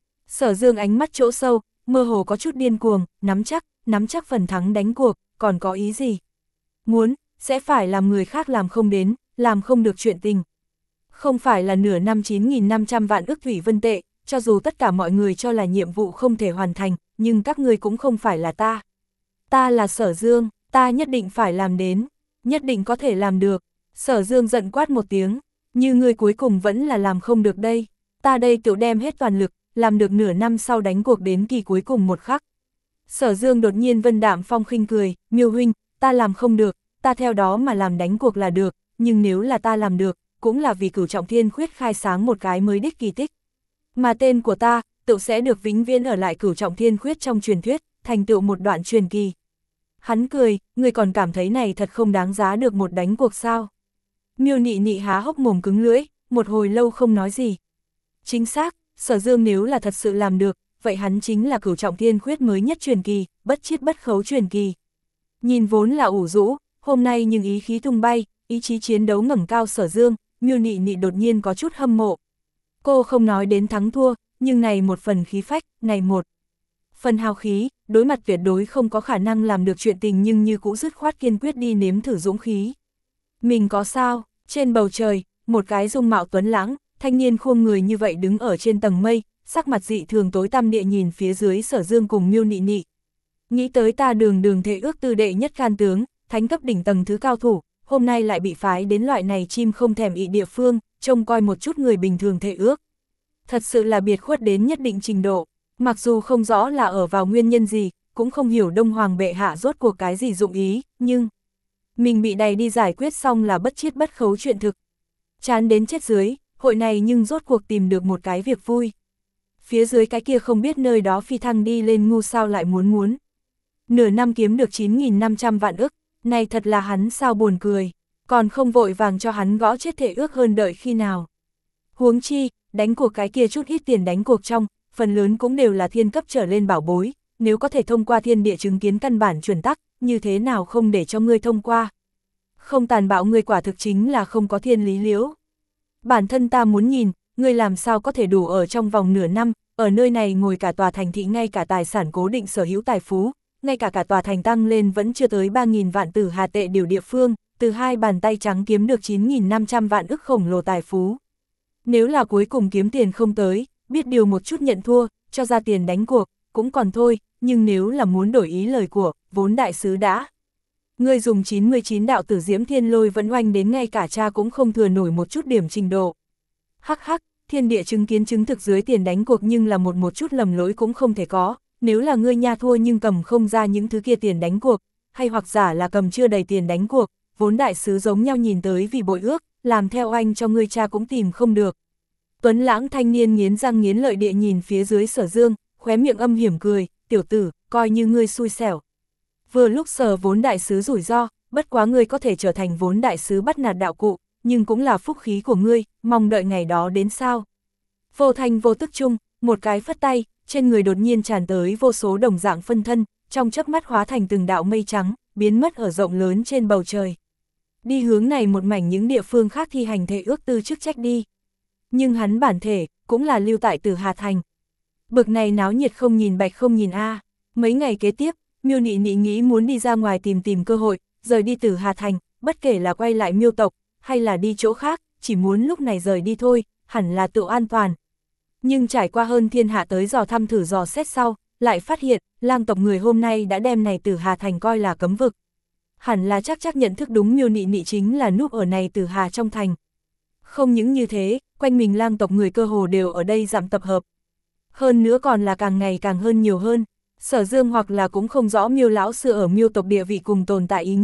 Sở Dương ánh mắt chỗ sâu, mơ hồ có chút điên cuồng, nắm chắc, nắm chắc phần thắng đánh cuộc, còn có ý gì? Muốn, sẽ phải làm người khác làm không đến, làm không được chuyện tình. Không phải là nửa năm chín nghìn năm trăm vạn ức thủy vân tệ, cho dù tất cả mọi người cho là nhiệm vụ không thể hoàn thành, nhưng các ngươi cũng không phải là ta. Ta là Sở Dương, ta nhất định phải làm đến, nhất định có thể làm được. Sở Dương giận quát một tiếng, như ngươi cuối cùng vẫn là làm không được đây. Ta đây tự đem hết toàn lực, làm được nửa năm sau đánh cuộc đến kỳ cuối cùng một khắc. Sở Dương đột nhiên vân đạm phong khinh cười, Miêu huynh, ta làm không được, ta theo đó mà làm đánh cuộc là được, nhưng nếu là ta làm được, cũng là vì Cửu Trọng Thiên Khuyết khai sáng một cái mới đích kỳ tích. Mà tên của ta, tự sẽ được vĩnh viễn ở lại Cửu Trọng Thiên Khuyết trong truyền thuyết, thành tựu một đoạn truyền kỳ. Hắn cười, người còn cảm thấy này thật không đáng giá được một đánh cuộc sao? Miêu Nị Nị há hốc mồm cứng lưỡi, một hồi lâu không nói gì. Chính xác, Sở Dương nếu là thật sự làm được, vậy hắn chính là Cửu Trọng Thiên Khuyết mới nhất truyền kỳ, bất chiết bất khấu truyền kỳ. Nhìn vốn là ủ rũ, hôm nay nhưng ý khí tung bay, ý chí chiến đấu ngẩng cao Sở Dương, Miêu Nị Nị đột nhiên có chút hâm mộ. Cô không nói đến thắng thua, nhưng này một phần khí phách, này một phần hào khí, đối mặt tuyệt đối không có khả năng làm được chuyện tình nhưng như cũ dứt khoát kiên quyết đi nếm thử dũng khí. Mình có sao? Trên bầu trời, một cái dung mạo tuấn lãng, thanh niên khuôn người như vậy đứng ở trên tầng mây, sắc mặt dị thường tối tăm địa nhìn phía dưới Sở Dương cùng Miêu Nị Nị. Nghĩ tới ta đường đường thể ước tư đệ nhất can tướng, thánh cấp đỉnh tầng thứ cao thủ, hôm nay lại bị phái đến loại này chim không thèm ị địa phương, trông coi một chút người bình thường thể ước. Thật sự là biệt khuất đến nhất định trình độ, mặc dù không rõ là ở vào nguyên nhân gì, cũng không hiểu Đông Hoàng bệ hạ rốt cuộc cái gì dụng ý, nhưng mình bị đày đi giải quyết xong là bất chiết bất khấu chuyện thực. Chán đến chết dưới, hội này nhưng rốt cuộc tìm được một cái việc vui. Phía dưới cái kia không biết nơi đó phi thăng đi lên ngu sao lại muốn muốn. Nửa năm kiếm được chín nghìn năm trăm vạn ức, này thật là hắn sao buồn cười, còn không vội vàng cho hắn gõ chết thể ước hơn đợi khi nào. Huống chi, đánh cuộc cái kia chút ít tiền đánh cuộc trong, phần lớn cũng đều là thiên cấp trở lên bảo bối, nếu có thể thông qua thiên địa chứng kiến căn bản chuẩn tắc, như thế nào không để cho ngươi thông qua. Không tàn bạo ngươi quả thực chính là không có thiên lý liễu. Bản thân ta muốn nhìn, ngươi làm sao có thể đủ ở trong vòng nửa năm, ở nơi này ngồi cả tòa thành thị ngay cả tài sản cố định sở hữu tài phú, ngay cả cả tòa thành tăng lên vẫn chưa tới ba nghìn vạn tử hà tệ điều địa phương, từ hai bàn tay trắng kiếm được chín nghìn năm trăm vạn ức khổng lồ tài phú. Nếu là cuối cùng kiếm tiền không tới, biết điều một chút nhận thua, cho ra tiền đánh cuộc, cũng còn thôi, nhưng nếu là muốn đổi ý lời của, vốn đại sứ đã. Ngươi dùng chín mươi chín đạo tử diễm thiên lôi vẫn oanh đến ngay cả cha cũng không thừa nổi một chút điểm trình độ. Hắc hắc, thiên địa chứng kiến chứng thực dưới tiền đánh cuộc nhưng là một một chút lầm lỗi cũng không thể có, nếu là ngươi nha thua nhưng cầm không ra những thứ kia tiền đánh cuộc, hay hoặc giả là cầm chưa đầy tiền đánh cuộc, vốn đại sứ giống nhau nhìn tới vì bội ước, làm theo anh cho ngươi cha cũng tìm không được. Tuấn lãng thanh niên nghiến răng nghiến lợi địa nhìn phía dưới Sở Dương, khóe miệng âm hiểm cười, tiểu tử, coi như ngươi xui xẻo. Vừa lúc Sở vốn đại sứ rủi ro, bất quá ngươi có thể trở thành vốn đại sứ bắt nạt đạo cụ, nhưng cũng là phúc khí của ngươi, mong đợi ngày đó đến sao. Vô thanh vô tức chung, một cái phất tay, trên người đột nhiên tràn tới vô số đồng dạng phân thân, trong chớp mắt hóa thành từng đạo mây trắng, biến mất ở rộng lớn trên bầu trời. Đi hướng này một mảnh những địa phương khác thi hành thể ước tư chức trách đi. Nhưng hắn bản thể, cũng là lưu tại Tử Hà Thành. Bực này náo nhiệt không nhìn bạch không nhìn a. Mấy ngày kế tiếp, Miêu Nị Nị nghĩ muốn đi ra ngoài tìm tìm cơ hội, rời đi Tử Hà Thành, bất kể là quay lại Miêu tộc, hay là đi chỗ khác, chỉ muốn lúc này rời đi thôi, hẳn là tự an toàn. Nhưng trải qua hơn thiên hạ tới dò thăm thử dò xét sau, lại phát hiện, lang tộc người hôm nay đã đem này Tử Hà Thành coi là cấm vực. Hẳn là chắc chắc nhận thức đúng Miêu Nị Nị chính là núp ở này Tử Hà trong thành. Không những như thế, quanh mình lang tộc người cơ hồ đều ở đây giảm tập hợp. Hơn nữa còn là càng ngày càng hơn nhiều hơn. Sở Dương hoặc là cũng không rõ Miêu lão sư ở Miêu tộc địa vị cùng tồn tại ý nghĩa,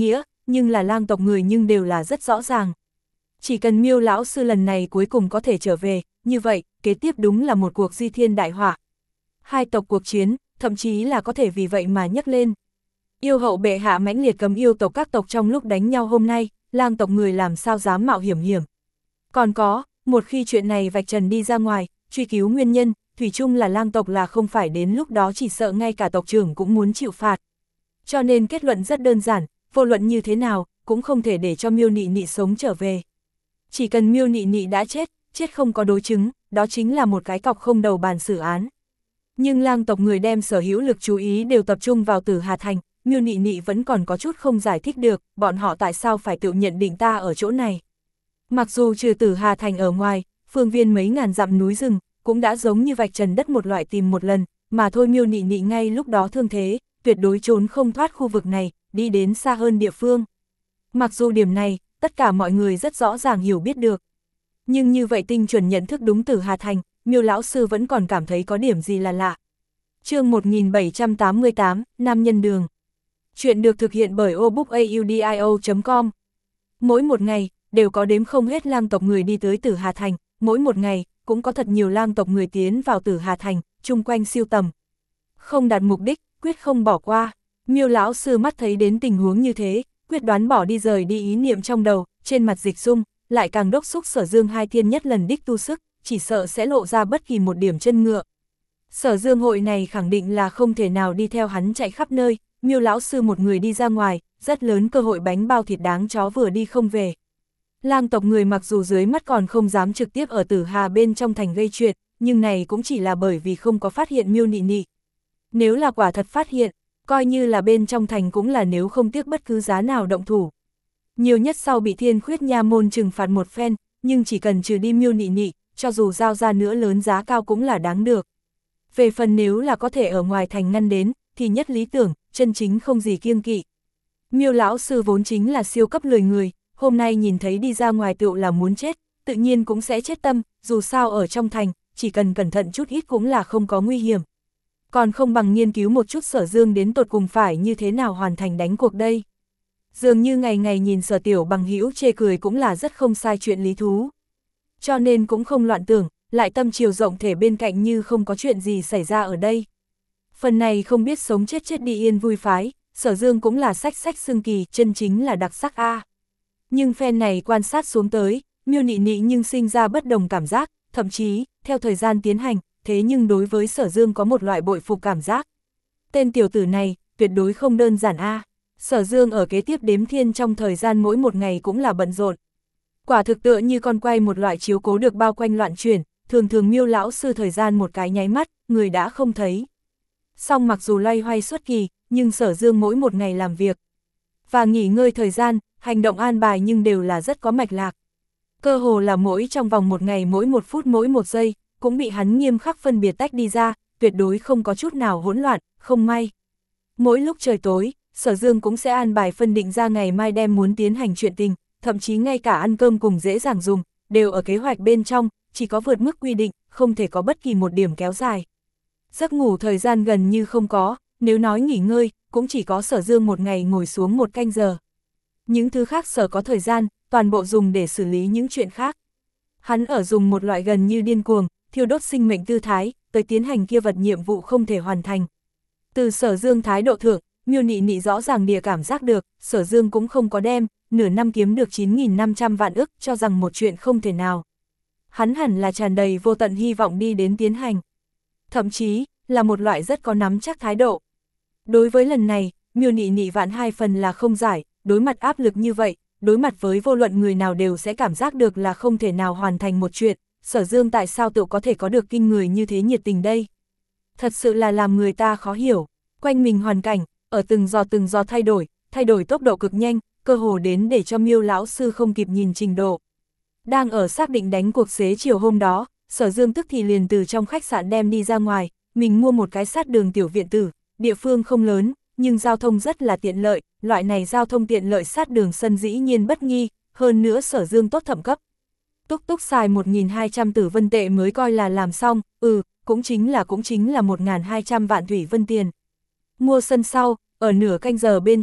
nhưng là lang tộc người nhưng đều là rất rõ ràng. Chỉ cần Miêu lão sư lần này cuối cùng có thể trở về, như vậy, kế tiếp đúng là một cuộc di thiên đại họa. Hai tộc cuộc chiến, thậm chí là có thể vì vậy mà nhấc lên. Yêu hậu bệ hạ mãnh liệt cấm yêu tộc các tộc trong lúc đánh nhau hôm nay, lang tộc người làm sao dám mạo hiểm hiểm. Còn có, một khi chuyện này vạch trần đi ra ngoài, truy cứu nguyên nhân, thủy chung là lang tộc là không phải đến lúc đó chỉ sợ ngay cả tộc trưởng cũng muốn chịu phạt. Cho nên kết luận rất đơn giản, vô luận như thế nào, cũng không thể để cho Miêu Nị Nị sống trở về. Chỉ cần Miêu Nị Nị đã chết, chết không có đối chứng, đó chính là một cái cọc không đầu bàn xử án. Nhưng lang tộc người đem sở hữu lực chú ý đều tập trung vào Tử Hà Thành, Miêu Nị Nị vẫn còn có chút không giải thích được, bọn họ tại sao phải tự nhận định ta ở chỗ này. Mặc dù trừ Tử Hà Thành ở ngoài, phương viên mấy ngàn dặm núi rừng, cũng đã giống như vạch trần đất một loại tìm một lần, mà thôi Miêu Nị Nị ngay lúc đó thương thế, tuyệt đối trốn không thoát khu vực này, đi đến xa hơn địa phương. Mặc dù điểm này, tất cả mọi người rất rõ ràng hiểu biết được. Nhưng như vậy tinh chuẩn nhận thức đúng Tử Hà Thành, Miêu lão sư vẫn còn cảm thấy có điểm gì là lạ. Chương một nghìn bảy trăm tám mươi tám, Nam Nhân Đường. Chuyện được thực hiện bởi obookaudio chấm com. Mỗi một ngày, đều có đếm không hết lang tộc người đi tới Tử Hà Thành, mỗi một ngày, cũng có thật nhiều lang tộc người tiến vào Tử Hà Thành, chung quanh siêu tầm. Không đạt mục đích, quyết không bỏ qua. Miêu lão sư mắt thấy đến tình huống như thế, quyết đoán bỏ đi rời đi ý niệm trong đầu, trên mặt Dịch Dung, lại càng đốc xúc Sở Dương hai thiên nhất lần đích tu sức, chỉ sợ sẽ lộ ra bất kỳ một điểm chân ngựa. Sở Dương hội này khẳng định là không thể nào đi theo hắn chạy khắp nơi, Miêu lão sư một người đi ra ngoài, rất lớn cơ hội bánh bao thịt đáng chó vừa đi không về. Lang tộc người mặc dù dưới mắt còn không dám trực tiếp ở Tử Hà bên trong thành gây chuyện, nhưng này cũng chỉ là bởi vì không có phát hiện Miêu Nị Nị. Nếu là quả thật phát hiện, coi như là bên trong thành cũng là nếu không tiếc bất cứ giá nào động thủ. Nhiều nhất sau bị Thiên Khuyết Nha môn trừng phạt một phen, nhưng chỉ cần trừ đi Miêu Nị Nị, cho dù giao ra nữa lớn giá cao cũng là đáng được. Về phần nếu là có thể ở ngoài thành ngăn đến, thì nhất lý tưởng, chân chính không gì kiêng kỵ. Miêu lão sư vốn chính là siêu cấp lười người, hôm nay nhìn thấy đi ra ngoài tựu là muốn chết, tự nhiên cũng sẽ chết tâm, dù sao ở trong thành, chỉ cần cẩn thận chút ít cũng là không có nguy hiểm. Còn không bằng nghiên cứu một chút Sở Dương đến tột cùng phải như thế nào hoàn thành đánh cuộc đây. Dường như ngày ngày nhìn Sở Tiểu Bằng hữu chê cười cũng là rất không sai chuyện lý thú. Cho nên cũng không loạn tưởng, lại tâm chiều rộng thể bên cạnh như không có chuyện gì xảy ra ở đây. Phần này không biết sống chết chết đi yên vui phái, Sở Dương cũng là sách sách xương kỳ, chân chính là đặc sắc a. Nhưng phen này quan sát xuống tới, Miêu Nị Nị nhưng sinh ra bất đồng cảm giác, thậm chí, theo thời gian tiến hành, thế nhưng đối với Sở Dương có một loại bội phục cảm giác. Tên tiểu tử này, tuyệt đối không đơn giản a. Sở Dương ở kế tiếp đếm thiên trong thời gian mỗi một ngày cũng là bận rộn. Quả thực tựa như con quay một loại chiếu cố được bao quanh loạn chuyển, thường thường Miêu lão sư thời gian một cái nháy mắt, người đã không thấy. Song mặc dù loay hoay suốt kỳ, nhưng Sở Dương mỗi một ngày làm việc và nghỉ ngơi thời gian, hành động an bài nhưng đều là rất có mạch lạc. Cơ hồ là mỗi trong vòng một ngày mỗi một phút mỗi một giây, cũng bị hắn nghiêm khắc phân biệt tách đi ra, tuyệt đối không có chút nào hỗn loạn, không may. Mỗi lúc trời tối, Sở Dương cũng sẽ an bài phân định ra ngày mai đem muốn tiến hành chuyện tình, thậm chí ngay cả ăn cơm cùng dễ dàng dùng, đều ở kế hoạch bên trong, chỉ có vượt mức quy định, không thể có bất kỳ một điểm kéo dài. Giấc ngủ thời gian gần như không có, nếu nói nghỉ ngơi, cũng chỉ có Sở Dương một ngày ngồi xuống một canh giờ. Những thứ khác Sở có thời gian, toàn bộ dùng để xử lý những chuyện khác. Hắn ở dùng một loại gần như điên cuồng, thiêu đốt sinh mệnh tư thái, tới tiến hành kia vật nhiệm vụ không thể hoàn thành. Từ Sở Dương thái độ thượng, Miêu Nị Nị rõ ràng địa cảm giác được, Sở Dương cũng không có đem, nửa năm kiếm được chín nghìn năm trăm vạn ức cho rằng một chuyện không thể nào. Hắn hẳn là tràn đầy vô tận hy vọng đi đến tiến hành. Thậm chí, là một loại rất có nắm chắc thái độ. Đối với lần này, Miêu Nị Nị vạn hai phần là không giải, đối mặt áp lực như vậy, đối mặt với vô luận người nào đều sẽ cảm giác được là không thể nào hoàn thành một chuyện, Sở Dương tại sao tự có thể có được kinh người như thế nhiệt tình đây. Thật sự là làm người ta khó hiểu, quanh mình hoàn cảnh, ở từng giò từng giò thay đổi, thay đổi tốc độ cực nhanh, cơ hồ đến để cho Miêu lão sư không kịp nhìn trình độ. Đang ở xác định đánh cuộc xế chiều hôm đó, Sở Dương tức thì liền từ trong khách sạn đem đi ra ngoài, mình mua một cái sát đường tiểu viện tử, địa phương không lớn, nhưng giao thông rất là tiện lợi, loại này giao thông tiện lợi sát đường sân dĩ nhiên bất nghi, hơn nữa Sở Dương tốt thẩm cấp. Túc túc xài một nghìn hai trăm tử vân tệ mới coi là làm xong, ừ, cũng chính là cũng chính là một nghìn hai trăm vạn thủy vân tiền. Mua sân sau, ở nửa canh giờ bên trong,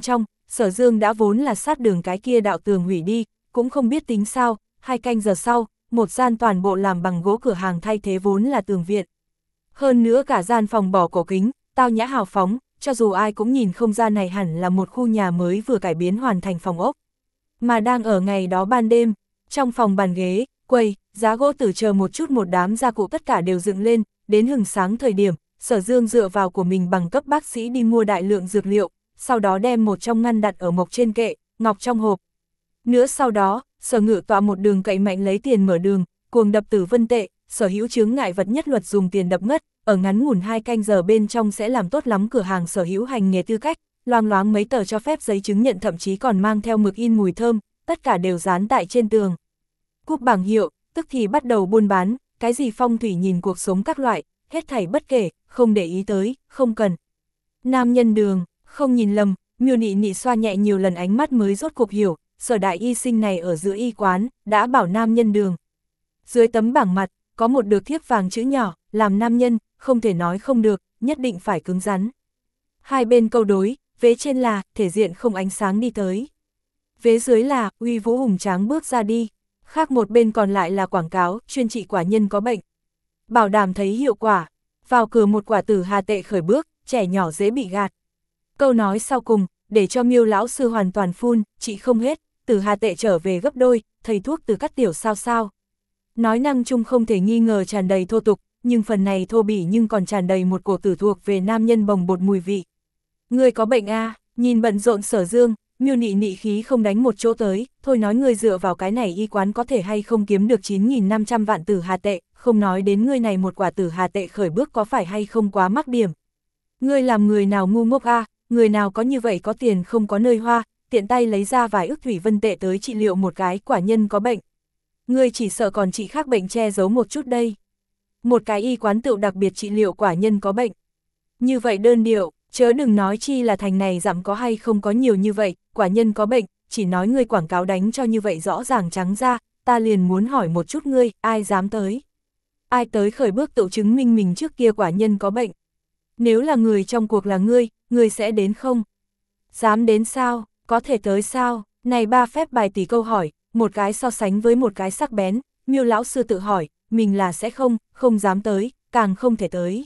Sở Dương đã vốn là sát đường cái kia đạo tường hủy đi, cũng không biết tính sao, hai canh giờ sau, một gian toàn bộ làm bằng gỗ cửa hàng thay thế vốn là tường viện. Hơn nữa cả gian phòng bỏ cổ kính, tao nhã hào phóng, cho dù ai cũng nhìn không ra này hẳn là một khu nhà mới vừa cải biến hoàn thành phòng ốc. Mà đang ở ngày đó ban đêm, trong phòng bàn ghế, quầy, giá gỗ tử chờ một chút một đám gia cụ tất cả đều dựng lên, đến hừng sáng thời điểm, Sở Dương dựa vào của mình bằng cấp bác sĩ đi mua đại lượng dược liệu, sau đó đem một trong ngăn đặt ở mộc trên kệ, ngọc trong hộp. Nữa sau đó, Sở Ngự tọa một đường cậy mạnh lấy tiền mở đường, cuồng đập tử vân tệ, sở hữu chướng ngại vật nhất luật dùng tiền đập ngất, ở ngắn ngủn hai canh giờ bên trong sẽ làm tốt lắm cửa hàng sở hữu hành nghề tư cách, loang loáng mấy tờ cho phép giấy chứng nhận thậm chí còn mang theo mực in mùi thơm, tất cả đều dán tại trên tường. Cúp bảng hiệu, tức thì bắt đầu buôn bán, cái gì phong thủy nhìn cuộc sống các loại, hết thảy bất kể, không để ý tới, không cần. Nam nhân đường, không nhìn lầm, Miêu Nị Nị xoa nhẹ nhiều lần ánh mắt mới rốt cuộc hiểu, Sở đại y sinh này ở giữa y quán, đã bảo nam nhân đường. Dưới tấm bảng mặt, có một được thiếp vàng chữ nhỏ, làm nam nhân, không thể nói không được, nhất định phải cứng rắn. Hai bên câu đối, vế trên là, thể diện không ánh sáng đi tới. Vế dưới là, uy vũ hùng tráng bước ra đi. Khác một bên còn lại là quảng cáo, chuyên trị quả nhân có bệnh. Bảo đảm thấy hiệu quả. Vào cửa một quả tử hà tệ khởi bước, trẻ nhỏ dễ bị gạt. Câu nói sau cùng, để cho Miêu lão sư hoàn toàn phun, trị không hết, tử hà tệ trở về gấp đôi, thầy thuốc từ cắt tiểu sao sao. Nói năng chung không thể nghi ngờ tràn đầy thô tục, nhưng phần này thô bỉ nhưng còn tràn đầy một cổ tử thuộc về nam nhân bồng bột mùi vị. Người có bệnh a? À, nhìn bận rộn Sở Dương, Miêu Nị Nị khí không đánh một chỗ tới, thôi nói người dựa vào cái này y quán có thể hay không kiếm được chín nghìn năm trăm vạn tử hà tệ, không nói đến người này một quả tử hà tệ khởi bước có phải hay không quá mắc điểm. Người làm người nào ngu ngốc a, à, người nào có như vậy có tiền không có nơi hoa, tiện tay lấy ra vài ức thủy vân tệ tới trị liệu một cái quả nhân có bệnh. Người chỉ sợ còn trị khác bệnh che giấu một chút đây. Một cái y quán tựu đặc biệt trị liệu quả nhân có bệnh. Như vậy đơn điệu, chớ đừng nói chi là thành này dặm có hay không có nhiều như vậy, quả nhân có bệnh, chỉ nói ngươi quảng cáo đánh cho như vậy rõ ràng trắng ra, ta liền muốn hỏi một chút ngươi, ai dám tới? Ai tới khởi bước tự chứng minh mình trước kia quả nhân có bệnh? Nếu là người trong cuộc là ngươi, ngươi sẽ đến không? Dám đến sao? Có thể tới sao? Này ba phép bài tỷ câu hỏi, một cái so sánh với một cái sắc bén, Miêu lão sư tự hỏi, mình là sẽ không, không dám tới, càng không thể tới.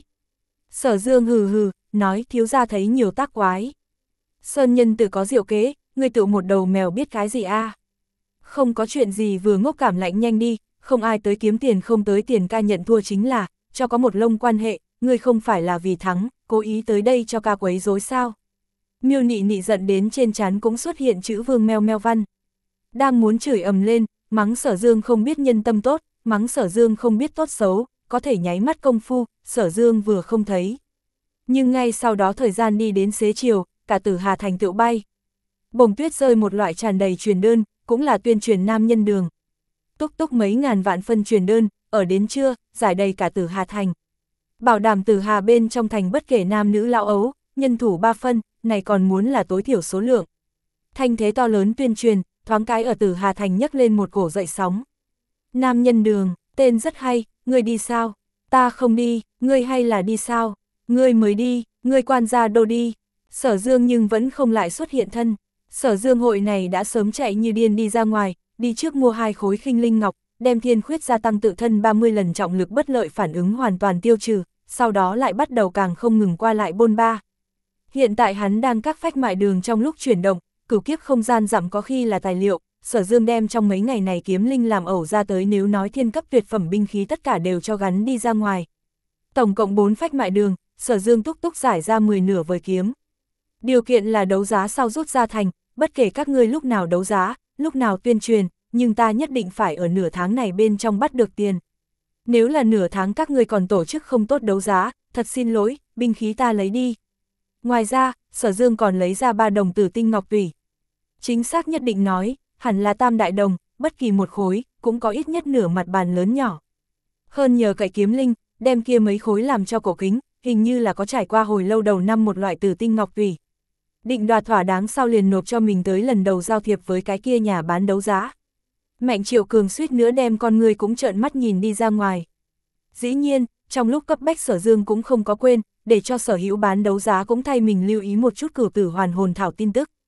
Sở Dương hừ hừ, nói thiếu gia thấy nhiều tác quái. Sơn nhân tự có diệu kế, ngươi tự một đầu mèo biết cái gì a? À? Không có chuyện gì vừa ngốc cảm lạnh nhanh đi, không ai tới kiếm tiền không tới tiền ca nhận thua chính là, cho có một lông quan hệ, ngươi không phải là vì thắng, cố ý tới đây cho ca quấy rối sao. Miêu Nị Nị giận đến trên trán cũng xuất hiện chữ vương meo meo văn. Đang muốn chửi ầm lên, mắng Sở Dương không biết nhân tâm tốt, mắng Sở Dương không biết tốt xấu, có thể nháy mắt công phu, Sở Dương vừa không thấy. Nhưng ngay sau đó thời gian đi đến xế chiều, cả Tử Hà Thành tựu bay. Bồng tuyết rơi một loại tràn đầy truyền đơn, cũng là tuyên truyền nam nhân đường. Túc túc mấy ngàn vạn phân truyền đơn, ở đến trưa, giải đầy cả Tử Hà Thành. Bảo đảm Tử Hà bên trong thành bất kể nam nữ lão ấu, nhân thủ ba phân, này còn muốn là tối thiểu số lượng. Thanh thế to lớn tuyên truyền, thoáng cái ở Tử Hà Thành nhấc lên một cổ dậy sóng. Nam nhân đường, tên rất hay, ngươi đi sao? Ta không đi, ngươi hay là đi sao? Ngươi mới đi, ngươi quan gia đâu đi? Sở Dương nhưng vẫn không lại xuất hiện thân. Sở Dương hội này đã sớm chạy như điên đi ra ngoài, đi trước mua hai khối khinh linh ngọc, đem thiên khuyết gia tăng tự thân ba mươi lần trọng lực bất lợi phản ứng hoàn toàn tiêu trừ, sau đó lại bắt đầu càng không ngừng qua lại bôn ba. Hiện tại hắn đang các phách mại đường trong lúc chuyển động, cửu kiếp không gian giảm có khi là tài liệu, Sở Dương đem trong mấy ngày này kiếm linh làm ẩu ra tới, nếu nói thiên cấp tuyệt phẩm binh khí tất cả đều cho gắn đi ra ngoài. Tổng cộng bốn phách mại đường, Sở Dương túc túc giải ra mười nửa vời kiếm. Điều kiện là đấu giá sau rút ra thành, bất kể các ngươi lúc nào đấu giá, lúc nào tuyên truyền, nhưng ta nhất định phải ở nửa tháng này bên trong bắt được tiền. Nếu là nửa tháng các ngươi còn tổ chức không tốt đấu giá, thật xin lỗi, binh khí ta lấy đi. Ngoài ra, Sở Dương còn lấy ra ba đồng tử tinh ngọc tùy. Chính xác nhất định nói, hẳn là tam đại đồng, bất kỳ một khối, cũng có ít nhất nửa mặt bàn lớn nhỏ. Hơn nhờ cậy kiếm linh, đem kia mấy khối làm cho cổ kính, hình như là có trải qua hồi lâu đầu năm một loại tử tinh ngọc tùy. Định đoạt thỏa đáng sau liền nộp cho mình tới lần đầu giao thiệp với cái kia nhà bán đấu giá. Mạnh Triệu Cường suýt nữa đem con người cũng trợn mắt nhìn đi ra ngoài. Dĩ nhiên, trong lúc cấp bách Sở Dương cũng không có quên, để cho sở hữu bán đấu giá cũng thay mình lưu ý một chút cửu tử hoàn hồn thảo tin tức.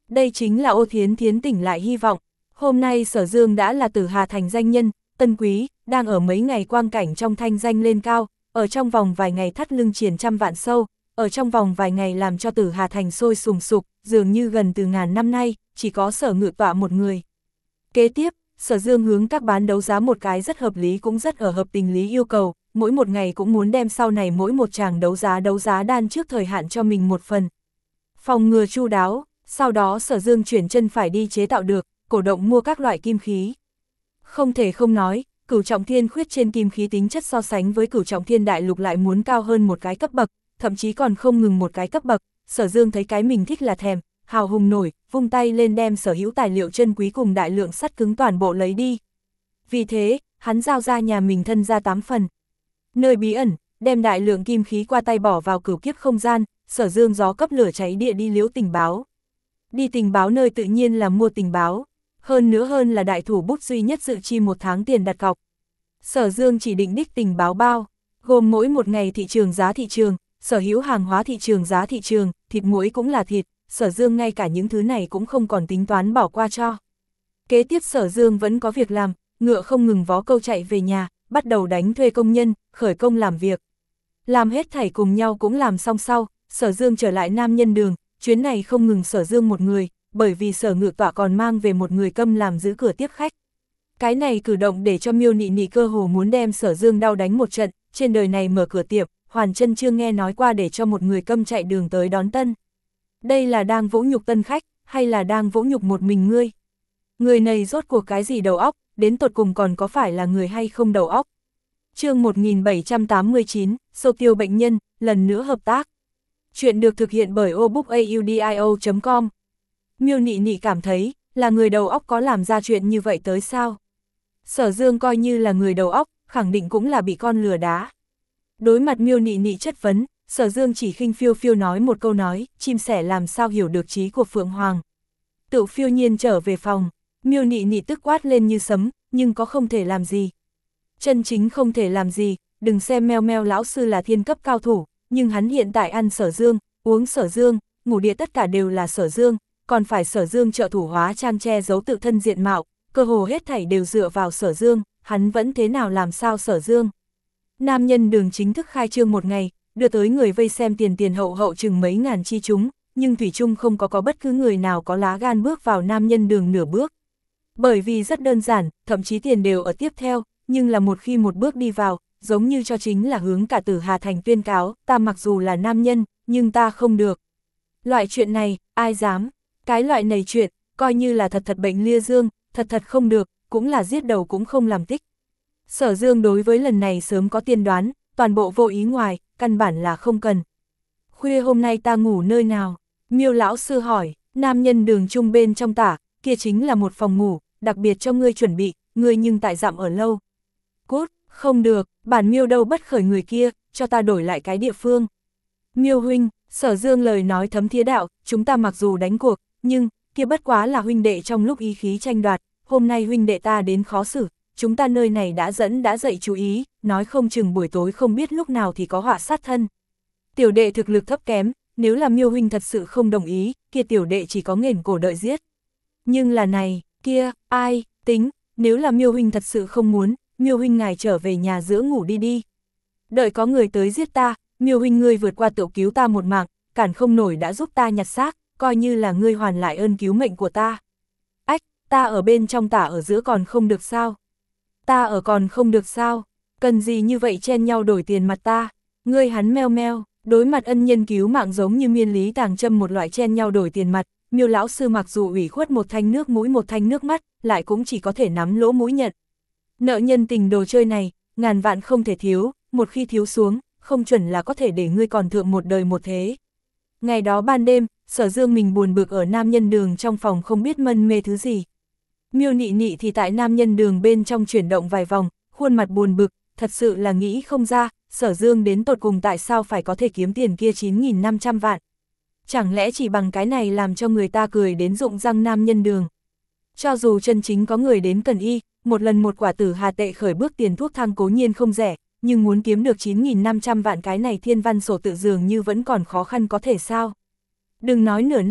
Đây chính là Ô Thiến Thiến tỉnh lại hy vọng. Hôm nay Sở Dương đã là Tử Hà Thành danh nhân, tân quý, đang ở mấy ngày quang cảnh trong thanh danh lên cao, ở trong vòng vài ngày thắt lưng triển trăm vạn sâu, ở trong vòng vài ngày làm cho Tử Hà Thành sôi sùng sục, dường như gần từ ngàn năm nay, chỉ có Sở Ngự Tọa một người. Kế tiếp, Sở Dương hướng các bán đấu giá một cái rất hợp lý cũng rất ở hợp tình lý yêu cầu, mỗi một ngày cũng muốn đem sau này mỗi một tràng đấu giá đấu giá đan trước thời hạn cho mình một phần. Phòng ngừa chu đáo, sau đó Sở Dương chuyển chân phải đi chế tạo được, cổ động mua các loại kim khí. Không thể không nói, Cửu Trọng Thiên Khuyết trên kim khí tính chất so sánh với Cửu Trọng Thiên Đại Lục lại muốn cao hơn một cái cấp bậc, thậm chí còn không ngừng một cái cấp bậc. Sở Dương thấy cái mình thích là thèm, hào hùng nổi, vung tay lên đem sở hữu tài liệu chân quý cùng đại lượng sắt cứng toàn bộ lấy đi. Vì thế, hắn giao ra nhà mình thân ra tám phần. Nơi bí ẩn, đem đại lượng kim khí qua tay bỏ vào cửu kiếp không gian, Sở Dương gió cấp lửa cháy địa đi liễu tình báo. Đi tình báo nơi tự nhiên là mua tình báo, hơn nữa hơn là đại thủ bút duy nhất dự chi một tháng tiền đặt cọc. Sở Dương chỉ định đích tình báo bao, gồm mỗi một ngày thị trường giá thị trường, sở hữu hàng hóa thị trường giá thị trường, thịt muối cũng là thịt, Sở Dương ngay cả những thứ này cũng không còn tính toán bỏ qua cho. Kế tiếp Sở Dương vẫn có việc làm, ngựa không ngừng vó câu chạy về nhà, bắt đầu đánh thuê công nhân, khởi công làm việc. Làm hết thảy cùng nhau cũng làm xong sau, Sở Dương trở lại Nam Nhân Đường, chuyến này không ngừng Sở Dương một người, bởi vì Sở Ngự Tọa còn mang về một người câm làm giữ cửa tiếp khách. Cái này cử động để cho Miêu Nị Nị cơ hồ muốn đem Sở Dương đau đánh một trận, trên đời này mở cửa tiệm, Hoàn Chân chưa nghe nói qua để cho một người câm chạy đường tới đón tân. Đây là đang vỗ nhục tân khách, hay là đang vỗ nhục một mình ngươi? Người này rốt cuộc cái gì đầu óc, đến tột cùng còn có phải là người hay không đầu óc? Chương một nghìn bảy trăm tám mươi chín, Sâu Tiêu Bệnh Nhân, lần nữa hợp tác. Chuyện được thực hiện bởi obookaudio chấm com. Miêu Nị Nị cảm thấy, là người đầu óc có làm ra chuyện như vậy tới sao? Sở Dương coi như là người đầu óc, khẳng định cũng là bị con lừa đá. Đối mặt Miêu Nị Nị chất vấn, Sở Dương chỉ khinh phiêu phiêu nói một câu nói, chim sẻ làm sao hiểu được trí của Phượng Hoàng. Tự phiêu nhiên trở về phòng, Miêu Nị Nị tức quát lên như sấm, nhưng có không thể làm gì. Chân chính không thể làm gì, đừng xem Meo Meo lão sư là thiên cấp cao thủ, nhưng hắn hiện tại ăn Sở Dương, uống Sở Dương, ngủ địa tất cả đều là Sở Dương, còn phải Sở Dương trợ thủ hóa trang che giấu tự thân diện mạo, cơ hồ hết thảy đều dựa vào Sở Dương, hắn vẫn thế nào làm sao Sở Dương. Nam Nhân Đường chính thức khai trương một ngày, đưa tới người vây xem tiền tiền hậu hậu chừng mấy ngàn chi chúng, nhưng thủy chung không có có bất cứ người nào có lá gan bước vào Nam Nhân Đường nửa bước. Bởi vì rất đơn giản, thậm chí tiền đều ở tiếp theo, nhưng là một khi một bước đi vào, giống như cho chính là hướng cả Tử Hà Thành tuyên cáo, ta mặc dù là nam nhân, nhưng ta không được. Loại chuyện này, ai dám? Cái loại này chuyện, coi như là thật thật bệnh lia dương, thật thật không được, cũng là giết đầu cũng không làm tích. Sở Dương đối với lần này sớm có tiên đoán, toàn bộ vô ý ngoài, căn bản là không cần. Khuya hôm nay ta ngủ nơi nào? Miêu lão sư hỏi. Nam Nhân Đường trung bên trong tả, kia chính là một phòng ngủ, đặc biệt cho ngươi chuẩn bị, ngươi nhưng tại dặm ở lâu. Cút, không được, bản Miêu đâu bất khởi người kia, cho ta đổi lại cái địa phương. Miêu huynh, Sở Dương lời nói thấm thía đạo, chúng ta mặc dù đánh cuộc, nhưng, kia bất quá là huynh đệ trong lúc ý khí tranh đoạt, hôm nay huynh đệ ta đến khó xử, chúng ta nơi này đã dẫn đã dậy chú ý, nói không chừng buổi tối không biết lúc nào thì có họa sát thân. Tiểu đệ thực lực thấp kém, nếu là Miêu huynh thật sự không đồng ý, kia tiểu đệ chỉ có nghển cổ đợi giết. Nhưng là này, kia, ai, tính, nếu là Miêu huynh thật sự không muốn, Miêu huynh ngài trở về nhà giữa ngủ đi đi. Đợi có người tới giết ta, Miêu huynh ngươi vượt qua tự cứu ta một mạng, cản không nổi đã giúp ta nhặt xác, coi như là ngươi hoàn lại ơn cứu mệnh của ta. Ách, ta ở bên trong tả ở giữa còn không được sao? Ta ở còn không được sao? Cần gì như vậy chen nhau đổi tiền mặt ta? Ngươi hắn Meo Meo, đối mặt ân nhân cứu mạng giống như miên lý tàng châm một loại chen nhau đổi tiền mặt, Miêu lão sư mặc dù ủy khuất một thanh nước mũi một thanh nước mắt, lại cũng chỉ có thể nắm lỗ mũi nhận. Nợ nhân tình đồ chơi này, ngàn vạn không thể thiếu, một khi thiếu xuống, không chuẩn là có thể để ngươi còn thượng một đời một thế. Ngày đó ban đêm, Sở Dương mình buồn bực ở Nam Nhân Đường trong phòng không biết mân mê thứ gì. Miêu Nị Nị thì tại Nam Nhân Đường bên trong chuyển động vài vòng, khuôn mặt buồn bực, thật sự là nghĩ không ra, Sở Dương đến tột cùng tại sao phải có thể kiếm tiền kia chín nghìn năm trăm vạn. Chẳng lẽ chỉ bằng cái này làm cho người ta cười đến rụng răng Nam Nhân Đường. Cho dù chân chính có người đến cần y, một lần một quả Tử Hà tệ khởi bước tiền thuốc thang cố nhiên không rẻ, nhưng muốn kiếm được chín nghìn năm trăm vạn cái này thiên văn sổ tự dường như vẫn còn khó khăn có thể sao. Đừng nói nửa năm,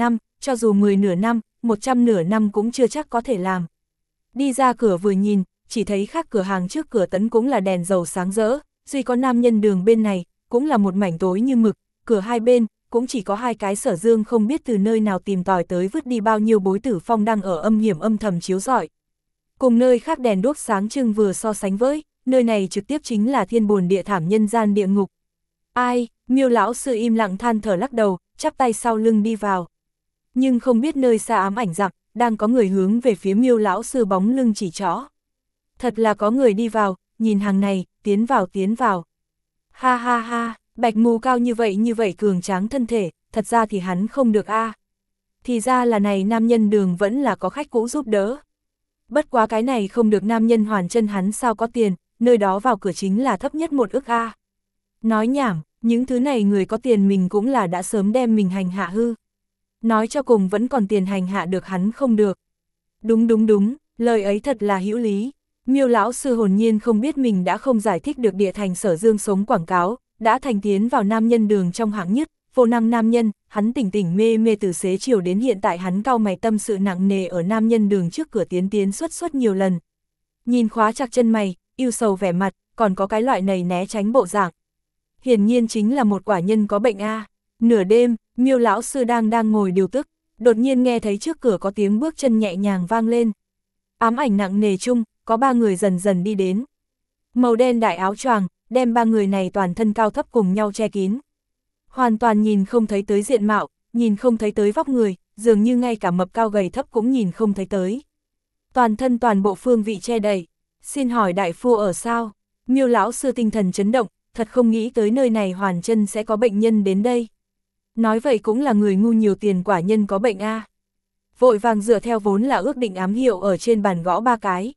cho dù mười nửa năm, một trăm nửa năm cũng chưa chắc có thể làm. Đi ra cửa vừa nhìn, chỉ thấy khác cửa hàng trước cửa tấn cũng là đèn dầu sáng rỡ, duy có nam nhân đường bên này, cũng là một mảnh tối như mực, cửa hai bên, cũng chỉ có hai cái Sở Dương không biết từ nơi nào tìm tòi tới vứt đi bao nhiêu bối tử phong đang ở âm hiểm âm thầm chiếu rọi. Cùng nơi khác đèn đuốc sáng trưng vừa so sánh với, nơi này trực tiếp chính là thiên bồn địa thảm nhân gian địa ngục. Ai, Miêu lão sư im lặng than thở lắc đầu, chắp tay sau lưng đi vào. Nhưng không biết nơi xa ám ảnh dặm, đang có người hướng về phía Miêu lão sư bóng lưng chỉ trỏ. Thật là có người đi vào, nhìn hàng này, tiến vào tiến vào. Ha ha ha, Bạch Mù cao như vậy như vậy cường tráng thân thể, thật ra thì hắn không được a. À. Thì ra là này nam nhân đường vẫn là có khách cũ giúp đỡ. Bất quá cái này không được nam nhân hoàn chân hắn sao có tiền, nơi đó vào cửa chính là thấp nhất một ức a. À. Nói nhảm, những thứ này người có tiền mình cũng là đã sớm đem mình hành hạ hư. Nói cho cùng vẫn còn tiền hành hạ được hắn không được. Đúng đúng đúng, lời ấy thật là hữu lý. Miêu lão sư hồn nhiên không biết mình đã không giải thích được địa thành Sở Dương sống quảng cáo, đã thành tiến vào nam nhân đường trong hạng nhất, vô năng nam nhân, hắn tỉnh tỉnh mê mê từ xế chiều đến hiện tại hắn cau mày tâm sự nặng nề ở nam nhân đường trước cửa tiến tiến xuất xuất nhiều lần. Nhìn khóa chặt chân mày, yêu sầu vẻ mặt, còn có cái loại này né tránh bộ dạng. Hiển nhiên chính là một quả nhân có bệnh a. À. Nửa đêm, Miêu lão sư đang đang ngồi điều tức, đột nhiên nghe thấy trước cửa có tiếng bước chân nhẹ nhàng vang lên. Ám ảnh nặng nề chung, có ba người dần dần đi đến. Màu đen đại áo choàng, đem ba người này toàn thân cao thấp cùng nhau che kín. Hoàn toàn nhìn không thấy tới diện mạo, nhìn không thấy tới vóc người, dường như ngay cả mập cao gầy thấp cũng nhìn không thấy tới. Toàn thân toàn bộ phương vị che đầy. Xin hỏi đại phu ở sao? Miêu lão sư tinh thần chấn động, thật không nghĩ tới nơi này hoàn chân sẽ có bệnh nhân đến đây. Nói vậy cũng là người ngu nhiều tiền quả nhân có bệnh a. À. Vội vàng dựa theo vốn là ước định ám hiệu ở trên bàn gõ ba cái.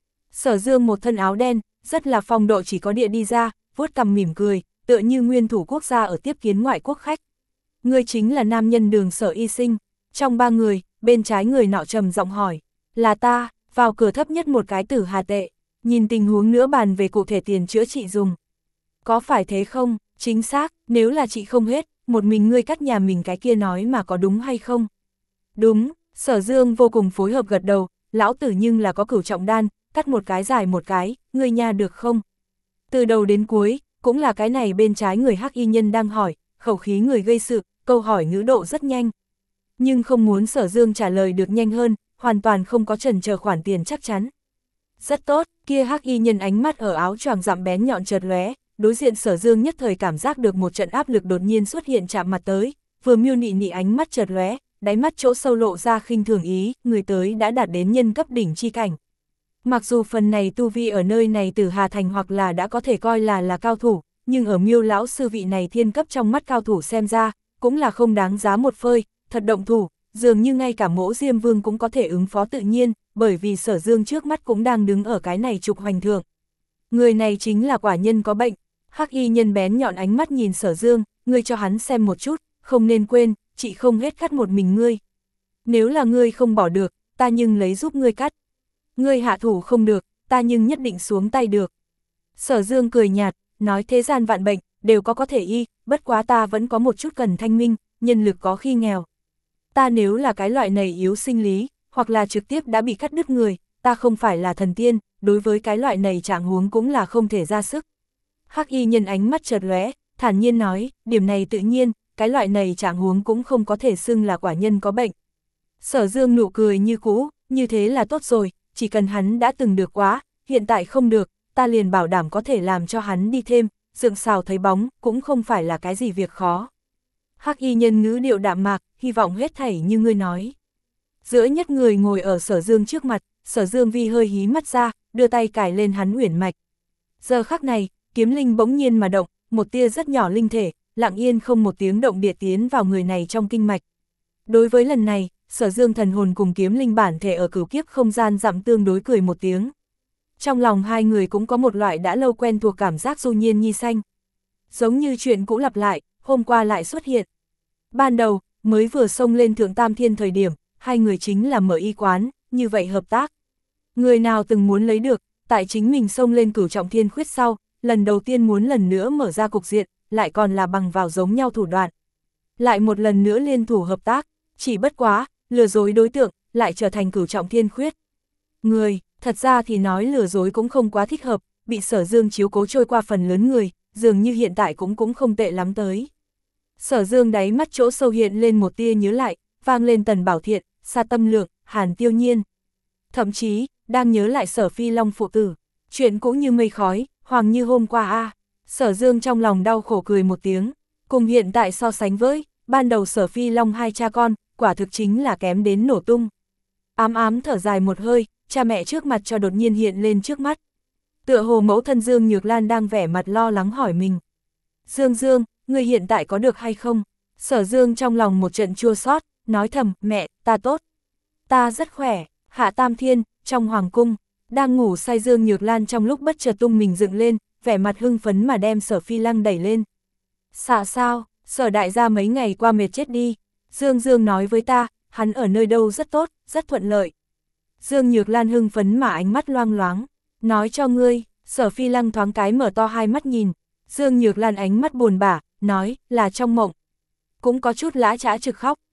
Sở Dương một thân áo đen, rất là phong độ chỉ có địa đi ra, vuốt cằm mỉm cười, tựa như nguyên thủ quốc gia ở tiếp kiến ngoại quốc khách. Người chính là nam nhân đường Sở Y Sinh. Trong ba người, bên trái người nọ trầm giọng hỏi, là ta, vào cửa thấp nhất một cái tử hà tệ, nhìn tình huống nữa bàn về cụ thể tiền chữa trị dùng. Có phải thế không? Chính xác, nếu là chị không hết, một mình ngươi cắt nhà mình cái kia nói mà có đúng hay không? Đúng, Sở Dương vô cùng phối hợp gật đầu, lão tử nhưng là có cửu trọng đan, cắt một cái dài một cái, ngươi nha được không? Từ đầu đến cuối, cũng là cái này bên trái người hắc y nhân đang hỏi, khẩu khí người gây sự, câu hỏi ngữ độ rất nhanh. Nhưng không muốn Sở Dương trả lời được nhanh hơn, hoàn toàn không có chần chờ khoản tiền chắc chắn. Rất tốt, kia hắc y nhân ánh mắt ở áo choàng rậm bén nhọn chợt lóe, đối diện Sở Dương nhất thời cảm giác được một trận áp lực đột nhiên xuất hiện chạm mặt tới, vừa miêu nị nị ánh mắt chợt lóe, đáy mắt chỗ sâu lộ ra khinh thường ý, người tới đã đạt đến nhân cấp đỉnh chi cảnh. Mặc dù phần này tu vi ở nơi này Tử Hà Thành hoặc là đã có thể coi là là cao thủ, nhưng ở Miêu lão sư vị này thiên cấp trong mắt cao thủ xem ra, cũng là không đáng giá một phơi, thật động thủ, dường như ngay cả Mỗ Diêm Vương cũng có thể ứng phó tự nhiên, bởi vì Sở Dương trước mắt cũng đang đứng ở cái này trục hoành thượng. Người này chính là quả nhân có bệnh. Hắc y nhân bén nhọn ánh mắt nhìn Sở Dương, ngươi cho hắn xem một chút, không nên quên, chị không hết cắt một mình ngươi. Nếu là ngươi không bỏ được, ta nhưng lấy giúp ngươi cắt. Ngươi hạ thủ không được, ta nhưng nhất định xuống tay được. Sở Dương cười nhạt, nói thế gian vạn bệnh, đều có có thể y, bất quá ta vẫn có một chút cần thanh minh, nhân lực có khi nghèo. Ta nếu là cái loại này yếu sinh lý, hoặc là trực tiếp đã bị cắt đứt người, ta không phải là thần tiên, đối với cái loại này trạng huống cũng là không thể ra sức. Hắc y nhân ánh mắt chợt lóe, thản nhiên nói, điểm này tự nhiên, cái loại này trạng huống cũng không có thể xưng là quả nhân có bệnh. Sở Dương nụ cười như cũ, như thế là tốt rồi, chỉ cần hắn đã từng được quá, hiện tại không được, ta liền bảo đảm có thể làm cho hắn đi thêm, dựng xào thấy bóng, cũng không phải là cái gì việc khó. Hắc y nhân ngữ điệu đạm mạc, hy vọng hết thảy như ngươi nói. Giữa nhất người ngồi ở Sở Dương trước mặt, Sở Dương vi hơi hí mắt ra, đưa tay cài lên hắn uyển mạch. Giờ khắc này, kiếm linh bỗng nhiên mà động, một tia rất nhỏ linh thể, lặng yên không một tiếng động địa tiến vào người này trong kinh mạch. Đối với lần này, Sở Dương thần hồn cùng kiếm linh bản thể ở cửu kiếp không gian dặm tương đối cười một tiếng. Trong lòng hai người cũng có một loại đã lâu quen thuộc cảm giác du nhiên nhi xanh. Giống như chuyện cũ lặp lại, hôm qua lại xuất hiện. Ban đầu, mới vừa xông lên Thượng Tam Thiên thời điểm, hai người chính là mở y quán, như vậy hợp tác. Người nào từng muốn lấy được, tại chính mình xông lên cửu trọng thiên khuyết sau, lần đầu tiên muốn lần nữa mở ra cục diện, lại còn là bằng vào giống nhau thủ đoạn. Lại một lần nữa liên thủ hợp tác, Chỉ bất quá, lừa dối đối tượng, lại trở thành Cửu Trọng Thiên Khuyết. Người, thật ra thì nói lừa dối cũng không quá thích hợp, bị Sở Dương chiếu cố trôi qua phần lớn người, dường như hiện tại cũng cũng không tệ lắm tới. Sở Dương đáy mắt chỗ sâu hiện lên một tia nhớ lại, vang lên Tần Bảo Thiện, Sa Tâm Lượng, Hàn Tiêu Nhiên. Thậm chí, đang nhớ lại Sở Phi Long phụ tử, chuyện cũng như mây khói, hoàng như hôm qua a. À. Sở Dương trong lòng đau khổ cười một tiếng, cùng hiện tại so sánh với, ban đầu Sở Phi Long hai cha con, quả thực chính là kém đến nổ tung. Ám ám thở dài một hơi, cha mẹ trước mặt cho đột nhiên hiện lên trước mắt. Tựa hồ mẫu thân Dương Nhược Lan đang vẻ mặt lo lắng hỏi mình. Dương Dương, ngươi hiện tại có được hay không? Sở Dương trong lòng một trận chua xót, nói thầm, mẹ, ta tốt. Ta rất khỏe. Hạ Tam Thiên, trong hoàng cung, đang ngủ say Dương Nhược Lan trong lúc bất chợt tung mình dựng lên, vẻ mặt hưng phấn mà đem Sở Phi Lăng đẩy lên. Xạ sao, Sở đại gia mấy ngày qua mệt chết đi. Dương Dương nói với ta, hắn ở nơi đâu rất tốt, rất thuận lợi. Dương Nhược Lan hưng phấn mà ánh mắt loang loáng, nói cho ngươi. Sở Phi Lăng thoáng cái mở to hai mắt nhìn, Dương Nhược Lan ánh mắt buồn bã, nói, là trong mộng. Cũng có chút lã chã trực khóc,